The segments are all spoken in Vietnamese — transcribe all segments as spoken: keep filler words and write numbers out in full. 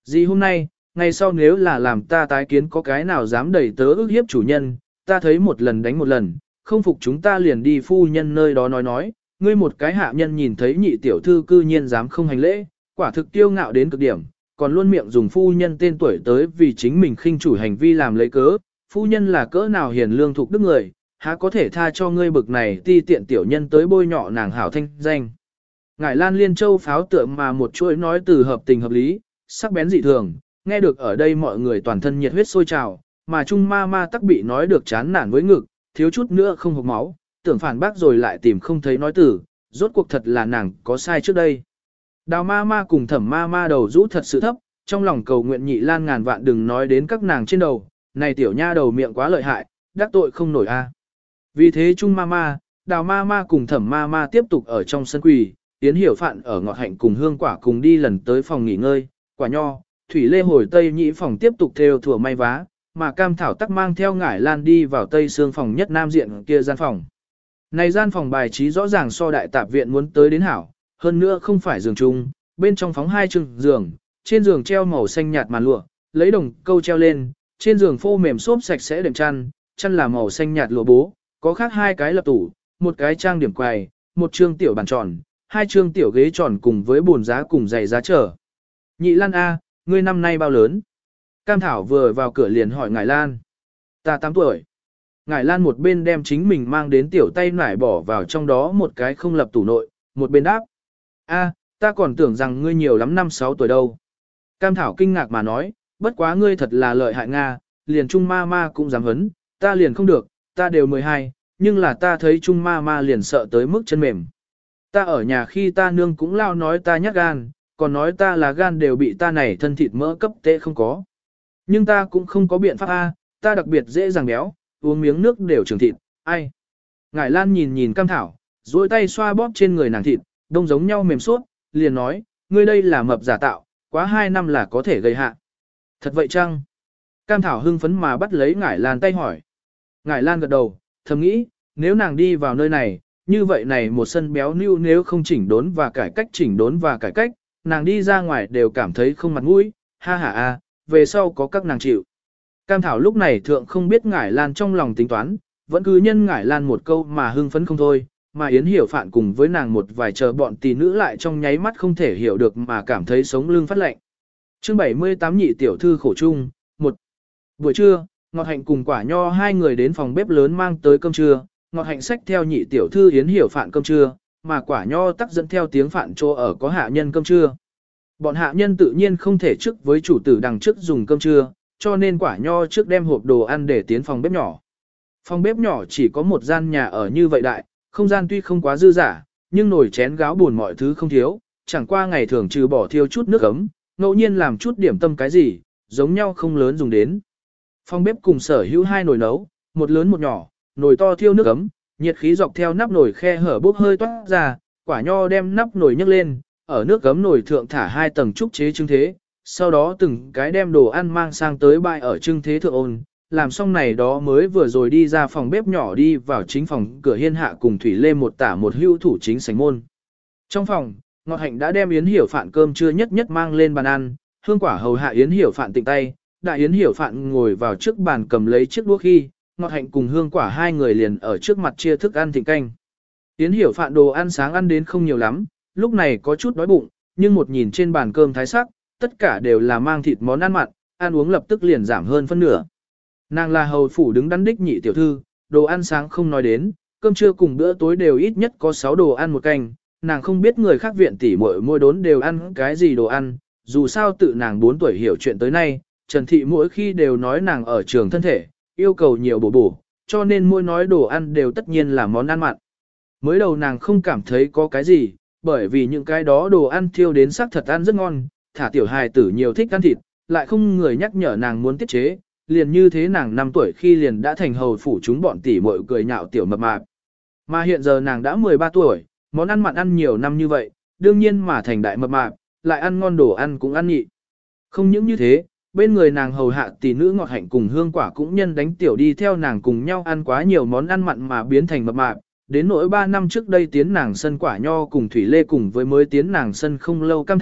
Gì hôm nay, ngày sau nếu là làm ta tái kiến có cái nào dám đẩy tớ ức hiếp chủ nhân, ta thấy một lần đánh một lần, không phục chúng ta liền đi phu nhân nơi đó nói nói, ngươi một cái hạ nhân nhìn thấy nhị tiểu thư cư nhiên dám không hành lễ, quả thực tiêu ngạo đến cực điểm, còn luôn miệng dùng phu nhân tên tuổi tới vì chính mình khinh chủ hành vi làm lấy cớ, phu nhân là cỡ nào hiền lương thục đức người, há có thể tha cho ngươi bực này ti tiện tiểu nhân tới bôi nhọ nàng hảo thanh danh. Ngải Lan Liên Châu pháo tượng mà một chuỗi nói từ hợp tình hợp lý, sắc bén dị thường, nghe được ở đây mọi người toàn thân nhiệt huyết sôi trào, mà Trung ma ma tắc bị nói được chán nản với ngực, thiếu chút nữa không hộc máu, tưởng phản bác rồi lại tìm không thấy nói từ, rốt cuộc thật là nàng có sai trước đây. Đào ma ma cùng thẩm ma ma đầu rũ thật sự thấp, trong lòng cầu nguyện Nhị Lan ngàn vạn đừng nói đến các nàng trên đầu, này tiểu nha đầu miệng quá lợi hại, đắc tội không nổi a. Vì thế Trung ma ma, đào ma ma cùng thẩm ma ma tiếp tục ở trong sân quỳ, Yến Hiểu Phạn ở Ngọt Hạnh cùng Hương Quả cùng đi lần tới phòng nghỉ ngơi, Quả Nho, Thủy Lê hồi Tây Nhĩ phòng tiếp tục theo thủa may vá, mà Cam Thảo tắc mang theo Ngải Lan đi vào Tây Sương phòng nhất nam diện kia gian phòng. Này gian phòng bài trí rõ ràng so đại tạp viện muốn tới đến hảo, hơn nữa không phải giường chung, bên trong phóng hai chừng giường, trên giường treo màu xanh nhạt màn lụa, lấy đồng câu treo lên, trên giường phô mềm xốp sạch sẽ đệm chăn, chăn là màu xanh nhạt lụa bố, có khác hai cái lập tủ, một cái trang điểm quầy, một trương tiểu bàn tròn, hai trương tiểu ghế tròn cùng với bồn giá cùng giày giá trở. Nhị Lan A, ngươi năm nay bao lớn? Cam Thảo vừa vào cửa liền hỏi Ngải Lan. Ta tám tuổi. Ngải Lan một bên đem chính mình mang đến tiểu tay nải bỏ vào trong đó một cái không lập tủ nội, một bên đáp. A, ta còn tưởng rằng ngươi nhiều lắm năm sáu tuổi đâu. Cam Thảo kinh ngạc mà nói, bất quá ngươi thật là lợi hại Nga, liền Trung ma ma cũng dám hấn, ta liền không được, ta đều mười hai, nhưng là ta thấy Trung ma ma liền sợ tới mức chân mềm. Ta ở nhà khi ta nương cũng lao nói ta nhát gan, còn nói ta là gan đều bị ta này thân thịt mỡ cấp tệ không có. Nhưng ta cũng không có biện pháp A, ta đặc biệt dễ dàng béo, uống miếng nước đều trường thịt, ai. Ngải Lan nhìn nhìn Cam Thảo, duỗi tay xoa bóp trên người nàng thịt, đông giống nhau mềm suốt, liền nói, ngươi đây là mập giả tạo, quá hai năm là có thể gây hạ. Thật vậy chăng? Cam Thảo hưng phấn mà bắt lấy Ngải Lan tay hỏi. Ngải Lan gật đầu, thầm nghĩ, nếu nàng đi vào nơi này, như vậy này một sân béo nưu nếu không chỉnh đốn và cải cách chỉnh đốn và cải cách, nàng đi ra ngoài đều cảm thấy không mặt mũi, ha ha a, về sau có các nàng chịu. Cam Thảo lúc này thượng không biết Ngải Lan trong lòng tính toán, vẫn cứ nhân Ngải Lan một câu mà hưng phấn không thôi, mà Yến Hiểu Phạn cùng với nàng một vài chờ bọn tỷ nữ lại trong nháy mắt không thể hiểu được mà cảm thấy sống lưng phát lạnh. Chương bảy mươi tám nhị tiểu thư khổ chung, một buổi trưa, Ngọt Hạnh cùng Quả Nho hai người đến phòng bếp lớn mang tới cơm trưa, Ngọt Hạnh xách theo nhị tiểu thư Yến Hiểu Phạn cơm trưa, mà Quả Nho tắc dẫn theo tiếng Phạn chỗ ở có hạ nhân cơm trưa. Bọn hạ nhân tự nhiên không thể trước với chủ tử đằng trước dùng cơm trưa, cho nên Quả Nho trước đem hộp đồ ăn để tiến phòng bếp nhỏ. Phòng bếp nhỏ chỉ có một gian nhà ở như vậy đại, không gian tuy không quá dư giả, nhưng nồi chén gáo buồn mọi thứ không thiếu, chẳng qua ngày thường trừ bỏ thiêu chút nước ấm, ngẫu nhiên làm chút điểm tâm cái gì, giống nhau không lớn dùng đến. Phòng bếp cùng sở hữu hai nồi nấu, một lớn một nhỏ, nồi to thiêu nước ấm, nhiệt khí dọc theo nắp nồi khe hở bốc hơi toát ra, Quả Nho đem nắp nồi nhấc lên, ở nước ấm nồi thượng thả hai tầng trúc chế trưng thế, sau đó từng cái đem đồ ăn mang sang tới bãi ở trưng thế thượng ôn, làm xong này đó mới vừa rồi đi ra phòng bếp nhỏ đi vào chính phòng cửa hiên hạ cùng Thủy Lê một tả một hữu thủ chính sảnh môn. Trong phòng, Ngọt Hạnh đã đem Yến Hiểu Phạn cơm trưa nhất nhất mang lên bàn ăn, Hương Quả hầu hạ Yến Hiểu Phạn tịnh tay, đại Yến Hiểu Phạn ngồi vào trước bàn cầm lấy chiếc đũa khi, Ngọt Hạnh cùng Hương Quả hai người liền ở trước mặt chia thức ăn thịnh canh. Yến Hiểu Phạn đồ ăn sáng ăn đến không nhiều lắm, lúc này có chút đói bụng, nhưng một nhìn trên bàn cơm thái sắc, tất cả đều là mang thịt món ăn mặn, ăn uống lập tức liền giảm hơn phân nửa. Nàng là hầu phủ đứng đắn đích nhị tiểu thư, đồ ăn sáng không nói đến, cơm trưa cùng bữa tối đều ít nhất có sáu đồ ăn một canh, nàng không biết người khác viện tỷ muội mỗi đốn đều ăn cái gì đồ ăn, dù sao tự nàng bốn tuổi hiểu chuyện tới nay, Trần Thị mỗi khi đều nói nàng ở trường thân thể, yêu cầu nhiều bổ bổ, cho nên mỗi nói đồ ăn đều tất nhiên là món ăn mặn. Mới đầu nàng không cảm thấy có cái gì, bởi vì những cái đó đồ ăn thiêu đến sắc thật ăn rất ngon, thả tiểu hài tử nhiều thích ăn thịt, lại không người nhắc nhở nàng muốn tiết chế, liền như thế nàng năm tuổi khi liền đã thành hầu phủ chúng bọn tỷ muội cười nhạo tiểu mập mạp. Mà hiện giờ nàng đã mười ba tuổi, món ăn mặn ăn nhiều năm như vậy, đương nhiên mà thành đại mập mạp, lại ăn ngon đồ ăn cũng ăn nhị. Không những như thế, bên người nàng hầu hạ tỷ nữ Ngọt Hạnh cùng Hương Quả cũng nhân đánh tiểu đi theo nàng cùng nhau ăn quá nhiều món ăn mặn mà biến thành mập mạp. Đến nỗi ba năm trước đây tiến nàng sân Quả Nho cùng Thủy Lê cùng với mới tiến nàng sân không lâu Cam Thảo,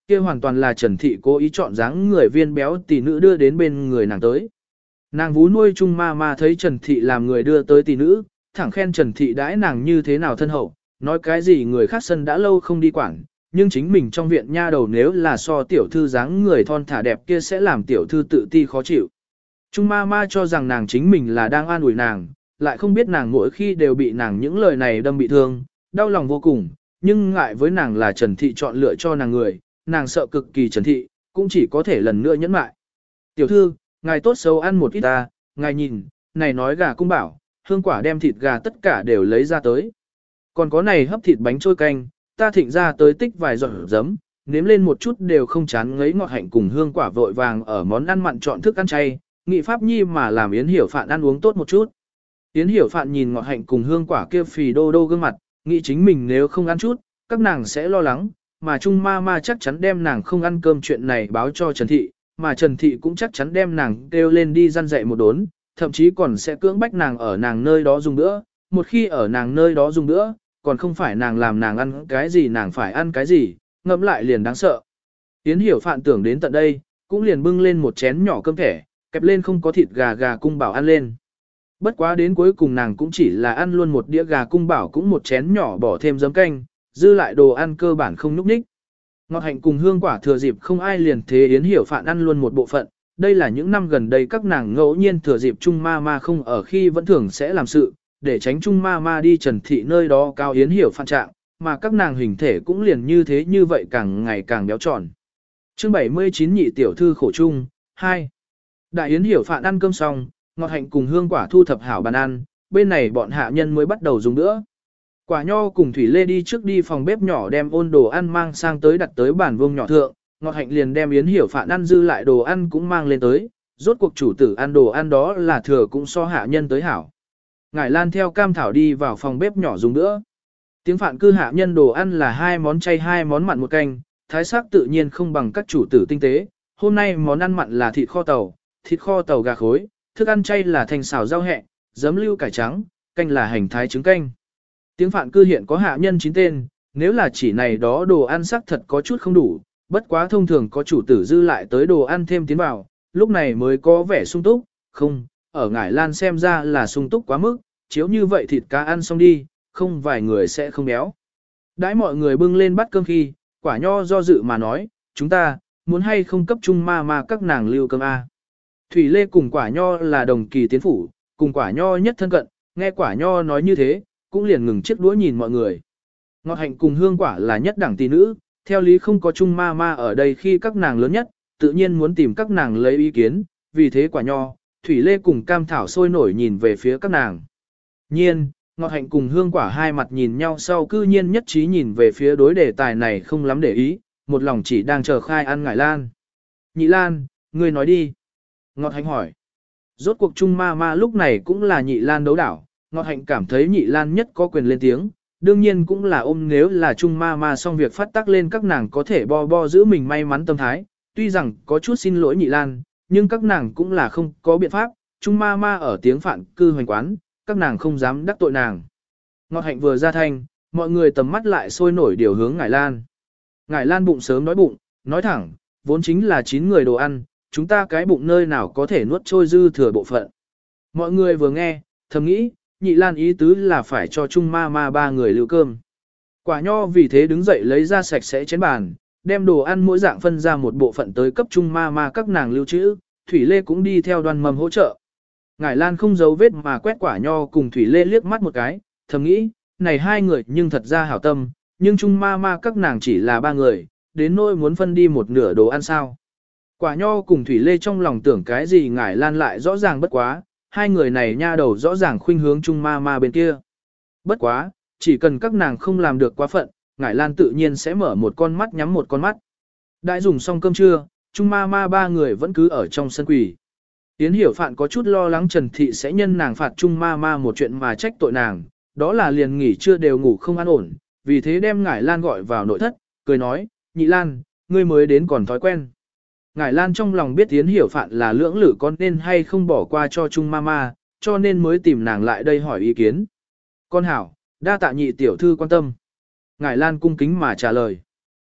kia hoàn toàn là Trần Thị cố ý chọn dáng người viên béo tỷ nữ đưa đến bên người nàng tới. Nàng vú nuôi Trung ma ma thấy Trần Thị làm người đưa tới tỷ nữ, thẳng khen Trần Thị đãi nàng như thế nào thân hậu, nói cái gì người khác sân đã lâu không đi quản, nhưng chính mình trong viện nha đầu nếu là so tiểu thư dáng người thon thả đẹp kia sẽ làm tiểu thư tự ti khó chịu. Trung ma ma cho rằng nàng chính mình là đang an ủi nàng, lại không biết nàng mỗi khi đều bị nàng những lời này đâm bị thương, đau lòng vô cùng, nhưng ngại với nàng là Trần Thị chọn lựa cho nàng người, nàng sợ cực kỳ Trần Thị, cũng chỉ có thể lần nữa nhẫn mại. Tiểu thư, ngài tốt xấu ăn một ít ta, ngài nhìn, này nói gà cung bảo, hương quả đem thịt gà tất cả đều lấy ra tới. Còn có này hấp thịt bánh trôi canh, ta thịnh ra tới tích vài giọt giấm, nếm lên một chút đều không chán ngấy ngọt hạnh cùng hương quả vội vàng ở món ăn mặn chọn thức ăn chay, nghị pháp nhi mà làm Yến Hiểu Phạn ăn uống tốt một chút. Yến Hiểu Phạn nhìn ngọt hạnh cùng hương quả kia phì đô đô gương mặt, nghĩ chính mình nếu không ăn chút, các nàng sẽ lo lắng, mà Trung ma ma chắc chắn đem nàng không ăn cơm chuyện này báo cho Trần Thị, mà Trần Thị cũng chắc chắn đem nàng kêu lên đi răn dạy một đốn, thậm chí còn sẽ cưỡng bách nàng ở nàng nơi đó dùng nữa, một khi ở nàng nơi đó dùng nữa, còn không phải nàng làm nàng ăn cái gì nàng phải ăn cái gì, ngẫm lại liền đáng sợ. Yến Hiểu Phạn tưởng đến tận đây, cũng liền bưng lên một chén nhỏ cơm thẻ, kẹp lên không có thịt gà gà cung bảo ăn lên. Bất quá đến cuối cùng nàng cũng chỉ là ăn luôn một đĩa gà cung bảo cũng một chén nhỏ bỏ thêm giấm canh, dư lại đồ ăn cơ bản không núc ních. Ngọt hạnh cùng hương quả thừa dịp không ai liền thế Yến Hiểu Phạn ăn luôn một bộ phận, đây là những năm gần đây các nàng ngẫu nhiên thừa dịp Trung ma ma không ở khi vẫn thường sẽ làm sự, để tránh Trung ma ma đi Trần Thị nơi đó cao Yến Hiểu Phạn trạng, mà các nàng hình thể cũng liền như thế như vậy càng ngày càng béo tròn. Chương bảy mươi chín nhị tiểu thư khổ chung, hai. Đại Yến Hiểu Phạn ăn cơm xong, ngọt hạnh cùng hương quả thu thập hảo bàn ăn, bên này bọn hạ nhân mới bắt đầu dùng nữa. Quả nho cùng Thủy Lê đi trước đi phòng bếp nhỏ đem ôn đồ ăn mang sang tới đặt tới bàn vuông nhỏ thượng, ngọt hạnh liền đem Yến Hiểu Phạn ăn dư lại đồ ăn cũng mang lên tới, rốt cuộc chủ tử ăn đồ ăn đó là thừa cũng so hạ nhân tới hảo. Ngải Lan theo Cam Thảo đi vào phòng bếp nhỏ dùng nữa. Tiếng Phạn cư hạ nhân đồ ăn là hai món chay hai món mặn một canh, thái sắc tự nhiên không bằng các chủ tử tinh tế. Hôm nay món ăn mặn là thịt kho tàu, thịt kho tàu gà khối, thức ăn chay là thành xào rau hẹ, giấm lưu cải trắng, canh là hành thái trứng canh. Tiếng Phạn cư hiện có hạ nhân chín tên, nếu là chỉ này đó đồ ăn sắc thật có chút không đủ, bất quá thông thường có chủ tử dư lại tới đồ ăn thêm tiến vào, lúc này mới có vẻ sung túc, không, ở Ngải Lan xem ra là sung túc quá mức, chiếu như vậy thịt cá ăn xong đi, không vài người sẽ không béo. Đãi mọi người bưng lên bát cơm khi, Quả Nho do dự mà nói, chúng ta, muốn hay không cấp Trung ma ma các nàng lưu cơm A. Thủy Lê cùng Quả Nho là đồng kỳ tiến phủ, cùng Quả Nho nhất thân cận, nghe Quả Nho nói như thế, cũng liền ngừng chiếc đũa nhìn mọi người. Ngọt hạnh cùng hương quả là nhất đẳng tỷ nữ, theo lý không có Trung ma ma ở đây khi các nàng lớn nhất, tự nhiên muốn tìm các nàng lấy ý kiến, vì thế Quả Nho, Thủy Lê cùng Cam Thảo sôi nổi nhìn về phía các nàng. Nhiên, ngọt hạnh cùng hương quả hai mặt nhìn nhau sau cư nhiên nhất trí nhìn về phía đối đề tài này không lắm để ý, một lòng chỉ đang chờ khai ăn Ngải Lan. Nhị Lan, ngươi nói đi. Ngọt hạnh hỏi. Rốt cuộc Trung ma ma lúc này cũng là Nhị Lan đấu đảo, ngọt hạnh cảm thấy Nhị Lan nhất có quyền lên tiếng, đương nhiên cũng là ôm nếu là Trung ma ma xong việc phát tác lên các nàng có thể bo bo giữ mình may mắn tâm thái, tuy rằng có chút xin lỗi Nhị Lan, nhưng các nàng cũng là không có biện pháp, Trung ma ma ở tiếng Phạn cư hoành quán, các nàng không dám đắc tội nàng. Ngọt hạnh vừa ra thanh, mọi người tầm mắt lại sôi nổi điều hướng Ngải Lan. Ngải Lan bụng sớm nói bụng, nói thẳng, vốn chính là chín người đồ ăn, chúng ta cái bụng nơi nào có thể nuốt trôi dư thừa bộ phận. Mọi người vừa nghe, thầm nghĩ, Nhị Lan ý tứ là phải cho Trung ma ma ba người lưu cơm. Quả Nho vì thế đứng dậy lấy ra sạch sẽ chén bàn, đem đồ ăn mỗi dạng phân ra một bộ phận tới cấp Trung ma ma các nàng lưu trữ, Thủy Lê cũng đi theo đoàn mầm hỗ trợ. Ngải Lan không giấu vết mà quét Quả Nho cùng Thủy Lê liếc mắt một cái, thầm nghĩ, này hai người nhưng thật ra hảo tâm, nhưng Trung ma ma các nàng chỉ là ba người, đến nỗi muốn phân đi một nửa đồ ăn sao. Quả Nho cùng Thủy Lê trong lòng tưởng cái gì Ngải Lan lại rõ ràng bất quá, hai người này nha đầu rõ ràng khuynh hướng Trung ma ma bên kia. Bất quá, chỉ cần các nàng không làm được quá phận, Ngải Lan tự nhiên sẽ mở một con mắt nhắm một con mắt. Đại dùng xong cơm trưa, Trung ma ma ba người vẫn cứ ở trong sân quỳ. Yến Hiểu Phạn có chút lo lắng Trần Thị sẽ nhân nàng phạt Trung ma ma một chuyện mà trách tội nàng, đó là liền nghỉ trưa đều ngủ không an ổn, vì thế đem Ngải Lan gọi vào nội thất, cười nói, Nhị Lan, ngươi mới đến còn thói quen. Ngải Lan trong lòng biết Yến Hiểu Phạn là lưỡng lự con nên hay không bỏ qua cho Trung ma ma, cho nên mới tìm nàng lại đây hỏi ý kiến. Con hảo, đa tạ nhị tiểu thư quan tâm. Ngải Lan cung kính mà trả lời.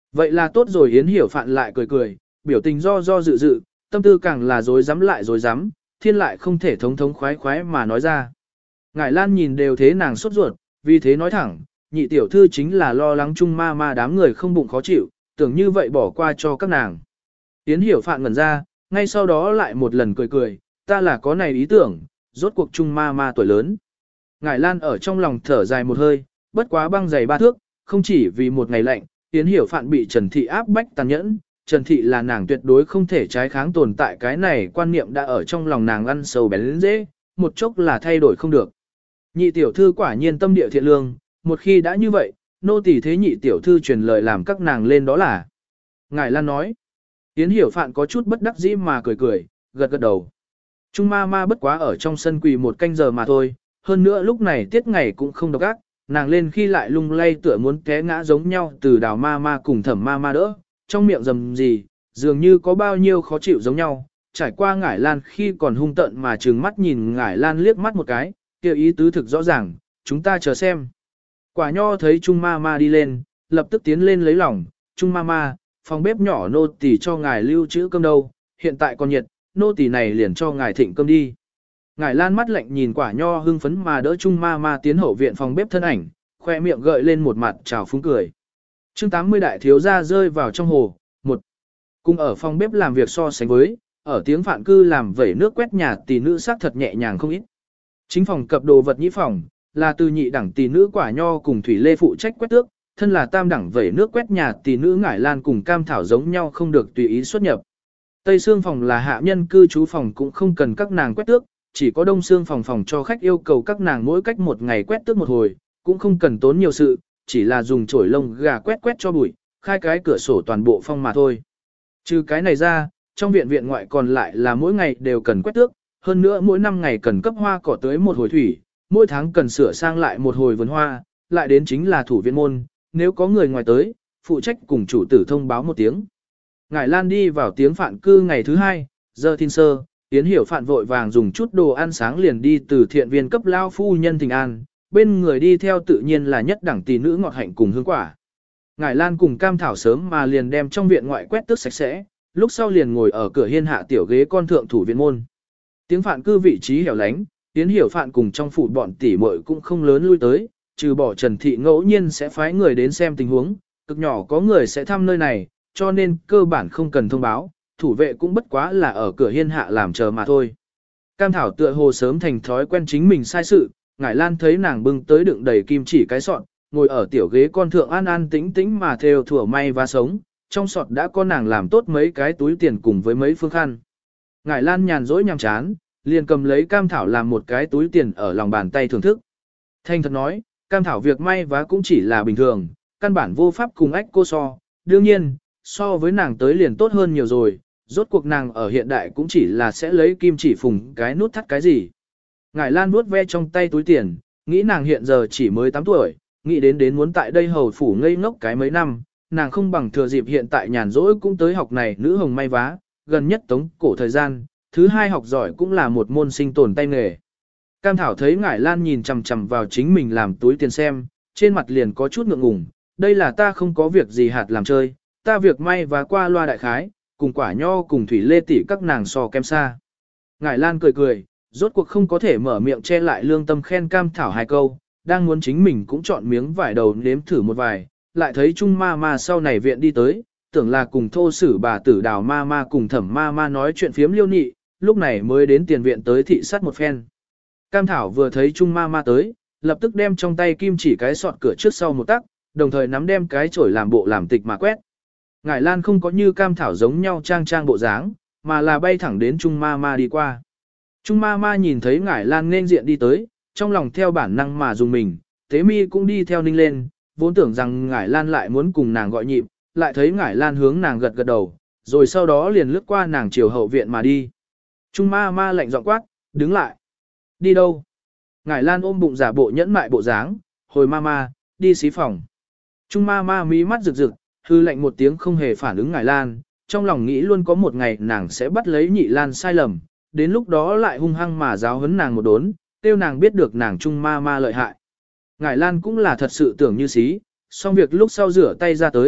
Vậy là tốt rồi. Yến Hiểu Phạn lại cười cười, biểu tình do do dự dự, tâm tư càng là dối rắm lại dối rắm, thiên lại không thể thống thống khoái khoái mà nói ra. Ngải Lan nhìn đều thế nàng sốt ruột, vì thế nói thẳng, nhị tiểu thư chính là lo lắng chung ma ma đám người không bụng khó chịu, tưởng như vậy bỏ qua cho các nàng. Yến Hiểu Phạn ngẩn ra, ngay sau đó lại một lần cười cười, ta là có này ý tưởng, rốt cuộc chung ma ma tuổi lớn. Ngải Lan ở trong lòng thở dài một hơi, bất quá băng dày ba thước, không chỉ vì một ngày lạnh, Yến Hiểu Phạn bị Trần Thị áp bách tàn nhẫn, Trần Thị là nàng tuyệt đối không thể trái kháng tồn tại, cái này quan niệm đã ở trong lòng nàng ăn sâu bén dễ, một chốc là thay đổi không được. Nhị tiểu thư quả nhiên tâm địa thiện lương, một khi đã như vậy, nô tỳ thế nhị tiểu thư truyền lời làm các nàng lên đó là. Ngải Lan nói, Yến Hiểu Phạn có chút bất đắc dĩ mà cười cười, gật gật đầu. Trung ma ma bất quá ở trong sân quỳ một canh giờ mà thôi, hơn nữa lúc này tiết ngày cũng không độc ác, nàng lên khi lại lung lay tựa muốn té ngã giống nhau từ đào ma ma cùng thẩm ma ma đỡ, trong miệng rầm gì, dường như có bao nhiêu khó chịu giống nhau, trải qua Ngải Lan khi còn hung tợn mà trừng mắt nhìn Ngải Lan liếc mắt một cái, kêu ý tứ thực rõ ràng, chúng ta chờ xem. Quả nho thấy Trung ma ma đi lên, lập tức tiến lên lấy lòng, Trung ma ma, phòng bếp nhỏ nô tỳ cho ngài lưu trữ cơm đâu, hiện tại còn nhiệt, nô tỳ này liền cho ngài thịnh cơm đi. Ngải Lan mắt lạnh nhìn quả nho hưng phấn mà đỡ Trung ma ma tiến hậu viện phòng bếp thân ảnh, khoe miệng gợi lên một mặt trào phúng cười. Chương tám mươi đại thiếu gia rơi vào trong hồ, một. Cùng ở phòng bếp làm việc so sánh với, ở tiếng Phạn cư làm vẩy nước quét nhà tỷ nữ sắc thật nhẹ nhàng không ít. Chính phòng cập đồ vật nhĩ phòng, là từ nhị đẳng tỷ nữ quả nho cùng Thủy Lê phụ trách quét tước, thân là tam đẳng vẩy nước quét nhà tỷ nữ Ngải Lan cùng Cam Thảo giống nhau không được tùy ý xuất nhập. Tây xương phòng là hạ nhân cư trú phòng cũng không cần các nàng quét tước, chỉ có đông xương phòng phòng cho khách yêu cầu các nàng mỗi cách một ngày quét tước một hồi, cũng không cần tốn nhiều sự, chỉ là dùng chổi lông gà quét quét cho bụi, khai cái cửa sổ toàn bộ phong mà thôi. Trừ cái này ra, trong viện viện ngoại còn lại là mỗi ngày đều cần quét tước, hơn nữa mỗi năm ngày cần cấp hoa cỏ tới một hồi thủy, mỗi tháng cần sửa sang lại một hồi vườn hoa, lại đến chính là thủ viện môn, nếu có người ngoài tới, phụ trách cùng chủ tử thông báo một tiếng. Ngải Lan đi vào tiếng Phạn cư ngày thứ hai, giờ thiên sơ, Yến Hiểu Phạn vội vàng dùng chút đồ ăn sáng liền đi từ thiện viên cấp lao phu nhân thỉnh an, bên người đi theo tự nhiên là nhất đẳng tỷ nữ ngọt hạnh cùng hương quả. Ngải Lan cùng Cam Thảo sớm mà liền đem trong viện ngoại quét tước sạch sẽ, lúc sau liền ngồi ở cửa hiên hạ tiểu ghế con thượng thủ viện môn. Tiếng Phạn cư vị trí hẻo lánh, Yến Hiểu Phạn cùng trong phủ bọn tỷ muội cũng không lớn lui tới, trừ bỏ Trần Thị ngẫu nhiên sẽ phái người đến xem tình huống, cực nhỏ có người sẽ thăm nơi này, cho nên cơ bản không cần thông báo, thủ vệ cũng bất quá là ở cửa hiên hạ làm chờ mà thôi. Cam Thảo tựa hồ sớm thành thói quen chính mình sai sự, Ngải Lan thấy nàng bưng tới đựng đầy kim chỉ cái sọt, ngồi ở tiểu ghế con thượng an an tĩnh tĩnh mà theo thủa may và sống, trong sọt đã có nàng làm tốt mấy cái túi tiền cùng với mấy phương khăn. Ngải Lan nhàn rỗi nhàm chán, liền cầm lấy Cam Thảo làm một cái túi tiền ở lòng bàn tay thưởng thức. Thanh thật nói, Cam Thảo việc may vá cũng chỉ là bình thường, căn bản vô pháp cùng ách cô so, đương nhiên, so với nàng tới liền tốt hơn nhiều rồi, rốt cuộc nàng ở hiện đại cũng chỉ là sẽ lấy kim chỉ phùng cái nút thắt cái gì. Ngải Lan vuốt ve trong tay túi tiền, nghĩ nàng hiện giờ chỉ mới tám tuổi, nghĩ đến đến muốn tại đây hầu phủ ngây ngốc cái mấy năm, nàng không bằng thừa dịp hiện tại nhàn rỗi cũng tới học này nữ hồng may vá, gần nhất tống cổ thời gian, thứ hai học giỏi cũng là một môn sinh tồn tay nghề. Cam Thảo thấy Ngải Lan nhìn chằm chằm vào chính mình làm túi tiền xem, trên mặt liền có chút ngượng ngùng, đây là ta không có việc gì hạt làm chơi, ta việc may và qua loa đại khái, cùng quả nho cùng Thủy Lê tỷ các nàng so kem xa. Ngải Lan cười cười, rốt cuộc không có thể mở miệng che lại lương tâm khen Cam Thảo hai câu, đang muốn chính mình cũng chọn miếng vải đầu nếm thử một vài, lại thấy Trung ma ma sau này viện đi tới, tưởng là cùng thô sử bà tử đào ma ma cùng thẩm ma ma nói chuyện phiếm liêu nị, lúc này mới đến tiền viện tới thị sát một phen. Cam Thảo vừa thấy Trung ma ma tới, lập tức đem trong tay kim chỉ cái sọt cửa trước sau một tắc, đồng thời nắm đem cái chổi làm bộ làm tịch mà quét. Ngải Lan không có như Cam Thảo giống nhau trang trang bộ dáng, mà là bay thẳng đến Trung ma ma đi qua. Trung ma ma nhìn thấy Ngải Lan nên diện đi tới, trong lòng theo bản năng mà dùng mình, tế mi cũng đi theo ninh lên, vốn tưởng rằng Ngải Lan lại muốn cùng nàng gọi nhịp, lại thấy Ngải Lan hướng nàng gật gật đầu, rồi sau đó liền lướt qua nàng chiều hậu viện mà đi. Trung ma ma lạnh giọng quát, đứng lại. Đi đâu? Ngải Lan ôm bụng giả bộ nhẫn mại bộ dáng, hồi ma ma, đi xí phòng. Trung ma ma mí mắt rực rực, hư lạnh một tiếng không hề phản ứng Ngải Lan, trong lòng nghĩ luôn có một ngày nàng sẽ bắt lấy nhị Lan sai lầm, đến lúc đó lại hung hăng mà giáo huấn nàng một đốn, tiêu nàng biết được nàng Trung ma ma lợi hại. Ngải Lan cũng là thật sự tưởng như xí, xong việc lúc sau rửa tay ra tới,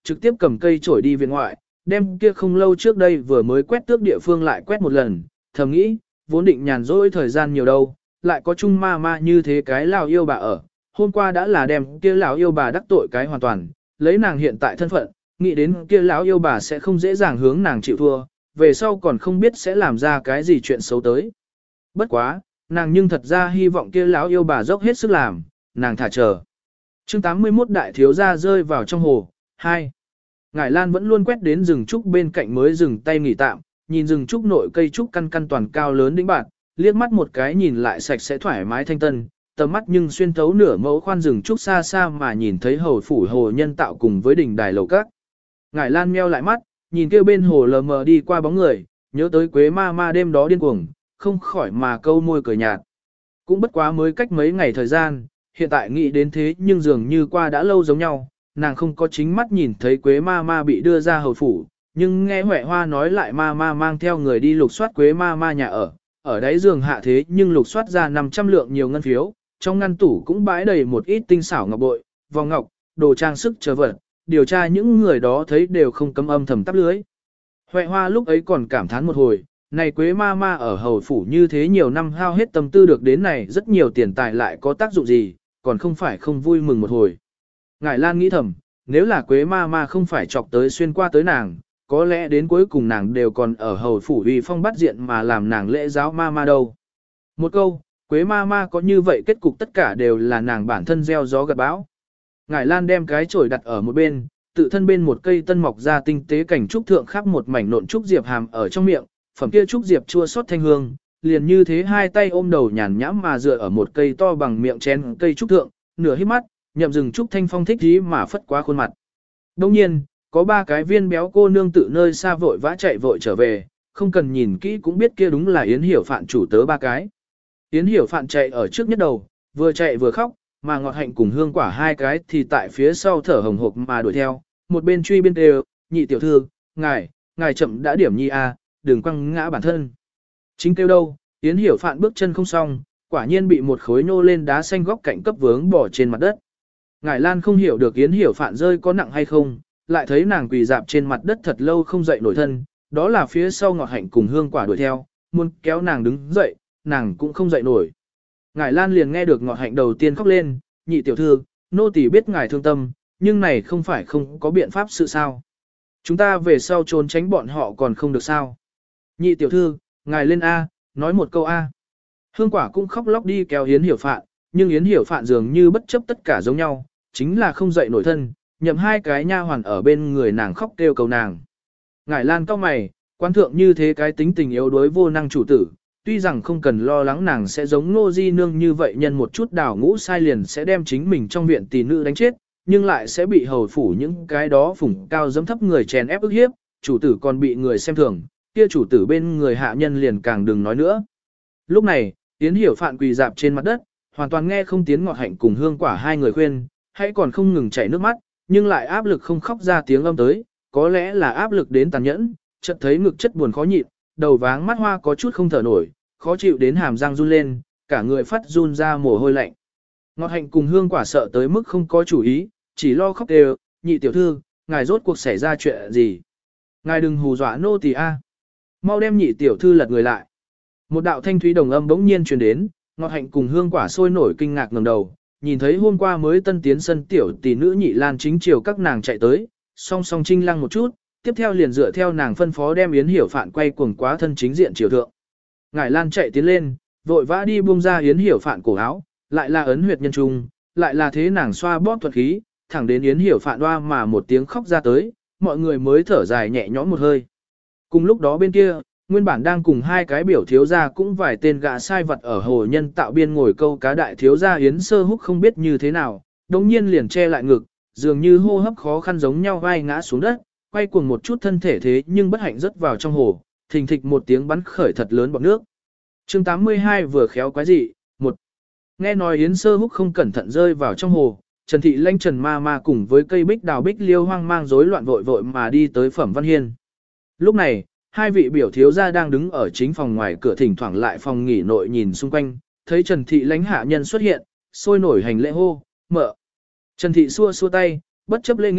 trực tiếp cầm cây chổi đi viện ngoại, đem kia không lâu trước đây vừa mới quét tước địa phương lại quét một lần, thầm nghĩ, vốn định nhàn rỗi thời gian nhiều đâu, lại có chung ma ma như thế cái lão yêu bà ở, hôm qua đã là đem kia lão yêu bà đắc tội cái hoàn toàn, lấy nàng hiện tại thân phận, nghĩ đến kia lão yêu bà sẽ không dễ dàng hướng nàng chịu thua, về sau còn không biết sẽ làm ra cái gì chuyện xấu tới. Bất quá, nàng nhưng thật ra hy vọng kia lão yêu bà dốc hết sức làm, nàng thả chờ. Chương tám mươi mốt đại thiếu gia rơi vào trong hồ, hai. Ngải Lan vẫn luôn quét đến rừng trúc bên cạnh mới dừng tay nghỉ tạm, nhìn rừng trúc nội cây trúc căn căn toàn cao lớn đĩnh bạn, liếc mắt một cái nhìn lại sạch sẽ thoải mái thanh tân, tầm mắt nhưng xuyên thấu nửa mẫu khoan rừng trúc xa xa mà nhìn thấy hầu phủ hồ nhân tạo cùng với đỉnh đài lầu các. Ngải Lan meo lại mắt, nhìn kêu bên hồ lờ mờ đi qua bóng người, nhớ tới Quế ma ma đêm đó điên cuồng, không khỏi mà câu môi cười nhạt. Cũng bất quá mới cách mấy ngày thời gian, hiện tại nghĩ đến thế nhưng dường như qua đã lâu giống nhau, nàng không có chính mắt nhìn thấy Quế ma ma bị đưa ra hầu phủ, nhưng nghe Huệ Hoa nói lại ma ma mang theo người đi lục soát Quế ma ma nhà ở, ở đáy giường hạ thế nhưng lục soát ra năm trăm lượng nhiều ngân phiếu, trong ngăn tủ cũng bãi đầy một ít tinh xảo ngọc bội, vòng ngọc, đồ trang sức chờ vật, điều tra những người đó thấy đều không cấm âm thầm tắp lưới. Huệ Hoa lúc ấy còn cảm thán một hồi, này Quế ma ma ở hầu phủ như thế nhiều năm hao hết tâm tư được đến này rất nhiều tiền tài lại có tác dụng gì, còn không phải không vui mừng một hồi. Ngải Lan nghĩ thầm, nếu là Quế ma ma không phải chọc tới xuyên qua tới nàng, có lẽ đến cuối cùng nàng đều còn ở hầu phủ uy phong bắt diện mà làm nàng lễ giáo ma ma đâu. Một câu, Quế ma ma có như vậy kết cục tất cả đều là nàng bản thân gieo gió gặt bão. Ngải Lan đem cái chổi đặt ở một bên, tự thân bên một cây tân mọc ra tinh tế cảnh trúc thượng khắc một mảnh nộn trúc diệp hàm ở trong miệng, phẩm kia trúc diệp chua xót thanh hương, liền như thế hai tay ôm đầu nhàn nhãm mà dựa ở một cây to bằng miệng chén cây trúc thượng, nửa hít mắt, nhậm rừng trúc thanh phong thích dí mà phất quá khuôn mặt. Đồng nhiên, có ba cái viên béo cô nương tự nơi xa vội vã chạy vội trở về, không cần nhìn kỹ cũng biết kia đúng là Yến Hiểu Phạn chủ tớ ba cái. Yến Hiểu Phạn chạy ở trước nhất đầu, vừa chạy vừa khóc, mà Ngọt Hạnh cùng Hương Quả hai cái thì tại phía sau thở hồng hộc mà đuổi theo, một bên truy bên đều, nhị tiểu thư, ngài, ngài chậm đã điểm nhi a, đừng quăng ngã bản thân. Chính kêu đâu, Yến Hiểu Phạn bước chân không xong, quả nhiên bị một khối nô lên đá xanh góc cạnh cấp vướng bỏ trên mặt đất. Ngải Lan không hiểu được Yến Hiểu Phạn rơi có nặng hay không, lại thấy nàng quỳ dạp trên mặt đất thật lâu không dậy nổi thân, đó là phía sau Ngọt Hạnh cùng Hương Quả đuổi theo, muốn kéo nàng đứng dậy, nàng cũng không dậy nổi. Ngải Lan liền nghe được Ngọt Hạnh đầu tiên khóc lên, nhị tiểu thư, nô tỳ biết ngài thương tâm, nhưng này không phải không có biện pháp sự sao. Chúng ta về sau trốn tránh bọn họ còn không được sao. Nhị tiểu thư, ngài lên A, nói một câu A. Hương Quả cũng khóc lóc đi kéo Yến Hiểu Phạn, nhưng Yến Hiểu Phạn dường như bất chấp tất cả giống nhau, chính là không dậy nổi thân, nhậm hai cái nha hoàn ở bên người nàng khóc kêu cầu nàng. Ngải Lan cau mày, quan thượng như thế cái tính tình yếu đuối vô năng chủ tử, tuy rằng không cần lo lắng nàng sẽ giống Nô Di Nương như vậy nhân một chút đảo ngũ sai liền sẽ đem chính mình trong viện tỷ nữ đánh chết, nhưng lại sẽ bị hầu phủ những cái đó phủng cao dẫm thấp người chèn ép ức hiếp, chủ tử còn bị người xem thường, kia chủ tử bên người hạ nhân liền càng đừng nói nữa. Lúc này, Yến Hiểu Phạn quỳ dạp trên mặt đất, hoàn toàn nghe không tiếng Ngọt Hạnh cùng Hương Quả hai người khuyên, hãy còn không ngừng chảy nước mắt, nhưng lại áp lực không khóc ra tiếng âm tới, có lẽ là áp lực đến tàn nhẫn, chợt thấy ngực chất buồn khó nhịn, đầu váng mắt hoa có chút không thở nổi, khó chịu đến hàm răng run lên, cả người phát run ra mồ hôi lạnh. Ngọt Hạnh cùng Hương Quả sợ tới mức không có chủ ý, chỉ lo khóc đều, nhị tiểu thư, ngài rốt cuộc xảy ra chuyện gì? Ngài đừng hù dọa nô tỳ a. Mau đem nhị tiểu thư lật người lại. Một đạo thanh thúy đồng âm bỗng nhiên truyền đến, Ngọt Hạnh cùng Hương Quả sôi nổi kinh ngạc ngẩng đầu, nhìn thấy hôm qua mới tân tiến sân tiểu tỷ nữ Nhị Lan chính chiều các nàng chạy tới, song song trinh lăng một chút, tiếp theo liền dựa theo nàng phân phó đem Yến Hiểu Phạn quay cuồng quá thân chính diện chiều thượng. Ngải Lan chạy tiến lên, vội vã đi buông ra Yến Hiểu Phạn cổ áo, lại là ấn huyệt nhân trung, lại là thế nàng xoa bóp thuật khí, thẳng đến Yến Hiểu Phạn đoa mà một tiếng khóc ra tới, mọi người mới thở dài nhẹ nhõm một hơi. Cùng lúc đó bên kia, nguyên bản đang cùng hai cái biểu thiếu gia cũng vài tên gã sai vật ở hồ nhân tạo biên ngồi câu cá đại thiếu gia Yến Sơ Húc không biết như thế nào, đống nhiên liền che lại ngực, dường như hô hấp khó khăn giống nhau vai ngã xuống đất, quay cuồng một chút thân thể thế nhưng bất hạnh rớt vào trong hồ, thình thịch một tiếng bắn khởi thật lớn bọt nước. Chương tám mươi hai vừa khéo quái dị, một. Nghe nói Yến Sơ Húc không cẩn thận rơi vào trong hồ, Trần Thị Lanh Trần Ma Ma cùng với cây bích đào bích liêu hoang mang rối loạn vội vội mà đi tới Phẩm Văn Hiên. Lúc này, hai vị biểu thiếu gia đang đứng ở chính phòng ngoài cửa thỉnh thoảng lại phòng nghỉ nội nhìn xung quanh, thấy Trần Thị Lánh hạ nhân xuất hiện, sôi nổi hành lễ hô, mợ. Trần Thị xua xua tay, bất chấp lễ nghĩa,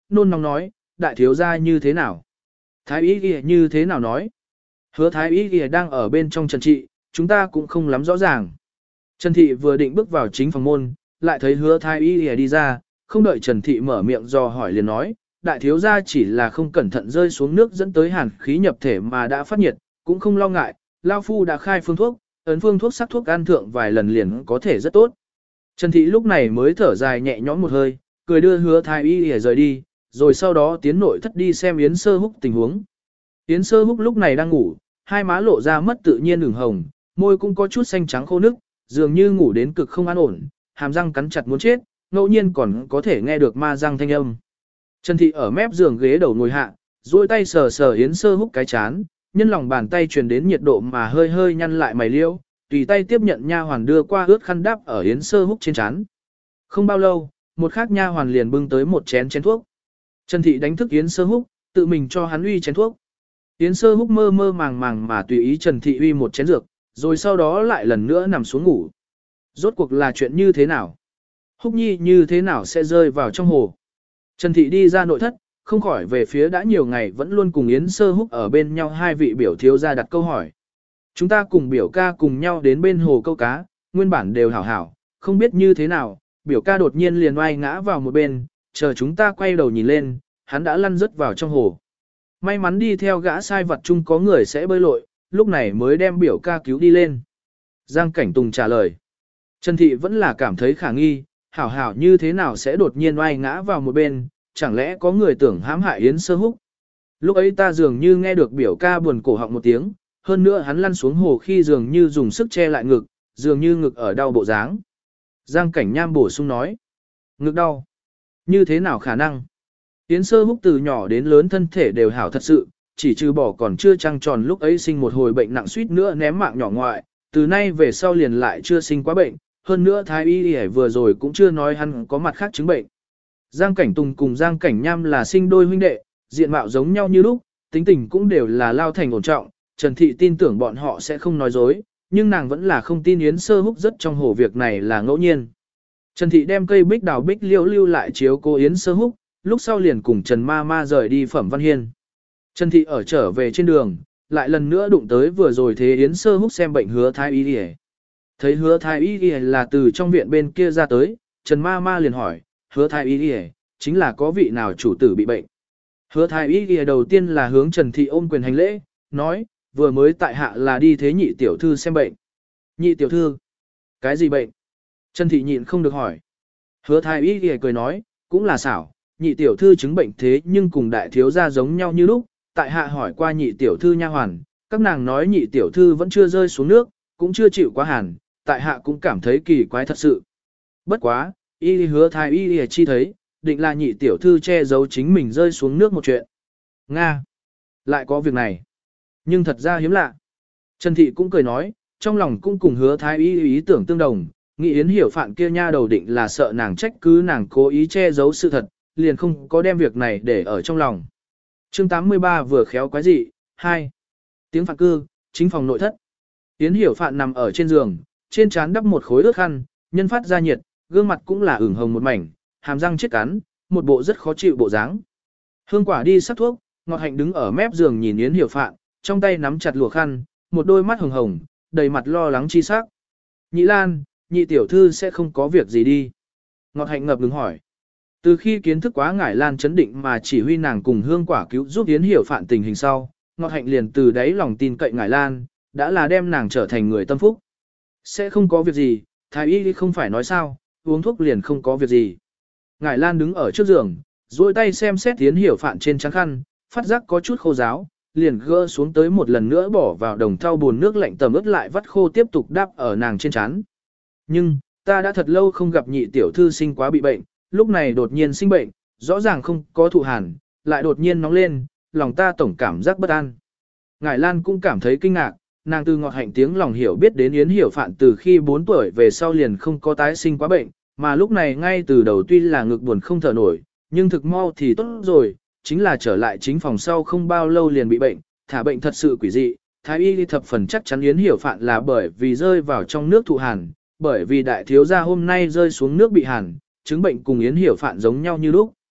nôn nóng nói, đại thiếu gia như thế nào? Thái y ghi như thế nào nói? Hứa thái y ghi đang ở bên trong Trần Thị, chúng ta cũng không lắm rõ ràng. Trần Thị vừa định bước vào chính phòng môn, lại thấy hứa thái y ghi đi ra, không đợi Trần Thị mở miệng dò hỏi liền nói, đại thiếu gia chỉ là không cẩn thận rơi xuống nước dẫn tới hàn khí nhập thể mà đã phát nhiệt, cũng không lo ngại, Lao Phu đã khai phương thuốc, ấn phương thuốc sắc thuốc ăn thượng vài lần liền có thể rất tốt. Trần Thị lúc này mới thở dài nhẹ nhõm một hơi, cười đưa hứa thái y để rời đi, rồi sau đó tiến nội thất đi xem Yến Sơ Húc tình huống. Yến Sơ Húc lúc này đang ngủ, hai má lộ ra mất tự nhiên ửng hồng, môi cũng có chút xanh trắng khô nức, dường như ngủ đến cực không an ổn, hàm răng cắn chặt muốn chết, ngẫu nhiên còn có thể nghe được ma răng thanh âm. Trần Thị ở mép giường ghế đầu ngồi hạ, duỗi tay sờ sờ Yến Sơ Húc cái chán, nhân lòng bàn tay truyền đến nhiệt độ mà hơi hơi nhăn lại mày liễu, tùy tay tiếp nhận nha hoàn đưa qua ướt khăn đắp ở Yến Sơ Húc trên chán. Không bao lâu, một khác nha hoàn liền bưng tới một chén chén thuốc. Trần Thị đánh thức Yến Sơ Húc, tự mình cho hắn uy chén thuốc. Yến Sơ Húc mơ mơ màng màng mà tùy ý Trần Thị uy một chén dược, rồi sau đó lại lần nữa nằm xuống ngủ. Rốt cuộc là chuyện như thế nào? Húc Nhi như thế nào sẽ rơi vào trong hồ? Trần Thị đi ra nội thất, không khỏi về phía đã nhiều ngày vẫn luôn cùng Yến Sơ Húc ở bên nhau hai vị biểu thiếu gia đặt câu hỏi. Chúng ta cùng biểu ca cùng nhau đến bên hồ câu cá, nguyên bản đều hảo hảo, không biết như thế nào, biểu ca đột nhiên liền oai ngã vào một bên, chờ chúng ta quay đầu nhìn lên, hắn đã lăn rớt vào trong hồ. May mắn đi theo gã sai vật chung có người sẽ bơi lội, lúc này mới đem biểu ca cứu đi lên. Giang Cảnh Tùng trả lời. Trần Thị vẫn là cảm thấy khả nghi, hảo hảo như thế nào sẽ đột nhiên oai ngã vào một bên, chẳng lẽ có người tưởng hãm hại Yến Sơ Húc. Lúc ấy ta dường như nghe được biểu ca buồn cổ họng một tiếng, hơn nữa hắn lăn xuống hồ khi dường như dùng sức che lại ngực, dường như ngực ở đau bộ dáng. Giang Cảnh Nham bổ sung nói. Ngực đau. Như thế nào khả năng? Yến Sơ Húc từ nhỏ đến lớn thân thể đều hảo thật sự, chỉ trừ bỏ còn chưa trăng tròn lúc ấy sinh một hồi bệnh nặng suýt nữa ném mạng nhỏ ngoại, từ nay về sau liền lại chưa sinh quá bệnh, hơn nữa thái y y vừa rồi cũng chưa nói hắn có mặt khác chứng bệnh. Giang Cảnh Tùng cùng Giang Cảnh Nham là sinh đôi huynh đệ, diện mạo giống nhau như lúc, tính tình cũng đều là lao thành ổn trọng, Trần Thị tin tưởng bọn họ sẽ không nói dối, nhưng nàng vẫn là không tin Yến Sơ Húc rất trong hồ việc này là ngẫu nhiên. Trần Thị đem cây bích đào bích liêu lưu lại chiếu cô Yến Sơ Húc, lúc sau liền cùng Trần Ma Ma rời đi Phẩm Văn Hiên. Trần Thị ở trở về trên đường, lại lần nữa đụng tới vừa rồi thế Yến Sơ Húc xem bệnh hứa thái y y. Thấy hứa thái y y là từ trong viện bên kia ra tới, Trần Ma Ma liền hỏi, hứa thái y y, chính là có vị nào chủ tử bị bệnh. Hứa thái y y đầu tiên là hướng Trần Thị ôm quyền hành lễ, nói, vừa mới tại hạ là đi thế nhị tiểu thư xem bệnh. Nhị tiểu thư? Cái gì bệnh? Trần Thị nhịn không được hỏi. Hứa thái y y cười nói, cũng là xảo, nhị tiểu thư chứng bệnh thế nhưng cùng đại thiếu gia giống nhau như lúc, tại hạ hỏi qua nhị tiểu thư nha hoàn, các nàng nói nhị tiểu thư vẫn chưa rơi xuống nước, cũng chưa chịu quá hàn, tại hạ cũng cảm thấy kỳ quái thật sự. Bất quá, y hứa thái y y chi thấy, định là nhị tiểu thư che giấu chính mình rơi xuống nước một chuyện. Nga! Lại có việc này. Nhưng thật ra hiếm lạ. Trần Thị cũng cười nói, trong lòng cũng cùng hứa thái y ý tưởng tương đồng, nghĩ Yến Hiểu Phạn kia nha đầu định là sợ nàng trách cứ nàng cố ý che giấu sự thật, liền không có đem việc này để ở trong lòng. Chương tám mươi ba vừa khéo quái dị, hai. Tiếng phạn cư, chính phòng nội thất. Yến Hiểu Phạn nằm ở trên giường, trên trán đắp một khối ướt khăn, nhân phát ra nhiệt, gương mặt cũng là ửng hồng một mảnh, hàm răng chết cắn, một bộ rất khó chịu bộ dáng. Hương Quả đi sắc thuốc, Ngọt Hạnh đứng ở mép giường nhìn Yến Hiểu Phạn, trong tay nắm chặt lụa khăn, một đôi mắt hồng hồng, đầy mặt lo lắng chi sắc. Nhị Lan, nhị tiểu thư sẽ không có việc gì đi. Ngọt Hạnh ngập ngừng hỏi. Từ khi kiến thức quá Ngải Lan chấn định mà chỉ huy nàng cùng Hương Quả cứu giúp Yến Hiểu Phạn tình hình sau, Ngọt Hạnh liền từ đáy lòng tin cậy Ngải Lan, đã là đem nàng trở thành người tâm phúc. Sẽ không có việc gì, thái y không phải nói sao, uống thuốc liền không có việc gì. Ngải Lan đứng ở trước giường, duỗi tay xem xét Yến Hiểu Phạn trên trán khăn, phát giác có chút khô ráo, liền gỡ xuống tới một lần nữa bỏ vào đồng thau bồn nước lạnh tầm ướt lại vắt khô tiếp tục đắp ở nàng trên trán. Nhưng, ta đã thật lâu không gặp nhị tiểu thư sinh quá bị bệnh, lúc này đột nhiên sinh bệnh, rõ ràng không có thụ hàn, lại đột nhiên nóng lên, lòng ta tổng cảm giác bất an. Ngải Lan cũng cảm thấy kinh ngạc, nàng từ Ngọt Hạnh tiếng lòng hiểu biết đến Yến Hiểu Phạn từ khi bốn tuổi về sau liền không có tái sinh quá bệnh, mà lúc này ngay từ đầu tuy là ngực buồn không thở nổi, nhưng thực mau thì tốt rồi, chính là trở lại chính phòng sau không bao lâu liền bị bệnh, thả bệnh thật sự quỷ dị. Thái y thập phần chắc chắn Yến Hiểu Phạn là bởi vì rơi vào trong nước thụ hàn, bởi vì đại thiếu gia hôm nay rơi xuống nước bị hàn, chứng bệnh cùng Yến Hiểu Phạn giống nhau như lúc.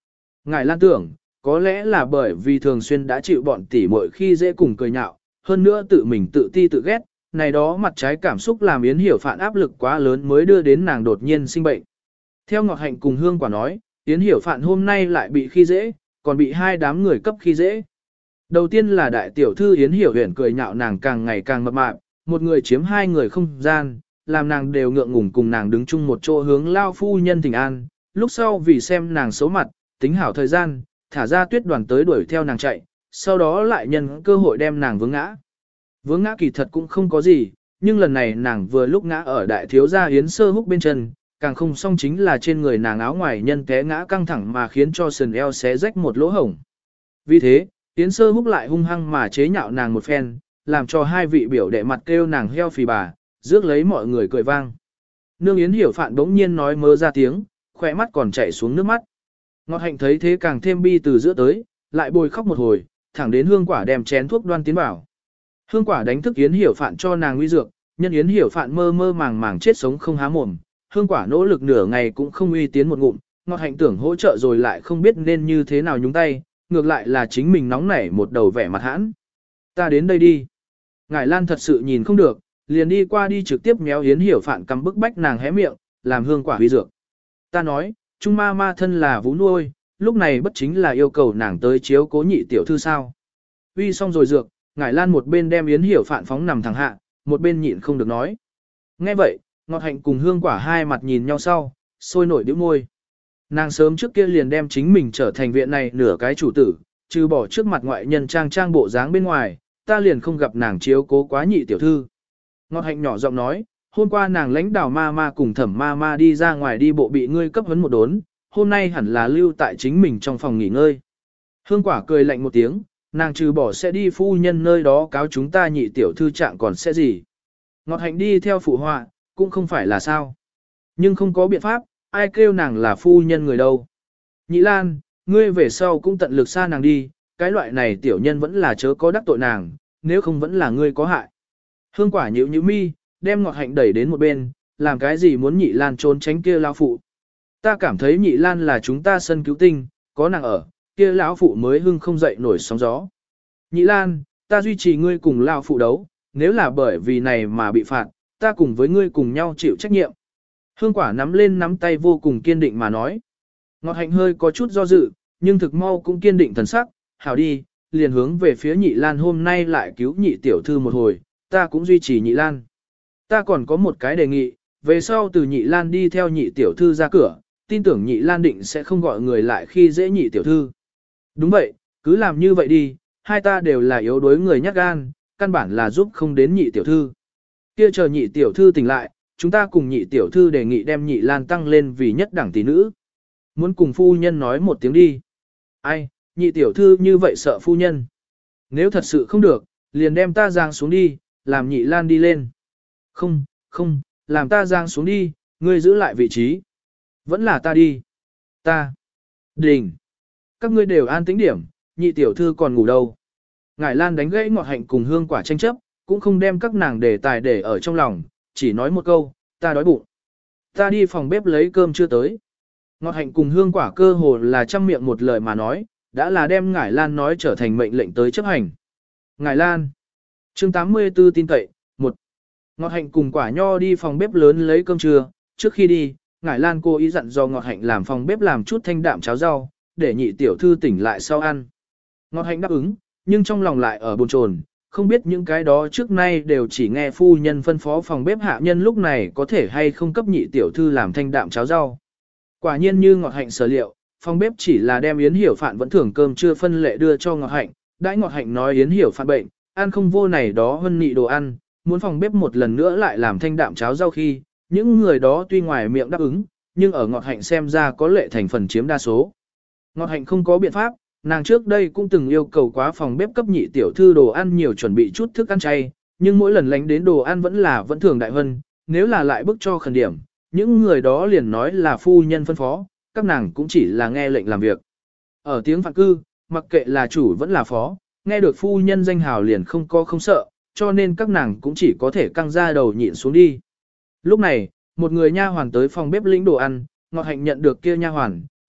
Ngài Lan tưởng, có lẽ là bởi vì thường xuyên đã chịu bọn tỷ muội khi dễ cùng cười nhạo, hơn nữa tự mình tự ti tự ghét, này đó mặt trái cảm xúc làm Yến Hiểu Phạn áp lực quá lớn mới đưa đến nàng đột nhiên sinh bệnh. Theo Ngọt Hạnh cùng Hương Quả nói, Yến Hiểu Phạn hôm nay lại bị khi dễ, còn bị hai đám người cấp khi dễ. Đầu tiên là đại tiểu thư Yến Hiểu Huyền cười nhạo nàng càng ngày càng mập mạp, một người chiếm hai người không gian, làm nàng đều ngượng ngùng cùng nàng đứng chung một chỗ hướng lao phu nhân thỉnh an. Lúc sau vì xem nàng xấu mặt, tính hảo thời gian, thả ra tuyết đoàn tới đuổi theo nàng chạy, sau đó lại nhân cơ hội đem nàng vướng ngã. Vướng ngã kỳ thật cũng không có gì, nhưng lần này nàng vừa lúc ngã ở đại thiếu gia Yến Sơ Húc bên chân, càng không xong chính là trên người nàng áo ngoài nhân té ngã căng thẳng mà khiến cho sườn eo xé rách một lỗ hổng. Vì thế, Yến Sơ Húc lại hung hăng mà chế nhạo nàng một phen, làm cho hai vị biểu đệ mặt kêu nàng heo phì bà, rước lấy mọi người cười vang. Nương Yến Hiểu Phạn bỗng nhiên nói mơ ra tiếng, khỏe mắt còn chảy xuống nước mắt. Ngọt Hạnh thấy thế càng thêm bi từ giữa tới, lại bồi khóc một hồi, thẳng đến Hương Quả đem chén thuốc đoan tiến bảo. Hương Quả đánh thức Yến Hiểu Phạn cho nàng uy dược, nhân Yến Hiểu Phạn mơ mơ màng màng chết sống không há mồm, Hương Quả nỗ lực nửa ngày cũng không uy tiến một ngụm, Ngọt Hạnh tưởng hỗ trợ rồi lại không biết nên như thế nào nhúng tay, ngược lại là chính mình nóng nảy một đầu vẻ mặt hãn. Ta đến đây đi. Ngải Lan thật sự nhìn không được, liền đi qua đi trực tiếp méo Yến Hiểu Phạn cầm bức bách nàng hé miệng, làm Hương Quả uy dược. Ta nói, Trung ma ma thân là vú nuôi, lúc này bất chính là yêu cầu nàng tới chiếu cố nhị tiểu thư sao. Uy xong rồi dược, Ngải Lan một bên đem Yến Hiểu Phạn phóng nằm thẳng hạ, một bên nhịn không được nói. Nghe vậy, Ngọt Hạnh cùng Hương Quả hai mặt nhìn nhau sau, sôi nổi đĩu môi. Nàng sớm trước kia liền đem chính mình trở thành viện này nửa cái chủ tử, trừ bỏ trước mặt ngoại nhân trang trang bộ dáng bên ngoài, ta liền không gặp nàng chiếu cố quá nhị tiểu thư. Ngọt Hạnh nhỏ giọng nói, hôm qua nàng lãnh đào ma ma cùng thẩm ma ma đi ra ngoài đi bộ bị ngươi cấp vấn một đốn, hôm nay hẳn là lưu tại chính mình trong phòng nghỉ ngơi. Hương Quả cười lạnh một tiếng, nàng trừ bỏ sẽ đi phu nhân nơi đó cáo chúng ta nhị tiểu thư trạng còn sẽ gì. Ngọt Hạnh đi theo phụ họa, cũng không phải là sao. Nhưng không có biện pháp, ai kêu nàng là phu nhân người đâu. Nhị Lan, ngươi về sau cũng tận lực xa nàng đi, cái loại này tiểu nhân vẫn là chớ có đắc tội nàng, nếu không vẫn là ngươi có hại. Hương Quả nhíu nhíu mi, đem Ngọt Hạnh đẩy đến một bên, làm cái gì muốn Nhị Lan trốn tránh kia lão phụ. Ta cảm thấy Nhị Lan là chúng ta sân cứu tinh, có nàng ở, kia lão phụ mới hưng không dậy nổi sóng gió. Nhị Lan, ta duy trì ngươi cùng lão phụ đấu, nếu là bởi vì này mà bị phạt, ta cùng với ngươi cùng nhau chịu trách nhiệm. Hương Quả nắm lên nắm tay vô cùng kiên định mà nói. Ngọt Hạnh hơi có chút do dự, nhưng thực mau cũng kiên định thần sắc, hảo đi, liền hướng về phía Nhị Lan hôm nay lại cứu nhị tiểu thư một hồi, ta cũng duy trì Nhị Lan. Ta còn có một cái đề nghị, về sau từ Nhị Lan đi theo nhị tiểu thư ra cửa, tin tưởng Nhị Lan định sẽ không gọi người lại khi dễ nhị tiểu thư. Đúng vậy, cứ làm như vậy đi, hai ta đều là yếu đuối người nhát gan, căn bản là giúp không đến nhị tiểu thư. Kia chờ nhị tiểu thư tỉnh lại, chúng ta cùng nhị tiểu thư đề nghị đem Nhị Lan tăng lên vì nhất đẳng tỷ nữ. Muốn cùng phu nhân nói một tiếng đi. Ai, nhị tiểu thư như vậy sợ phu nhân. Nếu thật sự không được, liền đem ta giang xuống đi, làm Nhị Lan đi lên. Không, không, làm ta giang xuống đi, ngươi giữ lại vị trí. Vẫn là ta đi. Ta. Đình. Các ngươi đều an tĩnh điểm, nhị tiểu thư còn ngủ đâu. Ngải Lan đánh gãy Ngọt Hạnh cùng Hương Quả tranh chấp, cũng không đem các nàng đề tài để ở trong lòng, chỉ nói một câu, ta đói bụng. Ta đi phòng bếp lấy cơm chưa tới. Ngọt Hạnh cùng Hương Quả cơ hồ là trăm miệng một lời mà nói, đã là đem Ngải Lan nói trở thành mệnh lệnh tới chấp hành. Ngải Lan. Chương tám mươi tư tin cậy, một. Ngọt Hạnh cùng Quả Nho đi phòng bếp lớn lấy cơm trưa, trước khi đi, Ngải Lan cố ý dặn do Ngọt Hạnh làm phòng bếp làm chút thanh đạm cháo rau, để nhị tiểu thư tỉnh lại sau ăn. Ngọt Hạnh đáp ứng, nhưng trong lòng lại ở bồn chồn, không biết những cái đó trước nay đều chỉ nghe phu nhân phân phó phòng bếp hạ nhân lúc này có thể hay không cấp nhị tiểu thư làm thanh đạm cháo rau. Quả nhiên như Ngọt Hạnh sở liệu, phòng bếp chỉ là đem Yến Hiểu Phạn vẫn thưởng cơm chưa phân lệ đưa cho Ngọt Hạnh, đãi Ngọt Hạnh nói Yến Hiểu Phạn bệnh, ăn không vô này đó hơn nị đồ ăn, muốn phòng bếp một lần nữa lại làm thanh đạm cháo rau khi, những người đó tuy ngoài miệng đáp ứng, nhưng ở Ngọt Hạnh xem ra có lệ thành phần chiếm đa số. Ngọt Hạnh không có biện pháp, nàng trước đây cũng từng yêu cầu quá phòng bếp cấp nhị tiểu thư đồ ăn nhiều chuẩn bị chút thức ăn chay, nhưng mỗi lần lánh đến đồ ăn vẫn là vẫn thường đại hơn, nếu là lại bức cho khẩn điểm, những người đó liền nói là phu nhân phân phó, các nàng cũng chỉ là nghe lệnh làm việc. Ở tiếng phạn cư, mặc kệ là chủ vẫn là phó, nghe được phu nhân danh hào liền không có không sợ, cho nên các nàng cũng chỉ có thể căng ra đầu nhịn xuống đi. Lúc này, một người nha hoàn tới phòng bếp lĩnh đồ ăn, Ngọt Hạnh nhận được kia nha hoàn,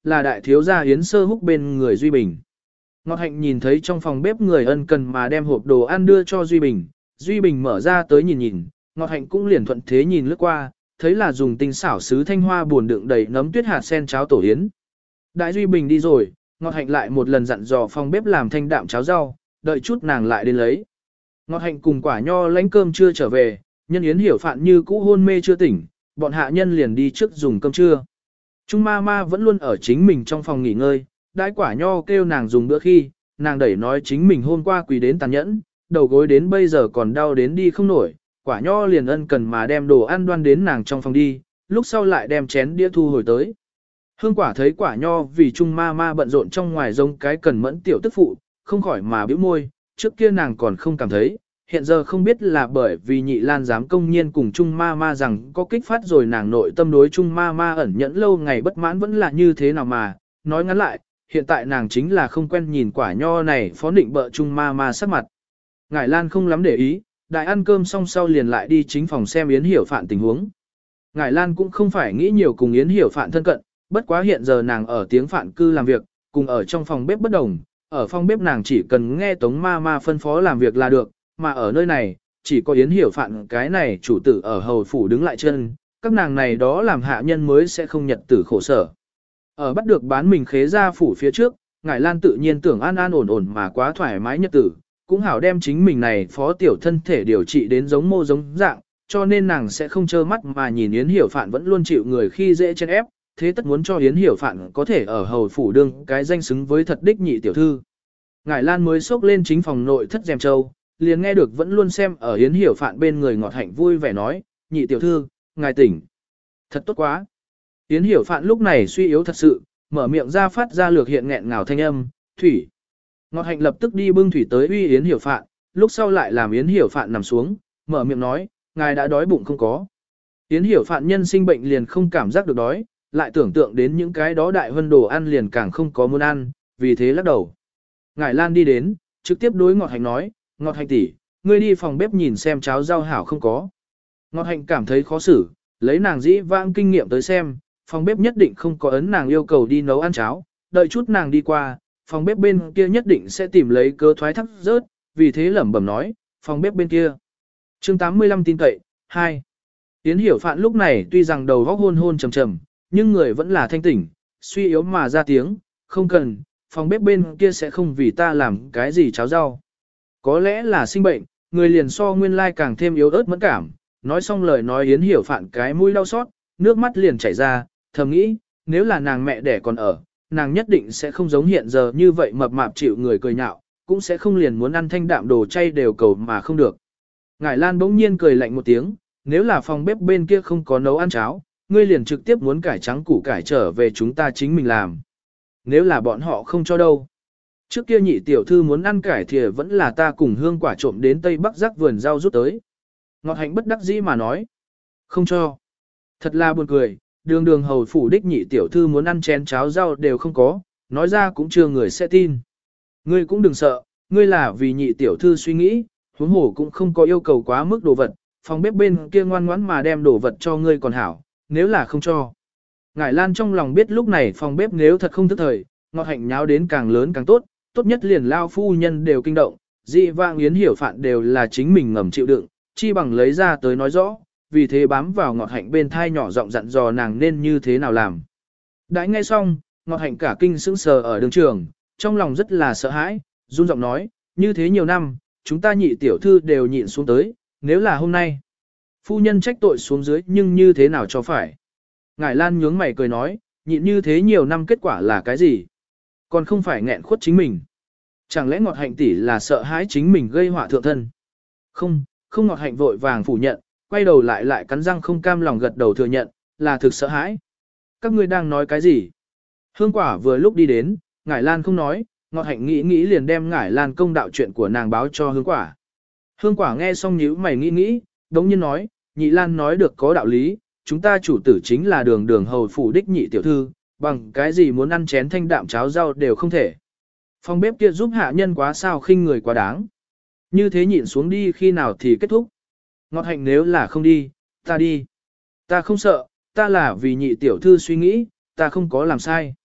là đại thiếu gia Yến Sơ Húc bên người Duy Bình. Ngọt Hạnh nhìn thấy trong phòng bếp người ân cần mà đem hộp đồ ăn đưa cho Duy Bình, Duy Bình mở ra tới nhìn nhìn, Ngọt Hạnh cũng liền thuận thế nhìn lướt qua, thấy là dùng tinh xảo sứ thanh hoa buồn đựng đầy nấm tuyết hạt sen cháo tổ yến. Đại Duy Bình đi rồi, Ngọt Hạnh lại một lần dặn dò phòng bếp làm thanh đạm cháo rau, đợi chút nàng lại đến lấy. Ngọt Hạnh cùng Quả Nho lãnh cơm chưa trở về, nhân Yến Hiểu Phạn như cũ hôn mê chưa tỉnh, bọn hạ nhân liền đi trước dùng cơm trưa. Trung ma ma vẫn luôn ở chính mình trong phòng nghỉ ngơi, đãi Quả Nho kêu nàng dùng bữa khi, nàng đẩy nói chính mình hôm qua quỳ đến tàn nhẫn, đầu gối đến bây giờ còn đau đến đi không nổi, Quả Nho liền ân cần mà đem đồ ăn đoan đến nàng trong phòng đi, lúc sau lại đem chén đĩa thu hồi tới. Hương Quả thấy Quả Nho vì Trung ma ma bận rộn trong ngoài giống cái cần mẫn tiểu tức phụ, không khỏi mà bĩu môi, trước kia nàng còn không cảm thấy, hiện giờ không biết là bởi vì nhị lan dám công nhiên cùng Trung ma ma rằng có kích phát rồi nàng nội tâm đối Trung ma ma ẩn nhẫn lâu ngày bất mãn vẫn là như thế nào mà, nói ngắn lại, hiện tại nàng chính là không quen nhìn Quả Nho này phó định bợ Trung ma ma sắc mặt. Ngải Lan không lắm để ý, đại ăn cơm xong sau liền lại đi chính phòng xem Yến Hiểu Phạn tình huống. Ngải Lan cũng không phải nghĩ nhiều cùng Yến Hiểu Phạn thân cận, bất quá hiện giờ nàng ở tiếng Phạn cư làm việc, cùng ở trong phòng bếp bất đồng, ở phòng bếp nàng chỉ cần nghe Tống ma ma phân phó làm việc là được, mà ở nơi này, chỉ có Yến Hiểu Phạn cái này chủ tử ở hầu phủ đứng lại chân, các nàng này đó làm hạ nhân mới sẽ không nhật tử khổ sở. Ở bắt được bán mình khế ra phủ phía trước, Ngải Lan tự nhiên tưởng an an ổn ổn mà quá thoải mái nhật tử, cũng hảo đem chính mình này phó tiểu thân thể điều trị đến giống mô giống dạng, cho nên nàng sẽ không trơ mắt mà nhìn Yến Hiểu Phạn vẫn luôn chịu người khi dễ chen ép, thế tất muốn cho Yến Hiểu Phạn có thể ở hầu phủ đương cái danh xứng với thật đích nhị tiểu thư. Ngải Lan mới xốc lên chính phòng nội thất rèm châu, liền nghe được vẫn luôn xem ở Yến Hiểu Phạn bên người Ngọt Hạnh vui vẻ nói, nhị tiểu thư, ngài tỉnh. Thật tốt quá. Yến Hiểu Phạn lúc này suy yếu thật sự, mở miệng ra phát ra lược hiện nghẹn ngào thanh âm, thủy. Ngọt Hạnh lập tức đi bưng thủy tới uy Yến Hiểu Phạn, lúc sau lại làm Yến Hiểu Phạn nằm xuống, mở miệng nói, ngài đã đói bụng không có. Yến Hiểu Phạn nhân sinh bệnh liền không cảm giác được đói, lại tưởng tượng đến những cái đó đại hân đồ ăn liền càng không có muốn ăn, vì thế lắc đầu. Ngải Lan đi đến, trực tiếp đối Ngọt Hạnh nói, Ngọt Hạnh tỷ, ngươi đi phòng bếp nhìn xem cháo rau hảo không có. Ngọt Hạnh cảm thấy khó xử, lấy nàng dĩ vãng kinh nghiệm tới xem, phòng bếp nhất định không có ấn nàng yêu cầu đi nấu ăn cháo, đợi chút nàng đi qua, phòng bếp bên kia nhất định sẽ tìm lấy cớ thoái thác rớt, vì thế lẩm bẩm nói, phòng bếp bên kia. Chương tám mươi lăm tin cậy, hai. Yến Hiểu Phạn lúc này tuy rằng đầu óc hôn hôn trầm trầm, nhưng người vẫn là thanh tỉnh, suy yếu mà ra tiếng, không cần, phòng bếp bên kia sẽ không vì ta làm cái gì cháo rau. Có lẽ là sinh bệnh, người liền so nguyên lai càng thêm yếu ớt mẫn cảm, nói xong lời nói Yến Hiểu Phạn cái mũi đau xót, nước mắt liền chảy ra, thầm nghĩ, nếu là nàng mẹ đẻ còn ở, nàng nhất định sẽ không giống hiện giờ như vậy mập mạp chịu người cười nhạo, cũng sẽ không liền muốn ăn thanh đạm đồ chay đều cầu mà không được. Ngải Lan bỗng nhiên cười lạnh một tiếng, nếu là phòng bếp bên kia không có nấu ăn cháo, ngươi liền trực tiếp muốn cải trắng củ cải trở về chúng ta chính mình làm. Nếu là bọn họ không cho đâu. Trước kia nhị tiểu thư muốn ăn cải thì vẫn là ta cùng Hương Quả trộm đến Tây Bắc rắc vườn rau rút tới. Ngọt Hạnh bất đắc dĩ mà nói. Không cho. Thật là buồn cười, đường đường hầu phủ đích nhị tiểu thư muốn ăn chén cháo rau đều không có, nói ra cũng chưa người sẽ tin. Ngươi cũng đừng sợ, ngươi là vì nhị tiểu thư suy nghĩ, huống hồ cũng không có yêu cầu quá mức đồ vật, phòng bếp bên kia ngoan ngoãn mà đem đồ vật cho ngươi còn hảo, nếu là không cho. Ngải Lan trong lòng biết lúc này phòng bếp nếu thật không thức thời, Ngọt Hạnh nháo đến càng lớn càng tốt, tốt nhất liền lao phu nhân đều kinh động, dị vãng Yến Hiểu Phạn đều là chính mình ngầm chịu đựng, chi bằng lấy ra tới nói rõ, vì thế bám vào Ngọt Hạnh bên thai nhỏ giọng dặn dò nàng nên như thế nào làm. Đã nghe xong, Ngọt Hạnh cả kinh sững sờ ở đường trường, trong lòng rất là sợ hãi, run giọng nói, như thế nhiều năm, chúng ta nhị tiểu thư đều nhịn xuống tới, nếu là hôm nay, phu nhân trách tội xuống dưới nhưng như thế nào cho phải. Ngải Lan nhướng mày cười nói, nhịn như thế nhiều năm kết quả là cái gì? Còn không phải nghẹn khuất chính mình. Chẳng lẽ Ngọt Hạnh tỷ là sợ hãi chính mình gây họa thượng thân? Không, không. Ngọt Hạnh vội vàng phủ nhận, quay đầu lại lại cắn răng không cam lòng gật đầu thừa nhận, là thực sợ hãi. Các ngươi đang nói cái gì? Hương Quả vừa lúc đi đến, Ngải Lan không nói, Ngọt Hạnh nghĩ nghĩ liền đem Ngải Lan công đạo chuyện của nàng báo cho Hương Quả. Hương Quả nghe xong nhíu mày nghĩ nghĩ, đống nhiên nói, nhị Lan nói được có đạo lý, chúng ta chủ tử chính là đường đường hầu phủ đích nhị tiểu thư, bằng cái gì muốn ăn chén thanh đạm cháo rau đều không thể. Phòng bếp kia giúp hạ nhân quá sao khinh người quá đáng. Như thế nhịn xuống đi khi nào thì kết thúc. Ngọt Hạnh nếu là không đi, ta đi. Ta không sợ, ta là vì nhị tiểu thư suy nghĩ, ta không có làm sai.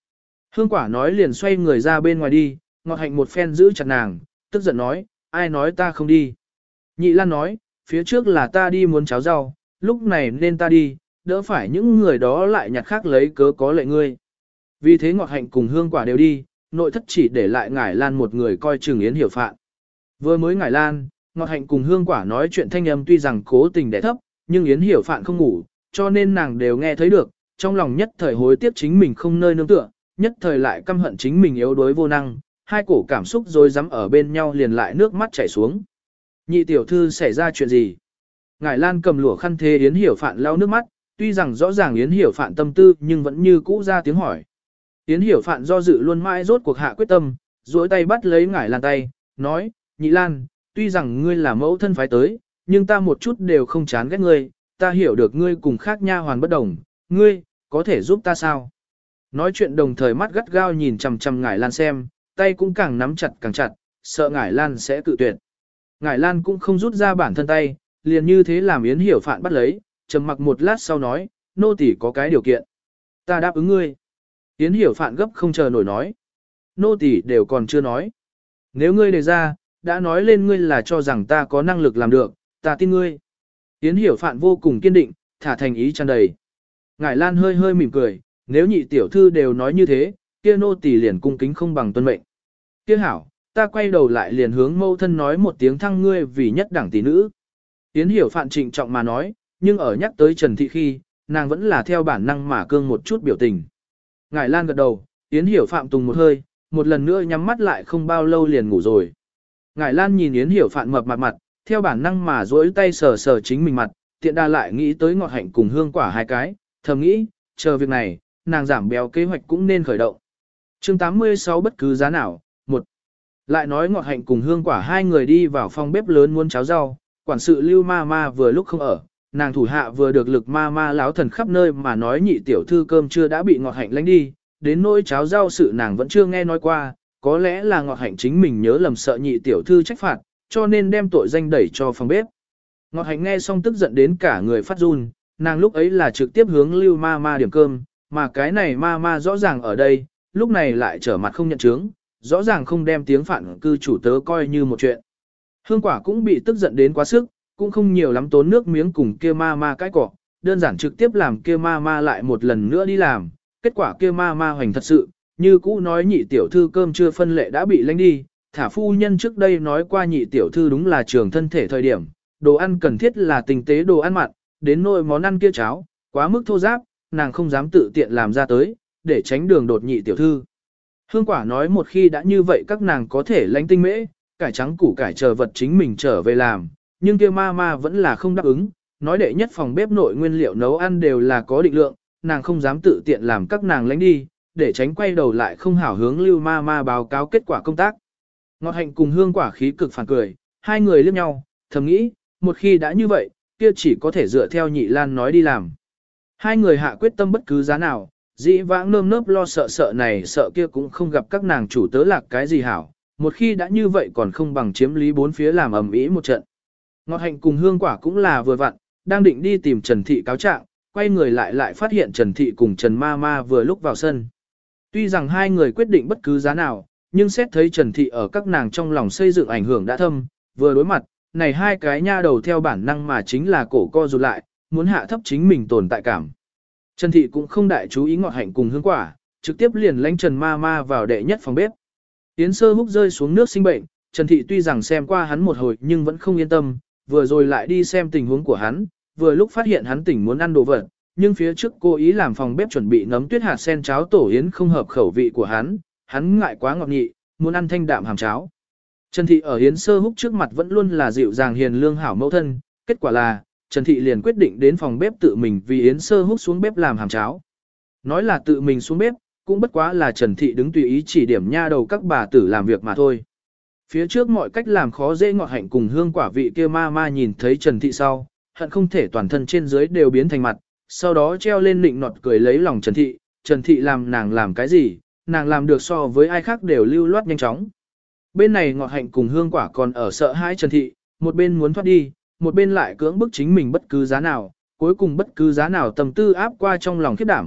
Hương quả nói liền xoay người ra bên ngoài đi, Ngọt Hạnh một phen giữ chặt nàng, tức giận nói, ai nói ta không đi. Nhị Lan nói, phía trước là ta đi muốn cháo rau, lúc này nên ta đi, đỡ phải những người đó lại nhặt khác lấy cớ có lệ ngươi. Vì thế Ngọt Hạnh cùng Hương quả đều đi, nội thất chỉ để lại Ngải Lan một người coi chừng Yến Hiểu Phạn. Vừa mới Ngải Lan, Ngọt Hạnh cùng Hương quả nói chuyện thanh âm tuy rằng cố tình đẻ thấp, nhưng Yến Hiểu Phạn không ngủ, cho nên nàng đều nghe thấy được, trong lòng nhất thời hối tiếc chính mình không nơi nương tựa, nhất thời lại căm hận chính mình yếu đuối vô năng, hai cổ cảm xúc rồi dám ở bên nhau liền lại nước mắt chảy xuống. Nhị tiểu thư xảy ra chuyện gì? Ngải Lan cầm lụa khăn thế Yến Hiểu Phạn lau nước mắt, tuy rằng rõ ràng Yến Hiểu Phạn tâm tư nhưng vẫn như cũ ra tiếng hỏi. Yến Hiểu Phạn do dự luôn mãi rốt cuộc hạ quyết tâm, duỗi tay bắt lấy Ngải Lan tay, nói, Nhị Lan, tuy rằng ngươi là mẫu thân phái tới, nhưng ta một chút đều không chán ghét ngươi, ta hiểu được ngươi cùng khác nha hoàn bất đồng, ngươi, có thể giúp ta sao? Nói chuyện đồng thời mắt gắt gao nhìn chằm chằm Ngải Lan xem, tay cũng càng nắm chặt càng chặt, sợ Ngải Lan sẽ cự tuyệt. Ngải Lan cũng không rút ra bản thân tay, liền như thế làm Yến Hiểu Phạn bắt lấy, trầm mặc một lát sau nói, nô tỳ có cái điều kiện. Ta đáp ứng ngươi. Yến Hiểu Phạn gấp không chờ nổi nói. Nô tỳ đều còn chưa nói. Nếu ngươi đề ra, đã nói lên ngươi là cho rằng ta có năng lực làm được, ta tin ngươi. Yến Hiểu Phạn vô cùng kiên định, thả thành ý tràn đầy. Ngải Lan hơi hơi mỉm cười, nếu nhị tiểu thư đều nói như thế, kia nô tỳ liền cung kính không bằng tuân mệnh. Kia hảo, ta quay đầu lại liền hướng mâu thân nói một tiếng thăng ngươi vì nhất đẳng tỷ nữ. Yến Hiểu Phạn trịnh trọng mà nói, nhưng ở nhắc tới Trần Thị khi, nàng vẫn là theo bản năng mà cương một chút biểu tình. Ngải Lan gật đầu, Yến Hiểu Phạn tùng một hơi, một lần nữa nhắm mắt lại không bao lâu liền ngủ rồi. Ngải Lan nhìn Yến Hiểu Phạn mập mặt mặt, theo bản năng mà duỗi tay sờ sờ chính mình mặt, tiện đa lại nghĩ tới Ngọt Hạnh cùng Hương quả hai cái, thầm nghĩ, chờ việc này, nàng giảm béo kế hoạch cũng nên khởi động. Chương tám mươi sáu bất cứ giá nào, một. Lại nói Ngọt Hạnh cùng Hương quả hai người đi vào phòng bếp lớn muốn cháo rau, quản sự Lưu Ma Ma vừa lúc không ở, nàng thủ hạ vừa được lực Ma Ma láo thần khắp nơi mà nói nhị tiểu thư cơm chưa đã bị Ngọt Hạnh lánh đi, đến nỗi cháo rau sự nàng vẫn chưa nghe nói qua, có lẽ là Ngọt Hạnh chính mình nhớ lầm sợ nhị tiểu thư trách phạt, cho nên đem tội danh đẩy cho phòng bếp. Ngọt Hạnh nghe xong tức giận đến cả người phát run, nàng lúc ấy là trực tiếp hướng Lưu Ma Ma điểm cơm, mà cái này Ma Ma rõ ràng ở đây, lúc này lại trở mặt không nhận chứng, rõ ràng không đem tiếng phản cư chủ tớ coi như một chuyện. Hương quả cũng bị tức giận đến quá sức, cũng không nhiều lắm tốn nước miếng cùng kia Ma Ma cái cọ, đơn giản trực tiếp làm kia Ma Ma lại một lần nữa đi làm, kết quả kia Ma Ma hoành thật sự, như cũ nói nhị tiểu thư cơm chưa phân lệ đã bị lánh đi, thả phu nhân trước đây nói qua nhị tiểu thư đúng là trường thân thể thời điểm, đồ ăn cần thiết là tinh tế đồ ăn mặn, đến nỗi món ăn kia cháo, quá mức thô giáp, nàng không dám tự tiện làm ra tới, để tránh đường đột nhị tiểu thư. Hương quả nói một khi đã như vậy các nàng có thể lánh tinh mễ, cải trắng củ cải chờ vật chính mình trở về làm, nhưng kia ma ma vẫn là không đáp ứng, nói đệ nhất phòng bếp nội nguyên liệu nấu ăn đều là có định lượng, nàng không dám tự tiện làm các nàng lánh đi, để tránh quay đầu lại không hảo hướng Lưu Ma Ma báo cáo kết quả công tác. Ngọt Hạnh cùng Hương quả khí cực phản cười, hai người liếc nhau, thầm nghĩ, một khi đã như vậy, kia chỉ có thể dựa theo Nhị Lan nói đi làm. Hai người hạ quyết tâm bất cứ giá nào, dĩ vãng nơm nớp lo sợ sợ này sợ kia cũng không gặp các nàng chủ tớ lạc cái gì hảo, một khi đã như vậy còn không bằng chiếm lý bốn phía làm ầm ĩ một trận. Ngọt Hạnh cùng Hương quả cũng là vừa vặn, đang định đi tìm Trần Thị cáo trạng, quay người lại lại phát hiện Trần Thị cùng Trần Ma Ma vừa lúc vào sân. Tuy rằng hai người quyết định bất cứ giá nào, nhưng xét thấy Trần Thị ở các nàng trong lòng xây dựng ảnh hưởng đã thâm, vừa đối mặt, này hai cái nha đầu theo bản năng mà chính là cổ co rụt lại, muốn hạ thấp chính mình tồn tại cảm. Trần Thị cũng không đại chú ý Ngọt Hạnh cùng Hương quả, trực tiếp liền lãnh Trần Ma Ma vào đệ nhất phòng bếp. Yến Sơ Húc rơi xuống nước sinh bệnh, Trần Thị tuy rằng xem qua hắn một hồi nhưng vẫn không yên tâm, vừa rồi lại đi xem tình huống của hắn, vừa lúc phát hiện hắn tỉnh muốn ăn đồ vật, nhưng phía trước cô ý làm phòng bếp chuẩn bị nấm tuyết hạt sen cháo tổ yến không hợp khẩu vị của hắn, hắn ngại quá ngọt nhị, muốn ăn thanh đạm hàm cháo. Trần Thị ở Yến Sơ Húc trước mặt vẫn luôn là dịu dàng hiền lương hảo mẫu thân, kết quả là, Trần Thị liền quyết định đến phòng bếp tự mình vì Yến Sơ Húc xuống bếp làm hàm cháo. Nói là tự mình xuống bếp, cũng bất quá là Trần Thị đứng tùy ý chỉ điểm nha đầu các bà tử làm việc mà thôi. Phía trước mọi cách làm khó dễ Ngọt Hạnh cùng Hương quả vị kia ma ma nhìn thấy Trần Thị sau, hận không thể toàn thân trên dưới đều biến thành mặt, sau đó treo lên nịnh nọt cười lấy lòng Trần Thị, Trần Thị làm nàng làm cái gì, nàng làm được so với ai khác đều lưu loát nhanh chóng. Bên này Ngọt Hạnh cùng Hương quả còn ở sợ hãi Trần Thị, một bên muốn thoát đi, một bên lại cưỡng bức chính mình bất cứ giá nào, cuối cùng bất cứ giá nào tâm tư áp qua trong lòng khiếp đảm,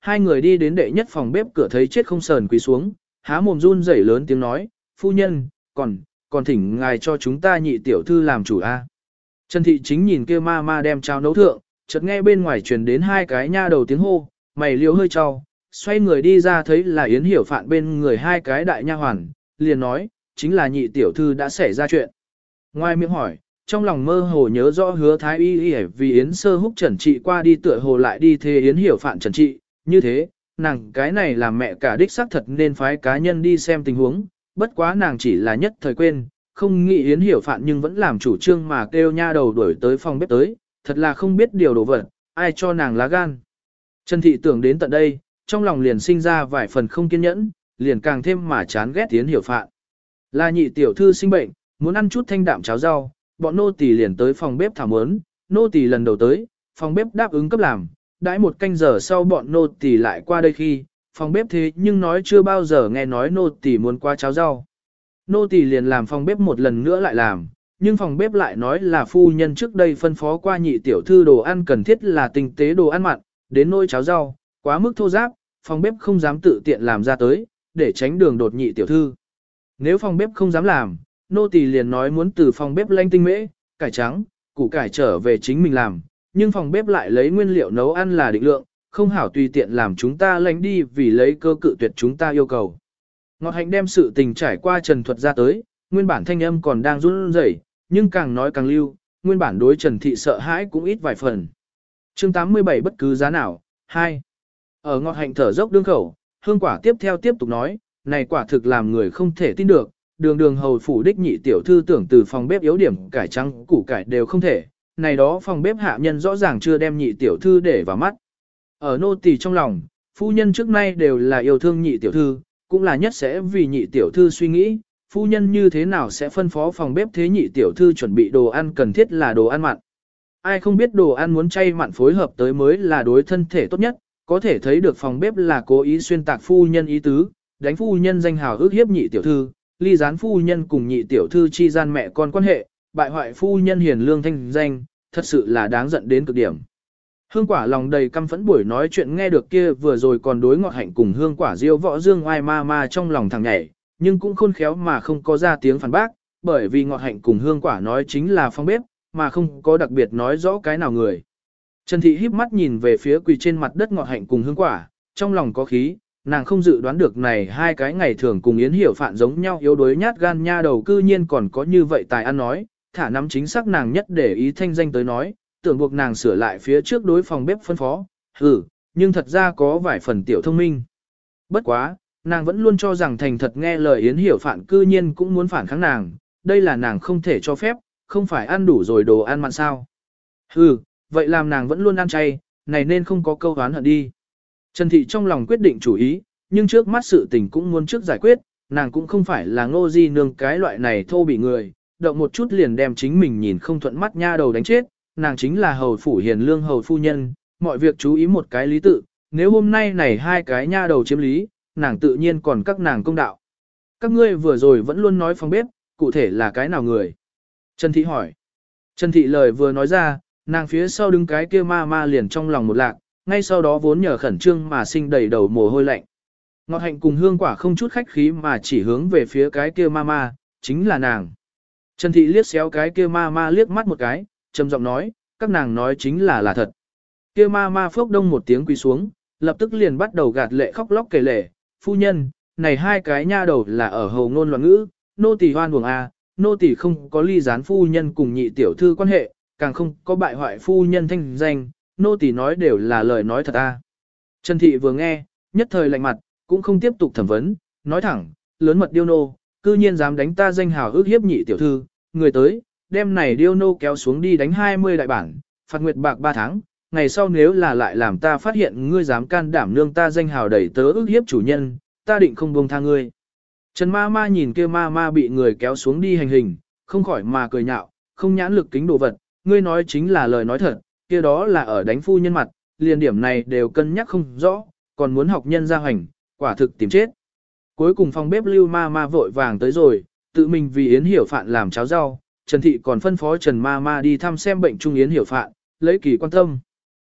hai người đi đến đệ nhất phòng bếp cửa thấy chết không sờn quỳ xuống, há mồm run rẩy lớn tiếng nói, phu nhân, còn, còn thỉnh ngài cho chúng ta nhị tiểu thư làm chủ a. Trần Thị chính nhìn kia ma ma đem cháo nấu thượng, chợt nghe bên ngoài truyền đến hai cái nha đầu tiếng hô, mày liếu hơi trao, xoay người đi ra thấy là Yến Hiểu Phạn bên người hai cái đại nha hoàn, liền nói, chính là nhị tiểu thư đã xảy ra chuyện. Ngoài miệng hỏi, trong lòng mơ hồ nhớ rõ hứa thái y y vì Yến sơ húc trần trị qua đi tựa hồ lại đi thế Yến Hiểu Phạn trần trị, như thế, nàng cái này làm mẹ cả đích xác thật nên phái cá nhân đi xem tình huống, bất quá nàng chỉ là nhất thời quên, không nghĩ Yến Hiểu Phạn nhưng vẫn làm chủ trương mà kêu nha đầu đuổi tới phòng bếp tới, thật là không biết điều đồ vật, ai cho nàng lá gan. Trần Thị tưởng đến tận đây, trong lòng liền sinh ra vài phần không kiên nhẫn, liền càng thêm mà chán ghét Yến Hiểu Phạn. Là nhị tiểu thư sinh bệnh, muốn ăn chút thanh đạm cháo rau, bọn nô tỳ liền tới phòng bếp thảo mớn, nô tỳ lần đầu tới, phòng bếp đáp ứng cấp làm, đãi một canh giờ sau bọn nô tỳ lại qua đây khi, phòng bếp thế nhưng nói chưa bao giờ nghe nói nô tỳ muốn qua cháo rau. Nô tỳ liền làm phòng bếp một lần nữa lại làm, nhưng phòng bếp lại nói là phu nhân trước đây phân phó qua nhị tiểu thư đồ ăn cần thiết là tinh tế đồ ăn mặn, đến nôi cháo rau, quá mức thô giáp, phòng bếp không dám tự tiện làm ra tới, để tránh đường đột nhị tiểu thư. Nếu phòng bếp không dám làm, nô tỳ liền nói muốn từ phòng bếp lanh tinh mễ, cải trắng, củ cải trở về chính mình làm, nhưng phòng bếp lại lấy nguyên liệu nấu ăn là định lượng, không hảo tùy tiện làm chúng ta lánh đi vì lấy cơ cự tuyệt chúng ta yêu cầu. Ngọt Hạnh đem sự tình trải qua trần thuật ra tới, nguyên bản thanh âm còn đang run rẩy, nhưng càng nói càng lưu, nguyên bản đối Trần Thị sợ hãi cũng ít vài phần. Chương tám mươi bảy bất cứ giá nào, hai. Ở Ngọt Hạnh thở dốc đương khẩu, Hương Quả tiếp theo tiếp tục nói, này quả thực làm người không thể tin được, đường đường hầu phủ đích nhị tiểu thư tưởng từ phòng bếp yếu điểm cải trắng củ cải đều không thể, này đó phòng bếp hạ nhân rõ ràng chưa đem nhị tiểu thư để vào mắt. Ở nô tỳ trong lòng, phu nhân trước nay đều là yêu thương nhị tiểu thư, cũng là nhất sẽ vì nhị tiểu thư suy nghĩ, phu nhân như thế nào sẽ phân phó phòng bếp thế nhị tiểu thư chuẩn bị đồ ăn cần thiết là đồ ăn mặn. Ai không biết đồ ăn muốn chay mặn phối hợp tới mới là đối thân thể tốt nhất, có thể thấy được phòng bếp là cố ý xuyên tạc phu nhân ý tứ, đánh phu nhân danh hào ước hiếp nhị tiểu thư, ly gián phu nhân cùng nhị tiểu thư chi gian mẹ con quan hệ, bại hoại phu nhân hiền lương thanh danh, thật sự là đáng giận đến cực điểm. Hương Quả lòng đầy căm phẫn buổi nói chuyện nghe được kia vừa rồi còn đối Ngọt Hạnh cùng Hương Quả diêu võ dương oai ma ma trong lòng thằng nhảy, nhưng cũng khôn khéo mà không có ra tiếng phản bác, bởi vì Ngọt Hạnh cùng Hương Quả nói chính là phòng bếp, mà không có đặc biệt nói rõ cái nào người. Trần Thị híp mắt nhìn về phía quỳ trên mặt đất Ngọt Hạnh cùng Hương Quả, trong lòng có khí, nàng không dự đoán được này hai cái ngày thường cùng Yến Hiểu Phạn giống nhau yếu đuối nhát gan nha đầu cư nhiên còn có như vậy tài ăn nói, thả nắm chính xác nàng nhất để ý thanh danh tới nói, tưởng buộc nàng sửa lại phía trước đối phòng bếp phân phó, hừ, nhưng thật ra có vài phần tiểu thông minh. Bất quá, nàng vẫn luôn cho rằng thành thật nghe lời Yến Hiểu Phạn cư nhiên cũng muốn phản kháng nàng, đây là nàng không thể cho phép, không phải ăn đủ rồi đồ ăn mặn sao. Hừ, vậy làm nàng vẫn luôn ăn chay, này nên không có câu oán hận đi. Trần Thị trong lòng quyết định chủ ý, nhưng trước mắt sự tình cũng muốn trước giải quyết, nàng cũng không phải là Ngô Di Nương cái loại này thô bị người, động một chút liền đem chính mình nhìn không thuận mắt nha đầu đánh chết, nàng chính là hầu phủ hiền lương hầu phu nhân, mọi việc chú ý một cái lý tự, nếu hôm nay này hai cái nha đầu chiếm lý, nàng tự nhiên còn các nàng công đạo. Các ngươi vừa rồi vẫn luôn nói phòng bếp, cụ thể là cái nào người? Trần Thị hỏi. Trần Thị lời vừa nói ra, nàng phía sau đứng cái kia ma ma liền trong lòng một lạc, ngay sau đó vốn nhờ khẩn trương mà sinh đầy đầu mồ hôi lạnh. Ngọt Hạnh cùng Hương Quả không chút khách khí mà chỉ hướng về phía cái kia ma ma, chính là nàng. Trần Thị liếc xéo cái kia ma ma liếc mắt một cái, trầm giọng nói, các nàng nói chính là là thật. Kia ma ma phốc đông một tiếng quỳ xuống, lập tức liền bắt đầu gạt lệ khóc lóc kể lể, phu nhân, này hai cái nha đầu là ở hầu ngôn loạn ngữ, nô tỳ hoan buồng a, nô tỳ không có ly gián phu nhân cùng nhị tiểu thư quan hệ, càng không có bại hoại phu nhân thanh danh, nô tỳ nói đều là lời nói thật a. Trần Thị vừa nghe, nhất thời lạnh mặt, cũng không tiếp tục thẩm vấn, nói thẳng, lớn mật điêu nô, cư nhiên dám đánh ta danh hào ước hiếp nhị tiểu thư, người tới, đem này điêu nô kéo xuống đi đánh hai mươi đại bản, phạt nguyệt bạc ba tháng, ngày sau nếu là lại làm ta phát hiện ngươi dám can đảm nương ta danh hào đẩy tớ ước hiếp chủ nhân, ta định không buông tha ngươi. Trần ma ma nhìn kia ma ma bị người kéo xuống đi hành hình, không khỏi mà cười nhạo, không nhãn lực kính đồ vật, ngươi nói chính là lời nói thật, kia đó là ở đánh phu nhân mặt, liền điểm này đều cân nhắc không rõ, còn muốn học nhân ra hành, quả thực tìm chết. Cuối cùng phòng bếp lưu ma ma vội vàng tới rồi, tự mình vì Yến Hiểu Phạn làm cháo rau, Trần Thị còn phân phó Trần ma ma đi thăm xem bệnh trung Yến Hiểu Phạn, lấy kỳ quan tâm.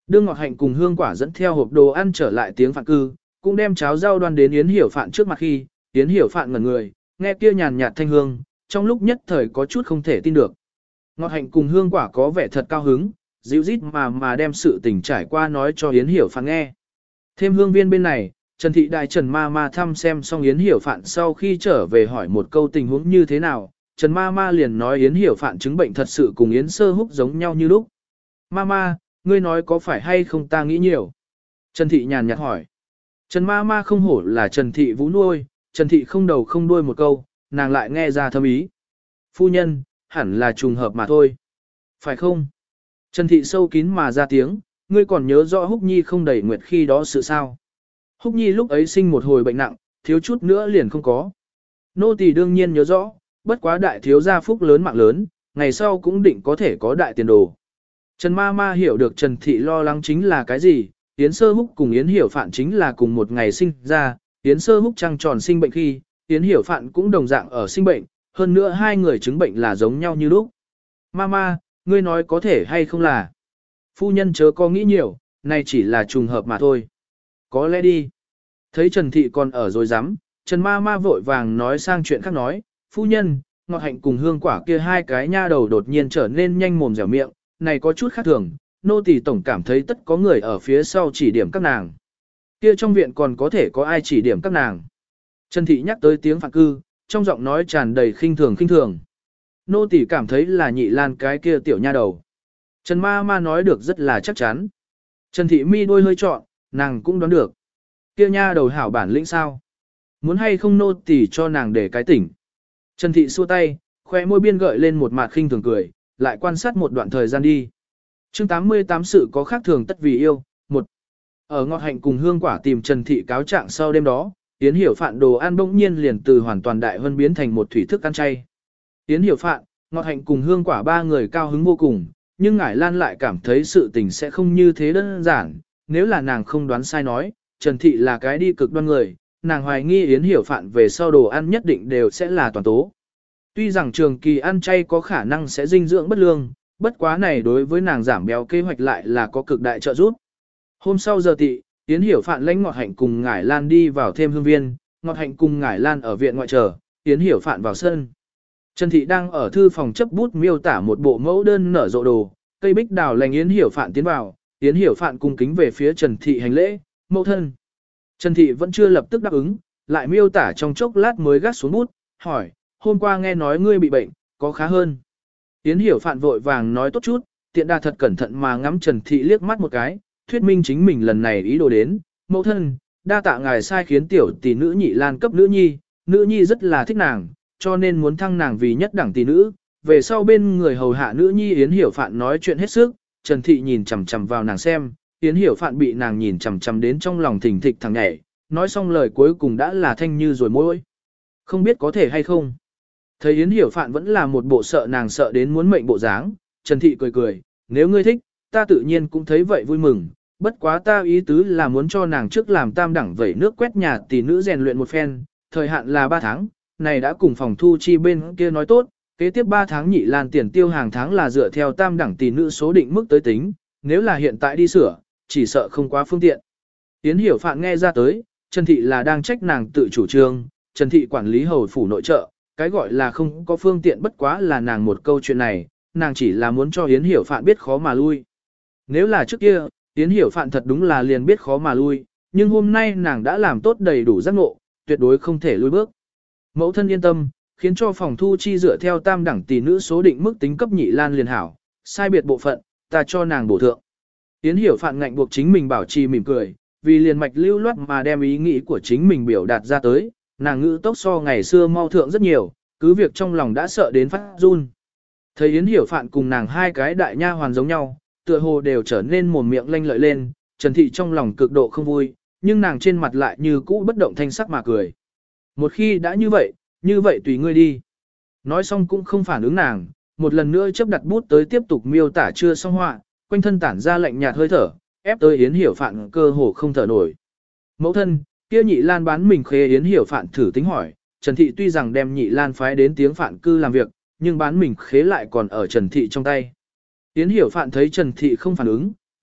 Đương Ngọt Hạnh cùng Hương Quả dẫn theo hộp đồ ăn trở lại tiếng phạn cư, cũng đem cháo rau đoan đến Yến Hiểu Phạn trước mặt khi, Yến Hiểu Phạn ngẩn người, nghe kia nhàn nhạt thanh hương, trong lúc nhất thời có chút không thể tin được. Ngọt Hạnh cùng Hương Quả có vẻ thật cao hứng, dịu rít mà mà đem sự tình trải qua nói cho Yến Hiểu Phạn nghe. Thêm hương viên bên này, Trần Thị Đại Trần Ma Ma thăm xem xong Yến Hiểu Phạn sau khi trở về hỏi một câu tình huống như thế nào, Trần Ma Ma liền nói Yến Hiểu Phạn chứng bệnh thật sự cùng Yến Sơ Húc giống nhau như lúc. Ma Ma, ngươi nói có phải hay không ta nghĩ nhiều? Trần Thị nhàn nhạt hỏi. Trần Ma Ma không hổ là Trần Thị Vũ nuôi, Trần Thị không đầu không đuôi một câu, nàng lại nghe ra thâm ý. Phu nhân, hẳn là trùng hợp mà thôi. Phải không? Trần Thị sâu kín mà ra tiếng, ngươi còn nhớ rõ Húc Nhi không đầy nguyệt khi đó sự sao? Húc Nhi lúc ấy sinh một hồi bệnh nặng, thiếu chút nữa liền không có. Nô tỳ đương nhiên nhớ rõ, bất quá đại thiếu gia phúc lớn mạng lớn, ngày sau cũng định có thể có đại tiền đồ. Trần Ma Ma hiểu được Trần Thị lo lắng chính là cái gì, Yến Sơ Húc cùng Yến Hiểu Phạn chính là cùng một ngày sinh ra, Yến Sơ Húc trăng tròn sinh bệnh khi, Yến Hiểu Phạn cũng đồng dạng ở sinh bệnh, hơn nữa hai người chứng bệnh là giống nhau như lúc. Ma Ma, ngươi nói có thể hay không là? Phu nhân chớ có nghĩ nhiều, này chỉ là trùng hợp mà thôi. Có lẽ đi. Thấy Trần Thị còn ở rồi dám, Trần Ma Ma vội vàng nói sang chuyện khác nói, phu nhân, Ngọt Hạnh cùng Hương Quả kia hai cái nha đầu đột nhiên trở nên nhanh mồm dẻo miệng, này có chút khác thường, nô tỳ tổng cảm thấy tất có người ở phía sau chỉ điểm các nàng. Kia trong viện còn có thể có ai chỉ điểm các nàng. Trần Thị nhắc tới tiếng phạn cư, trong giọng nói tràn đầy khinh thường khinh thường. Nô tỳ cảm thấy là Nhị Lan cái kia tiểu nha đầu. Trần Ma Ma nói được rất là chắc chắn. Trần Thị mi đôi hơi trọn, nàng cũng đoán được. Kia nha đầu hảo bản lĩnh sao? Muốn hay không nô tỳ cho nàng để cái tỉnh. Trần Thị xua tay, khoe môi biên gợi lên một mặt khinh thường cười, lại quan sát một đoạn thời gian đi. Chương tám mươi tám sự có khác thường tất vì yêu, một. Ở Ngọt Hạnh cùng Hương Quả tìm Trần Thị cáo trạng sau đêm đó, Yến Hiểu Phạn đồ ăn bỗng nhiên liền từ hoàn toàn đại hơn biến thành một thủy thức ăn chay. Yến Hiểu Phạn, Ngọt Hạnh cùng Hương Quả ba người cao hứng vô cùng, nhưng Ngải Lan lại cảm thấy sự tình sẽ không như thế đơn giản, nếu là nàng không đoán sai nói, Trần Thị là cái đi cực đoan người, nàng hoài nghi Yến Hiểu Phạn về sau đồ ăn nhất định đều sẽ là toàn tố. Tuy rằng trường kỳ ăn chay có khả năng sẽ dinh dưỡng bất lương, bất quá này đối với nàng giảm béo kế hoạch lại là có cực đại trợ giúp. Hôm sau giờ tị, Yến Hiểu Phạn lãnh Ngọt Hạnh cùng Ngải Lan đi vào thêm hương viên, Ngọt Hạnh cùng Ngải Lan ở viện ngoại chờ, Yến Hiểu Phạn vào sân. Trần Thị đang ở thư phòng chấp bút miêu tả một bộ mẫu đơn nở rộ đồ, cây bích đào lành Yến Hiểu Phạn tiến vào, Yến Hiểu Phạn cung kính về phía Trần Thị hành lễ, mẫu thân. Trần Thị vẫn chưa lập tức đáp ứng, lại miêu tả trong chốc lát mới gác xuống bút, hỏi, hôm qua nghe nói ngươi bị bệnh, có khá hơn. Yến Hiểu Phạn vội vàng nói tốt chút, tiện đà thật cẩn thận mà ngắm Trần Thị liếc mắt một cái, thuyết minh chính mình lần này ý đồ đến, mẫu thân, đa tạ ngài sai khiến tiểu tỷ nữ Nhị Lan cấp nữ nhi, nữ nhi rất là thích nàng, cho nên muốn thăng nàng vì nhất đẳng tỷ nữ, về sau bên người hầu hạ nữ nhi Yến Hiểu Phạn nói chuyện hết sức, Trần Thị nhìn chằm chằm vào nàng xem, Yến Hiểu Phạn bị nàng nhìn chằm chằm đến trong lòng thỉnh thịch thằng nhảy, nói xong lời cuối cùng đã là thanh như rồi môi. Không biết có thể hay không. Thấy Yến Hiểu Phạn vẫn là một bộ sợ nàng sợ đến muốn mệnh bộ dáng, Trần Thị cười cười, nếu ngươi thích, ta tự nhiên cũng thấy vậy vui mừng, bất quá ta ý tứ là muốn cho nàng trước làm tam đẳng vẩy nước quét nhà tỷ nữ rèn luyện một phen, thời hạn là ba tháng, này đã cùng phòng thu chi bên kia nói tốt, kế tiếp ba tháng Nhị Lan tiền tiêu hàng tháng là dựa theo tam đẳng tỷ nữ số định mức tới tính, nếu là hiện tại đi sửa, chỉ sợ không quá phương tiện. Yến Hiểu Phạn nghe ra tới, Trần Thị là đang trách nàng tự chủ trương, Trần Thị quản lý hầu phủ nội trợ, cái gọi là không có phương tiện bất quá là nàng một câu chuyện này, nàng chỉ là muốn cho Yến Hiểu Phạn biết khó mà lui. Nếu là trước kia, Yến Hiểu Phạn thật đúng là liền biết khó mà lui, nhưng hôm nay nàng đã làm tốt đầy đủ giác ngộ, tuyệt đối không thể lui bước. Mẫu thân yên tâm, khiến cho phòng thu chi dựa theo tam đẳng tỷ nữ số định mức tính cấp Nhị Lan liền hảo, sai biệt bộ phận, ta cho nàng bổ thượng. Yến Hiểu Phạn ngạnh buộc chính mình bảo trì mỉm cười, vì liền mạch lưu loát mà đem ý nghĩ của chính mình biểu đạt ra tới, nàng ngữ tốc so ngày xưa mau thượng rất nhiều, cứ việc trong lòng đã sợ đến phát run. Thấy Yến Hiểu Phạn cùng nàng hai cái đại nha hoàn giống nhau, tựa hồ đều trở nên mồm miệng lanh lợi lên, Trần Thị trong lòng cực độ không vui, nhưng nàng trên mặt lại như cũ bất động thanh sắc mà cười. Một khi đã như vậy, như vậy tùy ngươi đi. Nói xong cũng không phản ứng nàng, một lần nữa chấp đặt bút tới tiếp tục miêu tả chưa xong họa, quanh thân tản ra lạnh nhạt hơi thở, ép tới Yến Hiểu Phạn cơ hồ không thở nổi. Mẫu thân, kia Nhị Lan bán mình khế Yến Hiểu Phạn thử tính hỏi, Trần Thị tuy rằng đem Nhị Lan phái đến tiếng Phạn cư làm việc, nhưng bán mình khế lại còn ở Trần Thị trong tay. Yến Hiểu Phạn thấy Trần Thị không phản ứng,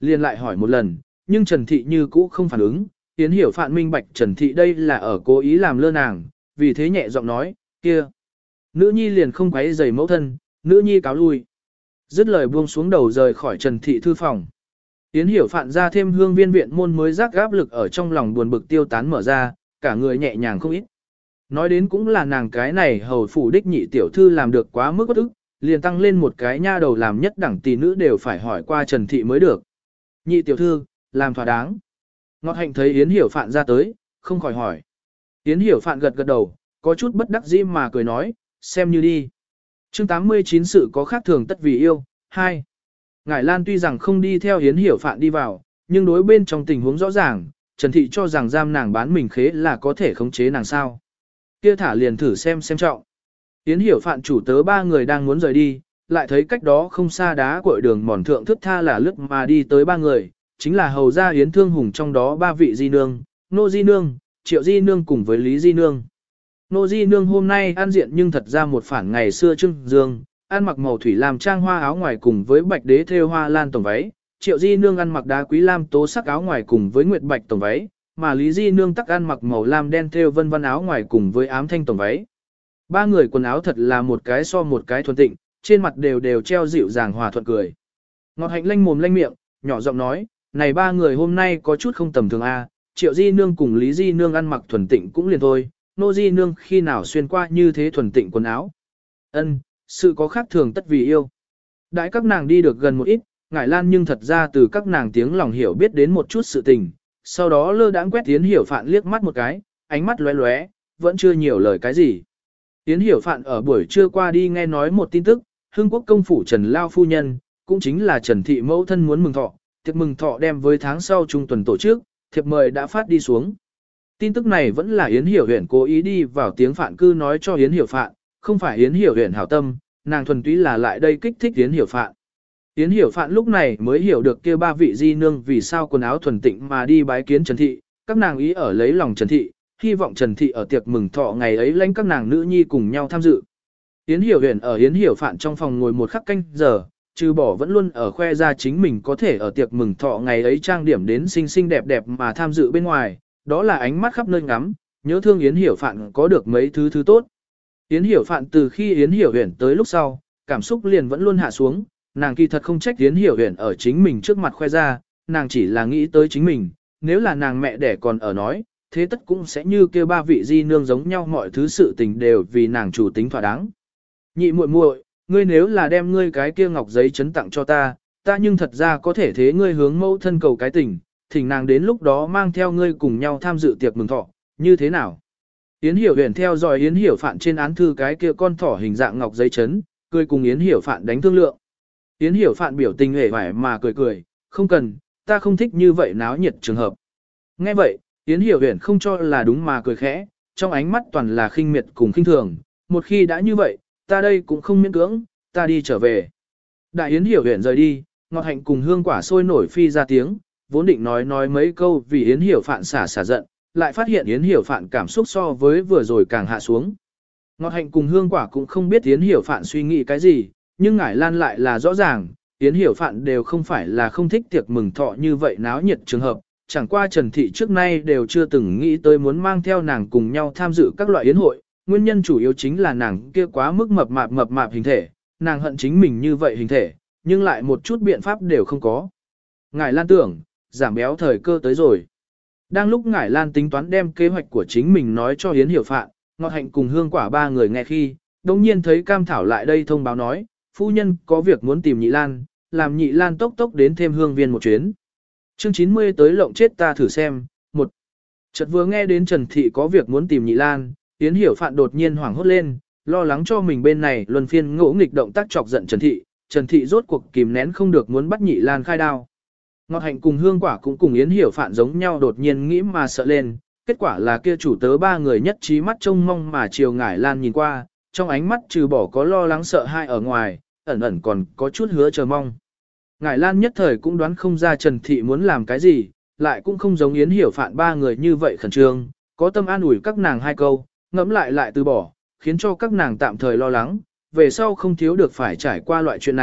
liền lại hỏi một lần, nhưng Trần Thị như cũ không phản ứng, Yến Hiểu Phạn minh bạch Trần Thị đây là ở cố ý làm lơ nàng, vì thế nhẹ giọng nói, kia. Nữ nhi liền không quấy rầy mẫu thân, nữ nhi cáo lui. Dứt lời buông xuống đầu rời khỏi Trần Thị thư phòng. Yến Hiểu Phạn ra thêm hương viên viện môn mới giác gáp lực ở trong lòng buồn bực tiêu tán mở ra, cả người nhẹ nhàng không ít. Nói đến cũng là nàng cái này hầu phủ đích nhị tiểu thư làm được quá mức bất ức, liền tăng lên một cái nha đầu làm nhất đẳng tỷ nữ đều phải hỏi qua Trần Thị mới được. Nhị tiểu thư, làm thỏa đáng. Ngọt Hạnh thấy Yến Hiểu Phạn ra tới, không khỏi hỏi. Yến Hiểu Phạn gật gật đầu, có chút bất đắc dĩ mà cười nói, xem như đi. Chương tám mươi chín sự có khác thường tất vì yêu, hai. Ngải Lan tuy rằng không đi theo Yến Hiểu Phạn đi vào, nhưng đối bên trong tình huống rõ ràng, Trần Thị cho rằng giam nàng bán mình khế là có thể khống chế nàng sao. Kia thả liền thử xem xem trọng. Yến Hiểu Phạn chủ tớ ba người đang muốn rời đi, lại thấy cách đó không xa đá cội đường mòn thượng thức tha là lướt mà đi tới ba người, chính là hầu gia Yến Thương Hùng trong đó ba vị di nương, Nô Di Nương, Triệu Di Nương cùng với Lý Di Nương. Nô Di Nương hôm nay ăn diện nhưng thật ra một phản ngày xưa trưng dương, ăn mặc màu thủy lam trang hoa áo ngoài cùng với bạch đế thêu hoa lan tổng váy, Triệu Di Nương ăn mặc đá quý lam tố sắc áo ngoài cùng với nguyệt bạch tổng váy, mà Lý Di Nương tắc ăn mặc màu lam đen thêu vân vân áo ngoài cùng với ám thanh tổng váy. Ba người quần áo thật là một cái so một cái thuần tịnh, trên mặt đều đều treo dịu dàng hòa thuận cười. Ngọt Hạnh lanh mồm lanh miệng, nhỏ giọng nói, này ba người hôm nay có chút không tầm thường a, Triệu Di Nương cùng Lý Di Nương ăn mặc thuần tịnh cũng liền thôi, Nô Di Nương khi nào xuyên qua như thế thuần tịnh quần áo. Ân, sự có khác thường tất vì yêu. Đãi các nàng đi được gần một ít, Ngải Lan nhưng thật ra từ các nàng tiếng lòng hiểu biết đến một chút sự tình, sau đó lơ đãng quét Yến Hiểu Phạn liếc mắt một cái, ánh mắt lóe lóe, vẫn chưa nhiều lời cái gì. Yến Hiểu Phạn ở buổi trưa qua đi nghe nói một tin tức, Hưng Quốc công phủ Trần Lao phu nhân, cũng chính là Trần Thị mẫu thân muốn mừng thọ, tiệc mừng thọ đem với tháng sau trung tuần tổ chức, thiệp mời đã phát đi xuống. Tin tức này vẫn là Yến Hiểu Huyền cố ý đi vào tiếng Phạn cư nói cho Yến Hiểu Phạn, không phải Yến Hiểu Huyền hảo tâm, nàng thuần túy là lại đây kích thích Yến Hiểu Phạn. Yến Hiểu Phạn lúc này mới hiểu được kia ba vị di nương vì sao quần áo thuần tịnh mà đi bái kiến Trần Thị, các nàng ý ở lấy lòng Trần Thị, hy vọng Trần Thị ở tiệc mừng thọ ngày ấy lãnh các nàng nữ nhi cùng nhau tham dự. Yến Hiểu Huyền ở Yến Hiểu Phạn trong phòng ngồi một khắc canh giờ, trừ bỏ vẫn luôn ở khoe ra chính mình có thể ở tiệc mừng thọ ngày ấy trang điểm đến xinh xinh đẹp đẹp mà tham dự bên ngoài, đó là ánh mắt khắp nơi ngắm, nhớ thương Yến Hiểu Phạn có được mấy thứ thứ tốt. Yến Hiểu Phạn từ khi Yến Hiểu Huyền tới lúc sau, cảm xúc liền vẫn luôn hạ xuống, nàng kỳ thật không trách Yến Hiểu Huyền ở chính mình trước mặt khoe ra, nàng chỉ là nghĩ tới chính mình, nếu là nàng mẹ đẻ còn ở nói, thế tất cũng sẽ như kêu ba vị di nương giống nhau mọi thứ sự tình đều vì nàng chủ tính thỏa đáng. Nhị muội muội, ngươi nếu là đem ngươi cái kia ngọc giấy chấn tặng cho ta, ta nhưng thật ra có thể thế ngươi hướng mẫu thân cầu cái tình, thỉnh nàng đến lúc đó mang theo ngươi cùng nhau tham dự tiệc mừng thọ, như thế nào? Yến Hiểu Huyền theo dõi Yến Hiểu Phạn trên án thư cái kia con thỏ hình dạng ngọc giấy chấn, cười cùng Yến Hiểu Phạn đánh thương lượng. Yến Hiểu Phạn biểu tình hề vải mà cười cười, không cần, ta không thích như vậy náo nhiệt trường hợp. Nghe vậy, Yến Hiểu Huyền không cho là đúng mà cười khẽ, trong ánh mắt toàn là khinh miệt cùng khinh thường, một khi đã như vậy, ta đây cũng không miễn cưỡng, ta đi trở về. Đại Yến Hiểu Huyền rời đi, Ngọt Hạnh cùng hương quả sôi nổi phi ra tiếng, vốn định nói nói mấy câu vì Yến Hiểu Phạn xả xả giận, lại phát hiện Yến Hiểu Phạn cảm xúc so với vừa rồi càng hạ xuống. Ngọt Hạnh cùng hương quả cũng không biết Yến Hiểu Phạn suy nghĩ cái gì, nhưng Ngải Lan lại là rõ ràng, Yến Hiểu Phạn đều không phải là không thích tiệc mừng thọ như vậy náo nhiệt trường hợp, chẳng qua Trần Thị trước nay đều chưa từng nghĩ tới muốn mang theo nàng cùng nhau tham dự các loại yến hội, nguyên nhân chủ yếu chính là nàng kia quá mức mập mạp mập mạp hình thể, nàng hận chính mình như vậy hình thể, nhưng lại một chút biện pháp đều không có. Ngải Lan tưởng, giảm béo thời cơ tới rồi. Đang lúc Ngải Lan tính toán đem kế hoạch của chính mình nói cho Yến Hiểu Phạn, Ngọt Hạnh cùng hương quả ba người nghe khi, đồng nhiên thấy Cam Thảo lại đây thông báo nói, phu nhân có việc muốn tìm Nhị Lan, làm Nhị Lan tốc tốc đến thêm hương viên một chuyến. Chương chín mươi tới lộng chết ta thử xem, một. Chợt vừa nghe đến Trần Thị có việc muốn tìm Nhị Lan, Yến Hiểu Phạn đột nhiên hoảng hốt lên, lo lắng cho mình bên này luân phiên ngỗ nghịch động tác chọc giận Trần Thị, Trần Thị rốt cuộc kìm nén không được muốn bắt Nhị Lan khai đao. Ngọt Hạnh cùng hương quả cũng cùng Yến Hiểu Phạn giống nhau đột nhiên nghĩ mà sợ lên, kết quả là kia chủ tớ ba người nhất trí mắt trông mong mà chiều Ngải Lan nhìn qua, trong ánh mắt trừ bỏ có lo lắng sợ hai ở ngoài, ẩn ẩn còn có chút hứa chờ mong. Ngải Lan nhất thời cũng đoán không ra Trần Thị muốn làm cái gì, lại cũng không giống Yến Hiểu Phạn ba người như vậy khẩn trương, có tâm an ủi các nàng hai câu, ngẫm lại lại từ bỏ, khiến cho các nàng tạm thời lo lắng, về sau không thiếu được phải trải qua loại chuyện này,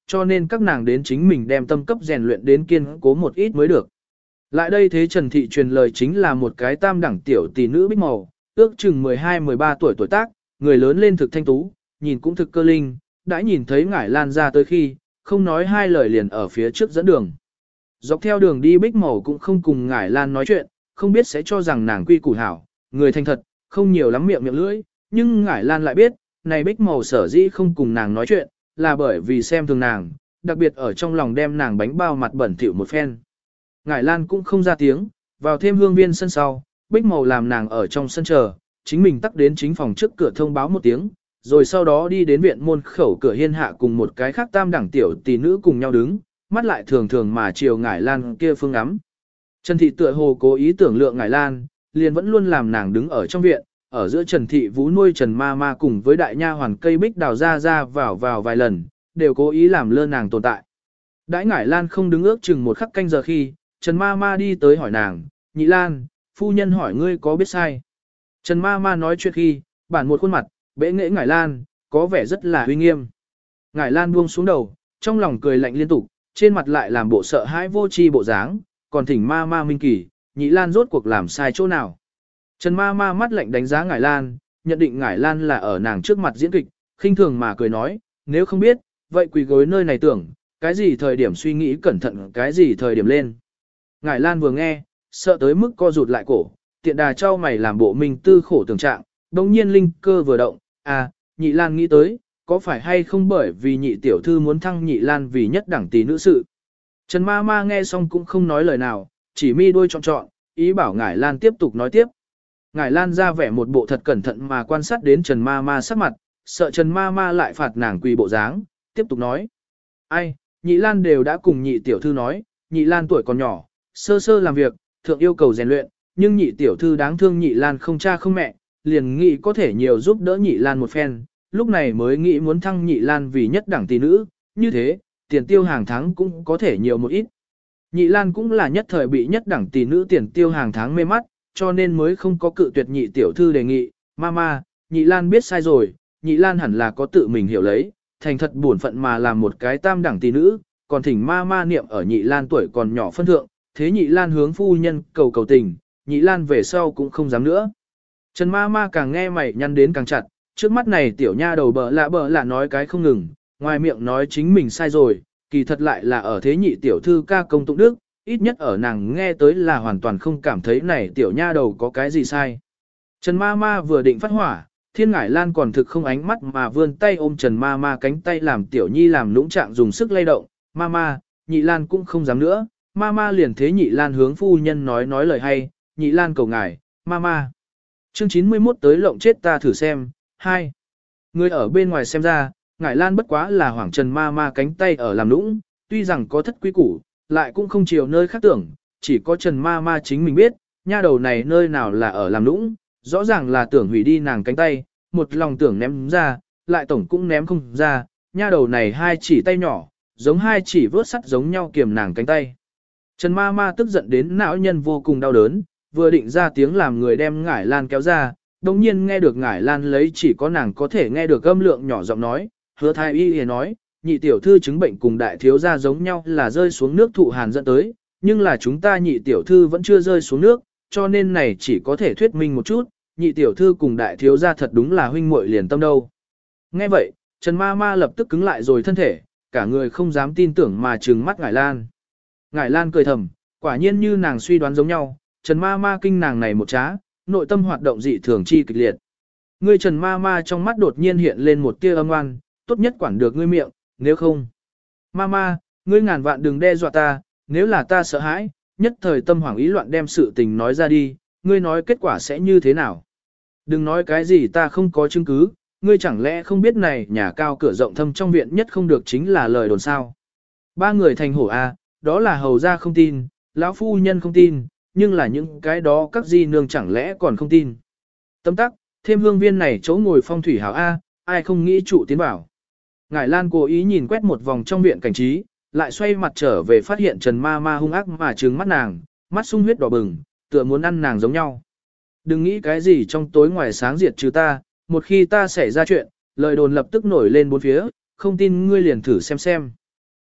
cho nên các nàng đến chính mình đem tâm cấp rèn luyện đến kiên cố một ít mới được. Lại đây thế Trần Thị truyền lời chính là một cái tam đẳng tiểu tỷ nữ bích màu, ước chừng mười hai mười ba tuổi tuổi tác, người lớn lên thực thanh tú, nhìn cũng thực cơ linh, đã nhìn thấy Ngải Lan ra tới khi, không nói hai lời liền ở phía trước dẫn đường. Dọc theo đường đi bích màu cũng không cùng Ngải Lan nói chuyện, không biết sẽ cho rằng nàng quy củ hảo, người thành thật, không nhiều lắm miệng miệng lưỡi, nhưng Ngải Lan lại biết, này bích màu sở dĩ không cùng nàng nói chuyện, là bởi vì xem thường nàng, đặc biệt ở trong lòng đem nàng bánh bao mặt bẩn thỉu một phen. Ngải Lan cũng không ra tiếng, vào thêm hương viên sân sau, bích màu làm nàng ở trong sân chờ, chính mình tắc đến chính phòng trước cửa thông báo một tiếng, rồi sau đó đi đến viện môn khẩu cửa hiên hạ cùng một cái khác tam đẳng tiểu tỷ nữ cùng nhau đứng, mắt lại thường thường mà chiều Ngải Lan kia phương ngắm. Trần Thị tựa hồ cố ý tưởng lượng Ngải Lan, liền vẫn luôn làm nàng đứng ở trong viện, ở giữa Trần Thị Vũ nuôi Trần Ma Ma cùng với đại nha hoàn cây bích đào ra ra vào vào vài lần, đều cố ý làm lơ nàng tồn tại. Đãi Ngải Lan không đứng ước chừng một khắc canh giờ khi, Trần Ma Ma đi tới hỏi nàng, Nhị Lan, phu nhân hỏi ngươi có biết sai. Trần Ma Ma nói chuyện khi, bản một khuôn mặt, bẽ nghệ Ngải Lan, có vẻ rất là uy nghiêm. Ngải Lan buông xuống đầu, trong lòng cười lạnh liên tục, trên mặt lại làm bộ sợ hãi vô tri bộ dáng, còn thỉnh Ma Ma minh kỳ, Nhị Lan rốt cuộc làm sai chỗ nào. Trần Ma Ma mắt lạnh đánh giá Ngải Lan, nhận định Ngải Lan là ở nàng trước mặt diễn kịch, khinh thường mà cười nói, nếu không biết, vậy quỳ gối nơi này tưởng, cái gì thời điểm suy nghĩ cẩn thận cái gì thời điểm lên. Ngải Lan vừa nghe, sợ tới mức co rụt lại cổ, tiện đà trao mày làm bộ mình tư khổ tưởng trạng, đồng nhiên linh cơ vừa động, à, Nhị Lan nghĩ tới, có phải hay không bởi vì nhị tiểu thư muốn thăng Nhị Lan vì nhất đẳng tỷ nữ sự. Trần Ma Ma nghe xong cũng không nói lời nào, chỉ mi đôi trọn trọn, ý bảo Ngải Lan tiếp tục nói tiếp. Ngải Lan ra vẻ một bộ thật cẩn thận mà quan sát đến Trần Ma Ma sắc mặt, sợ Trần Ma Ma lại phạt nàng quỳ bộ dáng, tiếp tục nói. Ai, Nhị Lan đều đã cùng nhị tiểu thư nói, Nhị Lan tuổi còn nhỏ, sơ sơ làm việc, thượng yêu cầu rèn luyện, nhưng nhị tiểu thư đáng thương Nhị Lan không cha không mẹ, liền nghĩ có thể nhiều giúp đỡ Nhị Lan một phen, lúc này mới nghĩ muốn thăng Nhị Lan vì nhất đẳng tỷ nữ, như thế, tiền tiêu hàng tháng cũng có thể nhiều một ít. Nhị Lan cũng là nhất thời bị nhất đẳng tỷ nữ tiền tiêu hàng tháng mê mắt, cho nên mới không có cự tuyệt nhị tiểu thư đề nghị, Mama, Nhị Lan biết sai rồi, Nhị Lan hẳn là có tự mình hiểu lấy, thành thật buồn phận mà làm một cái tam đẳng tỷ nữ, còn thỉnh Mama niệm ở Nhị Lan tuổi còn nhỏ phân thượng, thế Nhị Lan hướng phu nhân cầu cầu tình, Nhị Lan về sau cũng không dám nữa. Trần Mama càng nghe mày nhăn đến càng chặt, trước mắt này tiểu nha đầu bợ lạ bợ lạ nói cái không ngừng, ngoài miệng nói chính mình sai rồi, kỳ thật lại là ở thế nhị tiểu thư ca công tụng đức, ít nhất ở nàng nghe tới là hoàn toàn không cảm thấy này tiểu nha đầu có cái gì sai. Trần Ma Ma vừa định phát hỏa, Thiên Ngải Lan còn thực không ánh mắt mà vươn tay ôm Trần Ma Ma cánh tay làm tiểu nhi làm lũng trạng dùng sức lay động, Ma Ma, Nhị Lan cũng không dám nữa, Ma Ma liền thế Nhị Lan hướng phu nhân nói nói lời hay, Nhị Lan cầu ngài, Ma Ma. Chương chín mươi mốt tới lộng chết ta thử xem, hai. Người ở bên ngoài xem ra, Ngải Lan bất quá là hoảng Trần Ma Ma cánh tay ở làm lũng, tuy rằng có thất quý củ, lại cũng không chiều nơi khác tưởng, chỉ có Trần Ma Ma chính mình biết, nha đầu này nơi nào là ở làm lũng, rõ ràng là tưởng hủy đi nàng cánh tay, một lòng tưởng ném ra, lại tổng cũng ném không ra, nha đầu này hai chỉ tay nhỏ, giống hai chỉ vớt sắt giống nhau kiềm nàng cánh tay. Trần Ma Ma tức giận đến não nhân vô cùng đau đớn, vừa định ra tiếng làm người đem Ngải Lan kéo ra, đồng nhiên nghe được Ngải Lan lấy chỉ có nàng có thể nghe được âm lượng nhỏ giọng nói, Hứa thái y y nói, nhị tiểu thư chứng bệnh cùng đại thiếu gia giống nhau là rơi xuống nước thụ hàn dẫn tới, nhưng là chúng ta nhị tiểu thư vẫn chưa rơi xuống nước, cho nên này chỉ có thể thuyết minh một chút, nhị tiểu thư cùng đại thiếu gia thật đúng là huynh muội liền tâm đâu. Nghe vậy, Trần Ma Ma lập tức cứng lại rồi thân thể, cả người không dám tin tưởng mà trừng mắt Ngải Lan. Ngải Lan cười thầm, quả nhiên như nàng suy đoán giống nhau, Trần Ma Ma kinh nàng này một trá, nội tâm hoạt động dị thường chi kịch liệt. Ngươi Trần Ma Ma trong mắt đột nhiên hiện lên một tia âm ngoan, tốt nhất quản được ngươi miệng, nếu không. Mama, ngươi ngàn vạn đừng đe dọa ta, nếu là ta sợ hãi, nhất thời tâm hoảng ý loạn đem sự tình nói ra đi, ngươi nói kết quả sẽ như thế nào. Đừng nói cái gì ta không có chứng cứ, ngươi chẳng lẽ không biết này nhà cao cửa rộng thâm trong viện nhất không được chính là lời đồn sao. Ba người thành hổ a, đó là hầu gia không tin, lão phu nhân không tin, nhưng là những cái đó các di nương chẳng lẽ còn không tin. Tâm tắc, thêm hương viên này chỗ ngồi phong thủy hảo a, ai không nghĩ trụ tiến bảo. Ngải Lan cố ý nhìn quét một vòng trong viện cảnh trí, lại xoay mặt trở về phát hiện Trần Ma Ma hung ác mà trừng mắt nàng, mắt sung huyết đỏ bừng, tựa muốn ăn nàng giống nhau. Đừng nghĩ cái gì trong tối ngoài sáng diệt trừ ta, một khi ta xảy ra chuyện, lời đồn lập tức nổi lên bốn phía, không tin ngươi liền thử xem xem.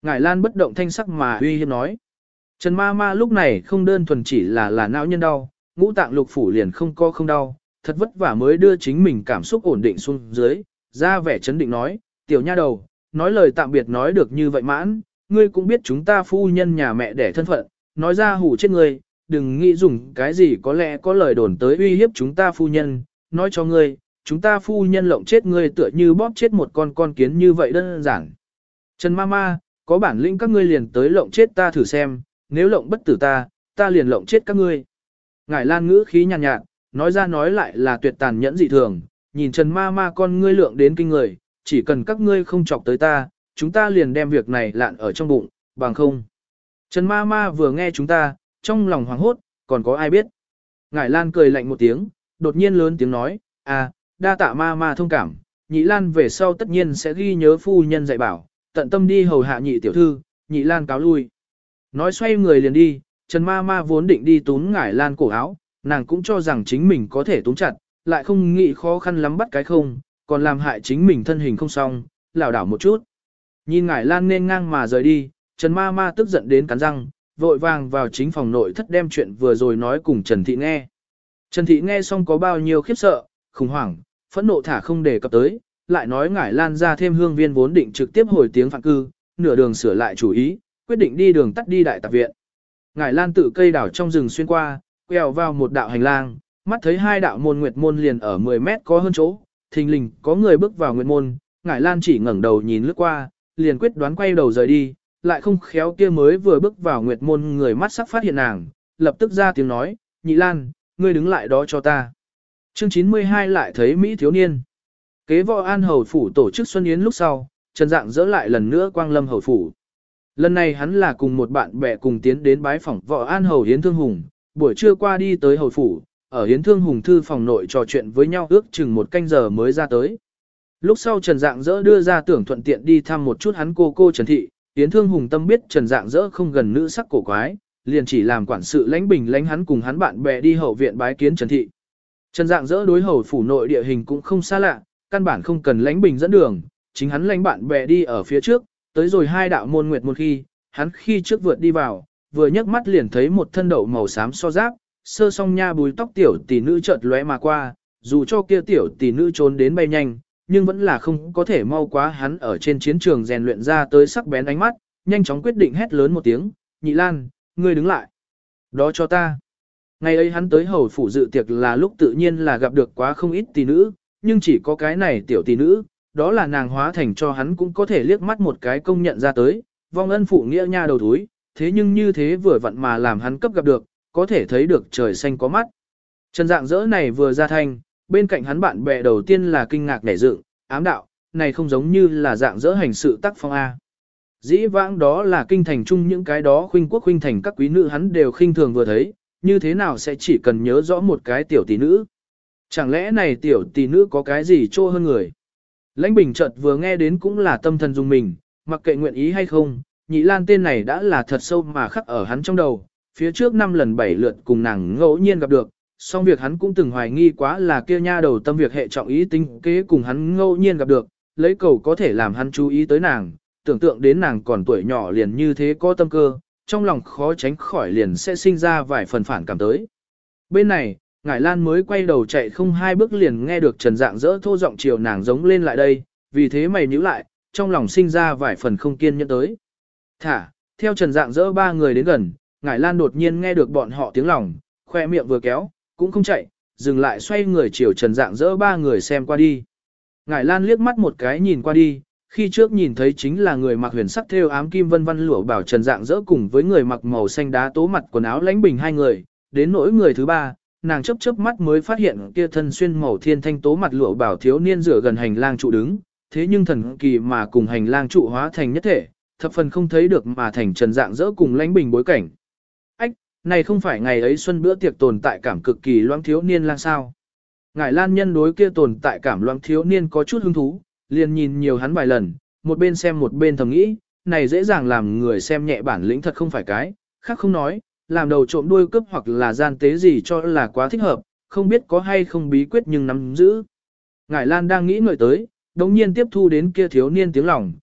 Ngải Lan bất động thanh sắc mà uy hiếp nói. Trần ma ma lúc này không đơn thuần chỉ là là não nhân đau, ngũ tạng lục phủ liền không co không đau, thật vất vả mới đưa chính mình cảm xúc ổn định xuống dưới, ra vẻ chấn định nói, tiểu nha đầu, nói lời tạm biệt nói được như vậy mãn, ngươi cũng biết chúng ta phu nhân nhà mẹ đẻ thân phận, nói ra hủ chết ngươi, đừng nghĩ dùng cái gì có lẽ có lời đồn tới uy hiếp chúng ta phu nhân, nói cho ngươi, chúng ta phu nhân lộng chết ngươi tựa như bóp chết một con con kiến như vậy đơn giản. Trần ma ma, có bản lĩnh các ngươi liền tới lộng chết ta thử xem, nếu lộng bất tử ta, ta liền lộng chết các ngươi. Ngải Lan ngữ khí nhàn nhạt, nhạt, nói ra nói lại là tuyệt tàn nhẫn dị thường, nhìn Trần ma ma con ngươi lượng đến kinh người, chỉ cần các ngươi không chọc tới ta, chúng ta liền đem việc này lạn ở trong bụng, bằng không. Trần ma ma vừa nghe chúng ta, trong lòng hoảng hốt, còn có ai biết. Ngải Lan cười lạnh một tiếng, đột nhiên lớn tiếng nói, à, đa tạ ma ma thông cảm, nhị Lan về sau tất nhiên sẽ ghi nhớ phu nhân dạy bảo, tận tâm đi hầu hạ nhị tiểu thư, nhị Lan cáo lui. Nói xoay người liền đi, Trần ma ma vốn định đi túm Ngải Lan cổ áo, nàng cũng cho rằng chính mình có thể túm chặt, lại không nghĩ khó khăn lắm bắt cái không, còn làm hại chính mình thân hình không xong, lảo đảo một chút. Nhìn Ngải Lan nên ngang mà rời đi, Trần ma ma tức giận đến cắn răng, vội vàng vào chính phòng nội thất đem chuyện vừa rồi nói cùng Trần Thị nghe. Trần Thị nghe xong có bao nhiêu khiếp sợ, khủng hoảng, phẫn nộ thả không đề cập tới, lại nói Ngải Lan ra thêm hương viên vốn định trực tiếp hồi tiếng phản cư, nửa đường sửa lại chủ ý, quyết định đi đường tắt đi đại tạp viện. Ngải Lan tự cây đảo trong rừng xuyên qua, quẹo vào một đạo hành lang, mắt thấy hai đạo môn nguyệt môn liền ở mười mét có hơn chỗ, thình lình có người bước vào nguyệt môn, Ngải Lan chỉ ngẩng đầu nhìn lướt qua, liền quyết đoán quay đầu rời đi, lại không khéo kia mới vừa bước vào nguyệt môn người mắt sắc phát hiện nàng, lập tức ra tiếng nói, nhị Lan, ngươi đứng lại đó cho ta. Chương chín mươi hai lại thấy Mỹ thiếu niên. Kế võ an hầu phủ tổ chức Xuân Yến lúc sau, Trần Dạng dỡ lại lần nữa quang lâm hầu phủ. Lần này hắn là cùng một bạn bè cùng tiến đến bái phỏng võ an hầu Hiến Thương Hùng, buổi trưa qua đi tới hầu phủ, ở Hiến Thương Hùng thư phòng nội trò chuyện với nhau ước chừng một canh giờ mới ra tới. Lúc sau Trần Dạng dỡ đưa ra tưởng thuận tiện đi thăm một chút hắn cô cô Trần Thị, Hiến Thương Hùng tâm biết Trần Dạng dỡ không gần nữ sắc cổ quái, liền chỉ làm quản sự lãnh bình lãnh hắn cùng hắn bạn bè đi hậu viện bái kiến Trần Thị. Trần Dạng dỡ đối hầu phủ nội địa hình cũng không xa lạ, căn bản không cần lãnh bình dẫn đường, chính hắn lãnh bạn bè đi ở phía trước, tới rồi hai đạo môn nguyệt môn khi, hắn khi trước vượt đi vào, vừa nhấc mắt liền thấy một thân đậu màu xám so giáp, sơ song nha bùi tóc tiểu tỷ nữ chợt lóe mà qua, dù cho kia tiểu tỷ nữ trốn đến bay nhanh, nhưng vẫn là không có thể mau quá hắn ở trên chiến trường rèn luyện ra tới sắc bén ánh mắt, nhanh chóng quyết định hét lớn một tiếng, nhị Lan, ngươi đứng lại. Đó cho ta. Ngày ấy hắn tới hầu phủ dự tiệc là lúc tự nhiên là gặp được quá không ít tỷ nữ, nhưng chỉ có cái này tiểu tỷ nữ, đó là nàng hóa thành cho hắn cũng có thể liếc mắt một cái công nhận ra tới, vong ân phụ nghĩa nha đầu thúi, thế nhưng như thế vừa vặn mà làm hắn cấp gặp được, có thể thấy được trời xanh có mắt. Trần Dạng dỡ này vừa ra thanh, bên cạnh hắn bạn bè đầu tiên là kinh ngạc nảy dựng, ám đạo, này không giống như là Dạng dỡ hành sự tác phong A. Dĩ vãng đó là kinh thành chung những cái đó khuynh quốc khuynh thành các quý nữ hắn đều khinh thường vừa thấy, như thế nào sẽ chỉ cần nhớ rõ một cái tiểu tỷ nữ. Chẳng lẽ này tiểu tỷ nữ có cái gì trô hơn người? Lãnh Bình chợt vừa nghe đến cũng là tâm thần dùng mình, mặc kệ nguyện ý hay không, nhị Lan tên này đã là thật sâu mà khắc ở hắn trong đầu, phía trước năm lần bảy lượt cùng nàng ngẫu nhiên gặp được, song việc hắn cũng từng hoài nghi quá là kia nha đầu tâm việc hệ trọng ý tính kế cùng hắn ngẫu nhiên gặp được, lấy cầu có thể làm hắn chú ý tới nàng, tưởng tượng đến nàng còn tuổi nhỏ liền như thế có tâm cơ, trong lòng khó tránh khỏi liền sẽ sinh ra vài phần phản cảm tới. Bên này, Ngải Lan mới quay đầu chạy không hai bước liền nghe được Trần Dạng dỡ thô giọng chiều nàng giống lên lại đây, vì thế mày nhíu lại, trong lòng sinh ra vài phần không kiên nhẫn tới. Thả, theo Trần Dạng dỡ ba người đến gần, Ngải Lan đột nhiên nghe được bọn họ tiếng lòng, khoe miệng vừa kéo, cũng không chạy, dừng lại xoay người chiều Trần Dạng dỡ ba người xem qua đi. Ngải Lan liếc mắt một cái nhìn qua đi, khi trước nhìn thấy chính là người mặc huyền sắc thêu ám kim vân vân lụa bảo Trần Dạng dỡ cùng với người mặc màu xanh đá tố mặt quần áo lãnh bình hai người, đến nỗi người thứ ba, nàng chớp chớp mắt mới phát hiện kia thân xuyên màu thiên thanh tố mặt lụa bảo thiếu niên rửa gần hành lang trụ đứng, thế nhưng thần kỳ mà cùng hành lang trụ hóa thành nhất thể, thập phần không thấy được mà thành Trần Dạng dỡ cùng lãnh bình bối cảnh. Ách, này không phải ngày ấy xuân bữa tiệc tồn tại cảm cực kỳ loãng thiếu niên lang sao? Ngải Lan nhân đối kia tồn tại cảm loãng thiếu niên có chút hứng thú, liền nhìn nhiều hắn vài lần, một bên xem một bên thầm nghĩ, này dễ dàng làm người xem nhẹ bản lĩnh thật không phải cái, khác không nói, làm đầu trộm đuôi cướp hoặc là gian tế gì cho là quá thích hợp, không biết có hay không bí quyết nhưng nắm giữ. Ngải Lan đang nghĩ ngợi tới, đồng nhiên tiếp thu đến kia thiếu niên tiếng lòng,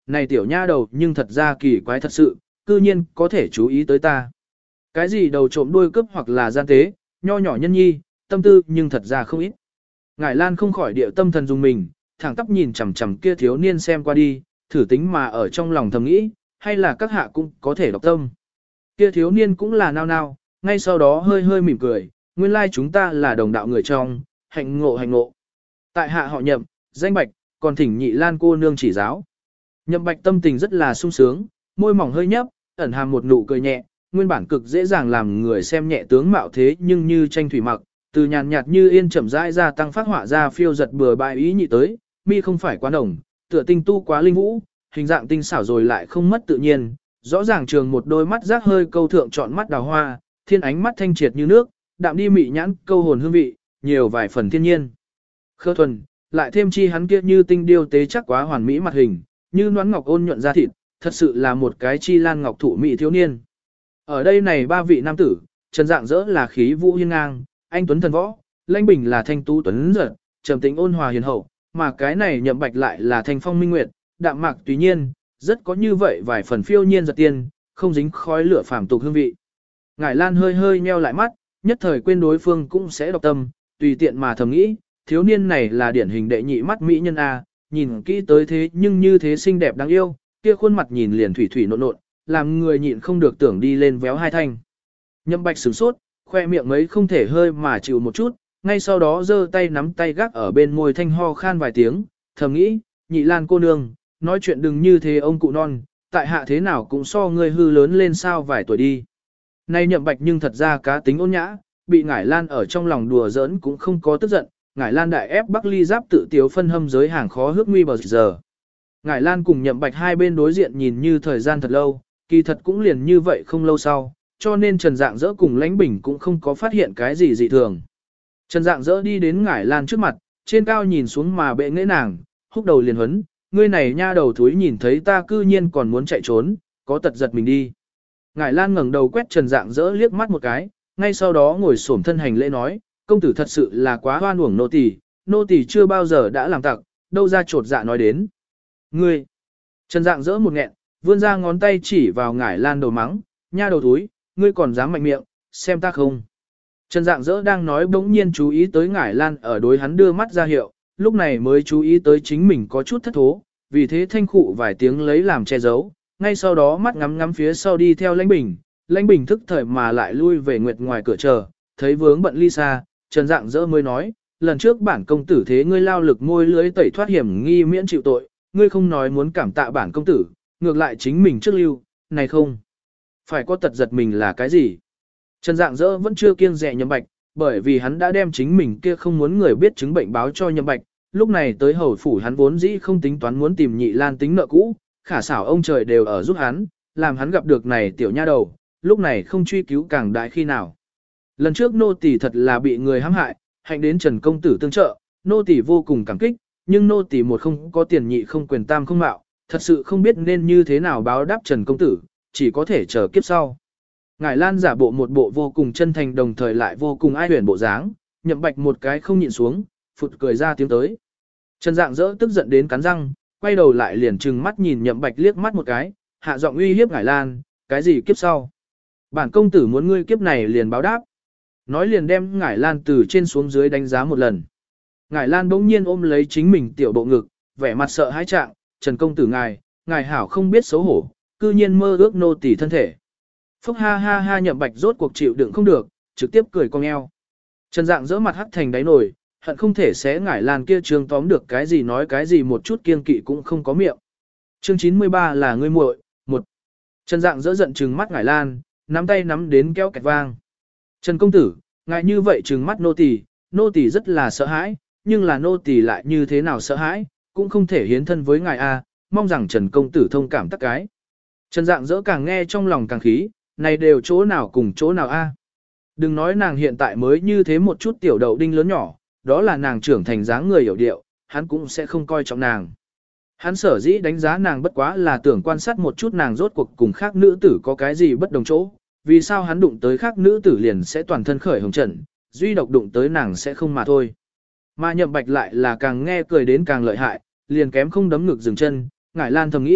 này tiểu nha đầu nhưng thật ra kỳ quái thật sự, cư nhiên có thể chú ý tới ta. Cái gì đầu trộm đuôi cướp hoặc là gian tế, nho nhỏ nhân nhi, tâm tư nhưng thật ra không ít. Ngải Lan không khỏi điệu tâm thần dùng mình, thẳng tắp nhìn chằm chằm kia thiếu niên xem qua đi, thử tính mà ở trong lòng thầm nghĩ, hay là các hạ cũng có thể đọc tâm. Kia thiếu niên cũng là nao nao, ngay sau đó hơi hơi mỉm cười, nguyên lai chúng ta là đồng đạo người trong, hạnh ngộ hạnh ngộ. Tại hạ họ Nhậm, danh Bạch, còn thỉnh Nhị Lan cô nương chỉ giáo. Nhậm Bạch tâm tình rất là sung sướng, môi mỏng hơi nhấp, ẩn hàm một nụ cười nhẹ, nguyên bản cực dễ dàng làm người xem nhẹ tướng mạo thế nhưng như tranh thủy mặc, từ nhàn nhạt như yên chậm rãi ra tăng phát họa ra phiêu giật bừa bãi ý nhị tới, mi không phải quá đồng, tựa tinh tu quá linh vũ, hình dạng tinh xảo rồi lại không mất tự nhiên, rõ ràng trường một đôi mắt rác hơi câu thượng chọn mắt đào hoa, thiên ánh mắt thanh triệt như nước, đạm đi mị nhãn câu hồn hương vị, nhiều vài phần thiên nhiên. Khơ thuần, lại thêm chi hắn kia như tinh điêu tế chắc quá hoàn mỹ mặt hình, như nón ngọc ôn nhuận da thịt, thật sự là một cái chi lan ngọc thụ mỹ thiếu niên. Ở đây này ba vị nam tử, Trần Dạng Dỡ là khí vũ hiên ngang, anh tuấn thần võ, Lãnh Bình là thanh tú tuấn giật, trầm tĩnh ôn hòa hiền hậu, mà cái này Nhậm Bạch lại là thanh phong minh nguyệt, đạm mạc tùy nhiên, rất có như vậy vài phần phiêu nhiên giật tiên, không dính khói lửa phàm tục hương vị. Ngải Lan hơi hơi nheo lại mắt, nhất thời quên đối phương cũng sẽ độc tâm, tùy tiện mà thầm nghĩ, thiếu niên này là điển hình đệ nhị mắt mỹ nhân a, nhìn kỹ tới thế nhưng như thế xinh đẹp đáng yêu, kia khuôn mặt nhìn liền thủy thủy nộn nộn, làm người nhịn không được tưởng đi lên véo hai thanh. Nhậm Bạch sửng sốt, khoe miệng mấy không thể hơi mà chịu một chút, ngay sau đó giơ tay nắm tay gác ở bên môi thanh ho khan vài tiếng, thầm nghĩ, Nhị Lan cô nương, nói chuyện đừng như thế ông cụ non, tại hạ thế nào cũng so ngươi hư lớn lên sao vài tuổi đi. Nay Nhậm Bạch nhưng thật ra cá tính ôn nhã, bị Ngải Lan ở trong lòng đùa giỡn cũng không có tức giận, Ngải Lan đại ép Bắc Ly Giáp tự tiếu phân hâm giới hàng khó hước nguy bờ giờ. Ngải Lan cùng Nhậm Bạch hai bên đối diện nhìn như thời gian thật lâu, kỳ thật cũng liền như vậy không lâu sau, cho nên Trần Dạng Dỡ cùng Lãnh Bình cũng không có phát hiện cái gì dị thường. Trần Dạng Dỡ đi đến Ngải Lan trước mặt, trên cao nhìn xuống mà bệ nghệ nàng, húc đầu liền huấn, ngươi này nha đầu thúi nhìn thấy ta cư nhiên còn muốn chạy trốn, có tật giật mình đi. Ngải Lan ngẩng đầu quét Trần Dạng Dỡ liếc mắt một cái, ngay sau đó ngồi xổm thân hành lễ nói, công tử thật sự là quá hoan uổng nô tỳ, nô tỳ chưa bao giờ đã làm tặc, đâu ra trột dạ nói đến. Ngươi! Trần Dạng Dỡ một nghẹn, vươn ra ngón tay chỉ vào Ngải Lan đầu mắng, nha đầu thúi, ngươi còn dám mạnh miệng, xem ta không. Trần Dạng Dỡ đang nói bỗng nhiên chú ý tới Ngải Lan ở đối hắn đưa mắt ra hiệu, lúc này mới chú ý tới chính mình có chút thất thố, vì thế thanh khụ vài tiếng lấy làm che giấu, ngay sau đó mắt ngắm ngắm phía sau đi theo Lãnh Bình, Lãnh Bình thức thời mà lại lui về nguyệt ngoài cửa chờ, thấy vướng bận ly xa, Trần Dạng Dỡ mới nói, lần trước bản công tử thế ngươi lao lực môi lưới tẩy thoát hiểm nghi miễn chịu tội, ngươi không nói muốn cảm tạ bản công tử, ngược lại chính mình trước lưu, này không. Phải có tật giật mình là cái gì? Trần Dạng Dỡ vẫn chưa kiêng dè Nhậm Bạch, bởi vì hắn đã đem chính mình kia không muốn người biết chứng bệnh báo cho Nhậm Bạch, lúc này tới hầu phủ hắn vốn dĩ không tính toán muốn tìm Nhị Lan tính nợ cũ, khả xảo ông trời đều ở giúp hắn, làm hắn gặp được này tiểu nha đầu, lúc này không truy cứu càng đại khi nào. Lần trước nô tỳ thật là bị người hãm hại, hạnh đến Trần công tử tương trợ, nô tỳ vô cùng cảm kích, nhưng nô tỳ một không có tiền, nhị không quyền, tam không mạo, thật sự không biết nên như thế nào báo đáp Trần công tử, chỉ có thể chờ kiếp sau. Ngải Lan giả bộ một bộ vô cùng chân thành đồng thời lại vô cùng ai huyền bộ dáng, Nhậm Bạch một cái không nhịn xuống, phụt cười ra tiếng tới. Trần Dạng Dỡ tức giận đến cắn răng, quay đầu lại liền trừng mắt nhìn Nhậm Bạch liếc mắt một cái, hạ giọng uy hiếp Ngải Lan, cái gì kiếp sau? Bản công tử muốn ngươi kiếp này liền báo đáp. Nói liền đem Ngải Lan từ trên xuống dưới đánh giá một lần. Ngải Lan bỗng nhiên ôm lấy chính mình tiểu bộ ngực, vẻ mặt sợ hãi trạng, Trần công tử ngài, ngài hảo không biết xấu hổ, cư nhiên mơ ước nô tỳ thân thể. Phúc ha ha ha Nhậm Bạch rốt cuộc chịu đựng không được, trực tiếp cười cong eo. Trần Dạng Dỡ mặt hắt thành đáy nồi, hận không thể xé Ngải Lan kia trường tóm được cái gì nói cái gì một chút kiêng kỵ cũng không có miệng. Chương chín mươi ba là ngươi muội, một. Trần Dạng Dỡ giận trừng mắt Ngải Lan, nắm tay nắm đến kéo kẹt vang. Trần công tử, ngài như vậy trừng mắt nô tỳ, nô tỳ rất là sợ hãi, nhưng là nô tỳ lại như thế nào sợ hãi, cũng không thể hiến thân với ngài a, mong rằng Trần công tử thông cảm tất cái. Trần Dạng Dỡ càng nghe trong lòng càng khí, này đều chỗ nào cùng chỗ nào a. Đừng nói nàng hiện tại mới như thế một chút tiểu đậu đinh lớn nhỏ, đó là nàng trưởng thành dáng người hiểu điệu, hắn cũng sẽ không coi trọng nàng. Hắn sở dĩ đánh giá nàng bất quá là tưởng quan sát một chút nàng rốt cuộc cùng khác nữ tử có cái gì bất đồng chỗ, vì sao hắn đụng tới khác nữ tử liền sẽ toàn thân khởi hồng trận, duy độc đụng tới nàng sẽ không mà thôi. Mà Nhậm Bạch lại là càng nghe cười đến càng lợi hại, liền kém không đấm ngực dừng chân, Ngải Lan thầm nghĩ,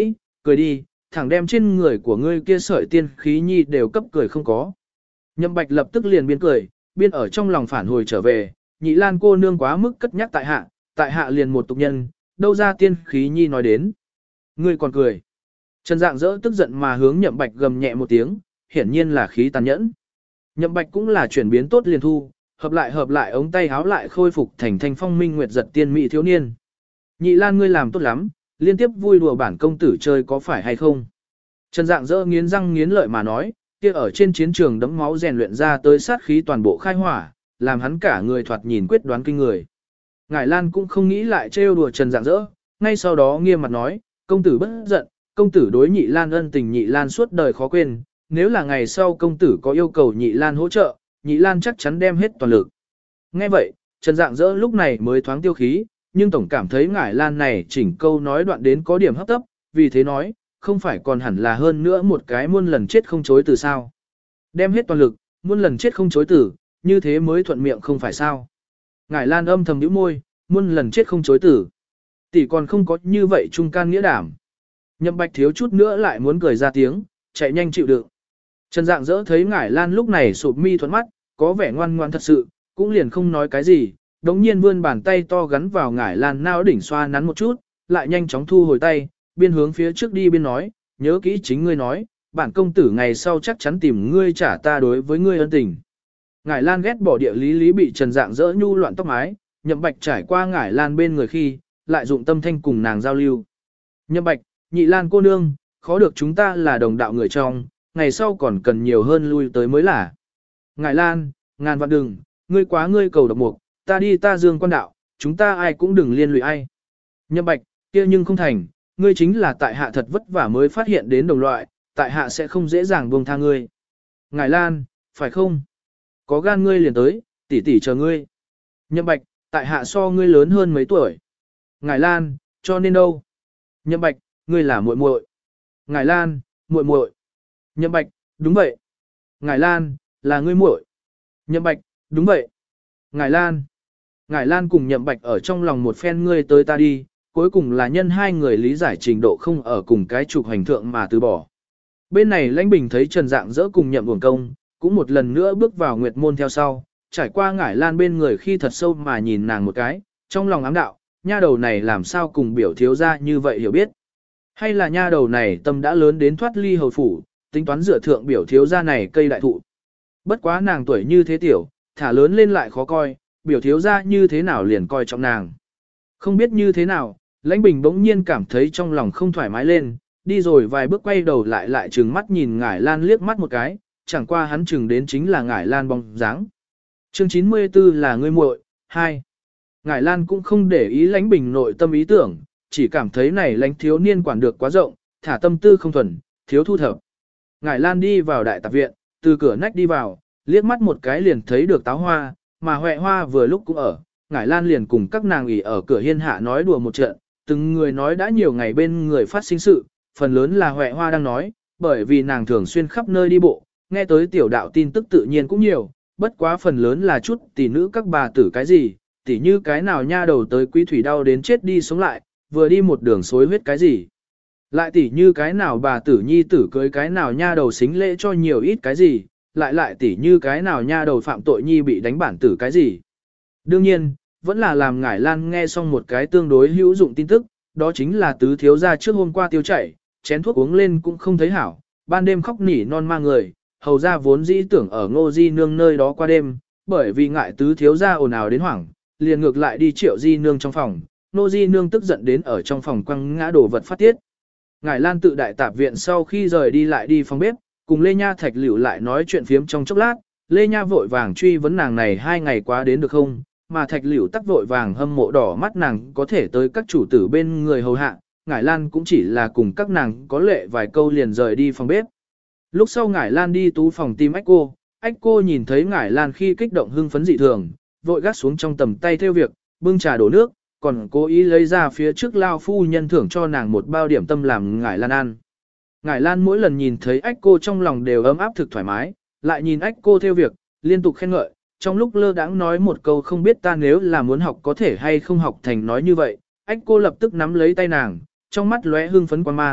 cười đi, thẳng đem trên người của ngươi kia sợi tiên khí nhi đều cấp cười không có. Nhậm Bạch lập tức liền biên cười, biên ở trong lòng phản hồi trở về, Nhị Lan cô nương quá mức cất nhắc tại hạ, tại hạ liền một tục nhân, đâu ra tiên khí nhi nói đến. Ngươi còn cười. Trần Dạng dỡ tức giận mà hướng Nhậm Bạch gầm nhẹ một tiếng, hiển nhiên là khí tàn nhẫn. Nhậm Bạch cũng là chuyển biến tốt liền thu, hợp lại hợp lại ống tay háo lại khôi phục thành thanh phong minh nguyệt giật tiên mỹ thiếu niên. Nhị Lan ngươi làm tốt lắm, liên tiếp vui đùa bản công tử chơi có phải hay không? Trần Dạng dỡ nghiến răng nghiến lợi mà nói, kia ở trên chiến trường đấm máu rèn luyện ra tới sát khí toàn bộ khai hỏa, làm hắn cả người thoạt nhìn quyết đoán kinh người. Ngải Lan cũng không nghĩ lại trêu đùa Trần Dạng dỡ, ngay sau đó nghiêm mặt nói, công tử bất giận, công tử đối Nhị Lan ân tình Nhị Lan suốt đời khó quên, nếu là ngày sau công tử có yêu cầu Nhị Lan hỗ trợ, Nhị Lan chắc chắn đem hết toàn lực. Nghe vậy, Trần Dạng dỡ lúc này mới thoáng tiêu khí, nhưng tổng cảm thấy Ngải Lan này chỉnh câu nói đoạn đến có điểm hấp tấp, vì thế nói, không phải còn hẳn là hơn nữa một cái muôn lần chết không chối từ sao. Đem hết toàn lực, muôn lần chết không chối từ, như thế mới thuận miệng không phải sao. Ngải Lan âm thầm nhíu môi, muôn lần chết không chối từ. Tỷ còn không có như vậy trung can nghĩa đảm. Nhậm Bạch thiếu chút nữa lại muốn cười ra tiếng, chạy nhanh chịu đựng. Trần Dạng dỡ thấy Ngải Lan lúc này sụp mi thuận mắt, có vẻ ngoan ngoan thật sự, cũng liền không nói cái gì, đống nhiên vươn bàn tay to gắn vào Ngải Lan nao đỉnh xoa nắn một chút, lại nhanh chóng thu hồi tay, biên hướng phía trước đi biên nói, nhớ kỹ chính ngươi nói, bản công tử ngày sau chắc chắn tìm ngươi trả ta đối với ngươi ân tình. Ngải Lan ghét bỏ địa lý lý bị Trần Dạng dỡ nhu loạn tóc mái, Nhậm Bạch trải qua Ngải Lan bên người khi, lại dụng tâm thanh cùng nàng giao lưu. Nhậm Bạch, Nhị Lan cô nương, khó được chúng ta là đồng đạo người trong, ngày sau còn cần nhiều hơn lui tới mới là. Ngải Lan, ngàn vạn đừng, ngươi quá ngươi cầu độc mục, ta đi ta dương quan đạo, chúng ta ai cũng đừng liên lụy ai. Nhậm Bạch, kia nhưng không thành, ngươi chính là tại hạ thật vất vả mới phát hiện đến đồng loại, tại hạ sẽ không dễ dàng buông tha ngươi. Ngải Lan, phải không? Có gan ngươi liền tới, tỷ tỷ chờ ngươi. Nhậm Bạch, tại hạ so ngươi lớn hơn mấy tuổi. Ngải Lan, cho nên đâu? Nhậm Bạch, ngươi là muội muội. Ngải Lan, muội muội. Nhậm Bạch, đúng vậy. Ngải Lan, là ngươi muội. Nhậm Bạch, đúng vậy. Ngải Lan. Ngải Lan cùng Nhậm Bạch ở trong lòng một phen ngươi tới ta đi, cuối cùng là nhân hai người lý giải trình độ không ở cùng cái trục hành thượng mà từ bỏ. Bên này Lãnh Bình thấy Trần Dạng dỡ cùng Nhậm Uổng Công, cũng một lần nữa bước vào Nguyệt môn theo sau, trải qua Ngải Lan bên người khi thật sâu mà nhìn nàng một cái, trong lòng ám đạo, nha đầu này làm sao cùng biểu thiếu gia như vậy hiểu biết. Hay là nha đầu này tâm đã lớn đến thoát ly hầu phủ, tính toán dựa thượng biểu thiếu gia này cây đại thụ. Bất quá nàng tuổi như thế tiểu, thả lớn lên lại khó coi, biểu thiếu gia như thế nào liền coi trọng nàng. Không biết như thế nào, Lãnh Bình bỗng nhiên cảm thấy trong lòng không thoải mái lên, đi rồi vài bước quay đầu lại lại trừng mắt nhìn Ngải Lan liếc mắt một cái, chẳng qua hắn chừng đến chính là Ngải Lan bóng dáng. Chương chín mươi tư là ngươi muội, hai. Ngải Lan cũng không để ý Lãnh Bình nội tâm ý tưởng, chỉ cảm thấy này Lãnh thiếu niên quản được quá rộng, thả tâm tư không thuần, thiếu thu thập. Ngải Lan đi vào đại tạp viện, từ cửa nách đi vào, liếc mắt một cái liền thấy được táo hoa, mà Huệ Hoa vừa lúc cũng ở, Ngải Lan liền cùng các nàng ỉ ở cửa hiên hạ nói đùa một trận, từng người nói đã nhiều ngày bên người phát sinh sự, phần lớn là Huệ Hoa đang nói, bởi vì nàng thường xuyên khắp nơi đi bộ, nghe tới tiểu đạo tin tức tự nhiên cũng nhiều, bất quá phần lớn là chút tỷ nữ các bà tử cái gì, tỷ như cái nào nha đầu tới quý thủy đau đến chết đi sống lại, vừa đi một đường xối huyết cái gì. Lại tỷ như cái nào bà tử nhi tử cưới cái nào nha đầu xính lễ cho nhiều ít cái gì, lại lại tỷ như cái nào nha đầu phạm tội nhi bị đánh bản tử cái gì. Đương nhiên, vẫn là làm Ngải Lan nghe xong một cái tương đối hữu dụng tin tức, đó chính là tứ thiếu gia trước hôm qua tiêu chảy, chén thuốc uống lên cũng không thấy hảo, ban đêm khóc nỉ non ma người, hầu ra vốn dĩ tưởng ở Ngô Di Nương nơi đó qua đêm, bởi vì ngại tứ thiếu gia ồn ào đến hoảng, liền ngược lại đi Triệu Di Nương trong phòng, Ngô Di Nương tức giận đến ở trong phòng quăng ngã đổ vật phát tiết. Ngải Lan tự đại tạp viện sau khi rời đi lại đi phòng bếp, cùng Lê Nha Thạch Liễu lại nói chuyện phiếm trong chốc lát, Lê Nha vội vàng truy vấn nàng này hai ngày quá đến được không, mà Thạch Liễu tắc vội vàng hâm mộ đỏ mắt nàng có thể tới các chủ tử bên người hầu hạ, Ngải Lan cũng chỉ là cùng các nàng có lệ vài câu liền rời đi phòng bếp. Lúc sau Ngải Lan đi tú phòng tìm Ách Cô, Ách Cô nhìn thấy Ngải Lan khi kích động hưng phấn dị thường, vội gác xuống trong tầm tay theo việc, bưng trà đổ nước, còn cố ý lấy ra phía trước lao phu nhân thưởng cho nàng một bao điểm tâm làm Ngải Lan ăn. Ngải Lan mỗi lần nhìn thấy Ách Cô trong lòng đều ấm áp thực thoải mái, lại nhìn Ách Cô theo việc, liên tục khen ngợi, trong lúc lơ đãng nói một câu không biết ta nếu là muốn học có thể hay không học thành nói như vậy, Ách Cô lập tức nắm lấy tay nàng, trong mắt lóe hưng phấn quan mang,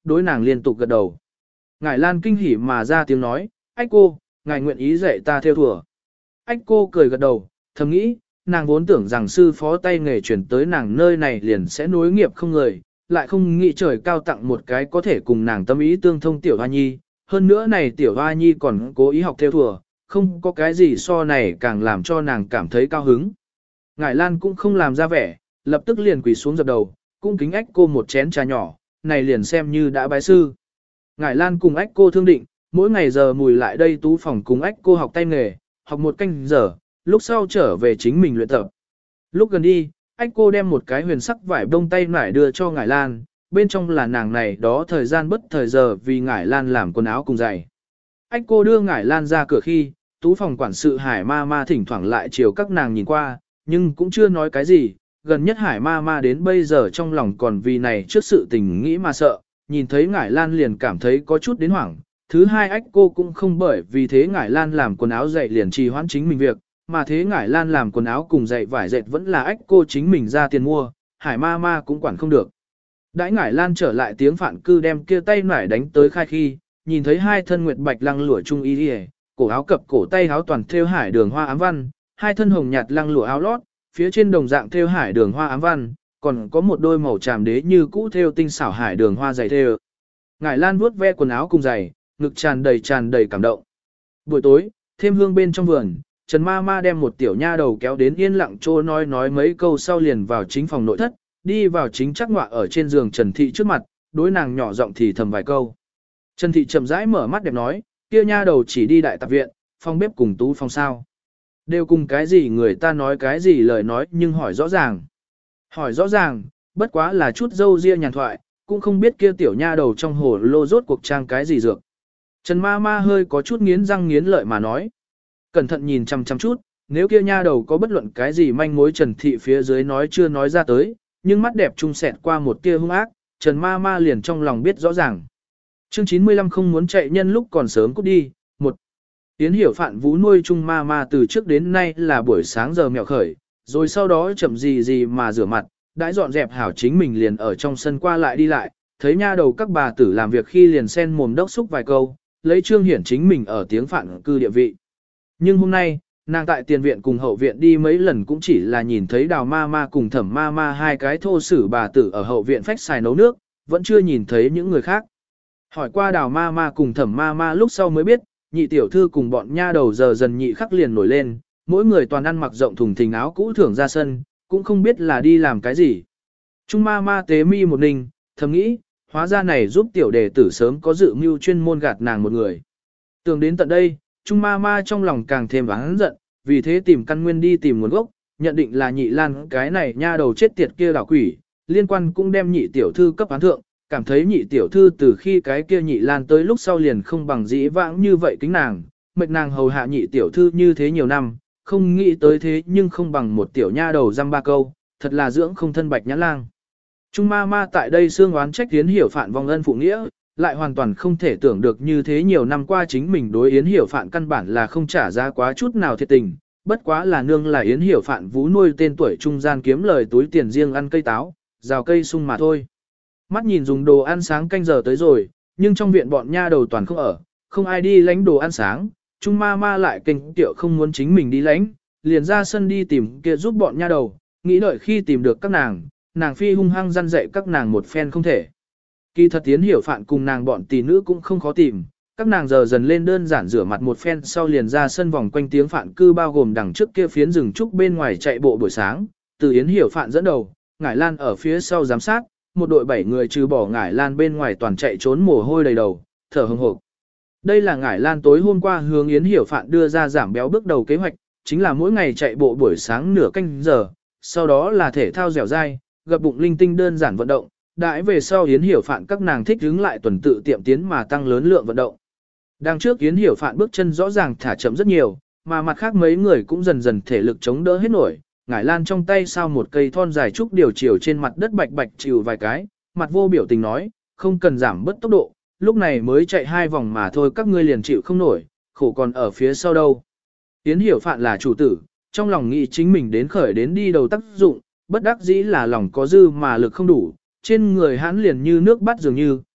đối nàng liên tục gật đầu. Ngải Lan kinh hỉ mà ra tiếng nói, ách cô, ngài nguyện ý dạy ta theo thùa. Ách cô cười gật đầu, thầm nghĩ, nàng vốn tưởng rằng sư phó tay nghề chuyển tới nàng nơi này liền sẽ nối nghiệp không người, lại không nghĩ trời cao tặng một cái có thể cùng nàng tâm ý tương thông tiểu hoa nhi. Hơn nữa này tiểu hoa nhi còn cố ý học theo thùa, không có cái gì so này càng làm cho nàng cảm thấy cao hứng. Ngải Lan cũng không làm ra vẻ, lập tức liền quỳ xuống dập đầu, cũng kính ách cô một chén trà nhỏ, này liền xem như đã bái sư. Ngải Lan cùng ách cô thương định, mỗi ngày giờ mùi lại đây tú phòng cùng ách cô học tay nghề, học một canh giờ, lúc sau trở về chính mình luyện tập. Lúc gần đi, ách cô đem một cái huyền sắc vải bông tay nải đưa cho Ngải Lan, bên trong là nàng này đó thời gian bất thời giờ vì Ngải Lan làm quần áo cùng giày. Ách cô đưa Ngải Lan ra cửa khi, tú phòng quản sự Hải ma ma thỉnh thoảng lại chiều các nàng nhìn qua, nhưng cũng chưa nói cái gì, gần nhất Hải ma ma đến bây giờ trong lòng còn vì này trước sự tình nghĩ mà sợ, nhìn thấy Ngải Lan liền cảm thấy có chút đến hoảng. Thứ hai ách cô cũng không bởi vì thế Ngải Lan làm quần áo dạy liền trì hoãn chính mình việc, mà thế Ngải Lan làm quần áo cùng dạy vải dệt vẫn là ách cô chính mình ra tiền mua, Hải ma ma cũng quản không được. Đãi Ngải Lan trở lại tiếng phản cư đem kia tay nải đánh tới khai khi, nhìn thấy hai thân nguyệt bạch lăng lụa trung y đi, cổ áo cập cổ tay áo toàn thêu hải đường hoa ám văn, hai thân hồng nhạt lăng lụa áo lót, phía trên đồng dạng thêu hải đường hoa ám văn, còn có một đôi màu tràm đế như cũ thêu tinh xảo hải đường hoa dày thêu. Ngải Lan vuốt ve quần áo cùng giày, ngực tràn đầy tràn đầy cảm động. Buổi tối, thêm hương bên trong vườn, Trần ma ma đem một tiểu nha đầu kéo đến yên lặng chỗ nói nói mấy câu sau liền vào chính phòng nội thất, đi vào chính chắc ngọa ở trên giường Trần Thị trước mặt, đối nàng nhỏ giọng thì thầm vài câu. Trần Thị chậm rãi mở mắt đẹp nói, kia nha đầu chỉ đi đại tạp viện, phòng bếp cùng tú phòng sao. Đều cùng cái gì người ta nói cái gì lời nói nhưng hỏi rõ ràng. Hỏi rõ ràng, bất quá là chút dâu ria nhàn thoại, cũng không biết kia tiểu nha đầu trong hồ lô rốt cuộc trang cái gì dược. Trần ma ma hơi có chút nghiến răng nghiến lợi mà nói. Cẩn thận nhìn chăm chăm chút, nếu kia nha đầu có bất luận cái gì manh mối Trần Thị phía dưới nói chưa nói ra tới, nhưng mắt đẹp trung sẹt qua một tia hung ác, Trần ma ma liền trong lòng biết rõ ràng. Chương chín mươi lăm không muốn chạy nhân lúc còn sớm cút đi. Một, Tiến hiểu Phạn Vũ nuôi chung ma ma từ trước đến nay là buổi sáng giờ mẹo khởi, rồi sau đó chậm gì gì mà rửa mặt, đãi dọn dẹp hảo chính mình liền ở trong sân qua lại đi lại, thấy nha đầu các bà tử làm việc khi liền sen mồm đốc xúc vài câu, lấy trương hiển chính mình ở tiếng Phạn cư địa vị. Nhưng hôm nay, nàng tại tiền viện cùng hậu viện đi mấy lần cũng chỉ là nhìn thấy đào ma ma cùng thẩm ma ma hai cái thô sử bà tử ở hậu viện phách xài nấu nước, vẫn chưa nhìn thấy những người khác. Hỏi qua đào ma ma cùng thẩm ma ma lúc sau mới biết, nhị tiểu thư cùng bọn nha đầu giờ dần nhị khắc liền nổi lên, mỗi người toàn ăn mặc rộng thùng thình áo cũ thưởng ra sân, cũng không biết là đi làm cái gì. Trung ma ma tế mi một ninh, thầm nghĩ, hóa ra này giúp tiểu đệ tử sớm có dự mưu chuyên môn gạt nàng một người. Tưởng đến tận đây, Trung ma ma trong lòng càng thêm oán giận, vì thế tìm căn nguyên đi tìm nguồn gốc, nhận định là nhị lan cái này nha đầu chết tiệt kia đảo quỷ, liên quan cũng đem nhị tiểu thư cấp án thượng, cảm thấy nhị tiểu thư từ khi cái kia nhị lan tới lúc sau liền không bằng dĩ vãng như vậy kính nàng, mệnh nàng hầu hạ nhị tiểu thư như thế nhiều năm, không nghĩ tới thế nhưng không bằng một tiểu nha đầu dăm ba câu, thật là dưỡng không thân bạch nhãn lang. Trung ma ma tại đây xương oán trách Yến Hiểu Phạn vong ân phụ nghĩa, lại hoàn toàn không thể tưởng được như thế nhiều năm qua chính mình đối Yến Hiểu Phạn căn bản là không trả ra quá chút nào thiệt tình, bất quá là nương là Yến Hiểu Phạn Vũ nuôi tên tuổi trung gian kiếm lời túi tiền riêng ăn cây táo, rào cây sung mà thôi. Mắt nhìn dùng đồ ăn sáng canh giờ tới rồi, nhưng trong viện bọn nha đầu toàn không ở, không ai đi lánh đồ ăn sáng, Trung ma ma lại kinh tiệu không muốn chính mình đi lánh, liền ra sân đi tìm kia giúp bọn nha đầu, nghĩ đợi khi tìm được các nàng, nàng phi hung hăng răn dạy các nàng một phen không thể. Kỳ thật Yến Hiểu Phạn cùng nàng bọn tỷ nữ cũng không khó tìm, các nàng giờ dần lên đơn giản rửa mặt một phen sau liền ra sân vòng quanh tiếng Phạn cư bao gồm đằng trước kia phiến rừng trúc bên ngoài chạy bộ buổi sáng, từ Yến Hiểu Phạn dẫn đầu, Ngải Lan ở phía sau giám sát, một đội bảy người trừ bỏ Ngải Lan bên ngoài toàn chạy trốn mồ hôi đầy đầu, thở hừng hực. Đây là Ngải Lan tối hôm qua hướng Yến Hiểu Phạn đưa ra giảm béo bước đầu kế hoạch, chính là mỗi ngày chạy bộ buổi sáng nửa canh giờ, sau đó là thể thao dẻo dai, gập bụng linh tinh đơn giản vận động, đãi về sau Yến Hiểu Phạn các nàng thích hứng lại tuần tự tiệm tiến mà tăng lớn lượng vận động. Đằng trước Yến Hiểu Phạn bước chân rõ ràng thả chậm rất nhiều, mà mặt khác mấy người cũng dần dần thể lực chống đỡ hết nổi. Ngải Lan trong tay sao một cây thon dài trúc điều chiều trên mặt đất bạch bạch chịu vài cái, mặt vô biểu tình nói, không cần giảm bớt tốc độ, lúc này mới chạy hai vòng mà thôi các ngươi liền chịu không nổi, khổ còn ở phía sau đâu. Yến Hiểu Phạn là chủ tử, trong lòng nghĩ chính mình đến khởi đến đi đầu tác dụng, bất đắc dĩ là lòng có dư mà lực không đủ, trên người hắn liền như nước bắt dường như,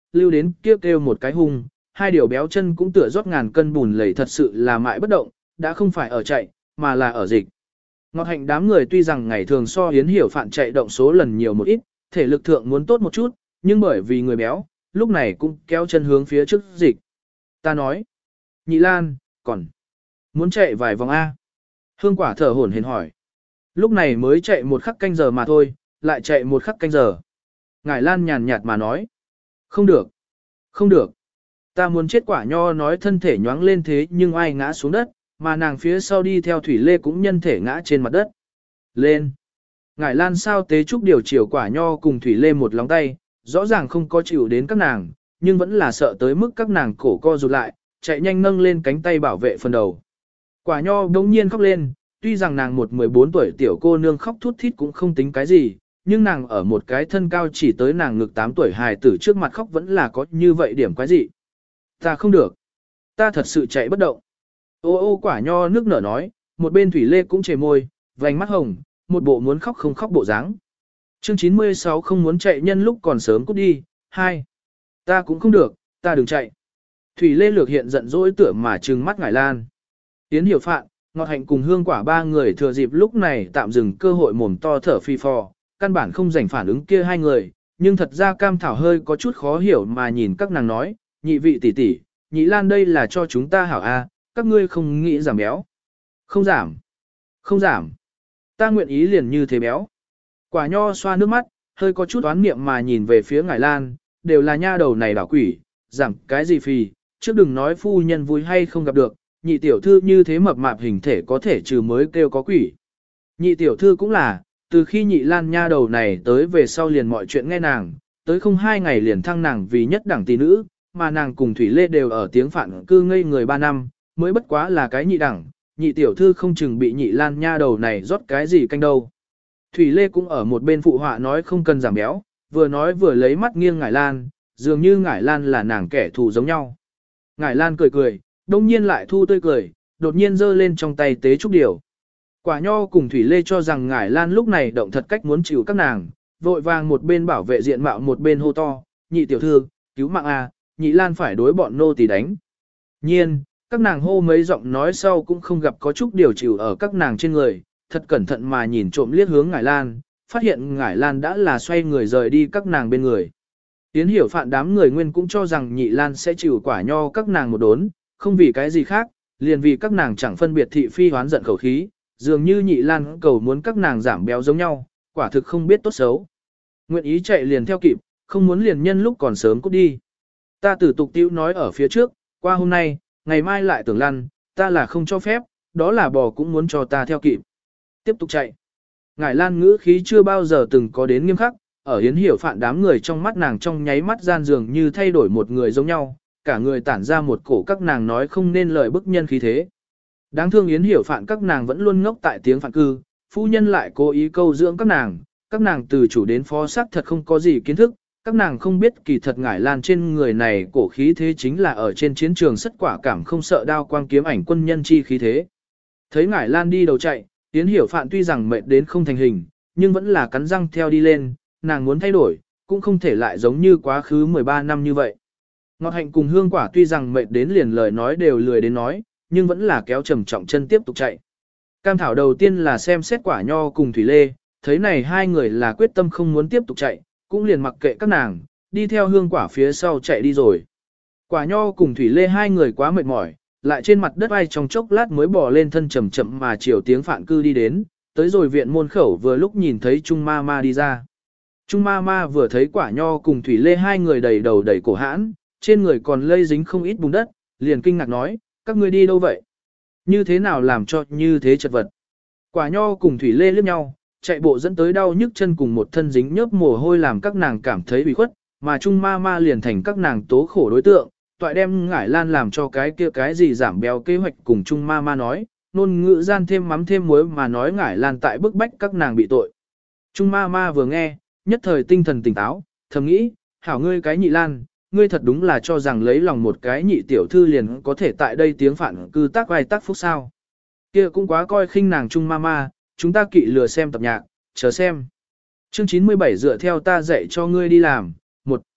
lưu đến kêu kêu một cái hung, hai điều béo chân cũng tựa rót ngàn cân bùn lầy thật sự là mãi bất động, đã không phải ở chạy, mà là ở dịch. Ngọt hạnh đám người tuy rằng ngày thường so Yến Hiểu Phạn chạy động số lần nhiều một ít, thể lực thượng muốn tốt một chút, nhưng bởi vì người béo, lúc này cũng kéo chân hướng phía trước dịch. Ta nói, Nhị Lan, còn muốn chạy vài vòng A. Hương Quả thở hổn hển hỏi. Lúc này mới chạy một khắc canh giờ mà thôi, lại chạy một khắc canh giờ. Ngải Lan nhàn nhạt mà nói. Không được, không được. Ta muốn chết Quả Nho nói thân thể nhoáng lên thế nhưng ai ngã xuống đất, mà nàng phía sau đi theo Thủy Lê cũng nhân thể ngã trên mặt đất. Lên. Ngải Lan sao tế trúc điều chiều Quả Nho cùng Thủy Lê một lóng tay, rõ ràng không có chịu đến các nàng, nhưng vẫn là sợ tới mức các nàng cổ co rụt lại, chạy nhanh nâng lên cánh tay bảo vệ phần đầu. Quả Nho đống nhiên khóc lên, tuy rằng nàng một mười bốn tuổi tiểu cô nương khóc thút thít cũng không tính cái gì, nhưng nàng ở một cái thân cao chỉ tới nàng ngực tám tuổi hài tử trước mặt khóc vẫn là có như vậy điểm quái gì. Ta không được. Ta thật sự chạy bất động. Ô ô Quả Nho nước nở nói, một bên Thủy Lê cũng chề môi, vành mắt hồng, một bộ muốn khóc không khóc bộ dáng. Chương chín mươi sáu không muốn chạy nhân lúc còn sớm cút đi, hai. Ta cũng không được, ta đừng chạy. Thủy Lê lược hiện giận dỗi tựa mà trừng mắt Ngải Lan. Yến Hiểu Phạn, Ngọt Hạnh cùng Hương Quả ba người thừa dịp lúc này tạm dừng cơ hội mồm to thở phi phò, căn bản không rảnh phản ứng kia hai người, nhưng thật ra Cam Thảo hơi có chút khó hiểu mà nhìn các nàng nói, nhị vị tỷ tỷ, Nhị Lan đây là cho chúng ta hảo a, các ngươi không nghĩ giảm béo. Không giảm. Không giảm. Ta nguyện ý liền như thế béo. Quả Nho xoa nước mắt, hơi có chút oán niệm mà nhìn về phía Ngải Lan, đều là nha đầu này đảo quỷ, giảm cái gì phì, trước đừng nói phu nhân vui hay không gặp được, nhị tiểu thư như thế mập mạp hình thể có thể trừ mới kêu có quỷ. Nhị tiểu thư cũng là, từ khi nhị Lan nha đầu này tới về sau liền mọi chuyện nghe nàng, tới không hai ngày liền thăng nàng vì nhất đẳng tỷ nữ, mà nàng cùng Thủy Lê đều ở tiếng phản cư ngây người ba năm, mới bất quá là cái nhị đẳng, nhị tiểu thư không chừng bị nhị Lan nha đầu này rót cái gì canh đâu. Thủy Lê cũng ở một bên phụ họa nói không cần giảm béo, vừa nói vừa lấy mắt nghiêng Ngải Lan, dường như Ngải Lan là nàng kẻ thù giống nhau. Ngải Lan cười cười, đông nhiên lại thu tươi cười, đột nhiên giơ lên trong tay tế trúc điều. Quả Nho cùng Thủy Lê cho rằng Ngải Lan lúc này động thật cách muốn chịu các nàng, vội vàng một bên bảo vệ diện mạo một bên hô to, nhị tiểu thư, cứu mạng a, nhị Lan phải đối bọn nô tỳ đánh. Nhiên, các nàng hô mấy giọng nói sau cũng không gặp có chút điều chịu ở các nàng trên người, thật cẩn thận mà nhìn trộm liếc hướng Ngải Lan, phát hiện Ngải Lan đã là xoay người rời đi các nàng bên người. Yến Hiểu Phạn đám người nguyên cũng cho rằng nhị Lan sẽ chịu Quả Nho các nàng một đốn, không vì cái gì khác, liền vì các nàng chẳng phân biệt thị phi hoán giận khẩu khí, dường như nhị Lan cầu muốn các nàng giảm béo giống nhau, quả thực không biết tốt xấu. Nguyện ý chạy liền theo kịp, không muốn liền nhân lúc còn sớm cút đi. Ta tử tục tiêu nói ở phía trước, qua hôm nay, ngày mai lại tưởng lăn, ta là không cho phép, đó là bò cũng muốn cho ta theo kịp. Tiếp tục chạy. Ngải Lan ngữ khí chưa bao giờ từng có đến nghiêm khắc, ở Yến Hiểu Phạn đám người trong mắt nàng trong nháy mắt gian dường như thay đổi một người giống nhau, cả người tản ra một cổ các nàng nói không nên lời bức nhân khí thế. Đáng thương Yến Hiểu Phạn các nàng vẫn luôn ngốc tại tiếng phạn cư, phu nhân lại cố ý câu dưỡng các nàng, các nàng từ chủ đến phó sắc thật không có gì kiến thức, các nàng không biết kỳ thật Ngải Lan trên người này cổ khí thế chính là ở trên chiến trường sất quả cảm không sợ đao quang kiếm ảnh quân nhân chi khí thế. Thấy Ngải Lan đi đầu chạy, Yến Hiểu Phạn tuy rằng mệt đến không thành hình, nhưng vẫn là cắn răng theo đi lên, nàng muốn thay đổi, cũng không thể lại giống như quá khứ mười ba năm như vậy. Ngọt Hạnh cùng Hương Quả tuy rằng mệt đến liền lời nói đều lười đến nói, nhưng vẫn là kéo trầm trọng chân tiếp tục chạy. Cam Thảo đầu tiên là xem xét Quả Nho cùng Thủy Lê, thấy này hai người là quyết tâm không muốn tiếp tục chạy, cũng liền mặc kệ các nàng, đi theo Hương Quả phía sau chạy đi rồi. Quả Nho cùng Thủy Lê hai người quá mệt mỏi, lại trên mặt đất ai trong chốc lát mới bò lên thân chậm chậm mà chiều tiếng phạn cư đi đến, tới rồi viện môn khẩu vừa lúc nhìn thấy Trung Ma Ma đi ra. Trung Ma Ma vừa thấy Quả Nho cùng Thủy Lê hai người đầy đầu đầy cổ hãn, trên người còn lây dính không ít bùn đất, liền kinh ngạc nói, các ngươi đi đâu vậy? Như thế nào làm cho như thế chật vật? Quả Nho cùng Thủy Lê liếc nhau, chạy bộ dẫn tới đau nhức chân cùng một thân dính nhớp mồ hôi làm các nàng cảm thấy bị khuất, mà Trung Ma Ma liền thành các nàng tố khổ đối tượng, toại đem Ngải Lan làm cho cái kia cái gì giảm béo kế hoạch cùng Trung Ma Ma nói, nôn ngữ gian thêm mắm thêm muối mà nói Ngải Lan tại bức bách các nàng bị tội. Trung Ma Ma vừa nghe, nhất thời tinh thần tỉnh táo, thầm nghĩ, hảo ngươi cái nhị Lan, ngươi thật đúng là cho rằng lấy lòng một cái nhị tiểu thư liền có thể tại đây tiếng phản cư tác vai tác phúc sao. Kia cũng quá coi khinh nàng Trung Ma Ma, chúng ta kỵ lừa xem tập nhạc, chờ xem. Chương chín mươi bảy dựa theo ta dạy cho ngươi đi làm. Một.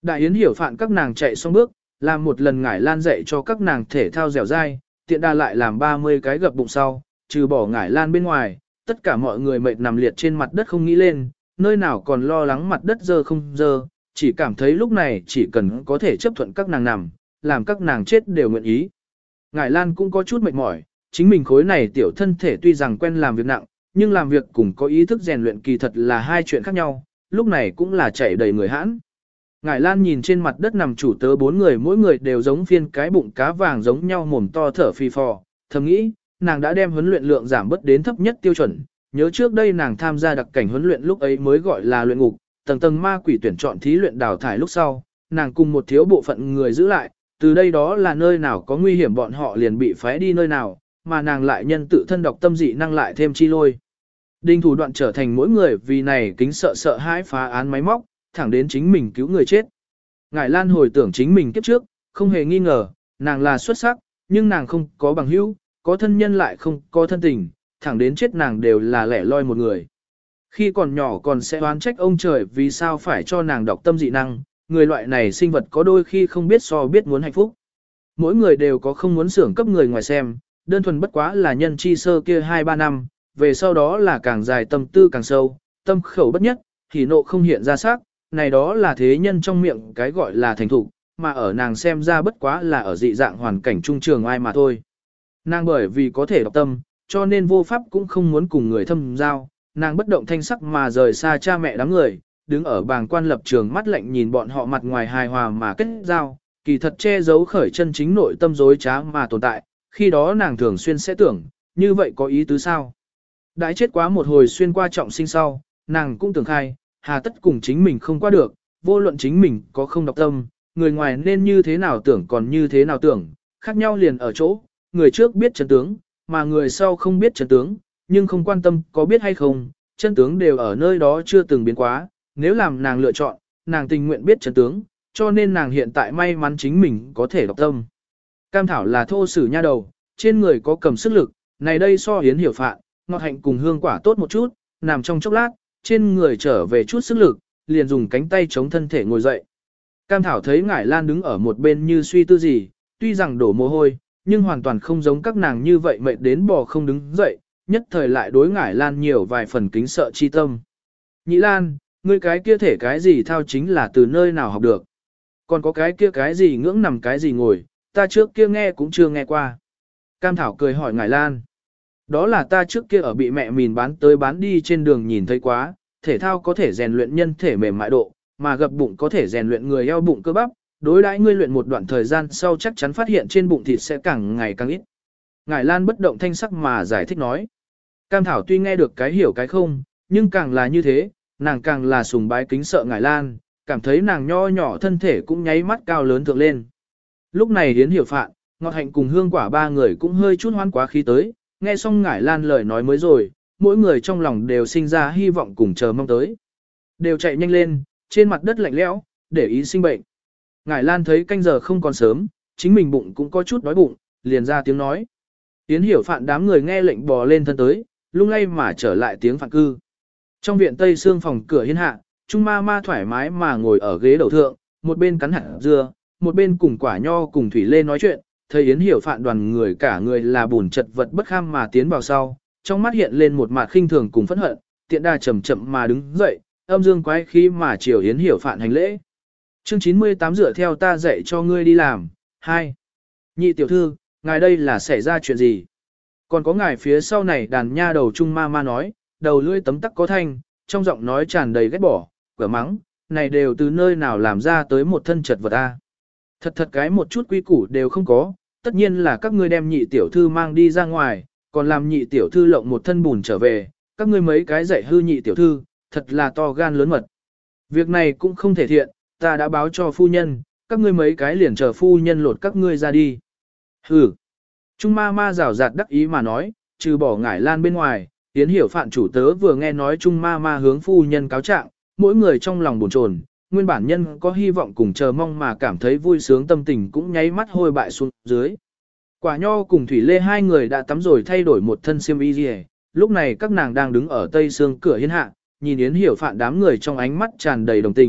Đại Yến hiểu phạn các nàng chạy xong bước, làm một lần ngải lan dạy cho các nàng thể thao dẻo dai, tiện đa lại làm ba mươi cái gập bụng sau, trừ bỏ ngải lan bên ngoài, tất cả mọi người mệt nằm liệt trên mặt đất không nghĩ lên, nơi nào còn lo lắng mặt đất dơ không dơ, chỉ cảm thấy lúc này chỉ cần có thể chấp thuận các nàng nằm, làm các nàng chết đều nguyện ý. Ngải lan cũng có chút mệt mỏi, chính mình khối này tiểu thân thể tuy rằng quen làm việc nặng, nhưng làm việc cùng có ý thức rèn luyện kỳ thật là hai chuyện khác nhau, lúc này cũng là chảy đầy người hãn. Ngải Lan nhìn trên mặt đất nằm chủ tớ bốn người, mỗi người đều giống phiên cái bụng cá vàng giống nhau, mồm to thở phì phò, thầm nghĩ, nàng đã đem huấn luyện lượng giảm bớt đến thấp nhất tiêu chuẩn. Nhớ trước đây nàng tham gia đặc cảnh huấn luyện lúc ấy mới gọi là luyện ngục, tầng tầng ma quỷ tuyển chọn thí luyện đào thải lúc sau, nàng cùng một thiếu bộ phận người giữ lại, từ đây đó là nơi nào có nguy hiểm bọn họ liền bị phái đi nơi nào, mà nàng lại nhân tự thân độc tâm dị năng lại thêm chi lôi. Đinh thủ đoạn trở thành mỗi người vì này kính sợ sợ hãi phá án máy móc, thẳng đến chính mình cứu người chết. Ngải Lan hồi tưởng chính mình kiếp trước, không hề nghi ngờ, nàng là xuất sắc, nhưng nàng không có bằng hữu, có thân nhân lại không có thân tình, thẳng đến chết nàng đều là lẻ loi một người. Khi còn nhỏ còn sẽ oán trách ông trời vì sao phải cho nàng đọc tâm dị năng, người loại này sinh vật có đôi khi không biết so biết muốn hạnh phúc. Mỗi người đều có không muốn xưởng cấp người ngoài xem, đơn thuần bất quá là nhân chi sơ kia hai ba năm, về sau đó là càng dài tâm tư càng sâu, tâm khẩu bất nhất, thì nộ không hiện ra sắc, này đó là thế nhân trong miệng cái gọi là thành thục, mà ở nàng xem ra bất quá là ở dị dạng hoàn cảnh trung trường ai mà thôi. Nàng bởi vì có thể đọc tâm, cho nên vô pháp cũng không muốn cùng người thâm giao, nàng bất động thanh sắc mà rời xa cha mẹ đám người, đứng ở bàng quan lập trường mắt lạnh nhìn bọn họ mặt ngoài hài hòa mà kết giao, kỳ thật che giấu khởi chân chính nội tâm dối trá mà tồn tại, khi đó nàng thường xuyên sẽ tưởng, như vậy có ý tứ sao? Đãi chết quá một hồi xuyên qua trọng sinh sau, nàng cũng tưởng khai, hà tất cùng chính mình không qua được, vô luận chính mình có không độc tâm, người ngoài nên như thế nào tưởng còn như thế nào tưởng, khác nhau liền ở chỗ, người trước biết chân tướng, mà người sau không biết chân tướng, nhưng không quan tâm có biết hay không, chân tướng đều ở nơi đó chưa từng biến quá, nếu làm nàng lựa chọn, nàng tình nguyện biết chân tướng, cho nên nàng hiện tại may mắn chính mình có thể độc tâm. Cam Thảo là thô sử nha đầu, trên người có cầm sức lực, này đây so Yến Hiểu Phạn, Ngọt Hạnh cùng Hương Quả tốt một chút, nằm trong chốc lát, trên người trở về chút sức lực, liền dùng cánh tay chống thân thể ngồi dậy. Cam Thảo thấy Ngải Lan đứng ở một bên như suy tư gì, tuy rằng đổ mồ hôi, nhưng hoàn toàn không giống các nàng như vậy mệt đến bò không đứng dậy, nhất thời lại đối Ngải Lan nhiều vài phần kính sợ chi tâm. Nhị Lan, ngươi cái kia thể cái gì thao chính là từ nơi nào học được. Còn có cái kia cái gì ngưỡng nằm cái gì ngồi, ta trước kia nghe cũng chưa nghe qua. Cam Thảo cười hỏi Ngải Lan. Đó là ta trước kia ở bị mẹ mìn bán tới bán đi trên đường nhìn thấy quá, thể thao có thể rèn luyện nhân thể mềm mại độ, mà gập bụng có thể rèn luyện người eo bụng cơ bắp, đối đãi ngươi luyện một đoạn thời gian sau chắc chắn phát hiện trên bụng thịt sẽ càng ngày càng ít. Ngải Lan bất động thanh sắc mà giải thích nói. Cam Thảo tuy nghe được cái hiểu cái không, nhưng càng là như thế, nàng càng là sùng bái kính sợ Ngải Lan, cảm thấy nàng nho nhỏ thân thể cũng nháy mắt cao lớn thượng lên. Lúc này Yến Hiểu Phạn, Ngọt Hạnh cùng Hương Quả ba người cũng hơi chút hoan quá khí tới, nghe xong Ngải Lan lời nói mới rồi, mỗi người trong lòng đều sinh ra hy vọng cùng chờ mong tới. Đều chạy nhanh lên, trên mặt đất lạnh lẽo, để ý sinh bệnh. Ngải Lan thấy canh giờ không còn sớm, chính mình bụng cũng có chút đói bụng, liền ra tiếng nói. Yến Hiểu Phạn đám người nghe lệnh bò lên thân tới, lung lay mà trở lại tiếng phạn cư. Trong viện Tây Sương phòng cửa hiên hạ, Trung ma ma thoải mái mà ngồi ở ghế đầu thượng, một bên cắn hạt dưa, một bên cùng quả nho cùng Thủy Lê nói chuyện, thấy Yến Hiểu Phạn đoàn người cả người là bùn chật vật bất kham mà tiến vào sau, trong mắt hiện lên một mặt khinh thường cùng phẫn hận, tiện đà chậm chậm mà đứng dậy, âm dương quái khí mà chiều Yến Hiểu Phạn hành lễ. Chương chín mươi tám dựa theo ta dạy cho ngươi đi làm. hai. Nhị tiểu thư, ngài đây là xảy ra chuyện gì? Còn có ngài phía sau này đàn nha đầu Trung ma ma nói, đầu lưỡi tấm tắc có thanh, trong giọng nói tràn đầy ghét bỏ, cửa mắng, này đều từ nơi nào làm ra tới một thân chật vật a. Thật thật cái một chút quy củ đều không có, tất nhiên là các ngươi đem nhị tiểu thư mang đi ra ngoài, còn làm nhị tiểu thư lộng một thân bùn trở về, các ngươi mấy cái dạy hư nhị tiểu thư, thật là to gan lớn mật. Việc này cũng không thể thiện, ta đã báo cho phu nhân, các ngươi mấy cái liền chờ phu nhân lột các ngươi ra đi. Hừ. Trung ma ma rào rạt đắc ý mà nói, trừ bỏ Ngải Lan bên ngoài, Yến Hiểu Phạn chủ tớ vừa nghe nói Trung ma ma hướng phu nhân cáo trạng, mỗi người trong lòng bồn chồn, nguyên bản nhân có hy vọng cùng chờ mong mà cảm thấy vui sướng tâm tình cũng nháy mắt hôi bại xuống dưới. Quả nho cùng Thủy Lê hai người đã tắm rồi thay đổi một thân xiêm y rìa, lúc này các nàng đang đứng ở tây sương cửa hiên hạ, nhìn Yến Hiểu Phạn đám người trong ánh mắt tràn đầy đồng tình,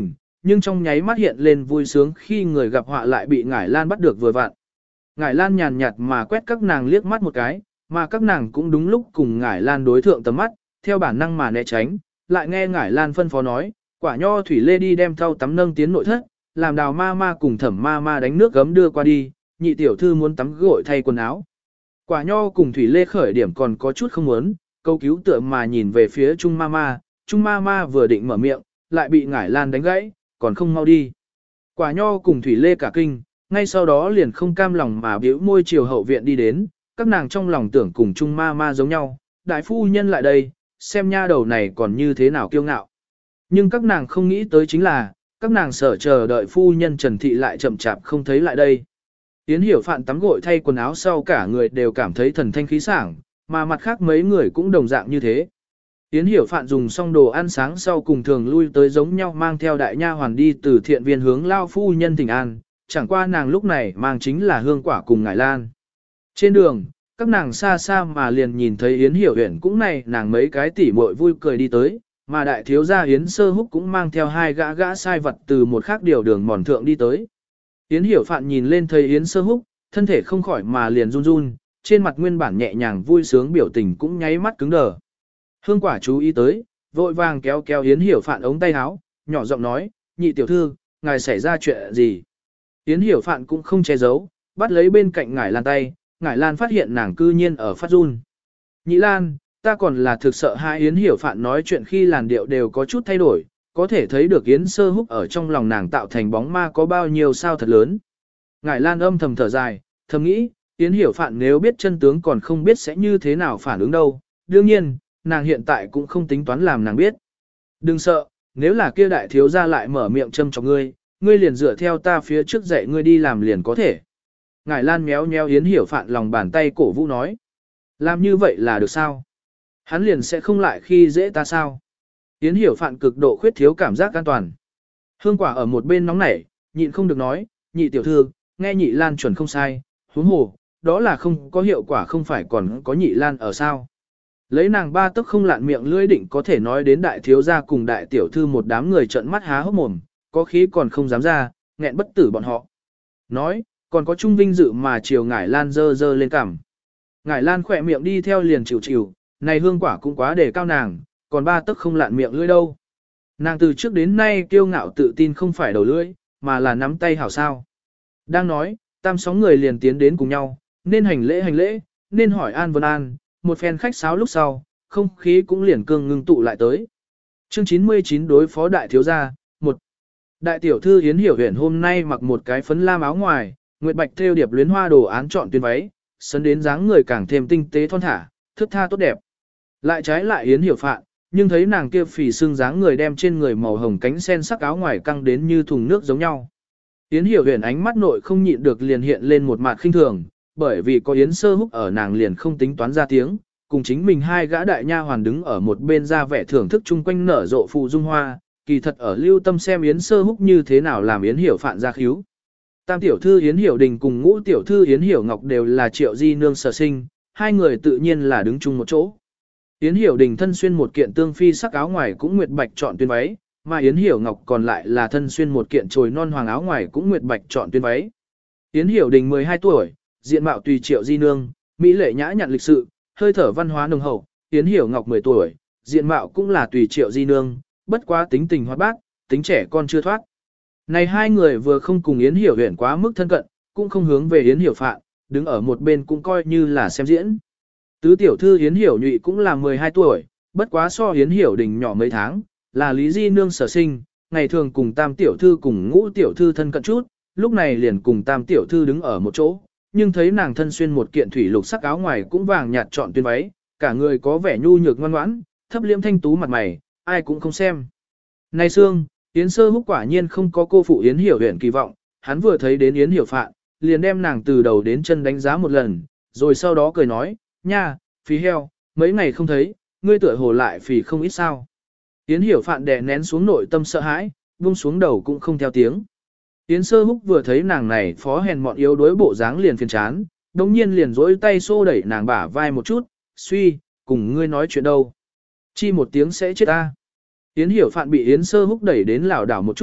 nhưng trong nháy mắt hiện lên vui sướng khi người gặp họa lại bị Ngải Lan bắt được vừa vặn. Ngải Lan nhàn nhạt mà quét các nàng liếc mắt một cái, mà các nàng cũng đúng lúc cùng Ngải Lan đối thượng tầm mắt, theo bản năng mà né tránh, lại nghe Ngải Lan phân phó nói, quả nho thủy lê đi đem thau tắm nâng tiến nội thất, làm đào ma ma cùng thẩm ma ma đánh nước gấm đưa qua đi, nhị tiểu thư muốn tắm gội thay quần áo. Quả nho cùng thủy lê khởi điểm còn có chút không muốn, câu cứu tựa mà nhìn về phía Trung ma ma, Trung ma ma vừa định mở miệng, lại bị Ngải Lan đánh gãy, còn không mau đi. Quả nho cùng thủy lê cả kinh, ngay sau đó liền không cam lòng mà biểu môi chiều hậu viện đi đến, các nàng trong lòng tưởng cùng Trung ma ma giống nhau, đại phu nhân lại đây, xem nha đầu này còn như thế nào kiêu ngạo. Nhưng các nàng không nghĩ tới chính là, các nàng sợ chờ đợi phu nhân Trần Thị lại chậm chạp không thấy lại đây. Yến Hiểu Phạn tắm gội thay quần áo sau cả người đều cảm thấy thần thanh khí sảng, mà mặt khác mấy người cũng đồng dạng như thế. Yến Hiểu Phạn dùng xong đồ ăn sáng sau cùng thường lui tới giống nhau mang theo đại nha hoàn đi từ thiện viên hướng lao phu nhân Thịnh An, chẳng qua nàng lúc này mang chính là hương quả cùng Ngải Lan. Trên đường, các nàng xa xa mà liền nhìn thấy Yến Hiểu Uyển cũng này nàng mấy cái tỉ muội vui cười đi tới, mà đại thiếu gia Yến Sơ Húc cũng mang theo hai gã gã sai vật từ một khác điều đường mòn thượng đi tới. Yến Hiểu Phạn nhìn lên thấy Yến Sơ Húc, thân thể không khỏi mà liền run run, trên mặt nguyên bản nhẹ nhàng vui sướng biểu tình cũng nháy mắt cứng đờ. Hương quả chú ý tới, vội vàng kéo kéo Yến Hiểu Phạn ống tay áo, nhỏ giọng nói, nhị tiểu thư, ngài xảy ra chuyện gì? Yến Hiểu Phạn cũng không che giấu, bắt lấy bên cạnh Ngải Lan tay, Ngải Lan phát hiện nàng cư nhiên ở phát run. Nhị Lan, ta còn là thực sợ hai. Yến Hiểu Phạn nói chuyện khi làn điệu đều có chút thay đổi, có thể thấy được Yến Sơ Húc ở trong lòng nàng tạo thành bóng ma có bao nhiêu sao thật lớn. Ngải Lan âm thầm thở dài, thầm nghĩ, Yến Hiểu Phạn nếu biết chân tướng còn không biết sẽ như thế nào phản ứng đâu. Đương nhiên, nàng hiện tại cũng không tính toán làm nàng biết. Đừng sợ, nếu là kia đại thiếu gia lại mở miệng châm chọc ngươi, ngươi liền dựa theo ta phía trước dạy ngươi đi làm liền có thể. Ngải Lan méo méo Yến Hiểu Phạn lòng bàn tay cổ vũ nói. Làm như vậy là được sao? Hắn liền sẽ không lại khi dễ ta sao? Yến Hiểu Phạn cực độ khuyết thiếu cảm giác an toàn. Hương quả ở một bên nóng nảy, nhịn không được nói, nhị tiểu thư, nghe nhị Lan chuẩn không sai, huống hồ, đó là không có hiệu quả không phải còn có nhị Lan ở sao? Lấy nàng ba tức không lạn miệng lưỡi định có thể nói đến đại thiếu gia cùng đại tiểu thư một đám người trợn mắt há hốc mồm, có khí còn không dám ra, nghẹn bất tử bọn họ. Nói, còn có Trung Vinh dự mà chiều Ngải Lan dơ dơ lên cằm. Ngải Lan khỏe miệng đi theo liền chịu chịu, này hương quả cũng quá để cao nàng, còn ba tức không lạn miệng lưỡi đâu. Nàng từ trước đến nay kiêu ngạo tự tin không phải đầu lưỡi, mà là nắm tay hảo sao. Đang nói, tam sóng người liền tiến đến cùng nhau, nên hành lễ hành lễ, nên hỏi an vân an, một phen khách sáo lúc sau, không khí cũng liền cương ngưng tụ lại tới. Chương chín mươi chín đối phó đại thiếu gia, một. Đại tiểu thư Yến Hiểu Uyển hôm nay mặc một cái phấn lam áo ngoài, nguyệt bạch thêu điệp luyến hoa đồ án chọn tuyến váy, sấn đến dáng người càng thêm tinh tế thon thả, thước tha tốt đẹp. Lại trái lại Yến Hiểu Phạn, nhưng thấy nàng kia phì xương dáng người đem trên người màu hồng cánh sen sắc áo ngoài căng đến như thùng nước giống nhau. Yến Hiểu Uyển ánh mắt nội không nhịn được liền hiện lên một mặt khinh thường, bởi vì có Yến Sơ Húc ở nàng liền không tính toán ra tiếng, cùng chính mình hai gã đại nha hoàn đứng ở một bên ra vẻ thưởng thức chung quanh nở rộ phù dung hoa, kỳ thật ở lưu tâm xem Yến Sơ Húc như thế nào làm Yến Hiểu Phạn ra khíu. Tam tiểu thư Yến Hiểu Đình cùng ngũ tiểu thư Yến Hiểu Ngọc đều là Triệu Di nương sở sinh, hai người tự nhiên là đứng chung một chỗ. Yến Hiểu Đình thân xuyên một kiện tương phi sắc áo ngoài cũng nguyệt bạch chọn tuyến váy, mà Yến Hiểu Ngọc còn lại là thân xuyên một kiện trồi non hoàng áo ngoài cũng nguyệt bạch chọn tuyến váy. Yến Hiểu Đình mười hai tuổi, diện mạo tùy Triệu Di nương, mỹ lệ nhã nhặn lịch sự, hơi thở văn hóa nồng hậu. Yến Hiểu Ngọc mười tuổi, diện mạo cũng là tùy Triệu Di nương, bất quá tính tình hoạt bát, tính trẻ con chưa thoát. Này hai người vừa không cùng Yến Hiểu Uyển quá mức thân cận, cũng không hướng về Yến Hiểu Phạn, đứng ở một bên cũng coi như là xem diễn. Tứ tiểu thư Yến Hiểu Nhụy cũng là mười hai tuổi, bất quá so Yến Hiểu Đình nhỏ mấy tháng, là Lý Di nương sở sinh, ngày thường cùng tam tiểu thư cùng ngũ tiểu thư thân cận chút, lúc này liền cùng tam tiểu thư đứng ở một chỗ, nhưng thấy nàng thân xuyên một kiện thủy lục sắc áo ngoài cũng vàng nhạt chọn tuyến váy, cả người có vẻ nhu nhược ngoan ngoãn, thấp liễm thanh tú mặt mày, ai cũng không xem. Này Sương, Yến Sơ Húc quả nhiên không có cô phụ Yến Hiểu Uyển kỳ vọng, hắn vừa thấy đến Yến Hiểu Phạn, liền đem nàng từ đầu đến chân đánh giá một lần, rồi sau đó cười nói, nha, phí heo, mấy ngày không thấy, ngươi tựa hồ lại phì không ít sao. Yến Hiểu Phạn đè nén xuống nội tâm sợ hãi, buông xuống đầu cũng không theo tiếng. Yến Sơ Húc vừa thấy nàng này phó hèn mọn yếu đuối bộ dáng liền phiền chán, đồng nhiên liền dỗi tay xô đẩy nàng bả vai một chút, suy, cùng ngươi nói chuyện đâu. Chi một tiếng sẽ chết ta. Yến Hiểu Phạn bị Yến Sơ Húc đẩy đến lảo đảo một chút,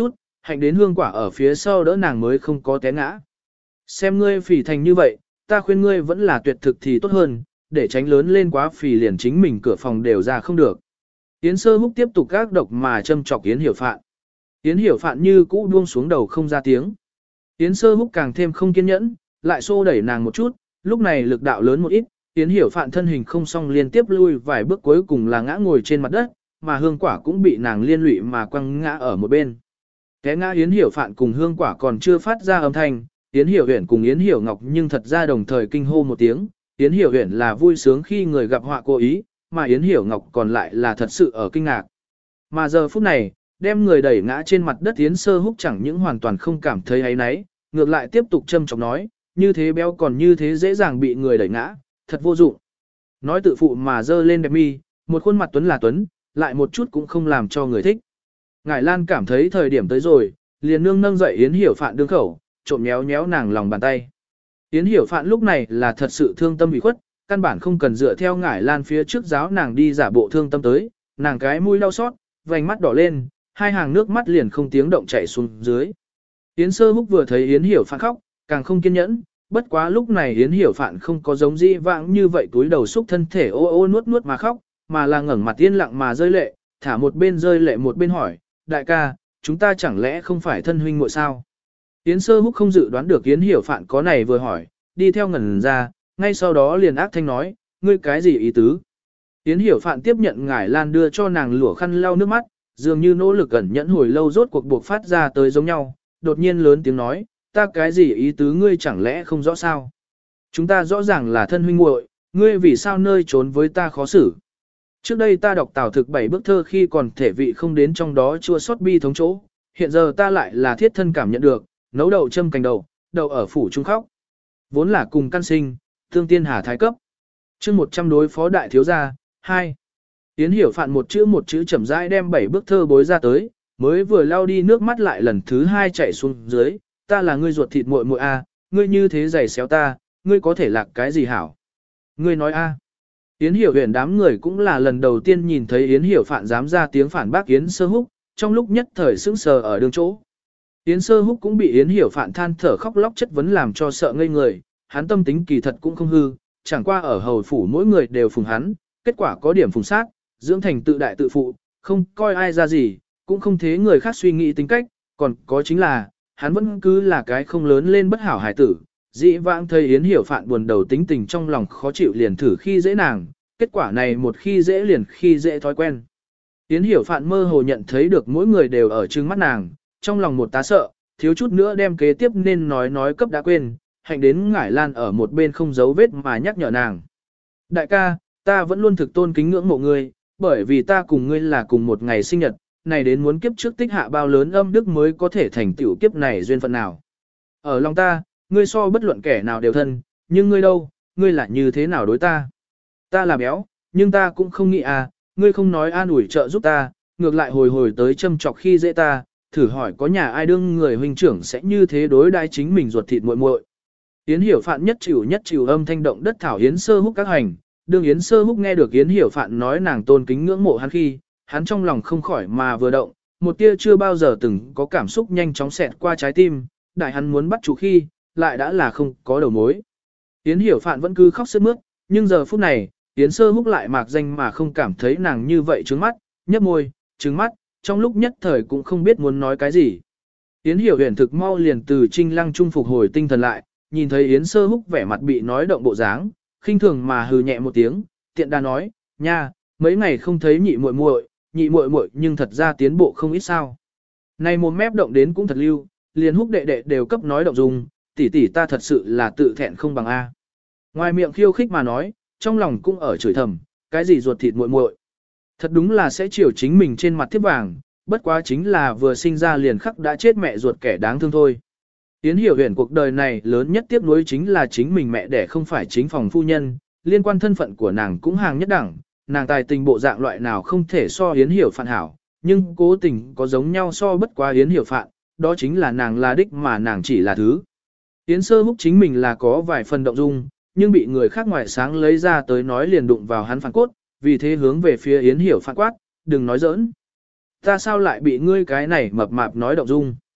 hạnh đến hương quả ở phía sau đỡ nàng mới không có té ngã. Xem ngươi phì thành như vậy, ta khuyên ngươi vẫn là tuyệt thực thì tốt hơn, để tránh lớn lên quá phì liền chính mình cửa phòng đều ra không được. Yến Sơ Húc tiếp tục gác độc mà châm chọc Yến Hiểu Phạn. Yến Hiểu Phạn như cũ buông xuống đầu không ra tiếng. Yến Sơ Húc càng thêm không kiên nhẫn, lại xô đẩy nàng một chút, lúc này lực đạo lớn một ít, Yến Hiểu Phạn thân hình không xong liên tiếp lui vài bước cuối cùng là ngã ngồi trên mặt đất, mà hương quả cũng bị nàng liên lụy mà quăng ngã ở một bên. Té ngã Yến Hiểu Phạn cùng hương quả còn chưa phát ra âm thanh, Yến Hiểu Huyền cùng Yến Hiểu Ngọc nhưng thật ra đồng thời kinh hô một tiếng, Yến Hiểu Huyền là vui sướng khi người gặp họa cố ý, mà Yến Hiểu Ngọc còn lại là thật sự ở kinh ngạc. Mà giờ phút này, đem người đẩy ngã trên mặt đất Yến Sơ Húc chẳng những hoàn toàn không cảm thấy áy náy, ngược lại tiếp tục châm chọc nói, như thế béo còn như thế dễ dàng bị người đẩy ngã, thật vô dụng. Nói tự phụ mà dơ lên đẹp mi, một khuôn mặt tuấn là tuấn, lại một chút cũng không làm cho người thích. Ngải Lan cảm thấy thời điểm tới rồi, liền nương nâng dậy Yến Hiểu Phạn đương khẩu, trộm nhéo nhéo nàng lòng bàn tay. Yến Hiểu Phạn lúc này là thật sự thương tâm ủy khuất, căn bản không cần dựa theo Ngải Lan phía trước giáo nàng đi giả bộ thương tâm tới, nàng cái mũi đau xót, vành mắt đỏ lên, hai hàng nước mắt liền không tiếng động chảy xuống dưới. Yến Sơ Húc vừa thấy Yến Hiểu Phạn khóc, càng không kiên nhẫn, bất quá lúc này Yến Hiểu Phạn không có giống dĩ vãng như vậy túi đầu xúc thân thể ô ô nuốt nuốt mà khóc, mà là ngẩng mặt yên lặng mà rơi lệ, thả một bên rơi lệ một bên hỏi, đại ca, chúng ta chẳng lẽ không phải thân huynh muội sao? Yến Sơ Húc không dự đoán được Yến Hiểu Phạn có này vừa hỏi, đi theo ngẩn ra, ngay sau đó liền ác thanh nói, ngươi cái gì ý tứ? Yến Hiểu Phạn tiếp nhận Ngải Lan đưa cho nàng lụa khăn lau nước mắt, dường như nỗ lực ẩn nhẫn hồi lâu rốt cuộc buộc phát ra tới giống nhau, đột nhiên lớn tiếng nói, ta cái gì ý tứ ngươi chẳng lẽ không rõ sao? Chúng ta rõ ràng là thân huynh muội, ngươi vì sao nơi trốn với ta khó xử? Trước đây ta đọc Tào Thực bảy bức thơ khi còn thể vị không đến trong đó chua xót bi thống chỗ, hiện giờ ta lại là thiết thân cảm nhận được, nấu đậu châm cành đậu, đậu ở phủ trung khóc. Vốn là cùng căn sinh, thương tiên hà thái cấp. Chương một trăm đối phó đại thiếu gia, hai. Yến Hiểu Phạn một chữ một chữ chậm rãi đem bảy bức thơ bối ra tới, mới vừa lau đi nước mắt lại lần thứ hai chảy xuống dưới, ta là ngươi ruột thịt muội muội a, ngươi như thế giày xéo ta, ngươi có thể lạc cái gì hảo? Ngươi nói a? Yến Hiểu Huyền đám người cũng là lần đầu tiên nhìn thấy Yến Hiểu Phạn dám ra tiếng phản bác Yến Sơ Húc, trong lúc nhất thời sững sờ ở đường chỗ. Yến Sơ Húc cũng bị Yến Hiểu Phạn than thở khóc lóc chất vấn làm cho sợ ngây người, hắn tâm tính kỳ thật cũng không hư, chẳng qua ở hầu phủ mỗi người đều phùng hắn, kết quả có điểm phùng sát, dưỡng thành tự đại tự phụ, không coi ai ra gì, cũng không thế người khác suy nghĩ tính cách, còn có chính là, hắn vẫn cứ là cái không lớn lên bất hảo hài tử. Dĩ vãng thấy Yến Hiểu Phạn buồn đầu tính tình trong lòng khó chịu liền thử khi dễ nàng, kết quả này một khi dễ liền khi dễ thói quen. Yến Hiểu Phạn mơ hồ nhận thấy được mỗi người đều ở trừng mắt nàng, trong lòng một tá sợ, thiếu chút nữa đem kế tiếp nên nói nói cấp đã quên, hạnh đến Ngải Lan ở một bên không giấu vết mà nhắc nhở nàng. Đại ca, ta vẫn luôn thực tôn kính ngưỡng mộ ngươi, bởi vì ta cùng ngươi là cùng một ngày sinh nhật, này đến muốn kiếp trước tích hạ bao lớn âm đức mới có thể thành tựu kiếp này duyên phận nào. Ở lòng ta, ngươi so bất luận kẻ nào đều thân, nhưng ngươi đâu, ngươi là như thế nào đối ta? Ta là béo, nhưng ta cũng không nghĩ à, ngươi không nói an ủi trợ giúp ta, ngược lại hồi hồi tới châm chọc khi dễ ta, thử hỏi có nhà ai đương người huynh trưởng sẽ như thế đối đãi chính mình ruột thịt muội muội. Yến Hiểu Phạn nhất chịu nhất chịu âm thanh động đất thảo Yến Sơ Húc các hành, đương Yến Sơ Húc nghe được Yến Hiểu Phạn nói nàng tôn kính ngưỡng mộ hắn khi, hắn trong lòng không khỏi mà vừa động, một tia chưa bao giờ từng có cảm xúc nhanh chóng xẹt qua trái tim, đại hắn muốn bắt chủ khi, lại đã là không có đầu mối. Yến Hiểu Phạn vẫn cứ khóc sướt mướt, nhưng giờ phút này, Yến Sơ Húc lại mạc danh mà không cảm thấy nàng như vậy trướng mắt, nhấp môi, trứng mắt, trong lúc nhất thời cũng không biết muốn nói cái gì. Yến Hiểu Huyền thực mau liền từ Trinh Lăng trung phục hồi tinh thần lại, nhìn thấy Yến Sơ Húc vẻ mặt bị nói động bộ dáng, khinh thường mà hừ nhẹ một tiếng, tiện đà nói, nha, mấy ngày không thấy nhị muội muội, nhị muội muội nhưng thật ra tiến bộ không ít sao. Này một mép động đến cũng thật lưu, liền Húc đệ đệ đều cấp nói động dung, tỷ tỷ ta thật sự là tự thẹn không bằng A. Ngoài miệng khiêu khích mà nói, trong lòng cũng ở chửi thầm, cái gì ruột thịt muội muội. Thật đúng là sẽ chiều chính mình trên mặt thiếp vàng, bất quá chính là vừa sinh ra liền khắc đã chết mẹ ruột kẻ đáng thương thôi. Yến Hiểu Huyền cuộc đời này lớn nhất tiếc nuối chính là chính mình mẹ đẻ không phải chính phòng phu nhân, liên quan thân phận của nàng cũng hàng nhất đẳng, nàng tài tình bộ dạng loại nào không thể so Yến Hiểu Phạn hảo, nhưng cố tình có giống nhau so bất quá Yến Hiểu Phạn, đó chính là nàng là đích mà nàng chỉ là thứ. Yến Sơ Húc chính mình là có vài phần động dung, nhưng bị người khác ngoài sáng lấy ra tới nói liền đụng vào hắn phản cốt, vì thế hướng về phía Yến Hiểu Phạn quát, đừng nói giỡn. Ta sao lại bị ngươi cái này mập mạp nói động dung?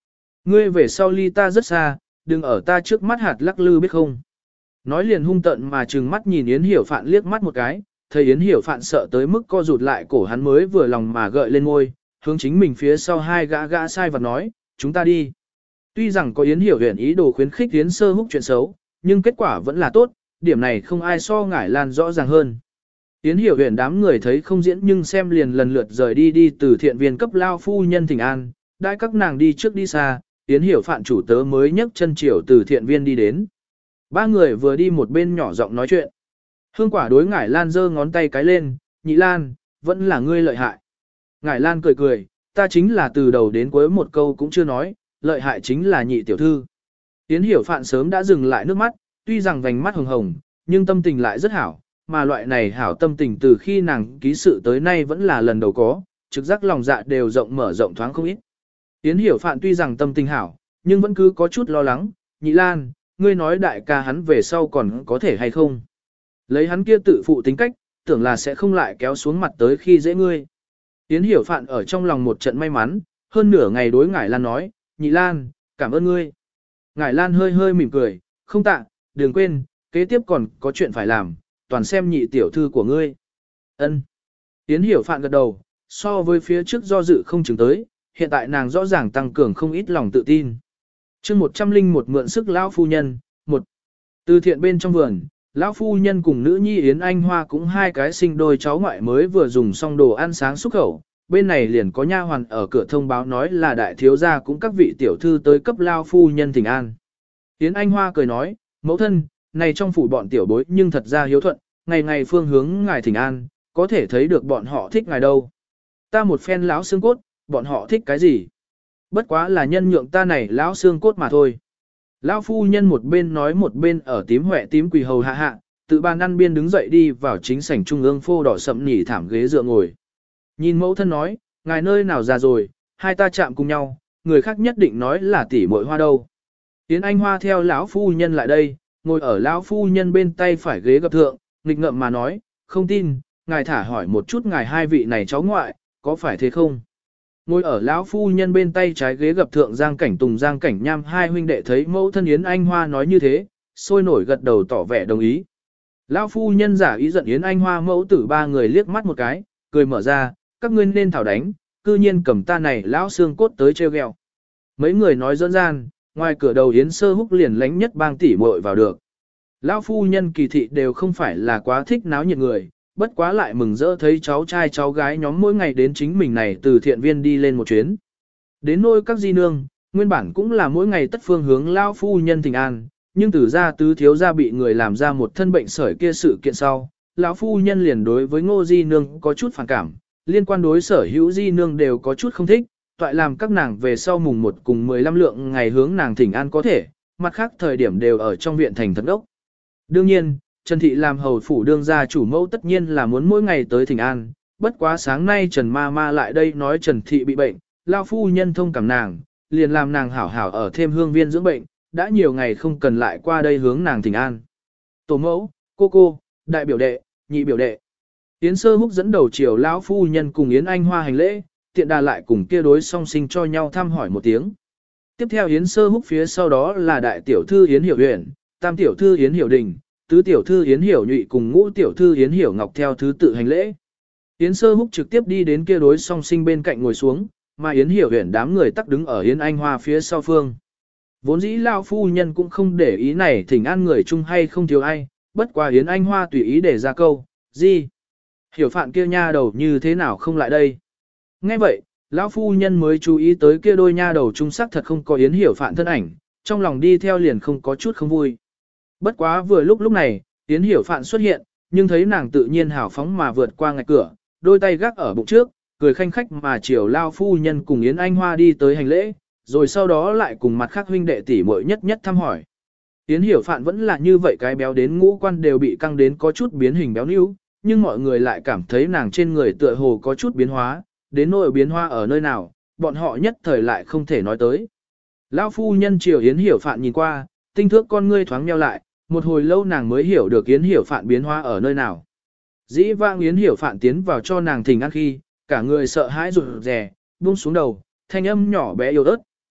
Ngươi về sau ly ta rất xa, đừng ở ta trước mắt hạt lắc lư biết không. Nói liền hung tận mà trừng mắt nhìn Yến Hiểu Phạn liếc mắt một cái, thấy Yến Hiểu Phạn sợ tới mức co rụt lại cổ hắn mới vừa lòng mà gợi lên ngôi, hướng chính mình phía sau hai gã gã sai vật nói, chúng ta đi. Tuy rằng có Yến Hiểu Huyền ý đồ khuyến khích Yến Sơ Húc chuyện xấu, nhưng kết quả vẫn là tốt, điểm này không ai so ngải lan rõ ràng hơn. Yến Hiểu Huyền đám người thấy không diễn nhưng xem liền lần lượt rời đi đi từ thiện viên cấp lao phu nhân thỉnh an, đãi các nàng đi trước đi xa, Yến Hiểu Phạn chủ tớ mới nhấc chân chiều từ thiện viên đi đến. Ba người vừa đi một bên nhỏ giọng nói chuyện. Hương Quả đối ngải lan giơ ngón tay cái lên, nhị lan, vẫn là ngươi lợi hại. Ngải lan cười cười, ta chính là từ đầu đến cuối một câu cũng chưa nói, lợi hại chính là nhị tiểu thư. Yến Hiểu Phạn sớm đã dừng lại nước mắt, tuy rằng vành mắt hồng hồng, nhưng tâm tình lại rất hảo, mà loại này hảo tâm tình từ khi nàng ký sự tới nay vẫn là lần đầu có, trực giác lòng dạ đều rộng mở rộng thoáng không ít. Yến Hiểu Phạn tuy rằng tâm tình hảo, nhưng vẫn cứ có chút lo lắng, nhị lan, ngươi nói đại ca hắn về sau còn có thể hay không. Lấy hắn kia tự phụ tính cách, tưởng là sẽ không lại kéo xuống mặt tới khi dễ ngươi. Yến Hiểu Phạn ở trong lòng một trận may mắn, hơn nửa ngày đối Ngải Lan nói, nhị lan, cảm ơn ngươi. Ngải Lan hơi hơi mỉm cười, không tạ, đừng quên, kế tiếp còn có chuyện phải làm, toàn xem nhị tiểu thư của ngươi. Ân. Yến Hiểu Phạn gật đầu, so với phía trước do dự không chừng tới, hiện tại nàng rõ ràng tăng cường không ít lòng tự tin. Chương một trăm linh một mượn sức lão phu nhân, một. Từ thiện bên trong vườn, lão phu nhân cùng nữ nhi Yến Anh Hoa cũng hai cái sinh đôi cháu ngoại mới vừa dùng xong đồ ăn sáng xúc khẩu, bên này liền có nha hoàn ở cửa thông báo nói là đại thiếu gia cũng các vị tiểu thư tới cấp lão phu nhân thỉnh an. Yến Anh Hoa cười nói, mẫu thân, này trong phủ bọn tiểu bối nhưng thật ra hiếu thuận, ngày ngày phương hướng ngài thỉnh an, có thể thấy được bọn họ thích ngài đâu. Ta một phen lão xương cốt, bọn họ thích cái gì? Bất quá là nhân nhượng ta này lão xương cốt mà thôi. Lão phu nhân một bên nói một bên ở tím huệ tím quỳ hầu hạ hạ, tự bàn ăn biên đứng dậy đi vào chính sảnh trung ương phô đỏ sậm nỉ thảm ghế dựa ngồi. Nhìn mẫu thân nói, ngài nơi nào già rồi, hai ta chạm cùng nhau, người khác nhất định nói là tỷ muội hoa đâu. Yến Anh Hoa theo lão phu nhân lại đây, ngồi ở lão phu nhân bên tay phải ghế gập thượng, nghịch ngợm mà nói, không tin, ngài thả hỏi một chút ngài hai vị này cháu ngoại, có phải thế không? Ngồi ở lão phu nhân bên tay trái ghế gập thượng Giang Cảnh Tùng Giang Cảnh Nham hai huynh đệ thấy mẫu thân Yến Anh Hoa nói như thế, sôi nổi gật đầu tỏ vẻ đồng ý. Lão phu nhân giả ý giận Yến Anh Hoa mẫu tử ba người liếc mắt một cái, cười mở ra, các ngươi nên thảo đánh, cư nhiên cầm ta này lão xương cốt tới treo ghẹo. Mấy người nói dẫn gian, ngoài cửa đầu Yến Sơ Húc liền lánh nhất bang tỉ muội vào được. Lão phu nhân kỳ thị đều không phải là quá thích náo nhiệt người, bất quá lại mừng rỡ thấy cháu trai cháu gái nhóm mỗi ngày đến chính mình này từ thiện viên đi lên một chuyến. Đến nôi các di nương, nguyên bản cũng là mỗi ngày tất phương hướng lão phu nhân thỉnh an, nhưng từ gia tứ thiếu gia bị người làm ra một thân bệnh sởi kia sự kiện sau, lão phu nhân liền đối với Ngô di nương có chút phản cảm, liên quan đối sở hữu di nương đều có chút không thích, toại làm các nàng về sau mùng một cùng mười lăm lượng ngày hướng nàng thỉnh an có thể, mặt khác thời điểm đều ở trong viện thành thật ốc. Đương nhiên, Trần Thị làm hầu phủ đương gia chủ mẫu tất nhiên là muốn mỗi ngày tới thỉnh an, bất quá sáng nay Trần Ma Ma lại đây nói Trần Thị bị bệnh, lao phu nhân thông cảm nàng, liền làm nàng hảo hảo ở thêm hương viên dưỡng bệnh, đã nhiều ngày không cần lại qua đây hướng nàng thỉnh an. Tổ mẫu, cô cô, đại biểu đệ, nhị biểu đệ. Yến Sơ Húc dẫn đầu chiều lão phu nhân cùng Yến Anh Hoa hành lễ, tiện đà lại cùng kia đối song sinh cho nhau thăm hỏi một tiếng. Tiếp theo Yến Sơ Húc phía sau đó là đại tiểu thư Yến Hiểu Uyển, tam tiểu thư Yến Hiểu Đình, tứ tiểu thư Yến Hiểu Nhụy cùng ngũ tiểu thư Yến Hiểu Ngọc theo thứ tự hành lễ. Yến Sơ Húc trực tiếp đi đến kia đối song sinh bên cạnh ngồi xuống, mà Yến Hiểu Uyển đám người tắc đứng ở Yến Anh Hoa phía sau phương. Vốn dĩ lão phu nhân cũng không để ý này thỉnh an người chung hay không thiếu ai, bất quá Yến Anh Hoa tùy ý để ra câu, gì? Hiểu Phạn kia nha đầu như thế nào không lại đây? Nghe vậy, lão phu nhân mới chú ý tới kia đôi nha đầu trung sắc thật không có Yến Hiểu Phạn thân ảnh, trong lòng đi theo liền không có chút không vui. Bất quá vừa lúc lúc này, Yến Hiểu Phạn xuất hiện, nhưng thấy nàng tự nhiên hào phóng mà vượt qua ngạch cửa, đôi tay gác ở bụng trước, cười khanh khách mà chiều lao phu nhân cùng Yến Anh Hoa đi tới hành lễ, rồi sau đó lại cùng mặt khác huynh đệ tỷ muội nhất nhất thăm hỏi. Yến Hiểu Phạn vẫn là như vậy cái béo đến ngũ quan đều bị căng đến có chút biến hình béo níu, nhưng mọi người lại cảm thấy nàng trên người tựa hồ có chút biến hóa, đến nỗi biến hóa ở nơi nào, bọn họ nhất thời lại không thể nói tới. Lão phu nhân chiều Yến Hiểu Phạn nhìn qua, tinh thước con ngươi thoáng nheo lại, một hồi lâu nàng mới hiểu được Yến Hiểu Phạn biến hóa ở nơi nào. Dĩ vãng Yến Hiểu Phạn tiến vào cho nàng thỉnh ăn khi, cả người sợ hãi rụt rè, buông xuống đầu, thanh âm nhỏ bé yếu ớt,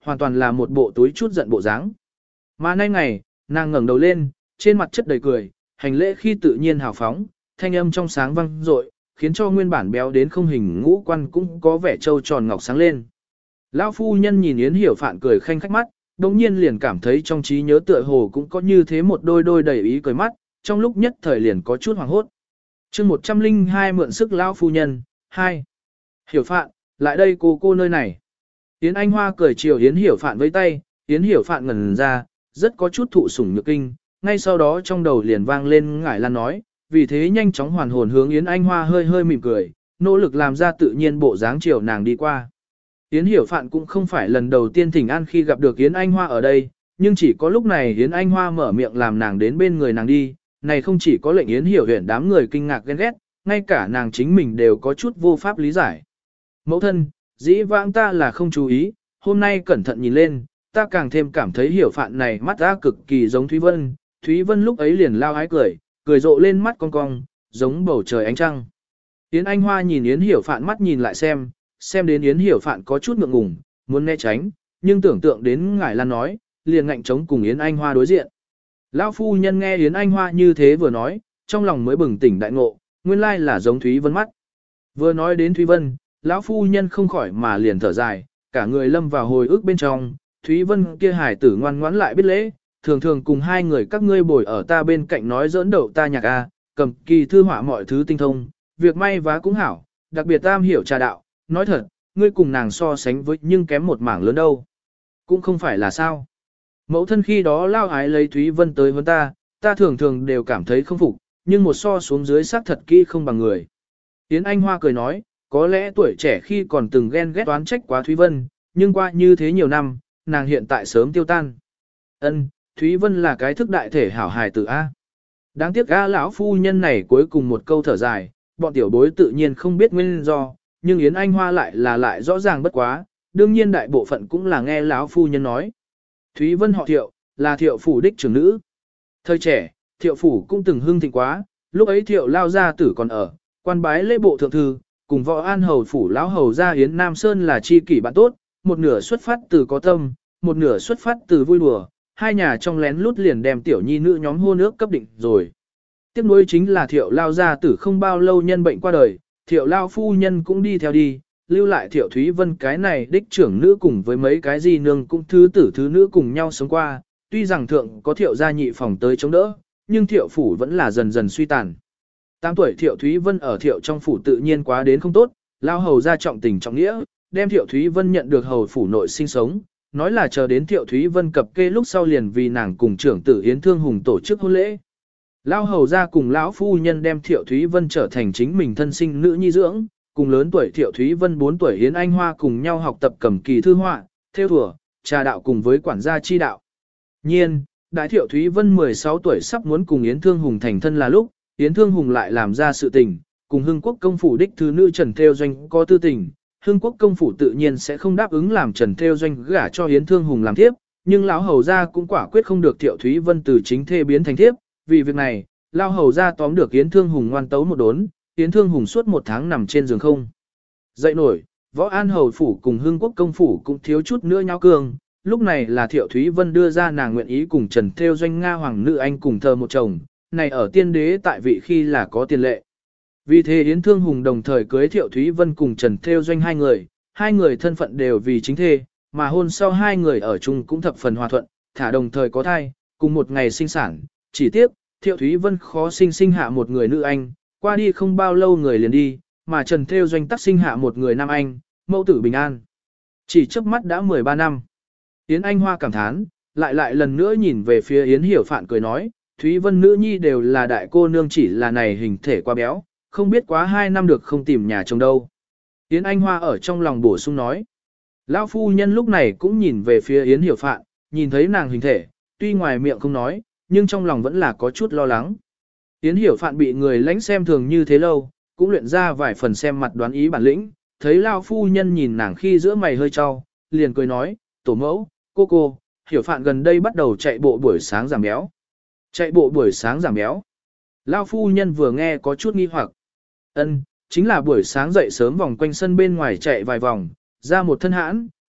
hoàn toàn là một bộ túi chút giận bộ dáng. Mà nay ngày, nàng ngẩng đầu lên, trên mặt chất đầy cười, hành lễ khi tự nhiên hào phóng, thanh âm trong sáng vang dội, khiến cho nguyên bản béo đến không hình ngũ quan cũng có vẻ trâu tròn ngọc sáng lên. Lão phu nhân nhìn Yến Hiểu Phạn cười khanh khách mắt, đồng nhiên liền cảm thấy trong trí nhớ tựa hồ cũng có như thế một đôi đôi đầy ý cười mắt, trong lúc nhất thời liền có chút hoàng hốt. chương một trăm linh hai mượn sức Lão phu nhân, hai. Hiểu Phạn, lại đây cô cô nơi này. Yến Anh Hoa cười chiều Yến Hiểu Phạn với tay, Yến Hiểu Phạn ngẩn ra, rất có chút thụ sủng nhược kinh, ngay sau đó trong đầu liền vang lên ngải lan nói, vì thế nhanh chóng hoàn hồn hướng Yến Anh Hoa hơi hơi mỉm cười, nỗ lực làm ra tự nhiên bộ dáng chiều nàng đi qua. Yến Hiểu Phạn cũng không phải lần đầu tiên thỉnh an khi gặp được Yến Anh Hoa ở đây, nhưng chỉ có lúc này Yến Anh Hoa mở miệng làm nàng đến bên người nàng đi, này không chỉ có lệnh Yến Hiểu Huyền đám người kinh ngạc ghen ghét, ngay cả nàng chính mình đều có chút vô pháp lý giải. Mẫu thân, dĩ vãng ta là không chú ý, hôm nay cẩn thận nhìn lên, ta càng thêm cảm thấy Hiểu Phạn này mắt ra cực kỳ giống Thúy Vân, Thúy Vân lúc ấy liền lao ái cười, cười rộ lên mắt cong cong, giống bầu trời ánh trăng. Yến Anh Hoa nhìn Yến Hiểu Phạn mắt nhìn lại xem, xem đến Yến Hiểu Phạn có chút ngượng ngùng, muốn né tránh, nhưng tưởng tượng đến Ngải Lan nói, liền ngạnh chống cùng Yến Anh Hoa đối diện. Lão phu nhân nghe Yến Anh Hoa như thế vừa nói, trong lòng mới bừng tỉnh đại ngộ, nguyên lai là giống Thúy Vân mắt. Vừa nói đến Thúy Vân, lão phu nhân không khỏi mà liền thở dài, cả người lâm vào hồi ức bên trong, Thúy Vân kia hài tử ngoan ngoãn lại biết lễ, thường thường cùng hai người các ngươi bồi ở ta bên cạnh nói giỡn đậu ta nhạc a, cầm kỳ thư họa mọi thứ tinh thông, việc may vá cũng hảo, đặc biệt tam hiểu trà đạo, nói thật, ngươi cùng nàng so sánh với nhưng kém một mảng lớn đâu. Cũng không phải là sao. Mẫu thân khi đó lao ái lấy Thúy Vân tới với ta, ta thường thường đều cảm thấy không phục, nhưng một so xuống dưới xác thật kỹ không bằng người. Yến Anh Hoa cười nói, có lẽ tuổi trẻ khi còn từng ghen ghét oán trách quá Thúy Vân, nhưng qua như thế nhiều năm, nàng hiện tại sớm tiêu tan. Ân, Thúy Vân là cái thức đại thể hảo hài tử A. Đáng tiếc A lão phu nhân này cuối cùng một câu thở dài, bọn tiểu bối tự nhiên không biết nguyên do, nhưng Yến Anh Hoa lại là lại rõ ràng bất quá, đương nhiên đại bộ phận cũng là nghe lão phu nhân nói. Thúy Vân họ Thiệu, là Thiệu phủ đích trưởng nữ. Thời trẻ, Thiệu phủ cũng từng hưng thịnh quá, lúc ấy Thiệu lao gia tử còn ở, quan bái lễ bộ thượng thư, cùng võ an hầu phủ lão hầu gia Yến Nam Sơn là chi kỷ bạn tốt, một nửa xuất phát từ có tâm, một nửa xuất phát từ vui đùa, hai nhà trong lén lút liền đem tiểu nhi nữ nhóm hôn ước cấp định rồi. Tiếp nối chính là Thiệu lao gia tử không bao lâu nhân bệnh qua đời, Thiệu lao phu nhân cũng đi theo đi, lưu lại Thiệu Thúy Vân cái này đích trưởng nữ cùng với mấy cái gì nương cũng thứ tử thứ nữ cùng nhau sống qua, tuy rằng thượng có Thiệu gia nhị phòng tới chống đỡ, nhưng Thiệu phủ vẫn là dần dần suy tàn. Tám tuổi Thiệu Thúy Vân ở Thiệu trong phủ tự nhiên quá đến không tốt, lao hầu ra trọng tình trọng nghĩa, đem Thiệu Thúy Vân nhận được hầu phủ nội sinh sống, nói là chờ đến Thiệu Thúy Vân cập kê lúc sau liền vì nàng cùng trưởng tử Yến Thương Hùng tổ chức hôn lễ. Lão hầu ra cùng lão phu nhân đem Thiệu Thúy Vân trở thành chính mình thân sinh nữ nhi dưỡng, cùng lớn tuổi Thiệu Thúy Vân bốn tuổi Yến Anh Hoa cùng nhau học tập cầm kỳ thư họa, theo thùa, trà đạo cùng với quản gia chi đạo. Nhiên, đại Thiệu Thúy Vân mười sáu tuổi sắp muốn cùng Yến Thương Hùng thành thân là lúc, Yến Thương Hùng lại làm ra sự tình, cùng Hưng Quốc công phủ đích thứ nữ Trần Theo Doanh có tư tình. Hưng Quốc công phủ tự nhiên sẽ không đáp ứng làm Trần Theo Doanh gả cho Yến Thương Hùng làm thiếp, nhưng lão hầu gia cũng quả quyết không được Thiệu Thúy Vân từ chính thê biến thành thiếp, vì việc này, lão hầu gia tóm được Yến Thương Hùng ngoan tấu một đốn, Yến Thương Hùng suốt một tháng nằm trên giường không dậy nổi, Võ An hầu phủ cùng Hưng Quốc công phủ cũng thiếu chút nữa nháo cương, lúc này là Thiệu Thúy Vân đưa ra nàng nguyện ý cùng Trần Theo Doanh Nga hoàng nữ anh cùng thờ một chồng, này ở tiên đế tại vị khi là có tiền lệ. Vì thế Yến Thương Hùng đồng thời cưới Thiệu Thúy Vân cùng Trần Theo Doanh hai người, hai người thân phận đều vì chính thê, mà hôn sau hai người ở chung cũng thập phần hòa thuận, thả đồng thời có thai, cùng một ngày sinh sản, chỉ tiếc, Thiệu Thúy Vân khó sinh sinh hạ một người nữ anh, qua đi không bao lâu người liền đi, mà Trần Theo Doanh tắc sinh hạ một người nam anh, mẫu tử bình an. Chỉ trước mắt đã mười ba năm. Yến Anh Hoa cảm thán, lại lại lần nữa nhìn về phía Yến Hiểu Phạn cười nói, Thúy Vân nữ nhi đều là đại cô nương chỉ là này hình thể quá béo, không biết quá hai năm được không tìm nhà chồng đâu. Yến Anh Hoa ở trong lòng bổ sung nói. Lão phu nhân lúc này cũng nhìn về phía Yến Hiểu Phạn, nhìn thấy nàng hình thể, tuy ngoài miệng không nói, nhưng trong lòng vẫn là có chút lo lắng. Yến Hiểu Phạn bị người lãnh xem thường như thế lâu, cũng luyện ra vài phần xem mặt đoán ý bản lĩnh, thấy lão phu nhân nhìn nàng khi giữa mày hơi trao, liền cười nói, tổ mẫu, cô cô, Hiểu Phạn gần đây bắt đầu chạy bộ buổi sáng giảm béo. Chạy bộ buổi sáng giảm béo. Lão phu nhân vừa nghe có chút nghi hoặc. Ân, chính là buổi sáng dậy sớm vòng quanh sân bên ngoài chạy vài vòng, ra một thân hãn,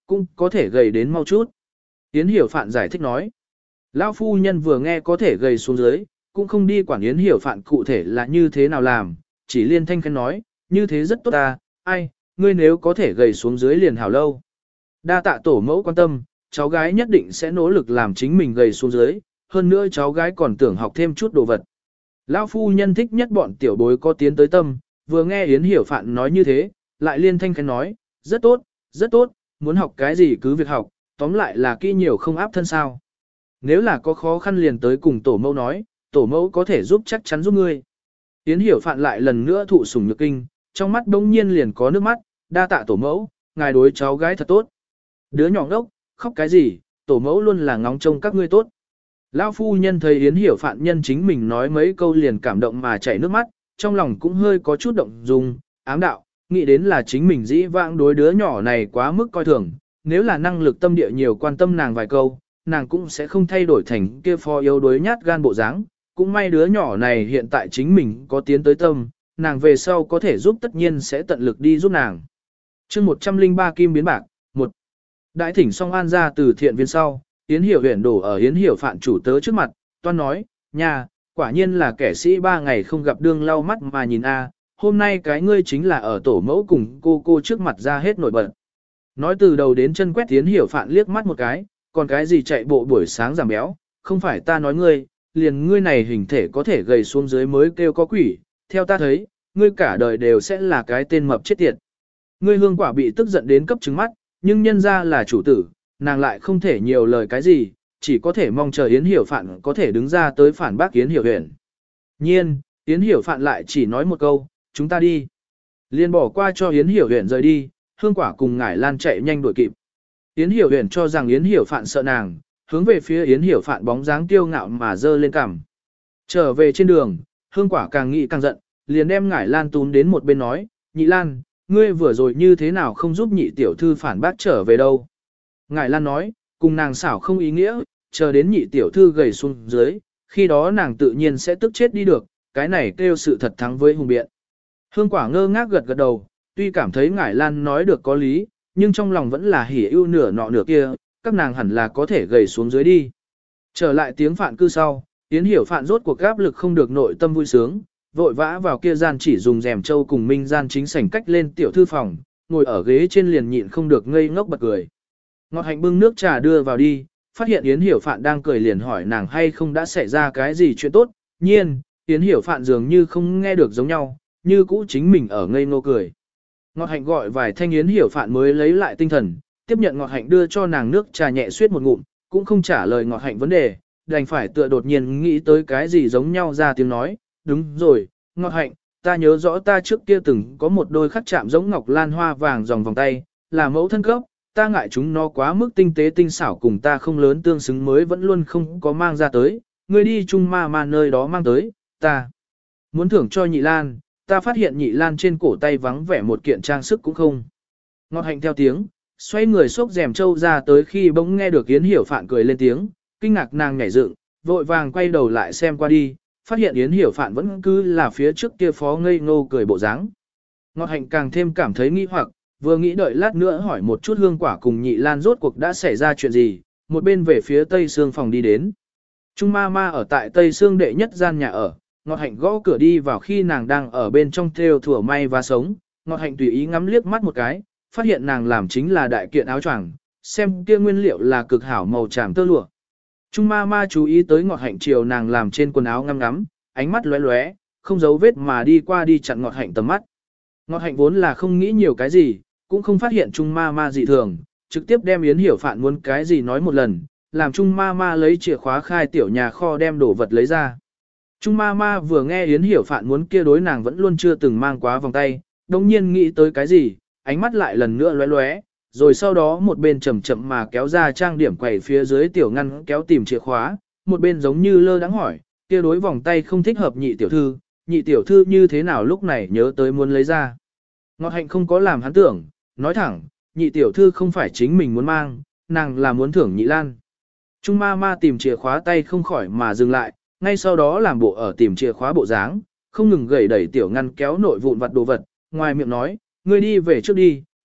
cũng có thể gầy đến mau chút. Yến Hiểu Phạn giải thích nói. Lão phu nhân vừa nghe có thể gầy xuống dưới, cũng không đi quản Yến Hiểu Phạn cụ thể là như thế nào làm, chỉ liên thanh khen nói, như thế rất tốt ta, ai, ngươi nếu có thể gầy xuống dưới liền hảo lâu. Đa tạ tổ mẫu quan tâm, cháu gái nhất định sẽ nỗ lực làm chính mình gầy xuống dưới, hơn nữa cháu gái còn tưởng học thêm chút đồ vật. Lão phu nhân thích nhất bọn tiểu bối có tiến tới tâm, vừa nghe Yến Hiểu Phạn nói như thế, lại liên thanh khen nói, rất tốt, rất tốt, muốn học cái gì cứ việc học, tóm lại là kỹ nhiều không áp thân sao. Nếu là có khó khăn liền tới cùng tổ mẫu nói, tổ mẫu có thể giúp chắc chắn giúp ngươi. Yến Hiểu Phạn lại lần nữa thụ sủng nhược kinh, trong mắt bỗng nhiên liền có nước mắt, đa tạ tổ mẫu, ngài đối cháu gái thật tốt. Đứa nhỏ ngốc, khóc cái gì, tổ mẫu luôn là ngóng trông các ngươi tốt. Lão phu nhân thấy Yến Hiểu Phạn nhân chính mình nói mấy câu liền cảm động mà chảy nước mắt, trong lòng cũng hơi có chút động dung, ám đạo, nghĩ đến là chính mình dĩ vãng đối đứa nhỏ này quá mức coi thường, nếu là năng lực tâm địa nhiều quan tâm nàng vài câu, nàng cũng sẽ không thay đổi thành kia phò yếu đuối nhát gan bộ dáng. Cũng may đứa nhỏ này hiện tại chính mình có tiến tới tâm, nàng về sau có thể giúp tất nhiên sẽ tận lực đi giúp nàng. chương một trăm linh ba Kim biến bạc, một Đại thỉnh xong an ra từ thiện viên sau, Yến Hiểu Huyền đổ ở Yến Hiểu Phạn chủ tớ trước mặt, toan nói, nhà, quả nhiên là kẻ sĩ ba ngày không gặp đương lau mắt mà nhìn a, hôm nay cái ngươi chính là ở tổ mẫu cùng cô cô trước mặt ra hết nổi bật. Nói từ đầu đến chân quét Yến Hiểu Phạn liếc mắt một cái, còn cái gì chạy bộ buổi sáng giảm béo, không phải ta nói ngươi, liền ngươi này hình thể có thể gầy xuống dưới mới kêu có quỷ, theo ta thấy, ngươi cả đời đều sẽ là cái tên mập chết tiệt. Ngươi Hương Quả bị tức giận đến cấp trứng mắt, nhưng nhân ra là chủ tử, nàng lại không thể nhiều lời cái gì, chỉ có thể mong chờ Yến Hiểu Phạn có thể đứng ra tới phản bác Yến Hiểu Huyền. Nhiên, Yến Hiểu Phạn lại chỉ nói một câu, chúng ta đi. Liên bỏ qua cho Yến Hiểu Huyền rời đi, Hương Quả cùng Ngải Lan chạy nhanh đuổi kịp. Yến Hiểu Huyền cho rằng Yến Hiểu Phạn sợ nàng, hướng về phía Yến Hiểu Phạn bóng dáng kiêu ngạo mà dơ lên cằm. Trở về trên đường, Hương Quả càng nghĩ càng giận, liền đem Ngải Lan túm đến một bên nói, Nhị Lan, ngươi vừa rồi như thế nào không giúp nhị tiểu thư phản bác trở về đâu. Ngải Lan nói, cùng nàng xảo không ý nghĩa, chờ đến nhị tiểu thư gầy xuống dưới, khi đó nàng tự nhiên sẽ tức chết đi được, cái này kêu sự thật thắng với hùng biện. Hương Quả ngơ ngác gật gật đầu, tuy cảm thấy Ngải Lan nói được có lý, nhưng trong lòng vẫn là hỉ ưu nửa nọ nửa kia, các nàng hẳn là có thể gầy xuống dưới đi. Trở lại tiếng Phạn cư sau, Yến Hiểu Phạn rốt cuộc áp lực không được nội tâm vui sướng, vội vã vào kia gian chỉ dùng rèm châu cùng Minh gian chính sảnh cách lên tiểu thư phòng, ngồi ở ghế trên liền nhịn không được ngây ngốc bật cười. Ngọt Hạnh bưng nước trà đưa vào đi, phát hiện Yến Hiểu Phạn đang cười liền hỏi nàng hay không đã xảy ra cái gì chuyện tốt, nhiên, Yến Hiểu Phạn dường như không nghe được giống nhau, như cũ chính mình ở ngây ngô cười. Ngọt Hạnh gọi vài thanh Yến Hiểu Phạn mới lấy lại tinh thần, tiếp nhận Ngọt Hạnh đưa cho nàng nước trà nhẹ suyết một ngụm, cũng không trả lời Ngọt Hạnh vấn đề, đành phải tựa đột nhiên nghĩ tới cái gì giống nhau ra tiếng nói, đúng rồi, Ngọt Hạnh, ta nhớ rõ ta trước kia từng có một đôi khắc chạm giống ngọc lan hoa vàng dòng vòng tay, là mẫu thân cấp, ta ngại chúng nó quá mức tinh tế tinh xảo cùng ta không lớn tương xứng mới vẫn luôn không có mang ra tới, ngươi đi chung ma ma nơi đó mang tới, ta muốn thưởng cho Nhị Lan, ta phát hiện Nhị Lan trên cổ tay vắng vẻ một kiện trang sức cũng không. Ngọt Hạnh theo tiếng, xoay người xốc rèm trâu ra tới khi bỗng nghe được Yến Hiểu Phạn cười lên tiếng, kinh ngạc nàng nhảy dựng, vội vàng quay đầu lại xem qua đi, phát hiện Yến Hiểu Phạn vẫn cứ là phía trước kia phó ngây ngô cười bộ dáng. Ngọt Hạnh càng thêm cảm thấy nghi hoặc, vừa nghĩ đợi lát nữa hỏi một chút Hương Quả cùng Nhị Lan rốt cuộc đã xảy ra chuyện gì, một bên về phía tây xương phòng đi đến. Trung ma ma ở tại tây xương đệ nhất gian nhà ở, Ngọt Hạnh gõ cửa đi vào khi nàng đang ở bên trong thêu thủa may và sống, Ngọt Hạnh tùy ý ngắm liếc mắt một cái, phát hiện nàng làm chính là đại kiện áo choàng, xem kia nguyên liệu là cực hảo màu tràm tơ lụa. Trung ma ma chú ý tới Ngọt Hạnh chiều nàng làm trên quần áo ngắm ngắm, ánh mắt lóe lóe, không giấu vết mà đi qua đi chặn Ngọt Hạnh tầm mắt. Ngọt Hạnh vốn là không nghĩ nhiều cái gì, cũng không phát hiện Trung ma ma dị thường, trực tiếp đem Yến Hiểu Phạn muốn cái gì nói một lần, làm Trung ma ma lấy chìa khóa khai tiểu nhà kho đem đồ vật lấy ra. Trung ma ma vừa nghe Yến Hiểu Phạn muốn kia đối nàng vẫn luôn chưa từng mang quá vòng tay, đồng nhiên nghĩ tới cái gì, ánh mắt lại lần nữa lóe lóe, rồi sau đó một bên chậm chậm mà kéo ra trang điểm quầy phía dưới tiểu ngăn kéo tìm chìa khóa, một bên giống như lơ đãng hỏi, kia đối vòng tay không thích hợp nhị tiểu thư, nhị tiểu thư như thế nào lúc này nhớ tới muốn lấy ra. Ngọt Hạnh không có làm hắn tưởng, nói thẳng, nhị tiểu thư không phải chính mình muốn mang, nàng là muốn thưởng Nhị Lan. Trung ma ma tìm chìa khóa tay không khỏi mà dừng lại, ngay sau đó làm bộ ở tìm chìa khóa bộ dáng, không ngừng gẩy đẩy tiểu ngăn kéo nội vụn vặt đồ vật, ngoài miệng nói, ngươi đi về trước đi,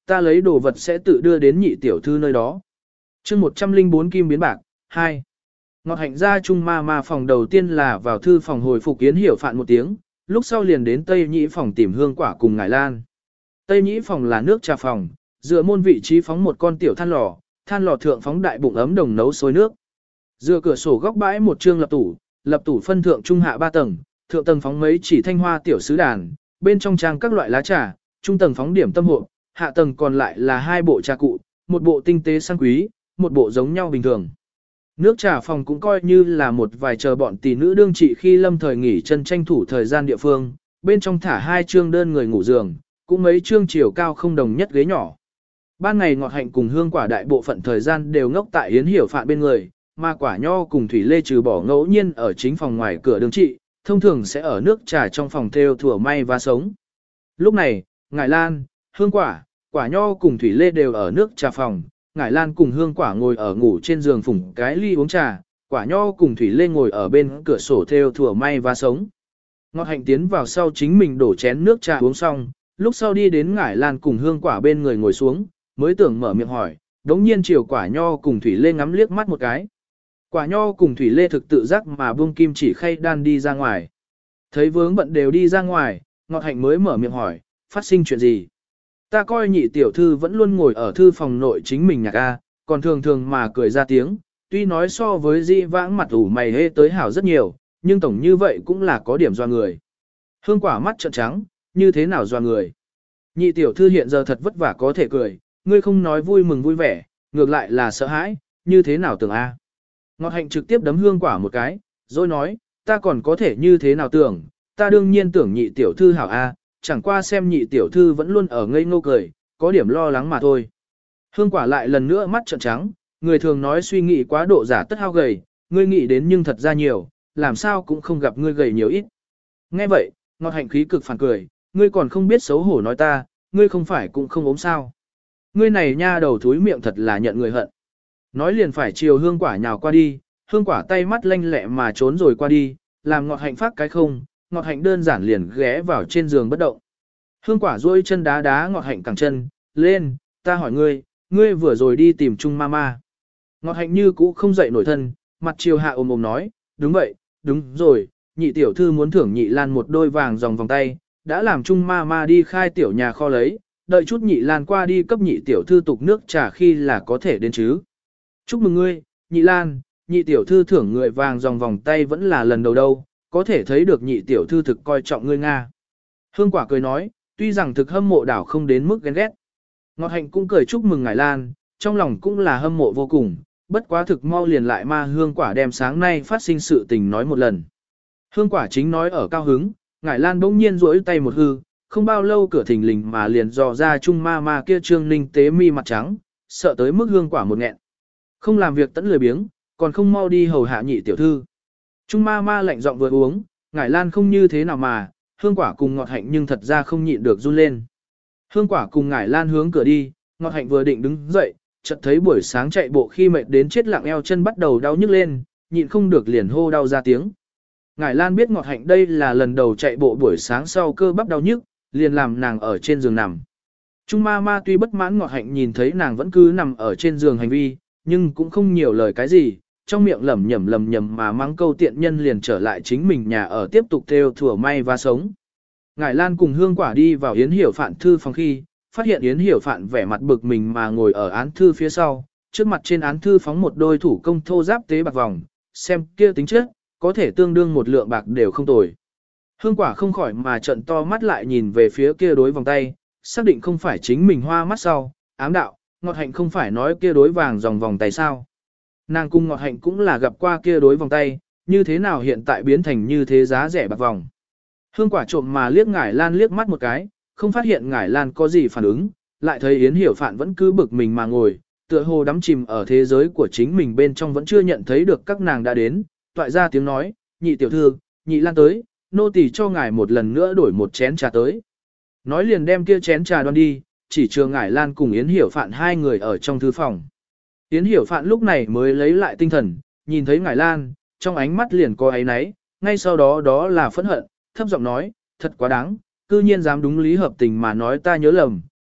ta lấy đồ vật sẽ tự đưa đến nhị tiểu thư nơi đó. chương một trăm linh bốn kim biến bạc, hai. Ngọt Hạnh ra Trung ma ma phòng đầu tiên là vào thư phòng hồi phục Yến Hiểu Phạn một tiếng, lúc sau liền đến Tây Nhĩ phòng tìm Hương Quả cùng Ngải Lan. Tây Nhĩ phòng là nước trà phòng, dựa môn vị trí phóng một con tiểu than lò, than lò thượng phóng đại bụng ấm đồng nấu sôi nước. Dựa cửa sổ góc bãi một trương lập tủ, lập tủ phân thượng trung hạ ba tầng, thượng tầng phóng mấy chỉ thanh hoa tiểu sứ đàn, bên trong trang các loại lá trà, trung tầng phóng điểm tâm hộp, hạ tầng còn lại là hai bộ trà cụ, một bộ tinh tế sang quý, một bộ giống nhau bình thường. Nước trà phòng cũng coi như là một vài chờ bọn tỷ nữ đương trị khi lâm thời nghỉ chân tranh thủ thời gian địa phương, bên trong thả hai chương đơn người ngủ giường, cũng mấy chương chiều cao không đồng nhất ghế nhỏ. Ban ngày Ngọt Hạnh cùng Hương Quả đại bộ phận thời gian đều ngốc tại Yến Hiểu Phạn bên người, mà Quả Nho cùng Thủy Lê trừ bỏ ngẫu nhiên ở chính phòng ngoài cửa đương trị, thông thường sẽ ở nước trà trong phòng theo thủa may và sống. Lúc này, Ngải Lan, Hương Quả, Quả Nho cùng Thủy Lê đều ở nước trà phòng, Ngải Lan cùng Hương Quả ngồi ở ngủ trên giường phủng cái ly uống trà, Quả Nho cùng Thủy Lê ngồi ở bên cửa sổ theo thủa may và sống. Ngọt Hạnh tiến vào sau chính mình đổ chén nước trà uống xong, lúc sau đi đến Ngải Lan cùng Hương Quả bên người ngồi xuống, mới tưởng mở miệng hỏi, đống nhiên chiều Quả Nho cùng Thủy Lê ngắm liếc mắt một cái. Quả Nho cùng Thủy Lê thực tự giác mà buông kim chỉ khay đan đi ra ngoài. Thấy vướng bận đều đi ra ngoài, Ngọt Hạnh mới mở miệng hỏi, phát sinh chuyện gì? Ta coi nhị tiểu thư vẫn luôn ngồi ở thư phòng nội chính mình nhạc a, còn thường thường mà cười ra tiếng, tuy nói so với di vãng mặt ủ mày hê tới hảo rất nhiều, nhưng tổng như vậy cũng là có điểm doa người. Hương Quả mắt trợn trắng, như thế nào doa người? Nhị tiểu thư hiện giờ thật vất vả có thể cười, ngươi không nói vui mừng vui vẻ, ngược lại là sợ hãi, như thế nào tưởng a? Ngọt Hạnh trực tiếp đấm Hương Quả một cái, rồi nói, ta còn có thể như thế nào tưởng, ta đương nhiên tưởng nhị tiểu thư hảo a, chẳng qua xem nhị tiểu thư vẫn luôn ở ngây ngô cười, có điểm lo lắng mà thôi. Hương Quả lại lần nữa mắt trợn trắng, người thường nói suy nghĩ quá độ giả tất hao gầy, ngươi nghĩ đến nhưng thật ra nhiều, làm sao cũng không gặp ngươi gầy nhiều ít. Nghe vậy, Ngọt Hạnh khí cực phản cười, ngươi còn không biết xấu hổ nói ta, ngươi không phải cũng không ốm sao. Ngươi này nha đầu thúi miệng thật là nhận người hận. Nói liền phải chiều Hương Quả nhào qua đi, Hương Quả tay mắt lanh lẹ mà trốn rồi qua đi, làm Ngọt Hạnh phát cái không, Ngọt Hạnh đơn giản liền ghé vào trên giường bất động. Hương Quả duỗi chân đá đá Ngọt Hạnh cẳng chân, lên, ta hỏi ngươi, ngươi vừa rồi đi tìm Trung Mama. Ngọt Hạnh như cũ không dậy nổi thân, mặt chiều hạ ôm ôm nói, đúng vậy, đúng rồi, nhị tiểu thư muốn thưởng nhị Lan một đôi vàng dòng vòng tay, đã làm Trung Mama đi khai tiểu nhà kho lấy, đợi chút nhị Lan qua đi cấp nhị tiểu thư tục nước trà khi là có thể đến chứ. Chúc mừng ngươi, nhị Lan, nhị tiểu thư thưởng người vàng dòng vòng tay vẫn là lần đầu đâu, có thể thấy được nhị tiểu thư thực coi trọng ngươi Nga. Hương Quả cười nói, tuy rằng thực hâm mộ đảo không đến mức ghen ghét. Ngọt Hạnh cũng cười chúc mừng Ngải Lan, trong lòng cũng là hâm mộ vô cùng, bất quá thực mau liền lại ma Hương Quả đem sáng nay phát sinh sự tình nói một lần. Hương Quả chính nói ở cao hứng, Ngải Lan bỗng nhiên duỗi tay một hư, không bao lâu cửa thình lình mà liền dò ra Trung ma ma kia trương ninh tế mi mặt trắng, sợ tới mức Hương Quả một nghẹn. Không làm việc tẫn lười biếng, còn không mau đi hầu hạ nhị tiểu thư. Trung ma ma lạnh giọng vừa uống, Ngải Lan không như thế nào mà, Hương Quả cùng Ngọt Hạnh nhưng thật ra không nhịn được run lên. Hương Quả cùng Ngải Lan hướng cửa đi, Ngọt Hạnh vừa định đứng dậy, chợt thấy buổi sáng chạy bộ khi mệt đến chết lặng eo chân bắt đầu đau nhức lên, nhịn không được liền hô đau ra tiếng. Ngải Lan biết Ngọt Hạnh đây là lần đầu chạy bộ buổi sáng sau cơ bắp đau nhức, liền làm nàng ở trên giường nằm. Trung ma ma tuy bất mãn Ngọt Hạnh nhìn thấy nàng vẫn cứ nằm ở trên giường hành vi, nhưng cũng không nhiều lời cái gì, trong miệng lẩm nhẩm lẩm nhẩm mà mắng câu tiện nhân liền trở lại chính mình nhà ở tiếp tục theo thủa may và sống. Ngải Lan cùng Hương Quả đi vào Yến Hiểu Phạn thư phòng khi, phát hiện Yến Hiểu Phạn vẻ mặt bực mình mà ngồi ở án thư phía sau, trước mặt trên án thư phóng một đôi thủ công thô giáp tế bạc vòng, xem kia tính chất, có thể tương đương một lượng bạc đều không tồi. Hương Quả không khỏi mà trợn to mắt lại nhìn về phía kia đối vòng tay, xác định không phải chính mình hoa mắt sau, ám đạo, Ngọt Hạnh không phải nói kia đối vàng dòng vòng tay sao. Nàng cùng Ngọt Hạnh cũng là gặp qua kia đối vòng tay, như thế nào hiện tại biến thành như thế giá rẻ bạc vòng. Hương Quả trộm mà liếc Ngải Lan liếc mắt một cái, không phát hiện Ngải Lan có gì phản ứng, lại thấy Yến Hiểu Phạn vẫn cứ bực mình mà ngồi, tựa hồ đắm chìm ở thế giới của chính mình bên trong vẫn chưa nhận thấy được các nàng đã đến, toại ra tiếng nói, nhị tiểu thư, nhị Lan tới, nô tỳ cho ngài một lần nữa đổi một chén trà tới. Nói liền đem kia chén trà đoan đi, chỉ chừa Ngải Lan cùng Yến Hiểu Phạn hai người ở trong thư phòng. Yến Hiểu Phạn lúc này mới lấy lại tinh thần, nhìn thấy Ngải Lan, trong ánh mắt liền có áy náy, ngay sau đó đó là phẫn hận, thấp giọng nói, thật quá đáng, cư nhiên dám đúng lý hợp tình mà nói ta nhớ lầm,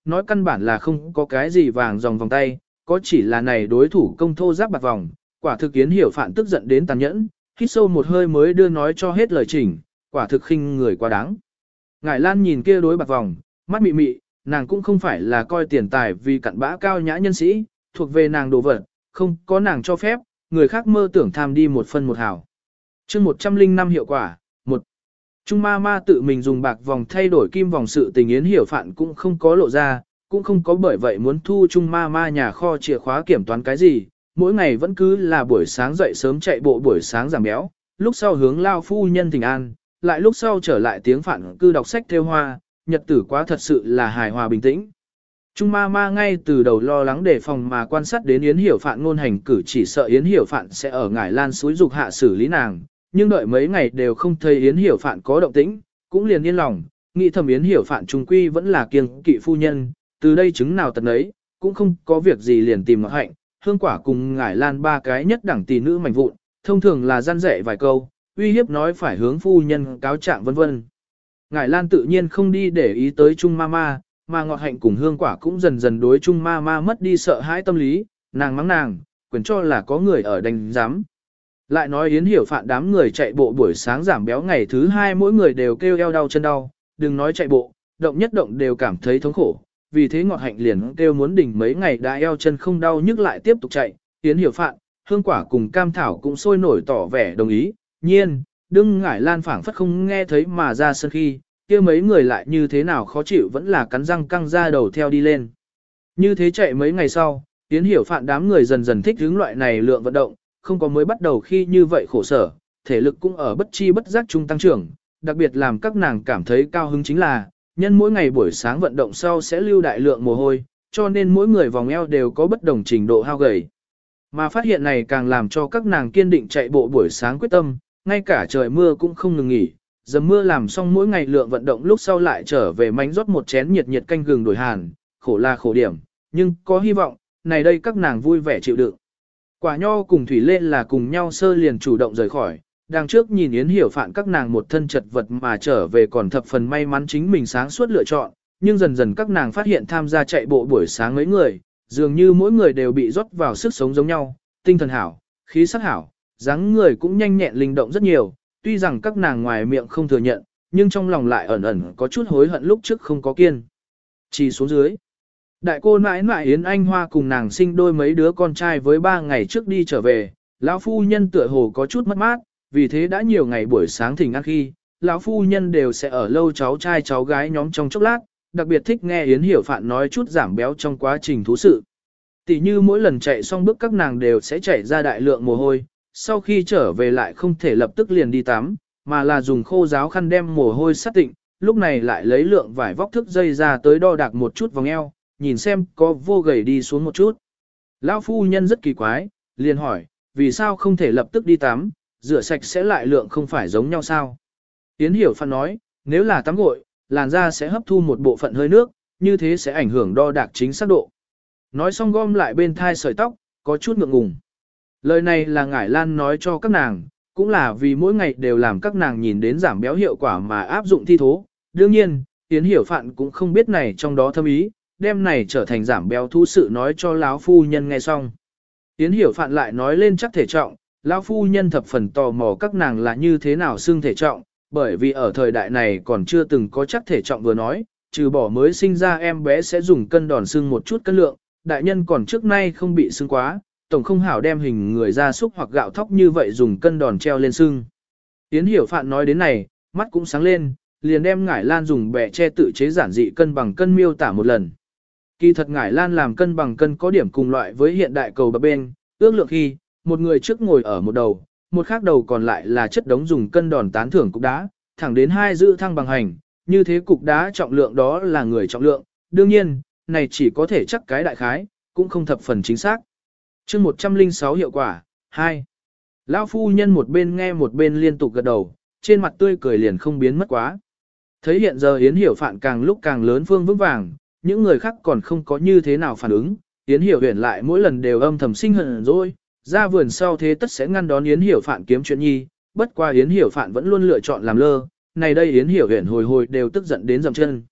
nói căn bản là không có cái gì vàng dòng vòng tay, có chỉ là này đối thủ công thô giáp bạc vòng, quả thực Yến Hiểu Phạn tức giận đến tàn nhẫn, hít sâu một hơi mới đưa nói cho hết lời chỉnh, quả thực khinh người quá đáng. Ngải Lan nhìn kia đối bạc vòng, mắt mị mị, nàng cũng không phải là coi tiền tài vì cặn bã cao nhã nhân sĩ, thuộc về nàng đồ vật, không có nàng cho phép, người khác mơ tưởng tham đi một phân một hào. chương một trăm linh năm hiệu quả, một Trung ma ma tự mình dùng bạc vòng thay đổi kim vòng sự tình Yến Hiểu Phạn cũng không có lộ ra, cũng không có bởi vậy muốn thu Trung ma ma nhà kho chìa khóa kiểm toán cái gì, mỗi ngày vẫn cứ là buổi sáng dậy sớm chạy bộ buổi sáng giảm béo, lúc sau hướng lao phu nhân thỉnh an, lại lúc sau trở lại tiếng Phạn cư đọc sách theo hoa, nhật tử quá thật sự là hài hòa bình tĩnh. Trung ma ma ngay từ đầu lo lắng đề phòng mà quan sát đến Yến Hiểu Phạn ngôn hành cử chỉ sợ Yến Hiểu Phạn sẽ ở Ngải Lan suối dục hạ xử lý nàng, nhưng đợi mấy ngày đều không thấy Yến Hiểu Phạn có động tĩnh, cũng liền yên lòng, nghĩ thầm Yến Hiểu Phạn trung quy vẫn là kiêng kỵ phu nhân, từ đây chứng nào tật ấy, cũng không có việc gì liền tìm Ngọc Hạnh, Hương Quả cùng Ngải Lan ba cái nhất đẳng tỷ nữ mảnh vụn, thông thường là gian dạy vài câu, uy hiếp nói phải hướng phu nhân cáo trạng vân vân. Ngải Lan tự nhiên không đi để ý tới Trung ma ma, mà Ngọc Hạnh cùng Hương Quả cũng dần dần đối Trung ma ma mất đi sợ hãi tâm lý, nàng mắng nàng, quyền cho là có người ở đánh giám. Lại nói Yến Hiểu Phạn đám người chạy bộ buổi sáng giảm béo ngày thứ hai mỗi người đều kêu eo đau chân đau, đừng nói chạy bộ, động nhất động đều cảm thấy thống khổ, vì thế Ngọc Hạnh liền kêu muốn đỉnh mấy ngày đã eo chân không đau nhức lại tiếp tục chạy, Yến Hiểu Phạn, Hương Quả cùng Cam Thảo cũng sôi nổi tỏ vẻ đồng ý, nhiên, đừng Ngải Lan phảng phất không nghe thấy mà ra sân khi, kia mấy người lại như thế nào khó chịu vẫn là cắn răng căng ra đầu theo đi lên. Như thế chạy mấy ngày sau, Yến Hiểu Phạn đám người dần dần thích hướng loại này lượng vận động, không có mới bắt đầu khi như vậy khổ sở, thể lực cũng ở bất chi bất giác trung tăng trưởng, đặc biệt làm các nàng cảm thấy cao hứng chính là, nhân mỗi ngày buổi sáng vận động sau sẽ lưu đại lượng mồ hôi, cho nên mỗi người vòng eo đều có bất đồng trình độ hao gầy. Mà phát hiện này càng làm cho các nàng kiên định chạy bộ buổi sáng quyết tâm, ngay cả trời mưa cũng không ngừng nghỉ, dầm mưa làm xong mỗi ngày lượng vận động lúc sau lại trở về mánh rót một chén nhiệt nhiệt canh gừng đổi hàn, khổ là khổ điểm, nhưng có hy vọng, này đây các nàng vui vẻ chịu đựng. Quả nho cùng Thủy Lê là cùng nhau sơ liền chủ động rời khỏi, đằng trước nhìn Yến Hiểu Phạn các nàng một thân chật vật mà trở về còn thập phần may mắn chính mình sáng suốt lựa chọn, nhưng dần dần các nàng phát hiện tham gia chạy bộ buổi sáng mấy người, dường như mỗi người đều bị rót vào sức sống giống nhau, tinh thần hảo, khí sắc hảo, dáng người cũng nhanh nhẹn linh động rất nhiều, tuy rằng các nàng ngoài miệng không thừa nhận, nhưng trong lòng lại ẩn ẩn có chút hối hận lúc trước không có kiên. Chỉ xuống dưới. Đại cô nãi nãi Yến Anh Hoa cùng nàng sinh đôi mấy đứa con trai với ba ngày trước đi trở về, lão phu nhân tựa hồ có chút mất mát, vì thế đã nhiều ngày buổi sáng thỉnh ăn khi, lão phu nhân đều sẽ ở lâu cháu trai cháu gái nhóm trong chốc lát, đặc biệt thích nghe Yến Hiểu Phạn nói chút giảm béo trong quá trình thú sự. Tỷ như mỗi lần chạy xong bước các nàng đều sẽ chảy ra đại lượng mồ hôi, sau khi trở về lại không thể lập tức liền đi tắm, mà là dùng khô ráo khăn đem mồ hôi sát tịnh, lúc này lại lấy lượng vải vóc thức dây ra tới đo đạc một chút vòng eo, nhìn xem có vô gầy đi xuống một chút. Lão phu nhân rất kỳ quái, liền hỏi, vì sao không thể lập tức đi tắm, rửa sạch sẽ lại lượng không phải giống nhau sao? Yến Hiểu Phạn nói, nếu là tắm gội, làn da sẽ hấp thu một bộ phận hơi nước, như thế sẽ ảnh hưởng đo đạc chính xác độ. Nói xong gom lại bên thai sợi tóc, có chút ngượng ngùng. Lời này là Ngải Lan nói cho các nàng, cũng là vì mỗi ngày đều làm các nàng nhìn đến giảm béo hiệu quả mà áp dụng thi thố. Đương nhiên, Yến Hiểu Phạn cũng không biết này trong đó thâm ý, đem này trở thành giảm béo thú sự nói cho lão phu nhân nghe xong. Yến Hiểu Phạn lại nói lên chắc thể trọng, lão phu nhân thập phần tò mò các nàng là như thế nào xưng thể trọng, bởi vì ở thời đại này còn chưa từng có chắc thể trọng vừa nói, trừ bỏ mới sinh ra em bé sẽ dùng cân đòn xưng một chút cân lượng, đại nhân còn trước nay không bị xưng quá, tổng không hảo đem hình người ra súc hoặc gạo thóc như vậy dùng cân đòn treo lên xưng. Yến Hiểu Phạn nói đến này, mắt cũng sáng lên, liền đem Ngải Lan dùng bẻ che tự chế giản dị cân bằng cân miêu tả một lần. Kỳ thật Ngải Lan làm cân bằng cân có điểm cùng loại với hiện đại cầu bập bên, ước lượng khi, một người trước ngồi ở một đầu, một khác đầu còn lại là chất đống dùng cân đòn tán thưởng cục đá, thẳng đến hai giữ thăng bằng hành, như thế cục đá trọng lượng đó là người trọng lượng, đương nhiên, này chỉ có thể chắc cái đại khái, cũng không thập phần chính xác. chương một trăm linh sáu hiệu quả, hai. Lão phu nhân một bên nghe một bên liên tục gật đầu, trên mặt tươi cười liền không biến mất quá. Thấy hiện giờ Yến Hiểu Phạn càng lúc càng lớn phương vững vàng, những người khác còn không có như thế nào phản ứng, Yến Hiểu Huyền lại mỗi lần đều âm thầm sinh hận rồi, ra vườn sau thế tất sẽ ngăn đón Yến Hiểu Phạn kiếm chuyện nhi, bất qua Yến Hiểu Phạn vẫn luôn lựa chọn làm lơ, này đây Yến Hiểu Huyền hồi hồi đều tức giận đến dầm chân.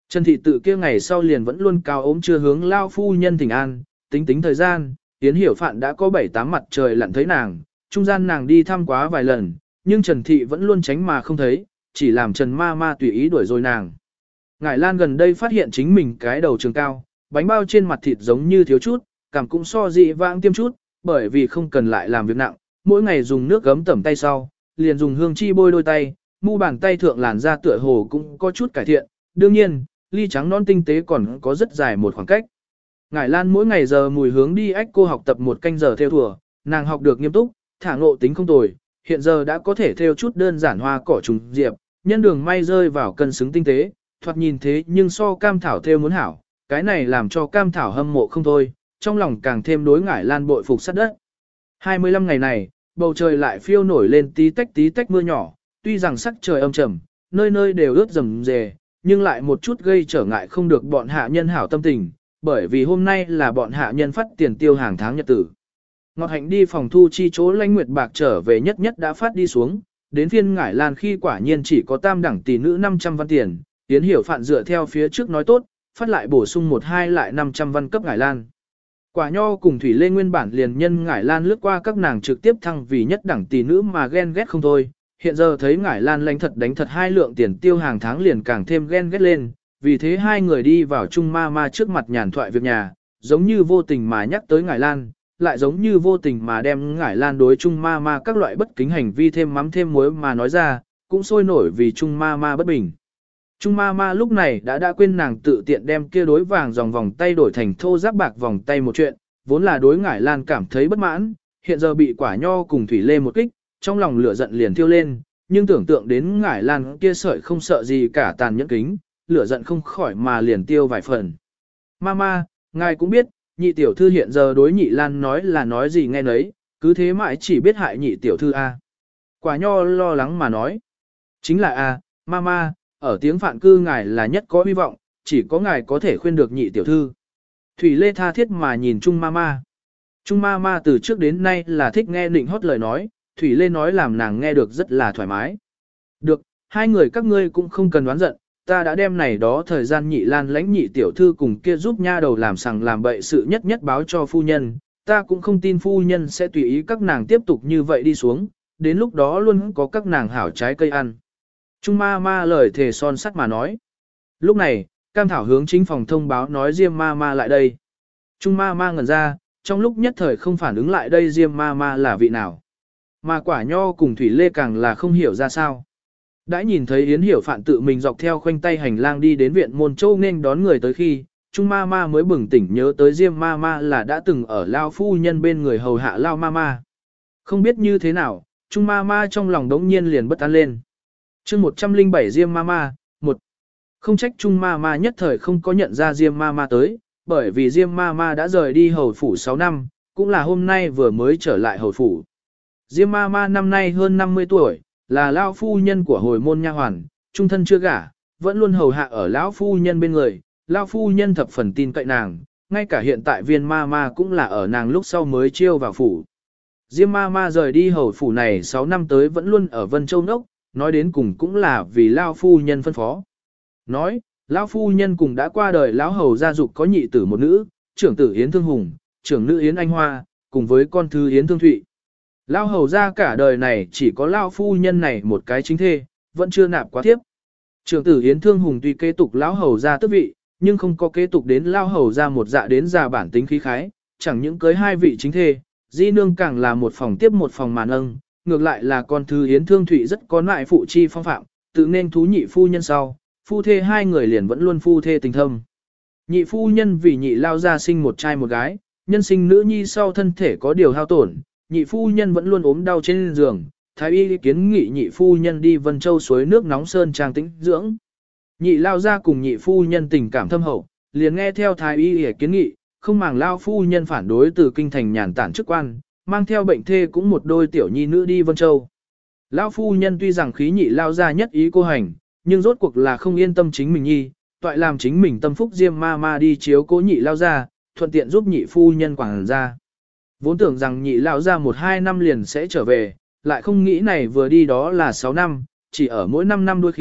Trần thị tự kia ngày sau liền vẫn luôn cao ốm chưa hướng lao phu nhân thỉnh an, tính tính thời gian, Yến Hiểu Phạn đã có bảy tám mặt trời lặn thấy nàng, trung gian nàng đi thăm quá vài lần, nhưng Trần thị vẫn luôn tránh mà không thấy, chỉ làm Trần ma ma tùy ý đuổi rồi nàng. Ngải Lan gần đây phát hiện chính mình cái đầu trường cao, bánh bao trên mặt thịt giống như thiếu chút, cảm cũng so dị vãng tiêm chút, bởi vì không cần lại làm việc nặng, mỗi ngày dùng nước gấm tẩm tay sau, liền dùng hương chi bôi đôi tay, mu bàn tay thượng làn da tựa hồ cũng có chút cải thiện, đương nhiên, ly trắng non tinh tế còn có rất dài một khoảng cách. Ngải Lan mỗi ngày giờ mùi hướng đi ách cô học tập một canh giờ theo thùa, nàng học được nghiêm túc, thả ngộ tính không tồi, hiện giờ đã có thể theo chút đơn giản hoa cỏ trùng diệp, nhân đường may rơi vào cân xứng tinh tế, thoạt nhìn thế nhưng so cam thảo theo muốn hảo, cái này làm cho cam thảo hâm mộ không thôi, trong lòng càng thêm đối Ngải Lan bội phục sát đất. hai mươi lăm ngày này, bầu trời lại phiêu nổi lên tí tách tí tách mưa nhỏ, tuy rằng sắc trời âm trầm, nơi nơi đều ướt rầm rề, nhưng lại một chút gây trở ngại không được bọn hạ nhân hảo tâm tình, bởi vì hôm nay là bọn hạ nhân phát tiền tiêu hàng tháng nhật tử. Ngọt Hạnh đi phòng thu chi chỗ lãnh nguyệt bạc trở về nhất nhất đã phát đi xuống, đến phiên Ngải Lan khi quả nhiên chỉ có tam đẳng tỷ nữ năm trăm văn tiền, Yến Hiểu Phạn dựa theo phía trước nói tốt, phát lại bổ sung một hai lại năm trăm văn cấp Ngải Lan. Quả Nho cùng Thủy Lê nguyên bản liền nhân Ngải Lan lướt qua các nàng trực tiếp thăng vì nhất đẳng tỷ nữ mà ghen ghét không thôi, hiện giờ thấy Ngải Lan lãnh thật đánh thật hai lượng tiền tiêu hàng tháng liền càng thêm ghen ghét lên, vì thế hai người đi vào chung ma ma trước mặt nhàn thoại việc nhà, giống như vô tình mà nhắc tới Ngải Lan, lại giống như vô tình mà đem Ngải Lan đối chung ma ma các loại bất kính hành vi thêm mắm thêm muối mà nói ra, cũng sôi nổi vì chung ma ma bất bình. Chung ma ma lúc này đã đã quên nàng tự tiện đem kia đối vàng dòng vòng tay đổi thành thô giáp bạc vòng tay một chuyện, vốn là đối Ngải Lan cảm thấy bất mãn, hiện giờ bị Quả Nho cùng Thủy Lê một kích, trong lòng lửa giận liền thiêu lên, nhưng tưởng tượng đến Ngải Lan kia sợi không sợ gì cả tàn nhẫn kính, lửa giận không khỏi mà liền tiêu vài phần. Mama, ngài cũng biết, nhị tiểu thư hiện giờ đối nhị Lan nói là nói gì nghe nấy, cứ thế mãi chỉ biết hại nhị tiểu thư a. Quả Nho lo lắng mà nói. Chính là a, Mama, ở tiếng Phạn cư ngài là nhất có hy vọng, chỉ có ngài có thể khuyên được nhị tiểu thư. Thủy Lê tha thiết mà nhìn Trung Mama. Trung Mama từ trước đến nay là thích nghe nịnh hót lời nói, Thủy Lê nói làm nàng nghe được rất là thoải mái. Được, hai người các ngươi cũng không cần đoán giận, ta đã đem này đó thời gian nhị Lan lãnh nhị tiểu thư cùng kia giúp nha đầu làm sằng làm bậy sự nhất nhất báo cho phu nhân, ta cũng không tin phu nhân sẽ tùy ý các nàng tiếp tục như vậy đi xuống, đến lúc đó luôn có các nàng hảo trái cây ăn. Trung ma ma lời thề son sắt mà nói. Lúc này, Cam Thảo hướng chính phòng thông báo nói Diêm ma ma lại đây. Trung ma ma ngẩn ra, trong lúc nhất thời không phản ứng lại đây Diêm ma ma là vị nào. Mà Quả Nho cùng Thủy Lê càng là không hiểu ra sao. Đã nhìn thấy Yến Hiểu Phạn tự mình dọc theo khoanh tay hành lang đi đến viện môn châu nên đón người tới khi, Trung ma ma mới bừng tỉnh nhớ tới Diêm ma ma là đã từng ở Lao phu nhân bên người hầu hạ Lao ma ma. Không biết như thế nào, Trung ma ma trong lòng đống nhiên liền bất an lên. chương một trăm lẻ bảy Diêm ma ma, một. Không trách Trung ma ma nhất thời không có nhận ra Diêm ma ma tới, bởi vì Diêm ma ma đã rời đi hầu phủ sáu năm, cũng là hôm nay vừa mới trở lại hầu phủ. Diêm ma ma năm nay hơn năm mươi tuổi, là Lao phu nhân của hồi môn nha hoàn, trung thân chưa gả, vẫn luôn hầu hạ ở lão phu nhân bên người, Lao phu nhân thập phần tin cậy nàng, ngay cả hiện tại viên ma ma cũng là ở nàng lúc sau mới chiêu vào phủ. Diêm ma ma rời đi hầu phủ này sáu năm tới vẫn luôn ở Vân Châu Nốc, nói đến cùng cũng là vì Lao phu nhân phân phó. Nói, Lão phu nhân cùng đã qua đời lão hầu gia dục có nhị tử một nữ, trưởng tử Yến Thương Hùng, trưởng nữ Yến Anh Hoa, cùng với con thứ Yến Thương Thụy. Lão hầu gia cả đời này chỉ có lão phu nhân này một cái chính thê, vẫn chưa nạp quá thiếp. Trưởng tử Yến Thương Hùng tuy kế tục lão hầu gia tước vị, nhưng không có kế tục đến lão hầu gia một dạ đến già bản tính khí khái, chẳng những cưới hai vị chính thê, di nương càng là một phòng tiếp một phòng màn âng, ngược lại là con thứ Yến Thương Thụy rất có nại phụ chi phong phạm, tự nên thú nhị phu nhân sau. Phu thê hai người liền vẫn luôn phu thê tình thâm. Nhị phu nhân vì nhị lao ra sinh một trai một gái, nhân sinh nữ nhi sau thân thể có điều hao tổn, nhị phu nhân vẫn luôn ốm đau trên giường, thái y kiến nghị nhị phu nhân đi Vân Châu suối nước nóng sơn trang tĩnh dưỡng. Nhị lao ra cùng nhị phu nhân tình cảm thâm hậu, liền nghe theo thái y kiến nghị, không màng lao phu nhân phản đối từ kinh thành nhàn tản chức quan, mang theo bệnh thê cũng một đôi tiểu nhi nữ đi Vân Châu. Lao phu nhân tuy rằng khí nhị lao ra nhất ý cô hành, nhưng rốt cuộc là không yên tâm chính mình nhi, toại làm chính mình tâm phúc Diêm ma ma đi chiếu cố nhị lao ra, thuận tiện giúp nhị phu nhân quảng ra. Vốn tưởng rằng nhị lao ra một hai năm liền sẽ trở về, lại không nghĩ này vừa đi đó là sáu năm, chỉ ở mỗi năm năm đôi khi,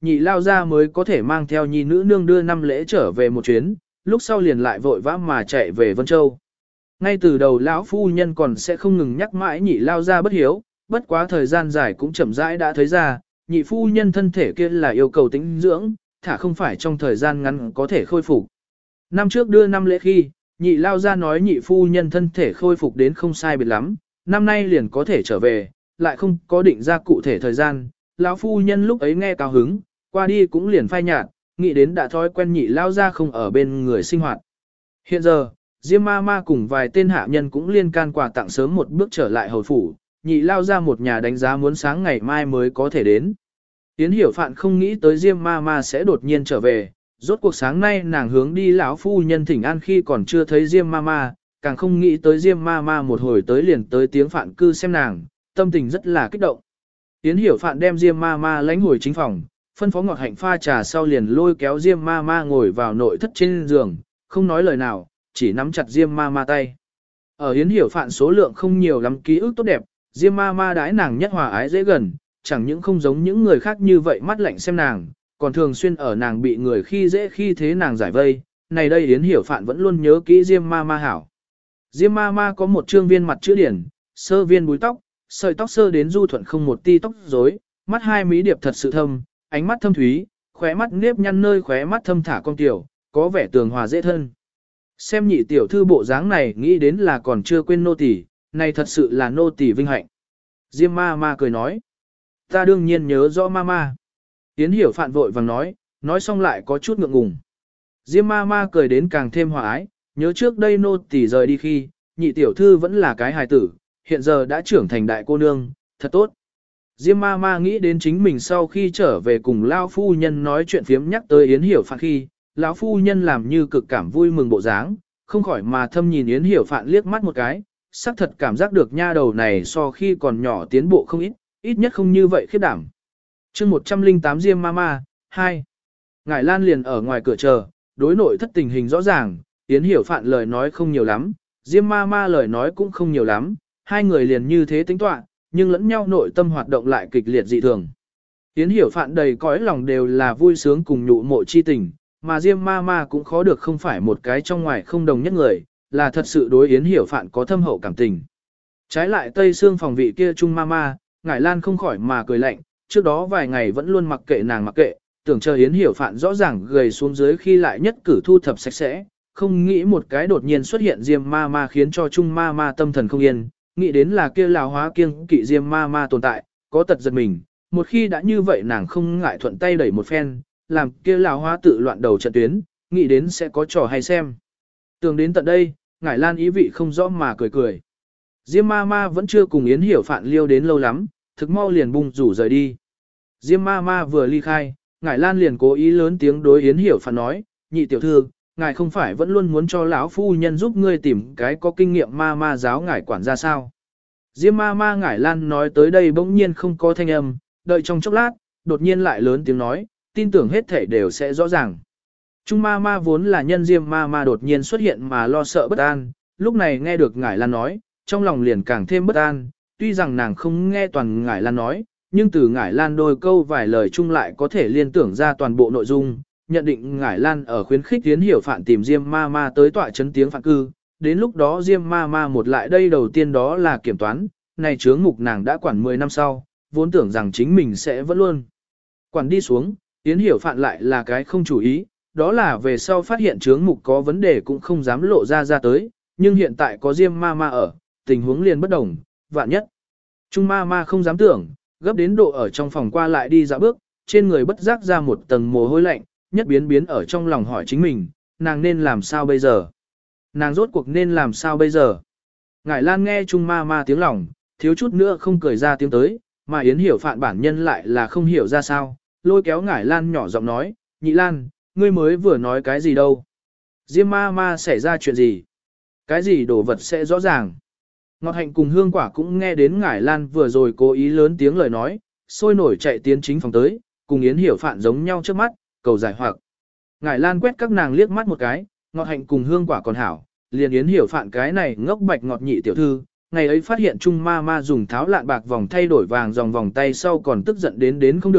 nhị lao ra mới có thể mang theo nhi nữ nương đưa năm lễ trở về một chuyến, lúc sau liền lại vội vã mà chạy về Vân Châu. Ngay từ đầu lão phu nhân còn sẽ không ngừng nhắc mãi nhị lao ra bất hiếu, bất quá thời gian dài cũng chậm rãi đã thấy ra, nhị phu nhân thân thể kia là yêu cầu tĩnh dưỡng, thả không phải trong thời gian ngắn có thể khôi phục. Năm trước đưa năm lễ khi, nhị lao ra nói nhị phu nhân thân thể khôi phục đến không sai biệt lắm, năm nay liền có thể trở về, lại không có định ra cụ thể thời gian, lão phu nhân lúc ấy nghe cao hứng, qua đi cũng liền phai nhạt, nghĩ đến đã thói quen nhị lao ra không ở bên người sinh hoạt. Hiện giờ, Diêm ma ma cùng vài tên hạ nhân cũng liên can quà tặng sớm một bước trở lại hầu phủ, nhị lao ra một nhà đánh giá muốn sáng ngày mai mới có thể đến. Yến Hiểu Phạn không nghĩ tới Diêm ma ma sẽ đột nhiên trở về, rốt cuộc sáng nay nàng hướng đi lão phu nhân thỉnh an khi còn chưa thấy Diêm ma ma, càng không nghĩ tới Diêm ma ma một hồi tới liền tới tiếng Phạn cư xem nàng, tâm tình rất là kích động. Yến Hiểu Phạn đem Diêm ma ma lánh hồi chính phòng, phân phó Ngọt Hạnh pha trà sau liền lôi kéo Diêm ma ma ngồi vào nội thất trên giường, không nói lời nào, chỉ nắm chặt Diêm ma ma tay. Ở Yến Hiểu Phạn số lượng không nhiều lắm ký ức tốt đẹp, Diêm ma ma đãi nàng nhất hòa ái dễ gần, chẳng những không giống những người khác như vậy mắt lạnh xem nàng, còn thường xuyên ở nàng bị người khi dễ khi thế nàng giải vây, này đây Yến Hiểu Phạn vẫn luôn nhớ kỹ Diêm ma ma hảo. Diêm ma ma có một trương viên mặt chữ điển, sơ viên búi tóc, sợi tóc sơ đến du thuận không một ti tóc rối, mắt hai mí điệp thật sự thâm, ánh mắt thâm thúy, khóe mắt nếp nhăn nơi khóe mắt thâm thả con tiểu, có vẻ tường hòa dễ thân. Xem nhị tiểu thư bộ dáng này nghĩ đến là còn chưa quên nô tỳ, này thật sự là nô tỳ vinh hạnh. Diêm ma ma cười nói, ta đương nhiên nhớ rõ ma ma. Yến Hiểu Phạn vội vàng nói, nói xong lại có chút ngượng ngùng. Diêm ma ma cười đến càng thêm hòa ái, nhớ trước đây nô tỳ rời đi khi, nhị tiểu thư vẫn là cái hài tử, hiện giờ đã trưởng thành đại cô nương, thật tốt. Diêm ma ma nghĩ đến chính mình sau khi trở về cùng Lão phu nhân nói chuyện phiếm nhắc tới Yến Hiểu Phạn khi, Lão phu nhân làm như cực cảm vui mừng bộ dáng, không khỏi mà thâm nhìn Yến Hiểu Phạn liếc mắt một cái, xác thật cảm giác được nha đầu này so khi còn nhỏ tiến bộ không ít, ít nhất không như vậy khiếp đảm. chương một trăm lẻ tám Diêm ma ma, hai. Ngải Lan liền ở ngoài cửa chờ, đối nội thất tình hình rõ ràng, Yến Hiểu Phạn lời nói không nhiều lắm, Diêm ma ma lời nói cũng không nhiều lắm, hai người liền như thế tính toán, nhưng lẫn nhau nội tâm hoạt động lại kịch liệt dị thường. Yến Hiểu Phạn đầy cõi lòng đều là vui sướng cùng nhụ mộ chi tình, mà Diêm ma ma cũng khó được không phải một cái trong ngoài không đồng nhất người, là thật sự đối Yến Hiểu Phạn có thâm hậu cảm tình. Trái lại Tây Sương phòng vị kia Trung ma ma, Ngải Lan không khỏi mà cười lạnh, trước đó vài ngày vẫn luôn mặc kệ nàng mặc kệ, tưởng chờ Yến Hiểu Phạn rõ ràng gầy xuống dưới khi lại nhất cử thu thập sạch sẽ, không nghĩ một cái đột nhiên xuất hiện Diêm ma ma khiến cho Trung ma ma tâm thần không yên, nghĩ đến là kia lão hóa kiêng kỵ Diêm ma ma tồn tại, có tật giật mình, một khi đã như vậy nàng không ngại thuận tay đẩy một phen, làm kia lão hóa tự loạn đầu trận tuyến, nghĩ đến sẽ có trò hay xem. Tưởng đến tận đây, Ngải Lan ý vị không rõ mà cười cười. Diêm ma ma vẫn chưa cùng Yến Hiểu Phạn liêu đến lâu lắm, thực mau liền bung rủ rời đi. Diêm ma ma vừa ly khai, Ngải Lan liền cố ý lớn tiếng đối Yến Hiểu Phạn nói, nhị tiểu thư, ngài không phải vẫn luôn muốn cho lão phu nhân giúp ngươi tìm cái có kinh nghiệm ma ma giáo ngài quản ra sao. Diêm ma ma Ngải Lan nói tới đây bỗng nhiên không có thanh âm, đợi trong chốc lát, đột nhiên lại lớn tiếng nói, tin tưởng hết thể đều sẽ rõ ràng. Trung ma ma vốn là nhân Diêm ma ma đột nhiên xuất hiện mà lo sợ bất an, lúc này nghe được Ngải Lan nói, trong lòng liền càng thêm bất an, tuy rằng nàng không nghe toàn Ngải Lan nói, nhưng từ Ngải Lan đôi câu vài lời chung lại có thể liên tưởng ra toàn bộ nội dung, nhận định Ngải Lan ở khuyến khích Yến Hiểu Phạn tìm Diêm ma ma tới tọa chấn tiếng phạn cư, đến lúc đó Diêm ma ma một lại đây đầu tiên đó là kiểm toán, này chướng mục nàng đã quản mười năm sau, vốn tưởng rằng chính mình sẽ vẫn luôn quản đi xuống, Yến Hiểu Phạn lại là cái không chủ ý, đó là về sau phát hiện chướng mục có vấn đề cũng không dám lộ ra ra tới, nhưng hiện tại có Diêm ma ma ở, tình huống liền bất đồng, vạn nhất. Trung ma ma không dám tưởng, gấp đến độ ở trong phòng qua lại đi dạo bước, trên người bất giác ra một tầng mồ hôi lạnh, nhất biến biến ở trong lòng hỏi chính mình, nàng nên làm sao bây giờ? Nàng rốt cuộc nên làm sao bây giờ? Ngải Lan nghe Trung ma ma tiếng lòng, thiếu chút nữa không cười ra tiếng tới, mà Yến Hiểu Phạn bản nhân lại là không hiểu ra sao, lôi kéo Ngải Lan nhỏ giọng nói, nhị Lan, ngươi mới vừa nói cái gì đâu? Diêm ma ma xảy ra chuyện gì? Cái gì đồ vật sẽ rõ ràng? Ngọt Hạnh cùng Hương Quả cũng nghe đến Ngải Lan vừa rồi cố ý lớn tiếng lời nói, sôi nổi chạy tiến chính phòng tới, cùng Yến Hiểu Phạn giống nhau trước mắt, cầu giải hoặc. Ngải Lan quét các nàng liếc mắt một cái, Ngọt Hạnh cùng Hương Quả còn hảo, liền Yến Hiểu Phạn cái này ngốc bạch ngọt nhị tiểu thư, ngày ấy phát hiện Trung ma ma dùng tháo lạn bạc vòng thay đổi vàng dòng vòng tay sau còn tức giận đến đến không được,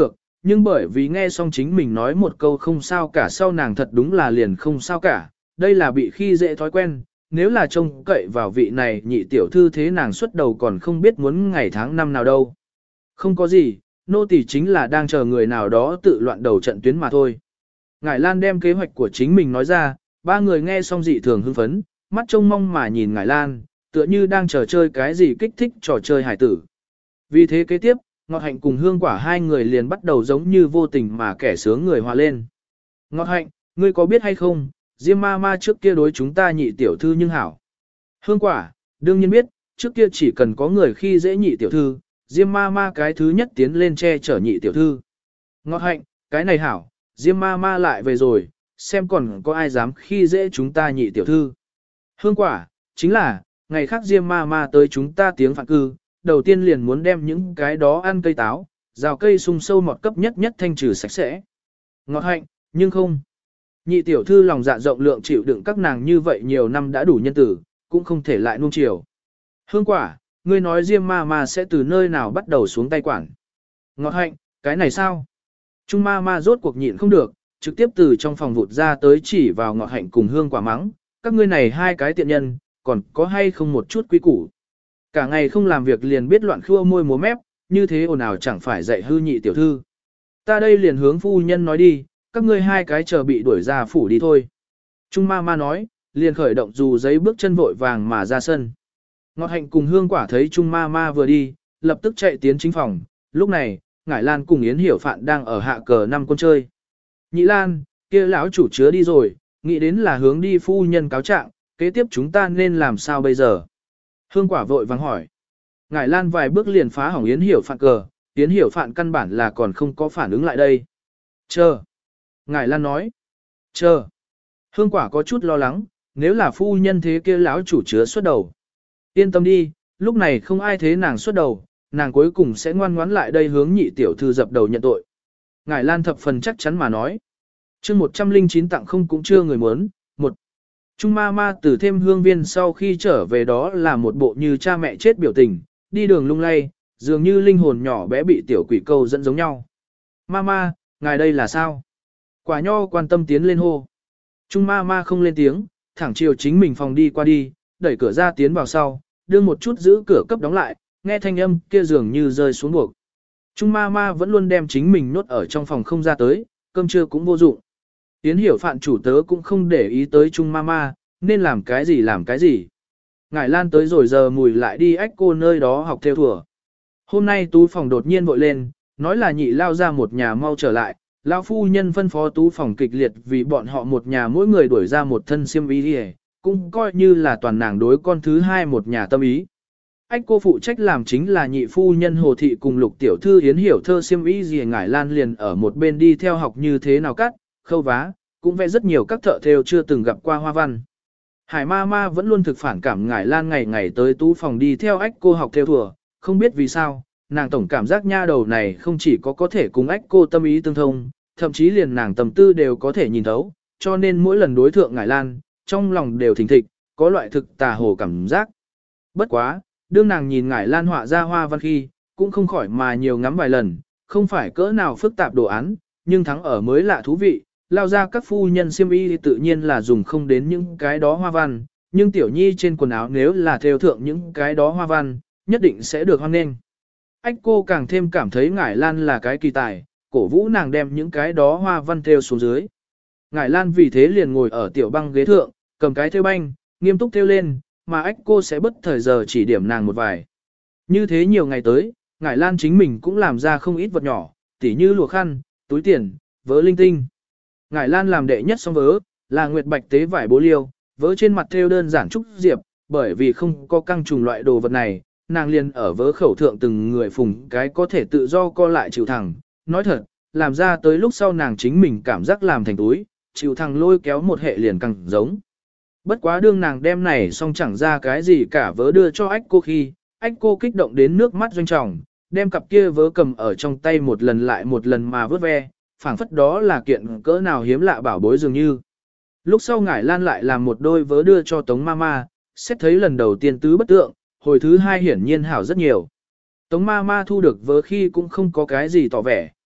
nhưng bởi vì nghe xong chính mình nói một câu không sao cả sau nàng thật đúng là liền không sao cả, đây là bị khi dễ thói quen, nếu là trông cậy vào vị này nhị tiểu thư thế nàng xuất đầu còn không biết muốn ngày tháng năm nào đâu. Không có gì, nô tỳ chính là đang chờ người nào đó tự loạn đầu trận tuyến mà thôi. Ngải Lan đem kế hoạch của chính mình nói ra, ba người nghe xong dị thường hưng phấn, mắt trông mong mà nhìn Ngải Lan, tựa như đang chờ chơi cái gì kích thích trò chơi hải tử. Vì thế kế tiếp, Ngọt Hạnh cùng Hương Quả hai người liền bắt đầu giống như vô tình mà kẻ sướng người hòa lên. Ngọt Hạnh, ngươi có biết hay không, Diêm ma ma trước kia đối chúng ta nhị tiểu thư nhưng hảo. Hương Quả, đương nhiên biết, trước kia chỉ cần có người khi dễ nhị tiểu thư, Diêm ma ma cái thứ nhất tiến lên che chở nhị tiểu thư. Ngọt Hạnh, cái này hảo, Diêm ma ma lại về rồi, xem còn có ai dám khi dễ chúng ta nhị tiểu thư. Hương Quả, chính là, ngày khác Diêm ma ma tới chúng ta tiếng phản cư, đầu tiên liền muốn đem những cái đó ăn cây táo, rào cây sung sâu mọt cấp nhất nhất thanh trừ sạch sẽ. Ngọt Hạnh, nhưng không. Nhị tiểu thư lòng dạ rộng lượng chịu đựng các nàng như vậy nhiều năm đã đủ nhân tử, cũng không thể lại nuông chiều. Hương Quả, ngươi nói Diêm ma ma sẽ từ nơi nào bắt đầu xuống tay quản. Ngọt Hạnh, cái này sao? Trung ma ma rốt cuộc nhịn không được, trực tiếp từ trong phòng vụt ra tới chỉ vào Ngọt Hạnh cùng Hương Quả mắng, các ngươi này hai cái tiện nhân, còn có hay không một chút quý củ. Cả ngày không làm việc liền biết loạn khua môi múa mép, như thế ồn ào chẳng phải dạy hư nhị tiểu thư. Ta đây liền hướng phu nhân nói đi, các ngươi hai cái chờ bị đuổi ra phủ đi thôi. Trung ma ma nói, liền khởi động dù giấy bước chân vội vàng mà ra sân. Ngọt Hạnh cùng Hương Quả thấy Trung ma ma vừa đi, lập tức chạy tiến chính phòng, lúc này, Ngải Lan cùng Yến Hiểu Phạn đang ở hạ cờ năm con chơi. Nhị Lan, kia lão chủ chứa đi rồi, nghĩ đến là hướng đi phu nhân cáo trạng, kế tiếp chúng ta nên làm sao bây giờ? Hương Quả vội vàng hỏi. Ngải Lan vài bước liền phá hỏng Yến Hiểu Phạn cờ, Yến Hiểu Phạn căn bản là còn không có phản ứng lại đây. Chờ. Ngải Lan nói. Chờ. Hương Quả có chút lo lắng, nếu là phu nhân thế kia lão chủ chứa xuất đầu. Yên tâm đi, lúc này không ai thế nàng xuất đầu, nàng cuối cùng sẽ ngoan ngoãn lại đây hướng nhị tiểu thư dập đầu nhận tội. Ngải Lan thập phần chắc chắn mà nói. chương một trăm linh chín tặng không cũng chưa người muốn. Một. Trung ma ma từ thêm hương viên sau khi trở về đó là một bộ như cha mẹ chết biểu tình, đi đường lung lay, dường như linh hồn nhỏ bé bị tiểu quỷ câu dẫn giống nhau. Ma ma, ngài đây là sao? Quả nho quan tâm tiến lên hô. Trung ma ma không lên tiếng, thẳng chiều chính mình phòng đi qua đi, đẩy cửa ra tiến vào sau, đưa một chút giữ cửa cấp đóng lại, nghe thanh âm kia dường như rơi xuống buộc. Trung ma ma vẫn luôn đem chính mình nốt ở trong phòng không ra tới, cơm trưa cũng vô dụng. Yến Hiểu Phạn chủ tớ cũng không để ý tới Trung ma ma, nên làm cái gì làm cái gì. Ngải Lan tới rồi giờ mùi lại đi ách cô nơi đó học theo thùa. Hôm nay tú phòng đột nhiên vội lên, nói là nhị lao ra một nhà mau trở lại, lão phu nhân phân phó tú phòng kịch liệt vì bọn họ một nhà mỗi người đuổi ra một thân xiêm y đi, cũng coi như là toàn nàng đối con thứ hai một nhà tâm ý. Ách cô phụ trách làm chính là nhị phu nhân Hồ Thị cùng Lục tiểu thư Yến Hiểu thơ xiêm y gì. Ngải Lan liền ở một bên đi theo học như thế nào cắt, khâu vá, cũng vẽ rất nhiều các thợ thêu chưa từng gặp qua hoa văn. Hải ma ma vẫn luôn thực phản cảm Ngải Lan ngày ngày tới tú phòng đi theo ách cô học theo thùa, không biết vì sao, nàng tổng cảm giác nha đầu này không chỉ có có thể cùng ách cô tâm ý tương thông, thậm chí liền nàng tâm tư đều có thể nhìn thấu, cho nên mỗi lần đối thượng Ngải Lan, trong lòng đều thình thịch, có loại thực tà hồ cảm giác. Bất quá, đương nàng nhìn Ngải Lan họa ra hoa văn khi, cũng không khỏi mà nhiều ngắm vài lần, không phải cỡ nào phức tạp đồ án, nhưng thắng ở mới lạ thú vị, lao ra các phu nhân xiêm y thì tự nhiên là dùng không đến những cái đó hoa văn, nhưng tiểu nhi trên quần áo nếu là theo thượng những cái đó hoa văn, nhất định sẽ được hoan nghênh. Ách cô càng thêm cảm thấy Ngải Lan là cái kỳ tài, cổ vũ nàng đem những cái đó hoa văn theo xuống dưới. Ngải Lan vì thế liền ngồi ở tiểu băng ghế thượng, cầm cái theo banh, nghiêm túc theo lên, mà ách cô sẽ bất thời giờ chỉ điểm nàng một vài. Như thế nhiều ngày tới, Ngải Lan chính mình cũng làm ra không ít vật nhỏ, tỉ như lụa khăn, túi tiền, vớ linh tinh. Ngải Lan làm đệ nhất xong vớ, là nguyệt bạch tế vải bố liêu, vớ trên mặt theo đơn giản trúc diệp, bởi vì không có căng trùng loại đồ vật này, nàng liền ở vớ khẩu thượng từng người phùng cái có thể tự do co lại chịu thẳng. Nói thật, làm ra tới lúc sau nàng chính mình cảm giác làm thành túi, chịu thẳng lôi kéo một hệ liền càng giống. Bất quá đương nàng đem này xong chẳng ra cái gì cả vớ đưa cho ách cô khi, ách cô kích động đến nước mắt doanh trọng, đem cặp kia vớ cầm ở trong tay một lần lại một lần mà vớt ve, phảng phất đó là kiện cỡ nào hiếm lạ bảo bối dường như. Lúc sau Ngải Lan lại làm một đôi vớ đưa cho Tống Mama, xét thấy lần đầu tiên tứ bất tượng, hồi thứ hai hiển nhiên hảo rất nhiều. Tống Mama thu được vớ khi cũng không có cái gì tỏ vẻ,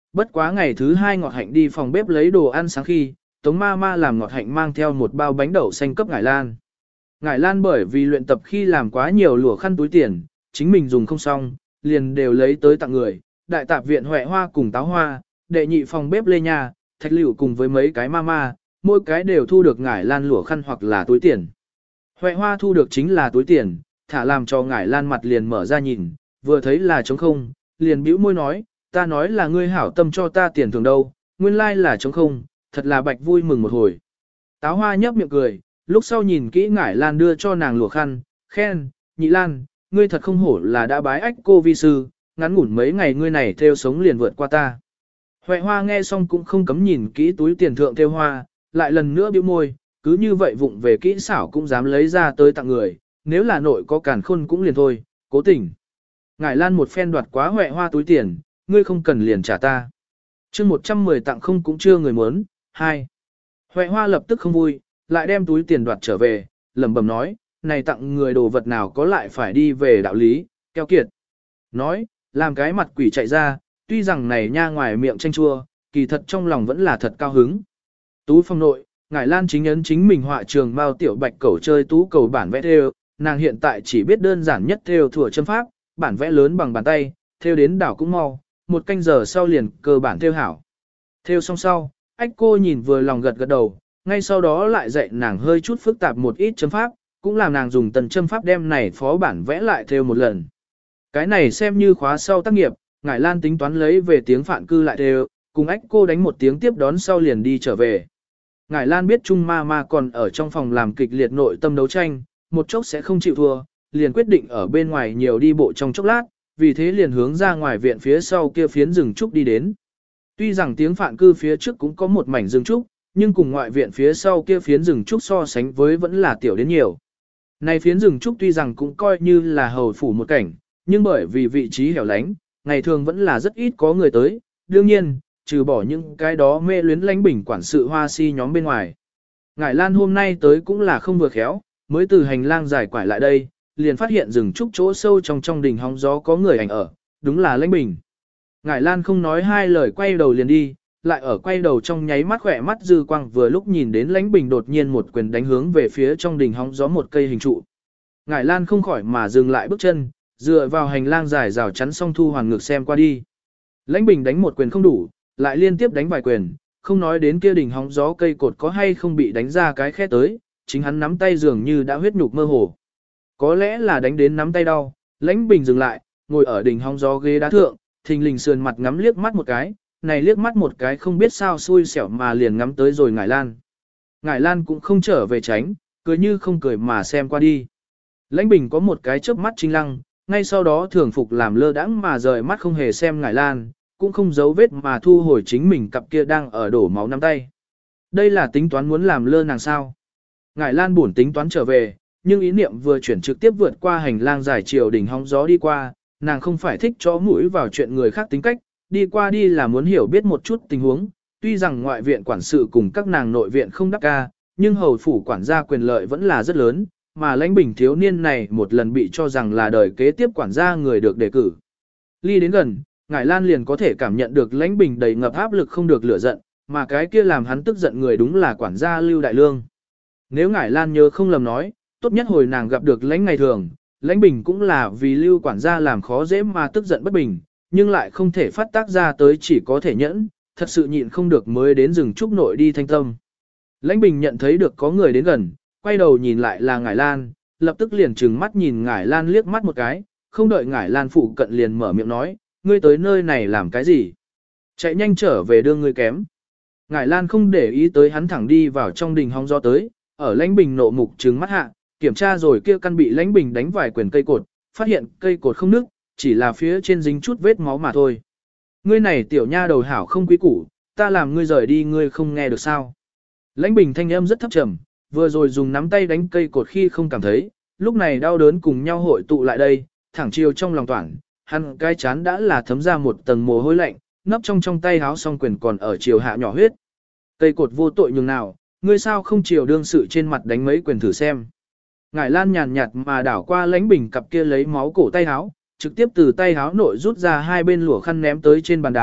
bất quá ngày thứ hai Ngọt Hạnh đi phòng bếp lấy đồ ăn sáng khi, Tống ma ma làm Ngọt Hạnh mang theo một bao bánh đậu xanh cấp Ngải Lan. Ngải Lan bởi vì luyện tập khi làm quá nhiều lụa khăn túi tiền, chính mình dùng không xong, liền đều lấy tới tặng người, đại tạp viện Huệ Hoa cùng Táo Hoa, đệ nhị phòng bếp Lê Nha, Thạch Lưu cùng với mấy cái ma ma, mỗi cái đều thu được Ngải Lan lụa khăn hoặc là túi tiền. Huệ Hoa thu được chính là túi tiền, thả làm cho Ngải Lan mặt liền mở ra nhìn, vừa thấy là trống không, liền bĩu môi nói, ta nói là ngươi hảo tâm cho ta tiền thường đâu, nguyên lai là trống không, thật là bạch vui mừng một hồi. Táo Hoa nhấp miệng cười, lúc sau nhìn kỹ Ngải Lan đưa cho nàng lụa khăn, khen, Nhị Lan, ngươi thật không hổ là đã bái ách cô vi sư, ngắn ngủn mấy ngày ngươi này theo sống liền vượt qua ta. Huệ Hoa nghe xong cũng không cấm nhìn kỹ túi tiền thượng theo hoa, lại lần nữa bĩu môi, cứ như vậy vụng về kỹ xảo cũng dám lấy ra tới tặng người, nếu là nội có càn khôn cũng liền thôi, cố tình. Ngải Lan một phen đoạt quá Huệ Hoa túi tiền, ngươi không cần liền trả ta. chương một trăm mười tặng không cũng chưa người muốn, hai. Huệ Hoa lập tức không vui, lại đem túi tiền đoạt trở về, lẩm bẩm nói, này tặng người đồ vật nào có lại phải đi về đạo lý, keo kiệt. Nói, làm cái mặt quỷ chạy ra, tuy rằng này nha ngoài miệng tranh chua, kỳ thật trong lòng vẫn là thật cao hứng. Tú phòng nội, Ngải Lan chính ấn chính mình họa trường Mao Tiểu Bạch cầu chơi tú cầu bản vẽ thêu, nàng hiện tại chỉ biết đơn giản nhất thêu thủa châm pháp, bản vẽ lớn bằng bàn tay, thêu đến đảo cũng mau, một canh giờ sau liền cơ bản thêu hảo. Thêu xong sau, ách cô nhìn vừa lòng gật gật đầu, ngay sau đó lại dạy nàng hơi chút phức tạp một ít châm pháp, cũng làm nàng dùng tần châm pháp đem này phó bản vẽ lại thêu một lần. Cái này xem như khóa sau tác nghiệp, Ngải Lan tính toán lấy về tiếng phản cư lại thêu, cùng ách cô đánh một tiếng tiếp đón sau liền đi trở về. Ngải Lan biết Trung ma ma còn ở trong phòng làm kịch liệt nội tâm đấu tranh, một chốc sẽ không chịu thua, liền quyết định ở bên ngoài nhiều đi bộ trong chốc lát, vì thế liền hướng ra ngoài viện phía sau kia phiến rừng trúc đi đến. Tuy rằng tiếng phạn cư phía trước cũng có một mảnh rừng trúc, nhưng cùng ngoại viện phía sau kia phiến rừng trúc so sánh với vẫn là tiểu đến nhiều. Này phiến rừng trúc tuy rằng cũng coi như là hầu phủ một cảnh, nhưng bởi vì vị trí hẻo lánh, ngày thường vẫn là rất ít có người tới, đương nhiên, trừ bỏ những cái đó mê luyến lánh bình quản sự hoa si nhóm bên ngoài. Ngải Lan hôm nay tới cũng là không vừa khéo, mới từ hành lang dài quải lại đây, liền phát hiện rừng trúc chỗ sâu trong trong đình hóng gió có người ảnh ở, đúng là lãnh bình. Ngải Lan không nói hai lời quay đầu liền đi, lại ở quay đầu trong nháy mắt khỏe mắt dư quang vừa lúc nhìn đến lãnh bình đột nhiên một quyền đánh hướng về phía trong đình hóng gió một cây hình trụ. Ngải Lan không khỏi mà dừng lại bước chân, dựa vào hành lang dài rào chắn song thu hoàn ngược xem qua đi. Lãnh bình đánh một quyền không đủ, lại liên tiếp đánh vài quyền, không nói đến kia đỉnh hóng gió cây cột có hay không bị đánh ra cái khe tới, chính hắn nắm tay dường như đã huyết nhục mơ hồ. Có lẽ là đánh đến nắm tay đau, lãnh bình dừng lại, ngồi ở đỉnh hóng gió ghế đá thượng, thình lình sườn mặt ngắm liếc mắt một cái, này liếc mắt một cái không biết sao xui xẻo mà liền ngắm tới rồi Ngải Lan. Ngải Lan cũng không trở về tránh, cười như không cười mà xem qua đi. Lãnh bình có một cái chớp mắt trinh lăng, ngay sau đó thường phục làm lơ đãng mà rời mắt không hề xem Ngải Lan, cũng không giấu vết mà thu hồi chính mình cặp kia đang ở đổ máu nắm tay. Đây là tính toán muốn làm lơ nàng sao. Ngải Lan buồn tính toán trở về, nhưng ý niệm vừa chuyển trực tiếp vượt qua hành lang dài chiều đỉnh hóng gió đi qua, nàng không phải thích chó mũi vào chuyện người khác tính cách, đi qua đi là muốn hiểu biết một chút tình huống, tuy rằng ngoại viện quản sự cùng các nàng nội viện không đắc ca, nhưng hầu phủ quản gia quyền lợi vẫn là rất lớn, mà lãnh bình thiếu niên này một lần bị cho rằng là đời kế tiếp quản gia người được đề cử. Ly đến gần, Ngải Lan liền có thể cảm nhận được lãnh bình đầy ngập áp lực không được lửa giận, mà cái kia làm hắn tức giận người đúng là quản gia Lưu Đại Lương. Nếu Ngải Lan nhớ không lầm nói, tốt nhất hồi nàng gặp được lãnh ngày thường, lãnh bình cũng là vì Lưu quản gia làm khó dễ mà tức giận bất bình, nhưng lại không thể phát tác ra tới chỉ có thể nhẫn, thật sự nhịn không được mới đến rừng trúc nội đi thanh tâm. Lãnh bình nhận thấy được có người đến gần, quay đầu nhìn lại là Ngải Lan, lập tức liền trừng mắt nhìn Ngải Lan liếc mắt một cái, không đợi Ngải Lan phụ cận liền mở miệng nói, ngươi tới nơi này làm cái gì? Chạy nhanh trở về đưa ngươi kém. Ngải Lan không để ý tới hắn thẳng đi vào trong đình hóng gió tới, ở lãnh bình nộ mục trừng mắt hạ, kiểm tra rồi kia căn bị lãnh bình đánh vài quyền cây cột, phát hiện cây cột không nứt, chỉ là phía trên dính chút vết máu mà thôi. Ngươi này tiểu nha đầu hảo không quý củ, ta làm ngươi rời đi ngươi không nghe được sao? Lãnh bình thanh âm rất thấp trầm, vừa rồi dùng nắm tay đánh cây cột khi không cảm thấy, lúc này đau đớn cùng nhau hội tụ lại đây, thẳng chiều trong lòng toản, hắn cái chán đã là thấm ra một tầng mồ hôi lạnh, nấp trong trong tay háo song quyền còn ở chiều hạ nhỏ huyết. Cây cột vô tội nhường nào, ngươi sao không chiều đương sự trên mặt đánh mấy quyền thử xem. Ngải Lan nhàn nhạt mà đảo qua lãnh bình cặp kia lấy máu cổ tay háo, trực tiếp từ tay háo nội rút ra hai bên lụa khăn ném tới trên bàn đá,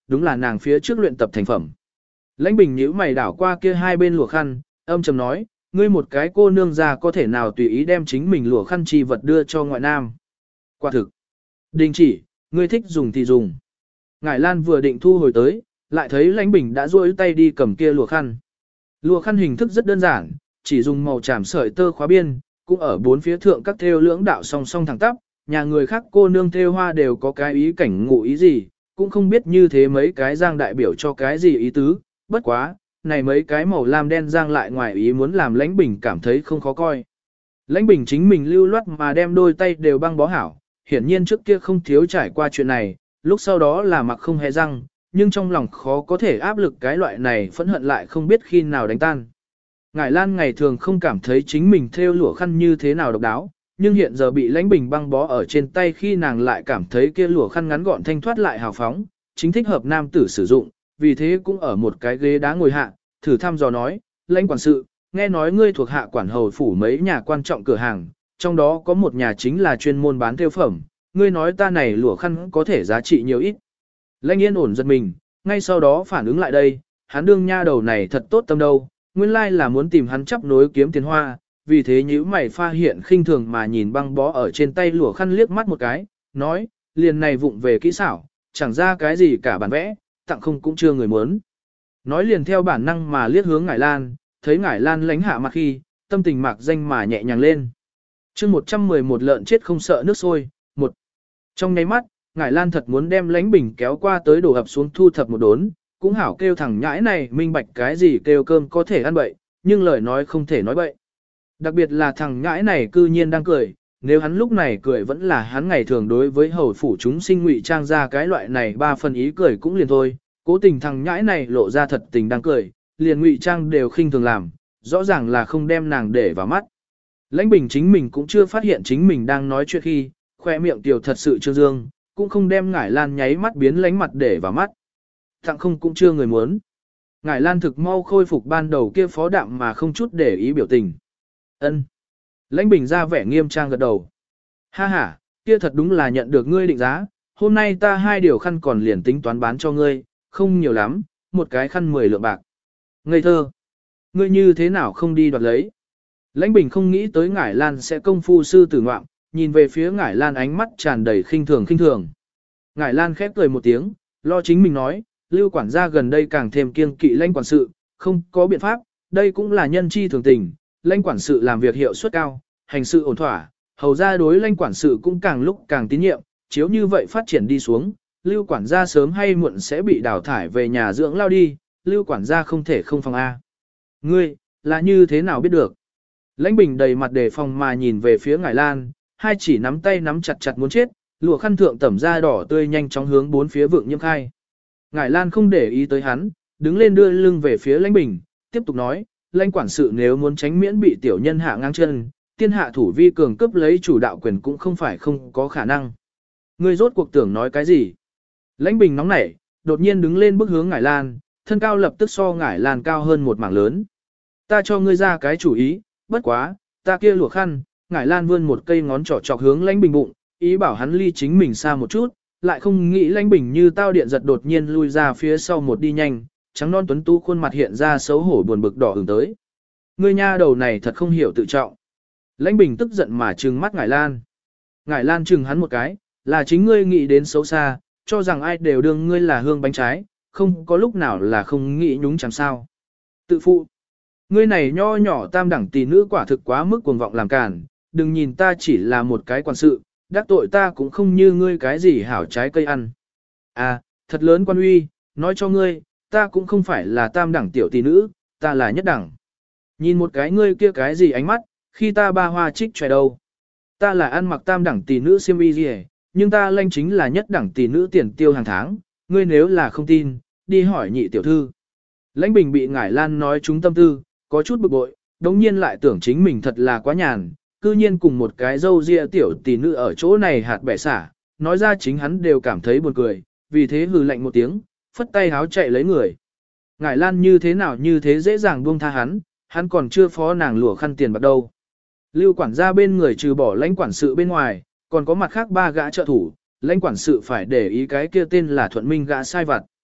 đúng là nàng phía trước luyện tập thành phẩm. Lãnh Bình nhíu mày đảo qua kia hai bên lụa khăn, âm trầm nói, ngươi một cái cô nương già có thể nào tùy ý đem chính mình lụa khăn chi vật đưa cho ngoại nam. Quả thực. Đình chỉ, ngươi thích dùng thì dùng. Ngải Lan vừa định thu hồi tới, lại thấy Lãnh Bình đã duỗi tay đi cầm kia lụa khăn. Lụa khăn hình thức rất đơn giản, chỉ dùng màu tràm sợi tơ khóa biên, cũng ở bốn phía thượng các thêu lưỡng đạo song song thẳng tắp, nhà người khác cô nương thêu hoa đều có cái ý cảnh ngụ ý gì, cũng không biết như thế mấy cái giang đại biểu cho cái gì ý tứ, bất quá, này mấy cái màu lam đen giang lại ngoài ý muốn làm Lãnh Bình cảm thấy không khó coi. Lãnh Bình chính mình lưu loát mà đem đôi tay đều băng bó hảo, hiển nhiên trước kia không thiếu trải qua chuyện này, lúc sau đó là mặc không hề răng, nhưng trong lòng khó có thể áp lực cái loại này phẫn hận lại không biết khi nào đánh tan. Ngải Lan ngày thường không cảm thấy chính mình thêu lụa khăn như thế nào độc đáo, nhưng hiện giờ bị Lãnh Bình băng bó ở trên tay khi nàng lại cảm thấy kia lụa khăn ngắn gọn thanh thoát lại hào phóng, chính thích hợp nam tử sử dụng, vì thế cũng ở một cái ghế đá ngồi hạ, thử thăm dò nói, Lãnh quản sự, nghe nói ngươi thuộc hạ quản hầu phủ mấy nhà quan trọng cửa hàng, trong đó có một nhà chính là chuyên môn bán thêu phẩm, ngươi nói ta này lụa khăn có thể giá trị nhiều ít. Lãnh Yên ổn giật mình, ngay sau đó phản ứng lại đây, hắn đương nha đầu này thật tốt tâm đâu, nguyên lai là muốn tìm hắn chấp nối kiếm tiền hoa, vì thế nhíu mày pha hiện khinh thường mà nhìn băng bó ở trên tay lụa khăn liếc mắt một cái, nói, liền này vụng về kỹ xảo, chẳng ra cái gì cả bản vẽ, tặng không cũng chưa người muốn. Nói liền theo bản năng mà liếc hướng Ngải Lan, thấy Ngải Lan lánh hạ mặt khi, tâm tình mạc danh mà nhẹ nhàng lên. chương một trăm mười một lợn chết không sợ nước sôi, một. Trong nháy mắt, Ngải Lan thật muốn đem Lãnh Bình kéo qua tới đổ ập xuống thu thập một đốn, cũng hảo kêu thằng nhãi này minh bạch cái gì kêu cơm có thể ăn bậy, nhưng lời nói không thể nói bậy. Đặc biệt là thằng nhãi này cư nhiên đang cười, nếu hắn lúc này cười vẫn là hắn ngày thường đối với hầu phủ chúng sinh ngụy trang ra cái loại này ba phần ý cười cũng liền thôi, cố tình thằng nhãi này lộ ra thật tình đang cười, liền ngụy trang đều khinh thường làm, rõ ràng là không đem nàng để vào mắt. Lãnh Bình chính mình cũng chưa phát hiện chính mình đang nói chuyện khi, khoe miệng tiểu thật sự trương dương, cũng không đem Ngải Lan nháy mắt biến lánh mặt để vào mắt. Tặng không cũng chưa người muốn. Ngải Lan thực mau khôi phục ban đầu kia phó đạm mà không chút để ý biểu tình. Ân. Lãnh Bình ra vẻ nghiêm trang gật đầu. Ha ha, kia thật đúng là nhận được ngươi định giá, hôm nay ta hai điều khăn còn liền tính toán bán cho ngươi, không nhiều lắm, một cái khăn mười lượng bạc. Ngây thơ. Ngươi như thế nào không đi đoạt lấy. Lãnh Bình không nghĩ tới Ngải Lan sẽ công phu sư tử ngoạm, nhìn về phía Ngải Lan ánh mắt tràn đầy khinh thường khinh thường. Ngải Lan khép cười một tiếng, lo chính mình nói, Lưu quản gia gần đây càng thêm kiêng kỵ Lãnh quản sự, không có biện pháp, đây cũng là nhân chi thường tình, Lãnh quản sự làm việc hiệu suất cao, hành sự ổn thỏa, hầu ra đối Lãnh quản sự cũng càng lúc càng tín nhiệm, chiếu như vậy phát triển đi xuống, Lưu quản gia sớm hay muộn sẽ bị đào thải về nhà dưỡng lao đi, Lưu quản gia không thể không phòng A. Ngươi, là như thế nào biết được? Lãnh Bình đầy mặt đề phòng mà nhìn về phía Ngải Lan, hai chỉ nắm tay nắm chặt chặt muốn chết, lụa khăn thượng tẩm da đỏ tươi nhanh chóng hướng bốn phía vượng nhiễm khai. Ngải Lan không để ý tới hắn, đứng lên đưa lưng về phía Lãnh Bình, tiếp tục nói, Lãnh quản sự nếu muốn tránh miễn bị tiểu nhân hạ ngang chân, tiên hạ thủ vi cường cướp lấy chủ đạo quyền cũng không phải không có khả năng. Ngươi rốt cuộc tưởng nói cái gì? Lãnh Bình nóng nảy, đột nhiên đứng lên bước hướng Ngải Lan, thân cao lập tức so Ngải Lan cao hơn một mảng lớn. Ta cho ngươi ra cái chủ ý, bất quá, ta kia lụa khăn, Ngải Lan vươn một cây ngón trỏ chọc hướng Lãnh Bình bụng, ý bảo hắn ly chính mình xa một chút, lại không nghĩ Lãnh Bình như tao điện giật đột nhiên lui ra phía sau một đi nhanh, trắng non tuấn tú khuôn mặt hiện ra xấu hổ buồn bực đỏ ửng tới. Ngươi nha đầu này thật không hiểu tự trọng. Lãnh Bình tức giận mà trừng mắt Ngải Lan. Ngải Lan trừng hắn một cái, là chính ngươi nghĩ đến xấu xa, cho rằng ai đều đương ngươi là hương bánh trái, không có lúc nào là không nghĩ nhúng chẳng sao. Tự phụ. Ngươi này nho nhỏ tam đẳng tỷ nữ quả thực quá mức cuồng vọng làm cản, đừng nhìn ta chỉ là một cái quan sự, đắc tội ta cũng không như ngươi cái gì hảo trái cây ăn. À, thật lớn quan uy, nói cho ngươi, ta cũng không phải là tam đẳng tiểu tỷ nữ, ta là nhất đẳng. Nhìn một cái ngươi kia cái gì ánh mắt, khi ta ba hoa trích chòe đâu. Ta là ăn mặc tam đẳng tỷ nữ xiêm y gì, nhưng ta lanh chính là nhất đẳng tỷ nữ tiền tiêu hàng tháng, ngươi nếu là không tin, đi hỏi nhị tiểu thư. Lãnh Bình bị Ngải Lan nói trúng tâm tư, có chút bực bội, đống nhiên lại tưởng chính mình thật là quá nhàn, cư nhiên cùng một cái dâu ria tiểu tỷ nữ ở chỗ này hạt bẻ xả, nói ra chính hắn đều cảm thấy buồn cười, vì thế hừ lạnh một tiếng, phất tay háo chạy lấy người. Ngải Lan như thế nào như thế dễ dàng buông tha hắn, hắn còn chưa phó nàng lụa khăn tiền bạc đâu. Lưu quản gia bên người trừ bỏ lãnh quản sự bên ngoài, còn có mặt khác ba gã trợ thủ, lãnh quản sự phải để ý cái kia tên là Thuận Minh gã sai vặt.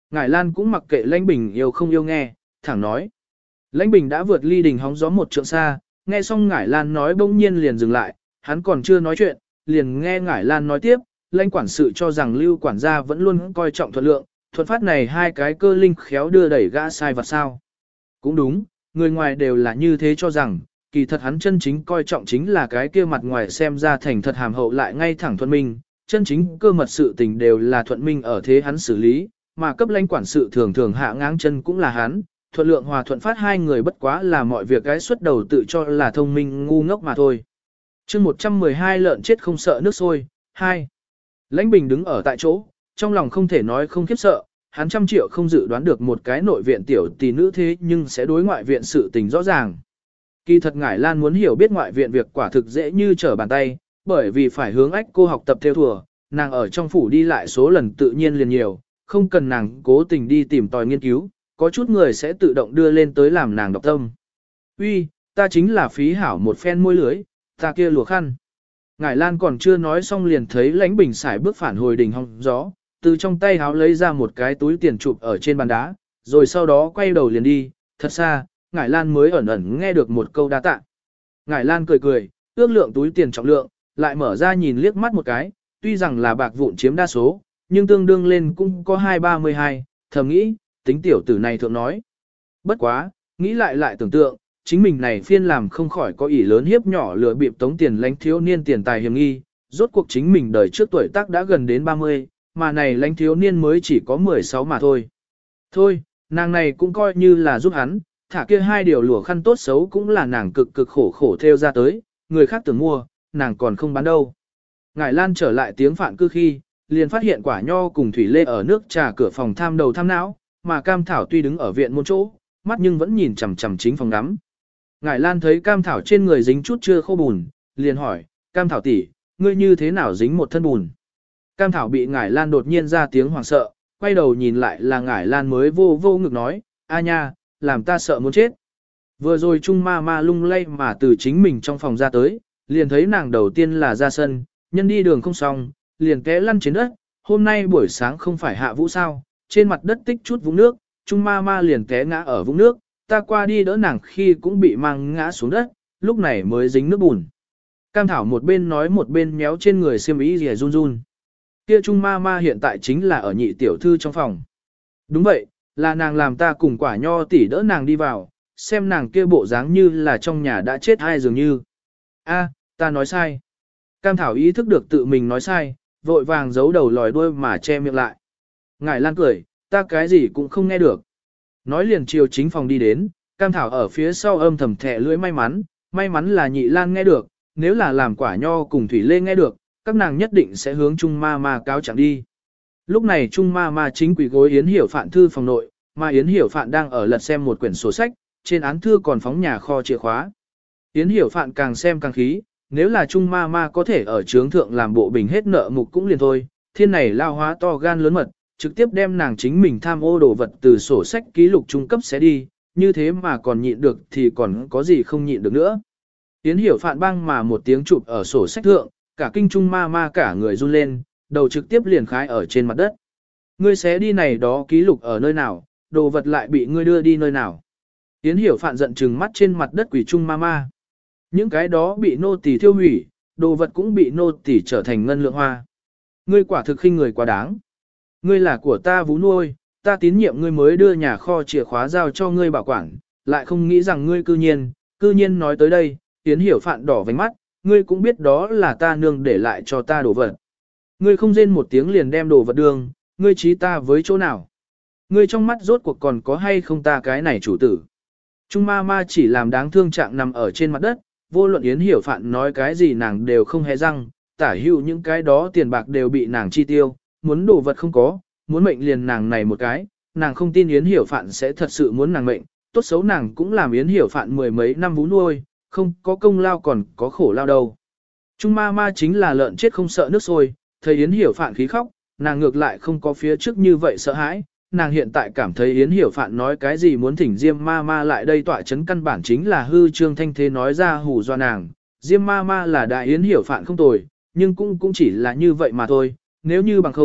Ngải Lan cũng mặc kệ Lãnh Bình yêu không yêu nghe, thẳng nói. Lãnh Bình đã vượt ly đình hóng gió một trượng xa, nghe xong Ngải Lan nói bỗng nhiên liền dừng lại, hắn còn chưa nói chuyện, liền nghe Ngải Lan nói tiếp, Lãnh quản sự cho rằng Lưu quản gia vẫn luôn coi trọng Thuận Lượng, Thuận Phát này hai cái cơ linh khéo đưa đẩy gã sai vặt sao. Cũng đúng, người ngoài đều là như thế cho rằng, kỳ thật hắn chân chính coi trọng chính là cái kia mặt ngoài xem ra thành thật hàm hậu lại ngay thẳng Thuận Minh, chân chính cơ mật sự tình đều là Thuận Minh ở thế hắn xử lý, mà cấp Lãnh quản sự thường thường hạ ngáng chân cũng là hắn. Thuận Lượng hòa Thuận Phát hai người bất quá là mọi việc cái xuất đầu tự cho là thông minh ngu ngốc mà thôi. chương một trăm mười hai lợn chết không sợ nước sôi, hai. Lãnh Bình đứng ở tại chỗ, trong lòng không thể nói không khiếp sợ, hắn trăm triệu không dự đoán được một cái nội viện tiểu tỷ nữ thế nhưng sẽ đối ngoại viện sự tình rõ ràng. Kỳ thật Ngải Lan muốn hiểu biết ngoại viện việc quả thực dễ như trở bàn tay, bởi vì phải hướng ách cô học tập theo thùa, nàng ở trong phủ đi lại số lần tự nhiên liền nhiều, không cần nàng cố tình đi tìm tòi nghiên cứu, có chút người sẽ tự động đưa lên tới làm nàng đọc tâm. Uy, ta chính là phí hảo một phen môi lưới, ta kia lùa khăn. Ngải Lan còn chưa nói xong liền thấy Lãnh Bình xài bước phản hồi đình hong gió, từ trong tay háo lấy ra một cái túi tiền chụp ở trên bàn đá, rồi sau đó quay đầu liền đi, thật xa, Ngải Lan mới ẩn ẩn nghe được một câu đa tạ. Ngải Lan cười cười, ước lượng túi tiền trọng lượng, lại mở ra nhìn liếc mắt một cái, tuy rằng là bạc vụn chiếm đa số, nhưng tương đương lên cũng có hai ba mươi hai, thầm nghĩ, tính tiểu tử này thượng nói. Bất quá, nghĩ lại lại tưởng tượng, chính mình này phiên làm không khỏi có ỷ lớn hiếp nhỏ lừa bịp tống tiền lãnh thiếu niên tiền tài hiểm nghi, rốt cuộc chính mình đời trước tuổi tác đã gần đến ba mươi, mà này lãnh thiếu niên mới chỉ có mười sáu mà thôi. Thôi, nàng này cũng coi như là giúp hắn, thả kia hai điều lụa khăn tốt xấu cũng là nàng cực cực khổ khổ theo ra tới, người khác tưởng mua, nàng còn không bán đâu. Ngải Lan trở lại tiếng phạn cư khi, liền phát hiện Quả Nho cùng Thủy Lê ở nước trà cửa phòng tham đầu tham não, mà Cam Thảo tuy đứng ở viện môn chỗ, mắt nhưng vẫn nhìn chằm chằm chính phòng ngắm. Ngải Lan thấy Cam Thảo trên người dính chút chưa khô bùn, liền hỏi, Cam Thảo tỷ, ngươi như thế nào dính một thân bùn? Cam Thảo bị Ngải Lan đột nhiên ra tiếng hoảng sợ, quay đầu nhìn lại là Ngải Lan mới vô vô ngực nói, a nha, làm ta sợ muốn chết. Vừa rồi Trung ma ma lung lay mà từ chính mình trong phòng ra tới, liền thấy nàng đầu tiên là ra sân, nhân đi đường không xong, liền té lăn trên đất, hôm nay buổi sáng không phải hạ vũ sao, trên mặt đất tích chút vũng nước, Trung ma ma liền té ngã ở vũng nước, ta qua đi đỡ nàng khi cũng bị mang ngã xuống đất, lúc này mới dính nước bùn. Cam Thảo một bên nói một bên méo trên người xiêm y rìa run run. Kia Trung ma ma hiện tại chính là ở nhị tiểu thư trong phòng. Đúng vậy, là nàng làm ta cùng Quả Nho tỷ đỡ nàng đi vào, xem nàng kia bộ dáng như là trong nhà đã chết ai dường như. A, ta nói sai. Cam Thảo ý thức được tự mình nói sai, vội vàng giấu đầu lòi đuôi mà che miệng lại. Ngải Lan cười, ta cái gì cũng không nghe được. Nói liền chiều chính phòng đi đến, Cam Thảo ở phía sau âm thầm thẻ lưỡi may mắn, may mắn là Nhị Lan nghe được, nếu là làm Quả Nho cùng Thủy Lê nghe được, các nàng nhất định sẽ hướng Trung ma ma cáo chẳng đi. Lúc này Trung ma ma chính quỷ gối Yến Hiểu Phạn thư phòng nội, mà Yến Hiểu Phạn đang ở lật xem một quyển sổ sách, trên án thư còn phóng nhà kho chìa khóa. Yến Hiểu Phạn càng xem càng khí, nếu là Trung ma ma có thể ở trướng thượng làm bộ bình hết nợ mục cũng liền thôi, thiên này lao hóa to gan lớn mật, trực tiếp đem nàng chính mình tham ô đồ vật từ sổ sách ký lục trung cấp sẽ đi, như thế mà còn nhịn được thì còn có gì không nhịn được nữa. Yến Hiểu Phạn băng mà một tiếng chụp ở sổ sách thượng, cả kinh Trung ma ma cả người run lên, đầu trực tiếp liền khái ở trên mặt đất. Ngươi xé đi này đó ký lục ở nơi nào, đồ vật lại bị ngươi đưa đi nơi nào. Yến Hiểu Phạn giận trừng mắt trên mặt đất quỷ Trung ma ma. Những cái đó bị nô tỳ thiêu hủy, đồ vật cũng bị nô tỳ trở thành ngân lượng hoa. Ngươi quả thực khinh người quá đáng. Ngươi là của ta vú nuôi, ta tín nhiệm ngươi mới đưa nhà kho chìa khóa giao cho ngươi bảo quản, lại không nghĩ rằng ngươi cư nhiên, cư nhiên nói tới đây, Yến Hiểu Phạn đỏ vành mắt, ngươi cũng biết đó là ta nương để lại cho ta đồ vật. Ngươi không rên một tiếng liền đem đồ vật đường, ngươi trí ta với chỗ nào. Ngươi trong mắt rốt cuộc còn có hay không ta cái này chủ tử. Trung ma ma chỉ làm đáng thương trạng nằm ở trên mặt đất, vô luận Yến Hiểu Phạn nói cái gì nàng đều không hề răng, tả hữu những cái đó tiền bạc đều bị nàng chi tiêu, muốn đồ vật không có, muốn mệnh liền nàng này một cái, nàng không tin Yến Hiểu Phạn sẽ thật sự muốn nàng mệnh, tốt xấu nàng cũng làm Yến Hiểu Phạn mười mấy năm vú nuôi, không có công lao còn có khổ lao đâu. Trung ma ma chính là lợn chết không sợ nước sôi, thấy Yến Hiểu Phạn khí khóc, nàng ngược lại không có phía trước như vậy sợ hãi, nàng hiện tại cảm thấy Yến Hiểu Phạn nói cái gì muốn thỉnh Diêm ma ma lại đây tọa chấn căn bản chính là hư trương thanh thế nói ra hù do nàng, Diêm ma ma là đại Yến Hiểu Phạn không tồi, nhưng cũng cũng chỉ là như vậy mà thôi, nếu như bằng không,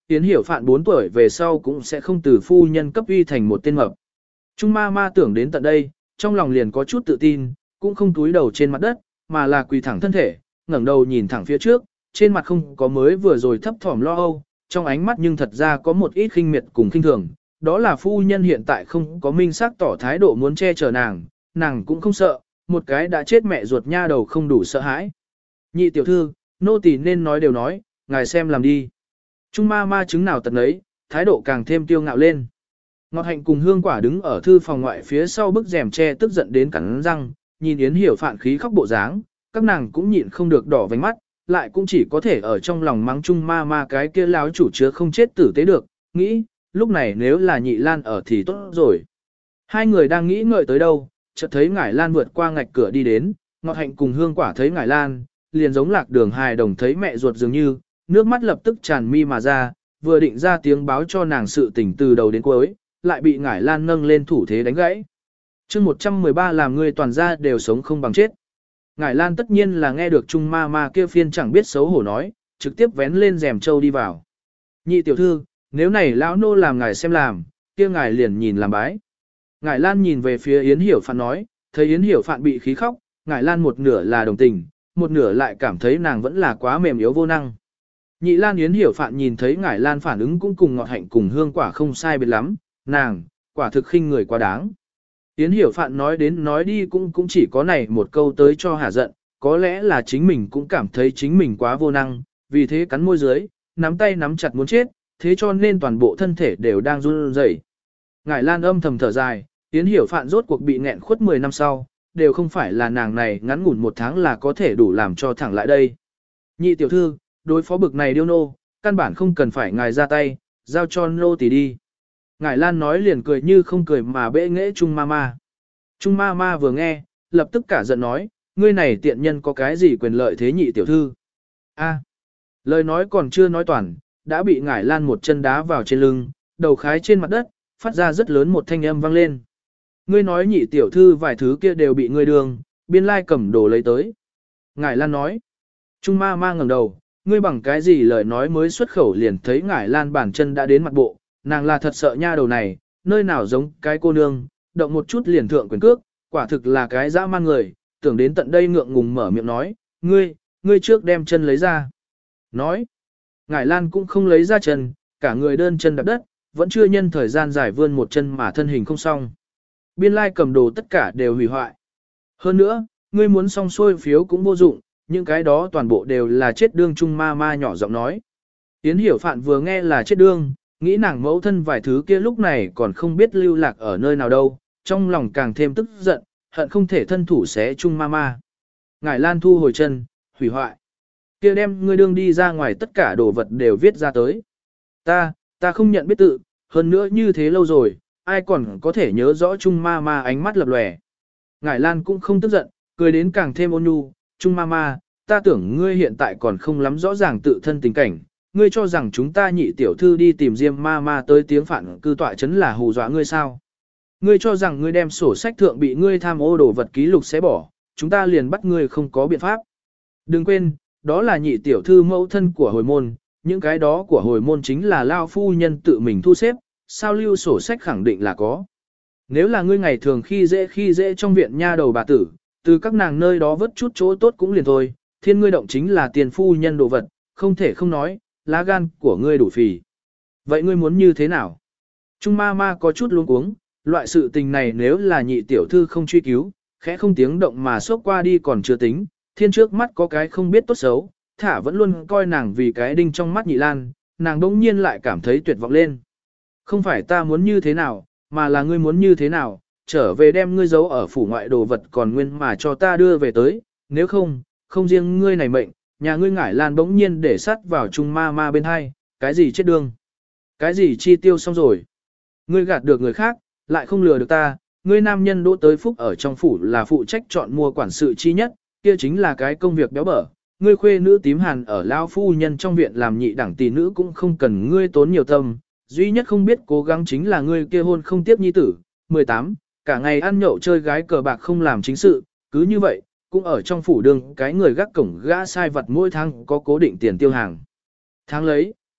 Yến Hiểu Phạn bốn tuổi về sau cũng sẽ không từ phu nhân cấp uy thành một tên mập. Trung ma ma tưởng đến tận đây, trong lòng liền có chút tự tin, cũng không túi đầu trên mặt đất, mà là quỳ thẳng thân thể, ngẩng đầu nhìn thẳng phía trước, trên mặt không có mới vừa rồi thấp thỏm lo âu, trong ánh mắt nhưng thật ra có một ít khinh miệt cùng khinh thường, đó là phu nhân hiện tại không có minh xác tỏ thái độ muốn che chở nàng, nàng cũng không sợ, một cái đã chết mẹ ruột nha đầu không đủ sợ hãi. Nhị tiểu thư, nô tỳ nên nói đều nói, ngài xem làm đi. Trung ma ma chứng nào tận ấy, thái độ càng thêm tiêu ngạo lên. Ngọt Hạnh cùng Hương Quả đứng ở thư phòng ngoại phía sau bức rèm che tức giận đến cắn răng, nhìn Yến Hiểu Phạn khí khóc bộ dáng, các nàng cũng nhịn không được đỏ vành mắt, lại cũng chỉ có thể ở trong lòng mắng Trung ma ma cái kia láo chủ chứa không chết tử tế được, nghĩ, lúc này nếu là Nhị Lan ở thì tốt rồi. Hai người đang nghĩ ngợi tới đâu, chợt thấy Ngải Lan vượt qua ngạch cửa đi đến, Ngọt Hạnh cùng Hương Quả thấy Ngải Lan, liền giống lạc đường hài đồng thấy mẹ ruột dường như, nước mắt lập tức tràn mi mà ra, vừa định ra tiếng báo cho nàng sự tình từ đầu đến cuối, lại bị Ngải Lan nâng lên thủ thế đánh gãy. chương một trăm mười ba làm người toàn gia đều sống không bằng chết. Ngải Lan tất nhiên là nghe được Trung ma ma kia phiên chẳng biết xấu hổ nói, trực tiếp vén lên rèm trâu đi vào. Nhị tiểu thư, nếu này lão nô làm ngài xem làm, kia ngài liền nhìn làm bái. Ngải Lan nhìn về phía Yến Hiểu Phạn nói, thấy Yến Hiểu Phạn bị khí khóc, Ngải Lan một nửa là đồng tình, một nửa lại cảm thấy nàng vẫn là quá mềm yếu vô năng. Nhị Lan Yến Hiểu Phạn nhìn thấy Ngải Lan phản ứng cũng cùng Ngọt Hạnh cùng Hương Quả không sai biệt lắm, nàng, quả thực khinh người quá đáng. Yến Hiểu Phạn nói đến nói đi cũng cũng chỉ có này một câu tới cho hả giận, có lẽ là chính mình cũng cảm thấy chính mình quá vô năng, vì thế cắn môi dưới, nắm tay nắm chặt muốn chết, thế cho nên toàn bộ thân thể đều đang run rẩy. Ngải Lan âm thầm thở dài, Yến Hiểu Phạn rốt cuộc bị nghẹn khuất mười năm sau, đều không phải là nàng này ngắn ngủn một tháng là có thể đủ làm cho thẳng lại đây. Nhị tiểu thư, đối phó bực này điêu nô, căn bản không cần phải ngài ra tay, giao cho nô tỳ đi. Ngải Lan nói liền cười như không cười mà bẽ nghễ Trung ma ma. Trung ma ma vừa nghe, lập tức cả giận nói, ngươi này tiện nhân có cái gì quyền lợi thế nhị tiểu thư. A, lời nói còn chưa nói toàn, đã bị Ngải Lan một chân đá vào trên lưng, đầu khái trên mặt đất, phát ra rất lớn một thanh âm vang lên. Ngươi nói nhị tiểu thư vài thứ kia đều bị ngươi đường, biên lai cầm đồ lấy tới. Ngải Lan nói, Trung ma ma ngẩng đầu, ngươi bằng cái gì lời nói mới xuất khẩu liền thấy Ngải Lan bản chân đã đến mặt bộ, nàng là thật sợ nha đầu này, nơi nào giống cái cô nương, động một chút liền thượng quyền cước, quả thực là cái dã man người, tưởng đến tận đây ngượng ngùng mở miệng nói, ngươi, ngươi trước đem chân lấy ra. Nói, Ngải Lan cũng không lấy ra chân, cả người đơn chân đạp đất, vẫn chưa nhân thời gian dài vươn một chân mà thân hình không xong. Biên lai cầm đồ tất cả đều hủy hoại. Hơn nữa, ngươi muốn xong xuôi phiếu cũng vô dụng, những cái đó toàn bộ đều là chết đương. Trung ma ma nhỏ giọng nói. Yến Hiểu Phạn vừa nghe là chết đương, nghĩ nàng mẫu thân vài thứ kia lúc này còn không biết lưu lạc ở nơi nào đâu, trong lòng càng thêm tức giận, hận không thể thân thủ xé Trung ma ma. Ngải Lan thu hồi chân, hủy hoại. Kia đem ngươi đương đi ra ngoài tất cả đồ vật đều viết ra tới. Ta, ta không nhận biết tự, hơn nữa như thế lâu rồi, ai còn có thể nhớ rõ Trung ma ma ánh mắt lập lòe. Ngải Lan cũng không tức giận, cười đến càng thêm ôn nhu, Trung ma ma, ta tưởng ngươi hiện tại còn không lắm rõ ràng tự thân tình cảnh, ngươi cho rằng chúng ta nhị tiểu thư đi tìm Diêm ma ma tới tiếng phản cư tọa chấn là hù dọa ngươi sao? Ngươi cho rằng ngươi đem sổ sách thượng bị ngươi tham ô đồ vật ký lục xé bỏ, chúng ta liền bắt ngươi không có biện pháp. Đừng quên, đó là nhị tiểu thư mẫu thân của hồi môn, những cái đó của hồi môn chính là lao phu nhân tự mình thu xếp, sao lưu sổ sách khẳng định là có. Nếu là ngươi ngày thường khi dễ khi dễ trong viện nha đầu bà tử, từ các nàng nơi đó vớt chút chỗ tốt cũng liền thôi, thiên ngươi động chính là tiền phu nhân đồ vật, không thể không nói, lá gan của ngươi đủ phì. Vậy ngươi muốn như thế nào? Trung ma ma có chút luống cuống, loại sự tình này nếu là nhị tiểu thư không truy cứu, khẽ không tiếng động mà xốc qua đi còn chưa tính, thiên trước mắt có cái không biết tốt xấu, thả vẫn luôn coi nàng vì cái đinh trong mắt Nhị Lan, nàng đống nhiên lại cảm thấy tuyệt vọng lên. Không phải ta muốn như thế nào, mà là ngươi muốn như thế nào, trở về đem ngươi giấu ở phủ ngoại đồ vật còn nguyên mà cho ta đưa về tới, nếu không, không riêng ngươi này mệnh, nhà ngươi Ngải Lan bỗng nhiên để sắt vào Trung ma ma bên hai, cái gì chết đương, cái gì chi tiêu xong rồi. Ngươi gạt được người khác, lại không lừa được ta, ngươi nam nhân Đỗ Tới Phúc ở trong phủ là phụ trách chọn mua quản sự chi nhất, kia chính là cái công việc béo bở. Ngươi khuê nữ tím hàn ở lao phu nhân trong viện làm nhị đẳng tỷ nữ cũng không cần ngươi tốn nhiều tâm, duy nhất không biết cố gắng chính là ngươi kia hôn không tiếp nhi tử. mười tám, cả ngày ăn nhậu chơi gái cờ bạc không làm chính sự, cứ như vậy, cũng ở trong phủ đường cái người gác cổng gã sai vật mỗi tháng có cố định tiền tiêu hàng. Tháng lấy,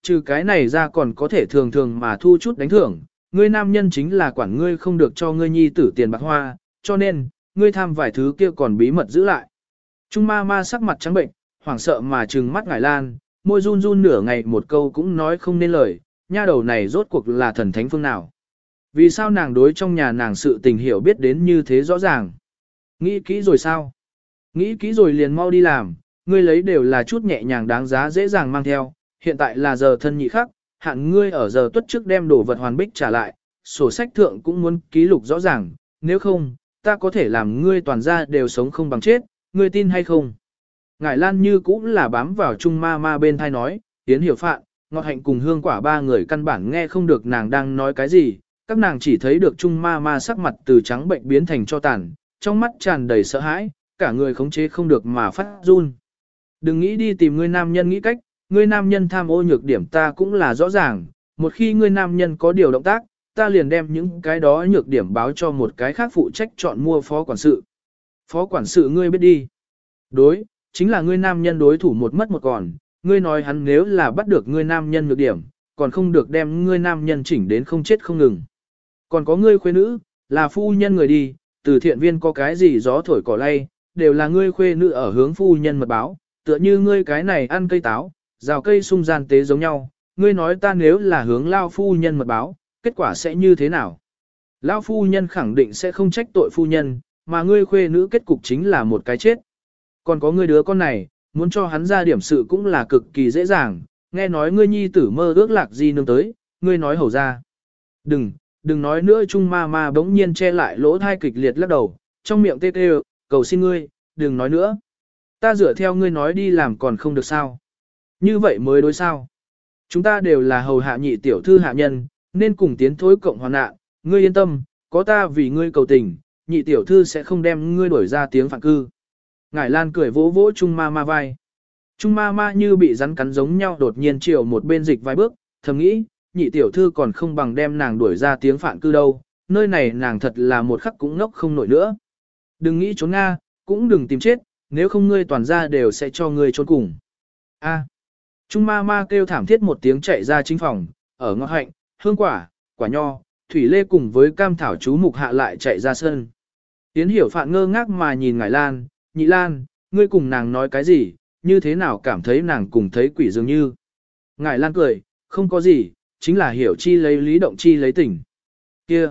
Trừ cái này ra còn có thể thường thường mà thu chút đánh thưởng, ngươi nam nhân chính là quản ngươi không được cho ngươi nhi tử tiền bạc hoa, cho nên, ngươi tham vài thứ kia còn bí mật giữ lại. Trung ma ma sắc mặt trắng bệnh, hoảng sợ mà trừng mắt Ngải Lan, môi run run nửa ngày một câu cũng nói không nên lời, nha đầu này rốt cuộc là thần thánh phương nào. Vì sao nàng đối trong nhà nàng sự tình hiểu biết đến như thế rõ ràng? Nghĩ kỹ rồi sao? Nghĩ kỹ rồi liền mau đi làm, ngươi lấy đều là chút nhẹ nhàng đáng giá dễ dàng mang theo, hiện tại là giờ thân nhị khắc, hạn ngươi ở giờ tuất trước đem đồ vật hoàn bích trả lại, sổ sách thượng cũng muốn ký lục rõ ràng, nếu không, ta có thể làm ngươi toàn ra đều sống không bằng chết, ngươi tin hay không? Ngải Lan như cũng là bám vào Trung ma ma bên thai nói, Yến Hiểu Phạn, Ngọt Hạnh cùng Hương Quả ba người căn bản nghe không được nàng đang nói cái gì, các nàng chỉ thấy được Trung ma ma sắc mặt từ trắng bệnh biến thành cho tàn, trong mắt tràn đầy sợ hãi, cả người khống chế không được mà phát run. Đừng nghĩ đi tìm ngươi nam nhân nghĩ cách, ngươi nam nhân tham ô nhược điểm ta cũng là rõ ràng, một khi ngươi nam nhân có điều động tác, ta liền đem những cái đó nhược điểm báo cho một cái khác phụ trách chọn mua phó quản sự. Phó quản sự ngươi biết đi. Đối, chính là ngươi nam nhân đối thủ một mất một còn, ngươi nói hắn nếu là bắt được ngươi nam nhân nhược điểm, còn không được đem ngươi nam nhân chỉnh đến không chết không ngừng. Còn có ngươi khuê nữ, là phu nhân người đi, từ thiện viên có cái gì gió thổi cỏ lay, đều là ngươi khuê nữ ở hướng phu nhân mật báo, tựa như ngươi cái này ăn cây táo, rào cây sung gian tế giống nhau, ngươi nói ta nếu là hướng lao phu nhân mật báo, kết quả sẽ như thế nào? Lao phu nhân khẳng định sẽ không trách tội phu nhân, mà ngươi khuê nữ kết cục chính là một cái chết. Còn có ngươi đứa con này, muốn cho hắn ra điểm sự cũng là cực kỳ dễ dàng, nghe nói ngươi nhi tử mơ ước lạc gì nương tới, ngươi nói hầu ra. Đừng, đừng nói nữa Trung ma ma bỗng nhiên che lại lỗ thai kịch liệt lắc đầu, trong miệng tê tê, cầu xin ngươi, đừng nói nữa. Ta dựa theo ngươi nói đi làm còn không được sao. Như vậy mới đối sao. Chúng ta đều là hầu hạ nhị tiểu thư hạ nhân, nên cùng tiến thối cộng hoàn nạn, ngươi yên tâm, có ta vì ngươi cầu tình, nhị tiểu thư sẽ không đem ngươi đổi ra tiếng phản cư. Ngải Lan cười vỗ vỗ Trung ma ma vai. Trung ma ma như bị rắn cắn giống nhau đột nhiên chiều một bên dịch vài bước, thầm nghĩ, nhị tiểu thư còn không bằng đem nàng đuổi ra tiếng phản cư đâu, nơi này nàng thật là một khắc cũng ngốc không nổi nữa. Đừng nghĩ trốn Nga, cũng đừng tìm chết, nếu không ngươi toàn ra đều sẽ cho ngươi trốn cùng. A. Trung ma ma kêu thảm thiết một tiếng chạy ra chính phòng, ở Ngọt Hạnh, Hương Quả, Quả Nho, Thủy Lê cùng với Cam Thảo chú mục hạ lại chạy ra sân. Yến Hiểu Phạn ngơ ngác mà nhìn Ngải Lan, Nhị Lan, ngươi cùng nàng nói cái gì, như thế nào cảm thấy nàng cùng thấy quỷ dường như. Ngải Lan cười, không có gì, chính là Hiểu Chi lấy lý động chi lấy tình. Kia,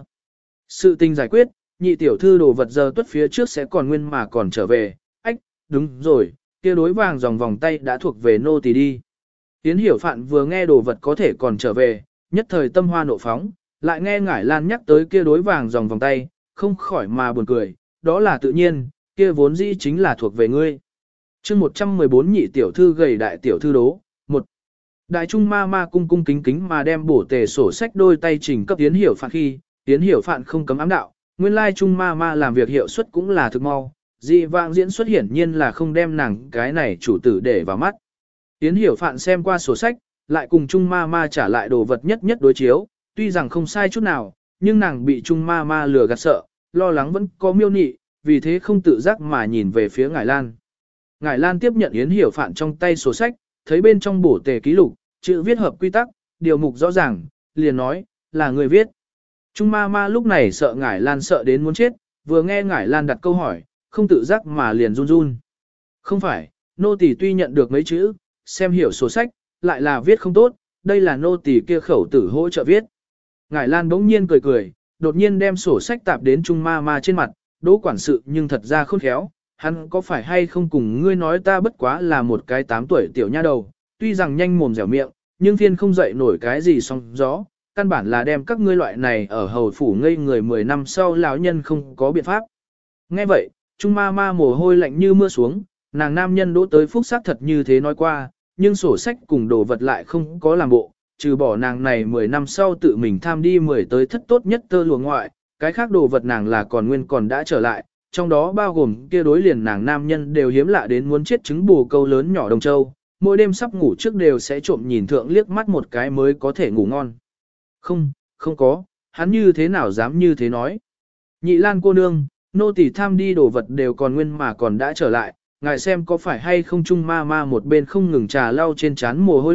sự tình giải quyết, nhị tiểu thư đồ vật giờ tuất phía trước sẽ còn nguyên mà còn trở về, ách, đúng rồi, kia đối vàng dòng vòng tay đã thuộc về nô tỳ đi. Yến Hiểu Phạn vừa nghe đồ vật có thể còn trở về, nhất thời tâm hoa nộ phóng, lại nghe Ngải Lan nhắc tới kia đối vàng dòng vòng tay, không khỏi mà buồn cười, đó là tự nhiên, kia vốn dĩ chính là thuộc về ngươi. Chương một trăm mười bốn nhị tiểu thư gầy đại tiểu thư đố, một. Đại trung ma ma cung cung kính kính mà đem bổ tề sổ sách đôi tay trình cấp Yến Hiểu Phạn khi, Yến Hiểu Phạn không cấm ám đạo, nguyên lai trung ma ma làm việc hiệu suất cũng là thực mau, dị vãng diễn xuất hiển nhiên là không đem nàng cái này chủ tử để vào mắt. Yến Hiểu Phạn xem qua sổ sách, lại cùng Trung Ma Ma trả lại đồ vật nhất nhất đối chiếu, tuy rằng không sai chút nào, nhưng nàng bị Trung Ma Ma lừa gạt sợ, lo lắng vẫn có miêu nị, vì thế không tự giác mà nhìn về phía Ngải Lan. Ngải Lan tiếp nhận Yến Hiểu Phạn trong tay sổ sách, thấy bên trong bổ tề ký lục, chữ viết hợp quy tắc, điều mục rõ ràng, liền nói, là người viết. Trung Ma Ma lúc này sợ Ngải Lan sợ đến muốn chết, vừa nghe Ngải Lan đặt câu hỏi, không tự giác mà liền run run. Không phải, nô tỳ tuy nhận được mấy chữ, xem hiểu sổ sách, lại là viết không tốt, đây là nô tỳ kia khẩu tử hỗ trợ viết. Ngải Lan bỗng nhiên cười cười, đột nhiên đem sổ sách tạp đến Trung Ma Ma trên mặt, đỗ quản sự nhưng thật ra khôn khéo, hắn có phải hay không cùng ngươi nói ta bất quá là một cái tám tuổi tiểu nha đầu, tuy rằng nhanh mồm dẻo miệng, nhưng phiên không dậy nổi cái gì song gió, căn bản là đem các ngươi loại này ở hầu phủ ngây người mười năm sau lão nhân không có biện pháp. Nghe vậy, Trung Ma Ma mồ hôi lạnh như mưa xuống, nàng nam nhân đỗ tới phúc xác thật như thế nói qua, nhưng sổ sách cùng đồ vật lại không có làm bộ, trừ bỏ nàng này mười năm sau tự mình tham đi mười tới thất tốt nhất tơ lụa ngoại, cái khác đồ vật nàng là còn nguyên còn đã trở lại, trong đó bao gồm kia đối liền nàng nam nhân đều hiếm lạ đến muốn chết trứng bù câu lớn nhỏ Đồng Châu, mỗi đêm sắp ngủ trước đều sẽ trộm nhìn thượng liếc mắt một cái mới có thể ngủ ngon. Không, không có, hắn như thế nào dám như thế nói. Nhị Lan cô nương, nô tỳ tham đi đồ vật đều còn nguyên mà còn đã trở lại, ngài xem có phải hay không Trung Ma Ma một bên không ngừng trà lau trên trán mồ hôi lạnh,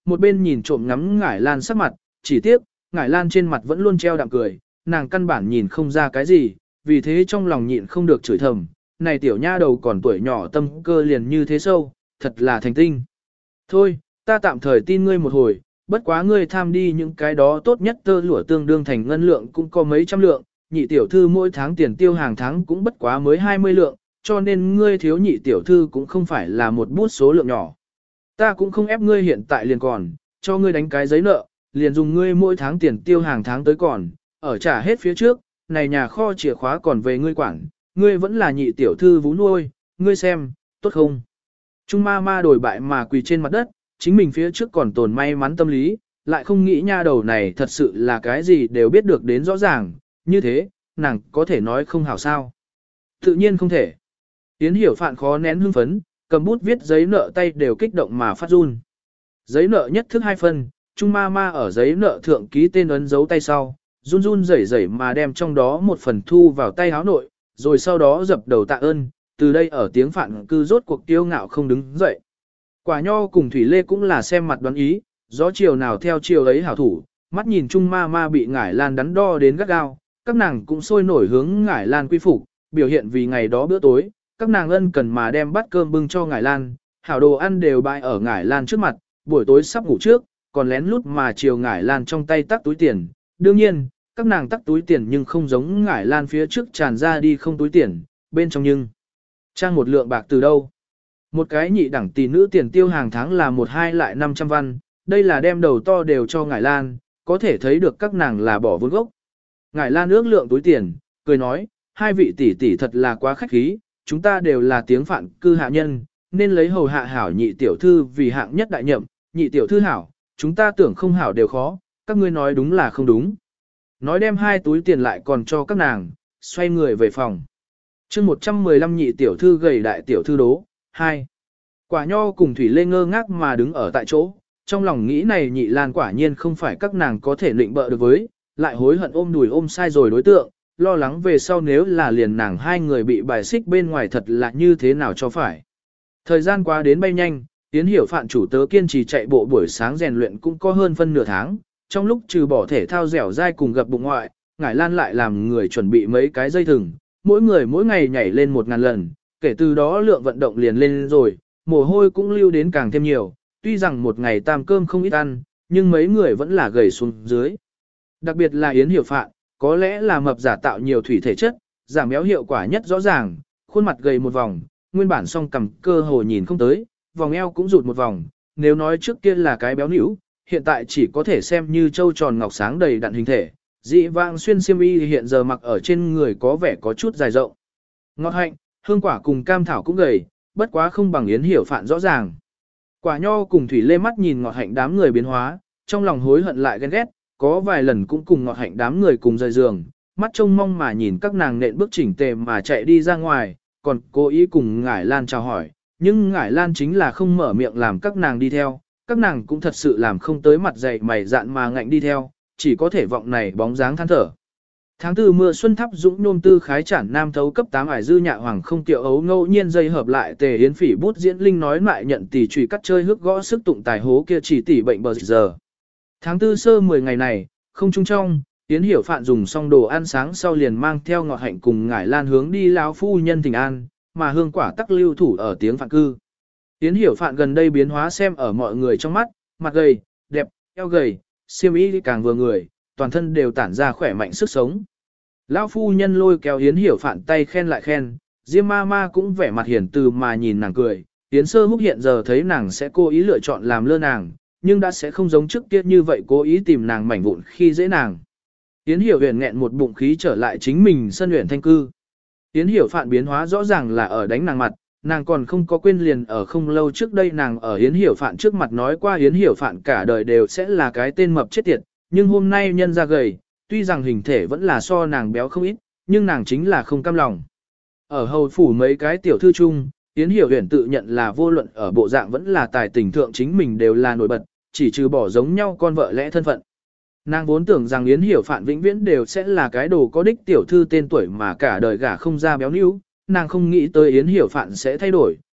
một bên nhìn trộm ngắm Ngải Lan sắc mặt, chỉ tiếc, Ngải Lan trên mặt vẫn luôn treo đạm cười, nàng căn bản nhìn không ra cái gì, vì thế trong lòng nhịn không được chửi thầm, này tiểu nha đầu còn tuổi nhỏ tâm cơ liền như thế sâu, thật là thành tinh. Thôi, ta tạm thời tin ngươi một hồi, bất quá ngươi tham đi những cái đó tốt nhất tơ lụa tương đương thành ngân lượng cũng có mấy trăm lượng, nhị tiểu thư mỗi tháng tiền tiêu hàng tháng cũng bất quá mới hai mươi lượng, cho nên ngươi thiếu nhị tiểu thư cũng không phải là một bút số lượng nhỏ. Ta cũng không ép ngươi hiện tại liền còn, cho ngươi đánh cái giấy nợ, liền dùng ngươi mỗi tháng tiền tiêu hàng tháng tới còn, ở trả hết phía trước, này nhà kho chìa khóa còn về ngươi quản, ngươi vẫn là nhị tiểu thư vú nuôi, ngươi xem, tốt không? Trung ma ma đổi bại mà quỳ trên mặt đất, chính mình phía trước còn tồn may mắn tâm lý, lại không nghĩ nha đầu này thật sự là cái gì đều biết được đến rõ ràng, như thế, nàng có thể nói không hảo sao. Tự nhiên không thể. Yến Hiểu Phạn khó nén hưng phấn, cầm bút viết giấy nợ tay đều kích động mà phát run. Giấy nợ nhất thức hai phân, Trung ma ma ở giấy nợ thượng ký tên ấn dấu tay sau, run run rẩy rẩy mà đem trong đó một phần thu vào tay áo nội, rồi sau đó dập đầu tạ ơn, từ đây ở tiếng Phạn cư rốt cuộc kiêu ngạo không đứng dậy. Quả Nho cùng Thủy Lê cũng là xem mặt đoán ý, gió chiều nào theo chiều ấy hảo thủ, mắt nhìn Trung ma ma bị Ngải Lan đắn đo đến gắt gao, các nàng cũng sôi nổi hướng Ngải Lan quy phục, biểu hiện vì ngày đó bữa tối, các nàng ân cần mà đem bát cơm bưng cho Ngải Lan, hảo đồ ăn đều bày ở Ngải Lan trước mặt, buổi tối sắp ngủ trước, còn lén lút mà chiều Ngải Lan trong tay tắc túi tiền. Đương nhiên, các nàng tắc túi tiền nhưng không giống Ngải Lan phía trước tràn ra đi không túi tiền, bên trong nhưng trang một lượng bạc từ đâu. Một cái nhị đẳng tỷ nữ tiền tiêu hàng tháng là một hai lại năm trăm văn, đây là đem đầu to đều cho Ngải Lan, có thể thấy được các nàng là bỏ vốn gốc. Ngải Lan ước lượng túi tiền, cười nói, hai vị tỷ tỷ thật là quá khách khí, chúng ta đều là tiếng Phạn cư hạ nhân, nên lấy hầu hạ hảo nhị tiểu thư vì hạng nhất đại nhậm, nhị tiểu thư hảo, chúng ta tưởng không hảo đều khó, các ngươi nói đúng là không đúng. Nói đem hai túi tiền lại còn cho các nàng, xoay người về phòng. chương một trăm mười lăm nhị tiểu thư gầy đại tiểu thư đố, hai. Quả Nho cùng Thủy Lê ngơ ngác mà đứng ở tại chỗ, trong lòng nghĩ này nhị Lan quả nhiên không phải các nàng có thể lịnh bợ được với, lại hối hận ôm đùi ôm sai rồi đối tượng, lo lắng về sau nếu là liền nàng hai người bị bài xích bên ngoài thật là như thế nào cho phải. Thời gian qua đến bay nhanh, Yến Hiểu Phạn chủ tớ kiên trì chạy bộ buổi sáng rèn luyện cũng có hơn phân nửa tháng, trong lúc trừ bỏ thể thao dẻo dai cùng gập bụng ngoại, Ngải Lan lại làm người chuẩn bị mấy cái dây thừng, mỗi người mỗi ngày nhảy lên một ngàn lần, kể từ đó lượng vận động liền lên rồi, mồ hôi cũng lưu đến càng thêm nhiều, tuy rằng một ngày tam cơm không ít ăn, nhưng mấy người vẫn là gầy xuống dưới. Đặc biệt là Yến Hiểu Phạn, có lẽ là mập giả tạo nhiều thủy thể chất, giảm béo hiệu quả nhất rõ ràng, khuôn mặt gầy một vòng, nguyên bản song cầm cơ hồ nhìn không tới, vòng eo cũng rụt một vòng, nếu nói trước kia là cái béo nữu, hiện tại chỉ có thể xem như trâu tròn ngọc sáng đầy đặn hình thể, dị vang xuyên xiêm y hiện giờ mặc ở trên người có vẻ có chút dài rộng. Ngọt hạnh, hương quả cùng cam thảo cũng gầy, bất quá không bằng Yến Hiểu Phạn rõ ràng. Quả Nho cùng Thủy Lê mắt nhìn ngọt hạnh đám người biến hóa, trong lòng hối hận lại ghen ghét, có vài lần cũng cùng ngọt hạnh đám người cùng rời giường, mắt trông mong mà nhìn các nàng nện bước chỉnh tề mà chạy đi ra ngoài, còn cố ý cùng Ngải Lan chào hỏi, nhưng Ngải Lan chính là không mở miệng làm các nàng đi theo, các nàng cũng thật sự làm không tới mặt dày mày dạn mà ngạnh đi theo, chỉ có thể vọng này bóng dáng than thở. Tháng tư mưa xuân thắp dũng nôm tư khái chản nam thấu cấp tám ải dư nhạ hoàng không tiểu ấu ngẫu nhiên dây hợp lại tề yến phỉ bút diễn linh nói lại nhận tỷ trùy cắt chơi hước gõ sức tụng tài hố kia chỉ tỷ bệnh bờ giờ. Tháng tư sơ mười ngày này, không trung trong, Yến Hiểu Phạn dùng xong đồ ăn sáng sau liền mang theo ngọt hạnh cùng Ngải Lan hướng đi lão phu nhân thỉnh an, mà hương quả tắc lưu thủ ở tiếng Phạn cư. Yến Hiểu Phạn gần đây biến hóa xem ở mọi người trong mắt, mặt gầy, đẹp, eo gầy, xiêm y càng vừa người, toàn thân đều tản ra khỏe mạnh sức sống. Lão phu nhân lôi kéo Yến Hiểu Phạn tay khen lại khen, Diêm ma ma cũng vẻ mặt hiền từ mà nhìn nàng cười, Yến Sơ Húc hiện giờ thấy nàng sẽ cố ý lựa chọn làm lơ nàng, nhưng đã sẽ không giống trước kia như vậy cố ý tìm nàng mảnh vụn khi dễ nàng. Yến Hiểu huyền nghẹn một bụng khí trở lại chính mình sân huyền thanh cư. Yến Hiểu Phạn biến hóa rõ ràng là ở đánh nàng mặt, nàng còn không có quên liền ở không lâu trước đây nàng ở Yến Hiểu Phạn trước mặt nói qua Yến Hiểu Phạn cả đời đều sẽ là cái tên mập chết tiệt, nhưng hôm nay nhân ra gầy, tuy rằng hình thể vẫn là so nàng béo không ít, nhưng nàng chính là không cam lòng. Ở hầu phủ mấy cái tiểu thư chung, Yến Hiểu huyền tự nhận là vô luận ở bộ dạng vẫn là tài tình thượng chính mình đều là nổi bật, chỉ trừ bỏ giống nhau con vợ lẽ thân phận. Nàng vốn tưởng rằng Yến Hiểu Phạn vĩnh viễn đều sẽ là cái đồ có đích tiểu thư tên tuổi mà cả đời gả không ra béo níu, nàng không nghĩ tới Yến Hiểu Phạn sẽ thay đổi,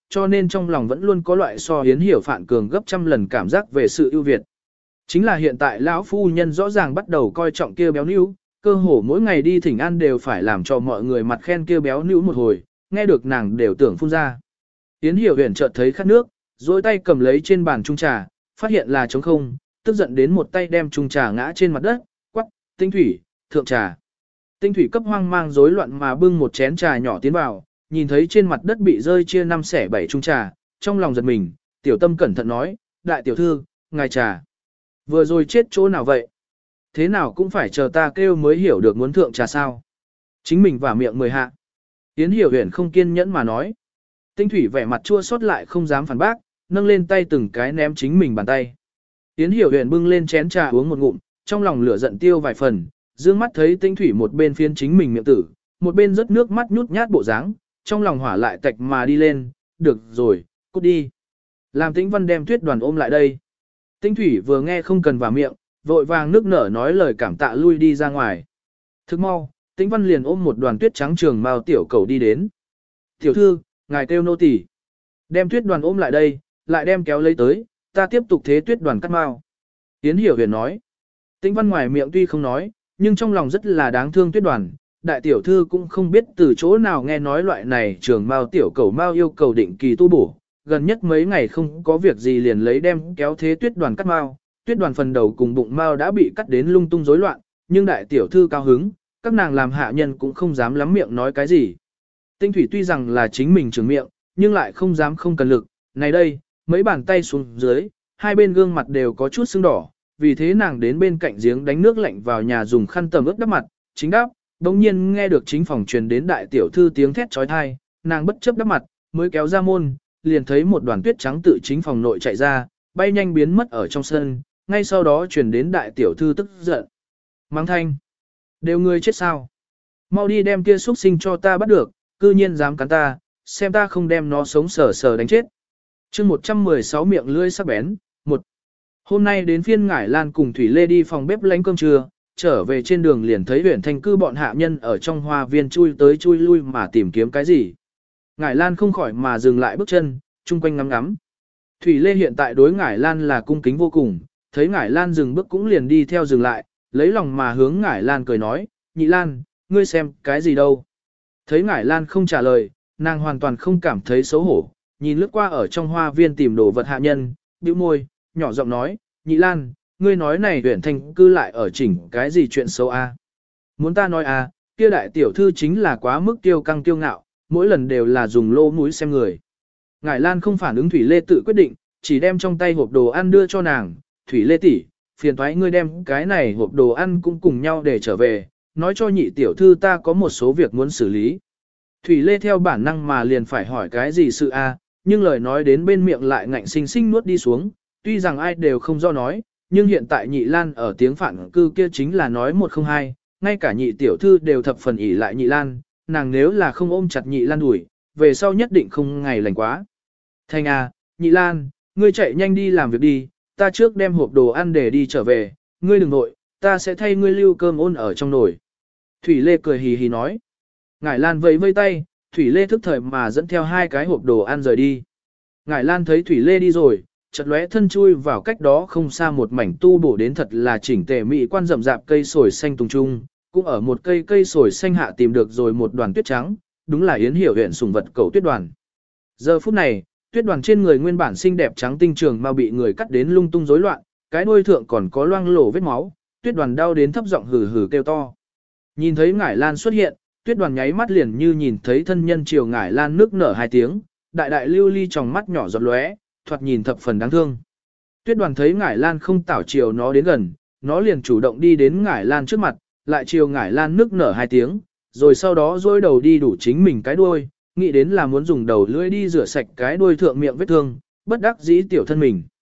cho nên trong lòng vẫn luôn có loại so Yến Hiểu Phạn cường gấp trăm lần cảm giác về sự ưu việt. Chính là hiện tại lão phu nhân rõ ràng bắt đầu coi trọng kia béo níu, cơ hồ mỗi ngày đi thỉnh an đều phải làm cho mọi người mặt khen kia béo níu một hồi, nghe được nàng đều tưởng phun ra. Yến Hiểu Huyền chợt thấy khát nước, duỗi tay cầm lấy trên bàn chung trà, phát hiện là trống không, tức giận đến một tay đem chung trà ngã trên mặt đất, quắc, Tinh Thủy, thượng trà. Tinh Thủy cấp hoang mang rối loạn mà bưng một chén trà nhỏ tiến vào, nhìn thấy trên mặt đất bị rơi chia năm xẻ bảy chung trà, trong lòng giật mình, tiểu tâm cẩn thận nói, đại tiểu thư, ngài trà. Vừa rồi chết chỗ nào vậy? Thế nào cũng phải chờ ta kêu mới hiểu được muốn thượng trà sao. Chính mình vả miệng mười hạ. Yến Hiểu Huyền không kiên nhẫn mà nói. Tinh Thủy vẻ mặt chua xót lại không dám phản bác, nâng lên tay từng cái ném chính mình bàn tay. Yến Hiểu Huyền bưng lên chén trà uống một ngụm, trong lòng lửa giận tiêu vài phần, dương mắt thấy Tinh Thủy một bên phiên chính mình miệng tử, một bên rớt nước mắt nhút nhát bộ dáng, trong lòng hỏa lại tạch mà đi lên, được rồi, cút đi. Làm Tĩnh Văn đem Tuyết Đoàn ôm lại đây. Tinh Thủy vừa nghe không cần vào miệng, vội vàng nước nở nói lời cảm tạ lui đi ra ngoài. Thức mau, Tĩnh Văn liền ôm một đoàn tuyết trắng trường mao tiểu cầu đi đến. Tiểu thư, ngài kêu nô tỳ, đem Tuyết Đoàn ôm lại đây, lại đem kéo lấy tới, ta tiếp tục thế Tuyết Đoàn cắt mao. Yến Hiểu Huyền nói. Tĩnh Văn ngoài miệng tuy không nói, nhưng trong lòng rất là đáng thương Tuyết Đoàn. Đại tiểu thư cũng không biết từ chỗ nào nghe nói loại này trường mao tiểu cầu mao yêu cầu định kỳ tu bổ, gần nhất mấy ngày không có việc gì liền lấy đem kéo thế Tuyết Đoàn cắt mao. Tuyết Đoàn phần đầu cùng bụng mao đã bị cắt đến lung tung rối loạn, nhưng đại tiểu thư cao hứng, các nàng làm hạ nhân cũng không dám lắm miệng nói cái gì. Tinh Thủy tuy rằng là chính mình trường miệng, nhưng lại không dám không cần lực, này đây, mấy bàn tay xuống dưới, hai bên gương mặt đều có chút sưng đỏ, vì thế nàng đến bên cạnh giếng đánh nước lạnh vào nhà dùng khăn tầm ướt đắp mặt, chính đáp, đồng nhiên nghe được chính phòng truyền đến đại tiểu thư tiếng thét trói thai, nàng bất chấp đắp mặt, mới kéo ra môn, liền thấy một đoàn tuyết trắng tự chính phòng nội chạy ra, bay nhanh biến mất ở trong sân, ngay sau đó truyền đến đại tiểu thư tức giận. Mắng thanh, đều ngươi chết sao? Mau đi đem kia xuất sinh cho ta bắt được, cư nhiên dám cắn ta, xem ta không đem nó sống sờ sờ đánh chết. chương một trăm mười sáu miệng lưỡi sắc bén, một. Hôm nay đến phiên Ngải Lan cùng Thủy Lê đi phòng bếp lánh cơm trưa, trở về trên đường liền thấy Huyền Thanh cư bọn hạ nhân ở trong hoa viên chui tới chui lui mà tìm kiếm cái gì. Ngải Lan không khỏi mà dừng lại bước chân, chung quanh ngắm ngắm. Thủy Lê hiện tại đối Ngải Lan là cung kính vô cùng, thấy Ngải Lan dừng bước cũng liền đi theo dừng lại, lấy lòng mà hướng Ngải Lan cười nói, Nhị Lan, ngươi xem cái gì đâu. Thấy Ngải Lan không trả lời, nàng hoàn toàn không cảm thấy xấu hổ, nhìn lướt qua ở trong hoa viên tìm đồ vật hạ nhân, bĩu môi, nhỏ giọng nói, Nhị Lan, ngươi nói này Huyền Thanh cư lại ở chỉnh cái gì chuyện xấu a? Muốn ta nói a, kia đại tiểu thư chính là quá mức tiêu căng tiêu ngạo, mỗi lần đều là dùng lô mũi xem người. Ngải Lan không phản ứng Thủy Lê tự quyết định, chỉ đem trong tay hộp đồ ăn đưa cho nàng, Thủy Lê tỷ, phiền thoái ngươi đem cái này hộp đồ ăn cũng cùng nhau để trở về, nói cho nhị tiểu thư ta có một số việc muốn xử lý. Thủy Lê theo bản năng mà liền phải hỏi cái gì sự a, nhưng lời nói đến bên miệng lại ngạnh sinh sinh nuốt đi xuống, tuy rằng ai đều không do nói, nhưng hiện tại Nhị Lan ở tiếng phản cư kia chính là nói một không hai, ngay cả nhị tiểu thư đều thập phần ỷ lại Nhị Lan, nàng nếu là không ôm chặt Nhị Lan đuổi, về sau nhất định không ngày lành quá. Thanh à, Nhị Lan, ngươi chạy nhanh đi làm việc đi, ta trước đem hộp đồ ăn để đi trở về, ngươi đừng nội, ta sẽ thay ngươi lưu cơm ôn ở trong nồi. Thủy Lê cười hì hì nói. Ngải Lan vẫy vây tay, Thủy Lê thức thời mà dẫn theo hai cái hộp đồ ăn rời đi. Ngải Lan thấy Thủy Lê đi rồi, chợt lóe thân chui vào cách đó không xa một mảnh tu bổ đến thật là chỉnh tề mỹ quan rậm rạp cây sồi xanh tùng trung, cũng ở một cây cây sồi xanh hạ tìm được rồi một đoàn tuyết trắng, đúng là Yến Hiểu huyện sủng vật cầu tuyết đoàn. Giờ phút này, tuyết đoàn trên người nguyên bản xinh đẹp trắng tinh trường mà bị người cắt đến lung tung rối loạn, cái đuôi thượng còn có loang lổ vết máu, tuyết đoàn đau đến thấp giọng hừ hừ kêu to. Nhìn thấy Ngải Lan xuất hiện, tuyết đoàn nháy mắt liền như nhìn thấy thân nhân chiều Ngải Lan nước nở hai tiếng, đại đại lưu ly trong mắt nhỏ giọt lóe, thoạt nhìn thập phần đáng thương. Tuyết đoàn thấy Ngải Lan không tảo chiều nó đến gần, nó liền chủ động đi đến Ngải Lan trước mặt, lại chiều Ngải Lan nước nở hai tiếng, rồi sau đó dôi đầu đi đủ chính mình cái đuôi, nghĩ đến là muốn dùng đầu lưỡi đi rửa sạch cái đuôi thượng miệng vết thương, bất đắc dĩ tiểu thân mình.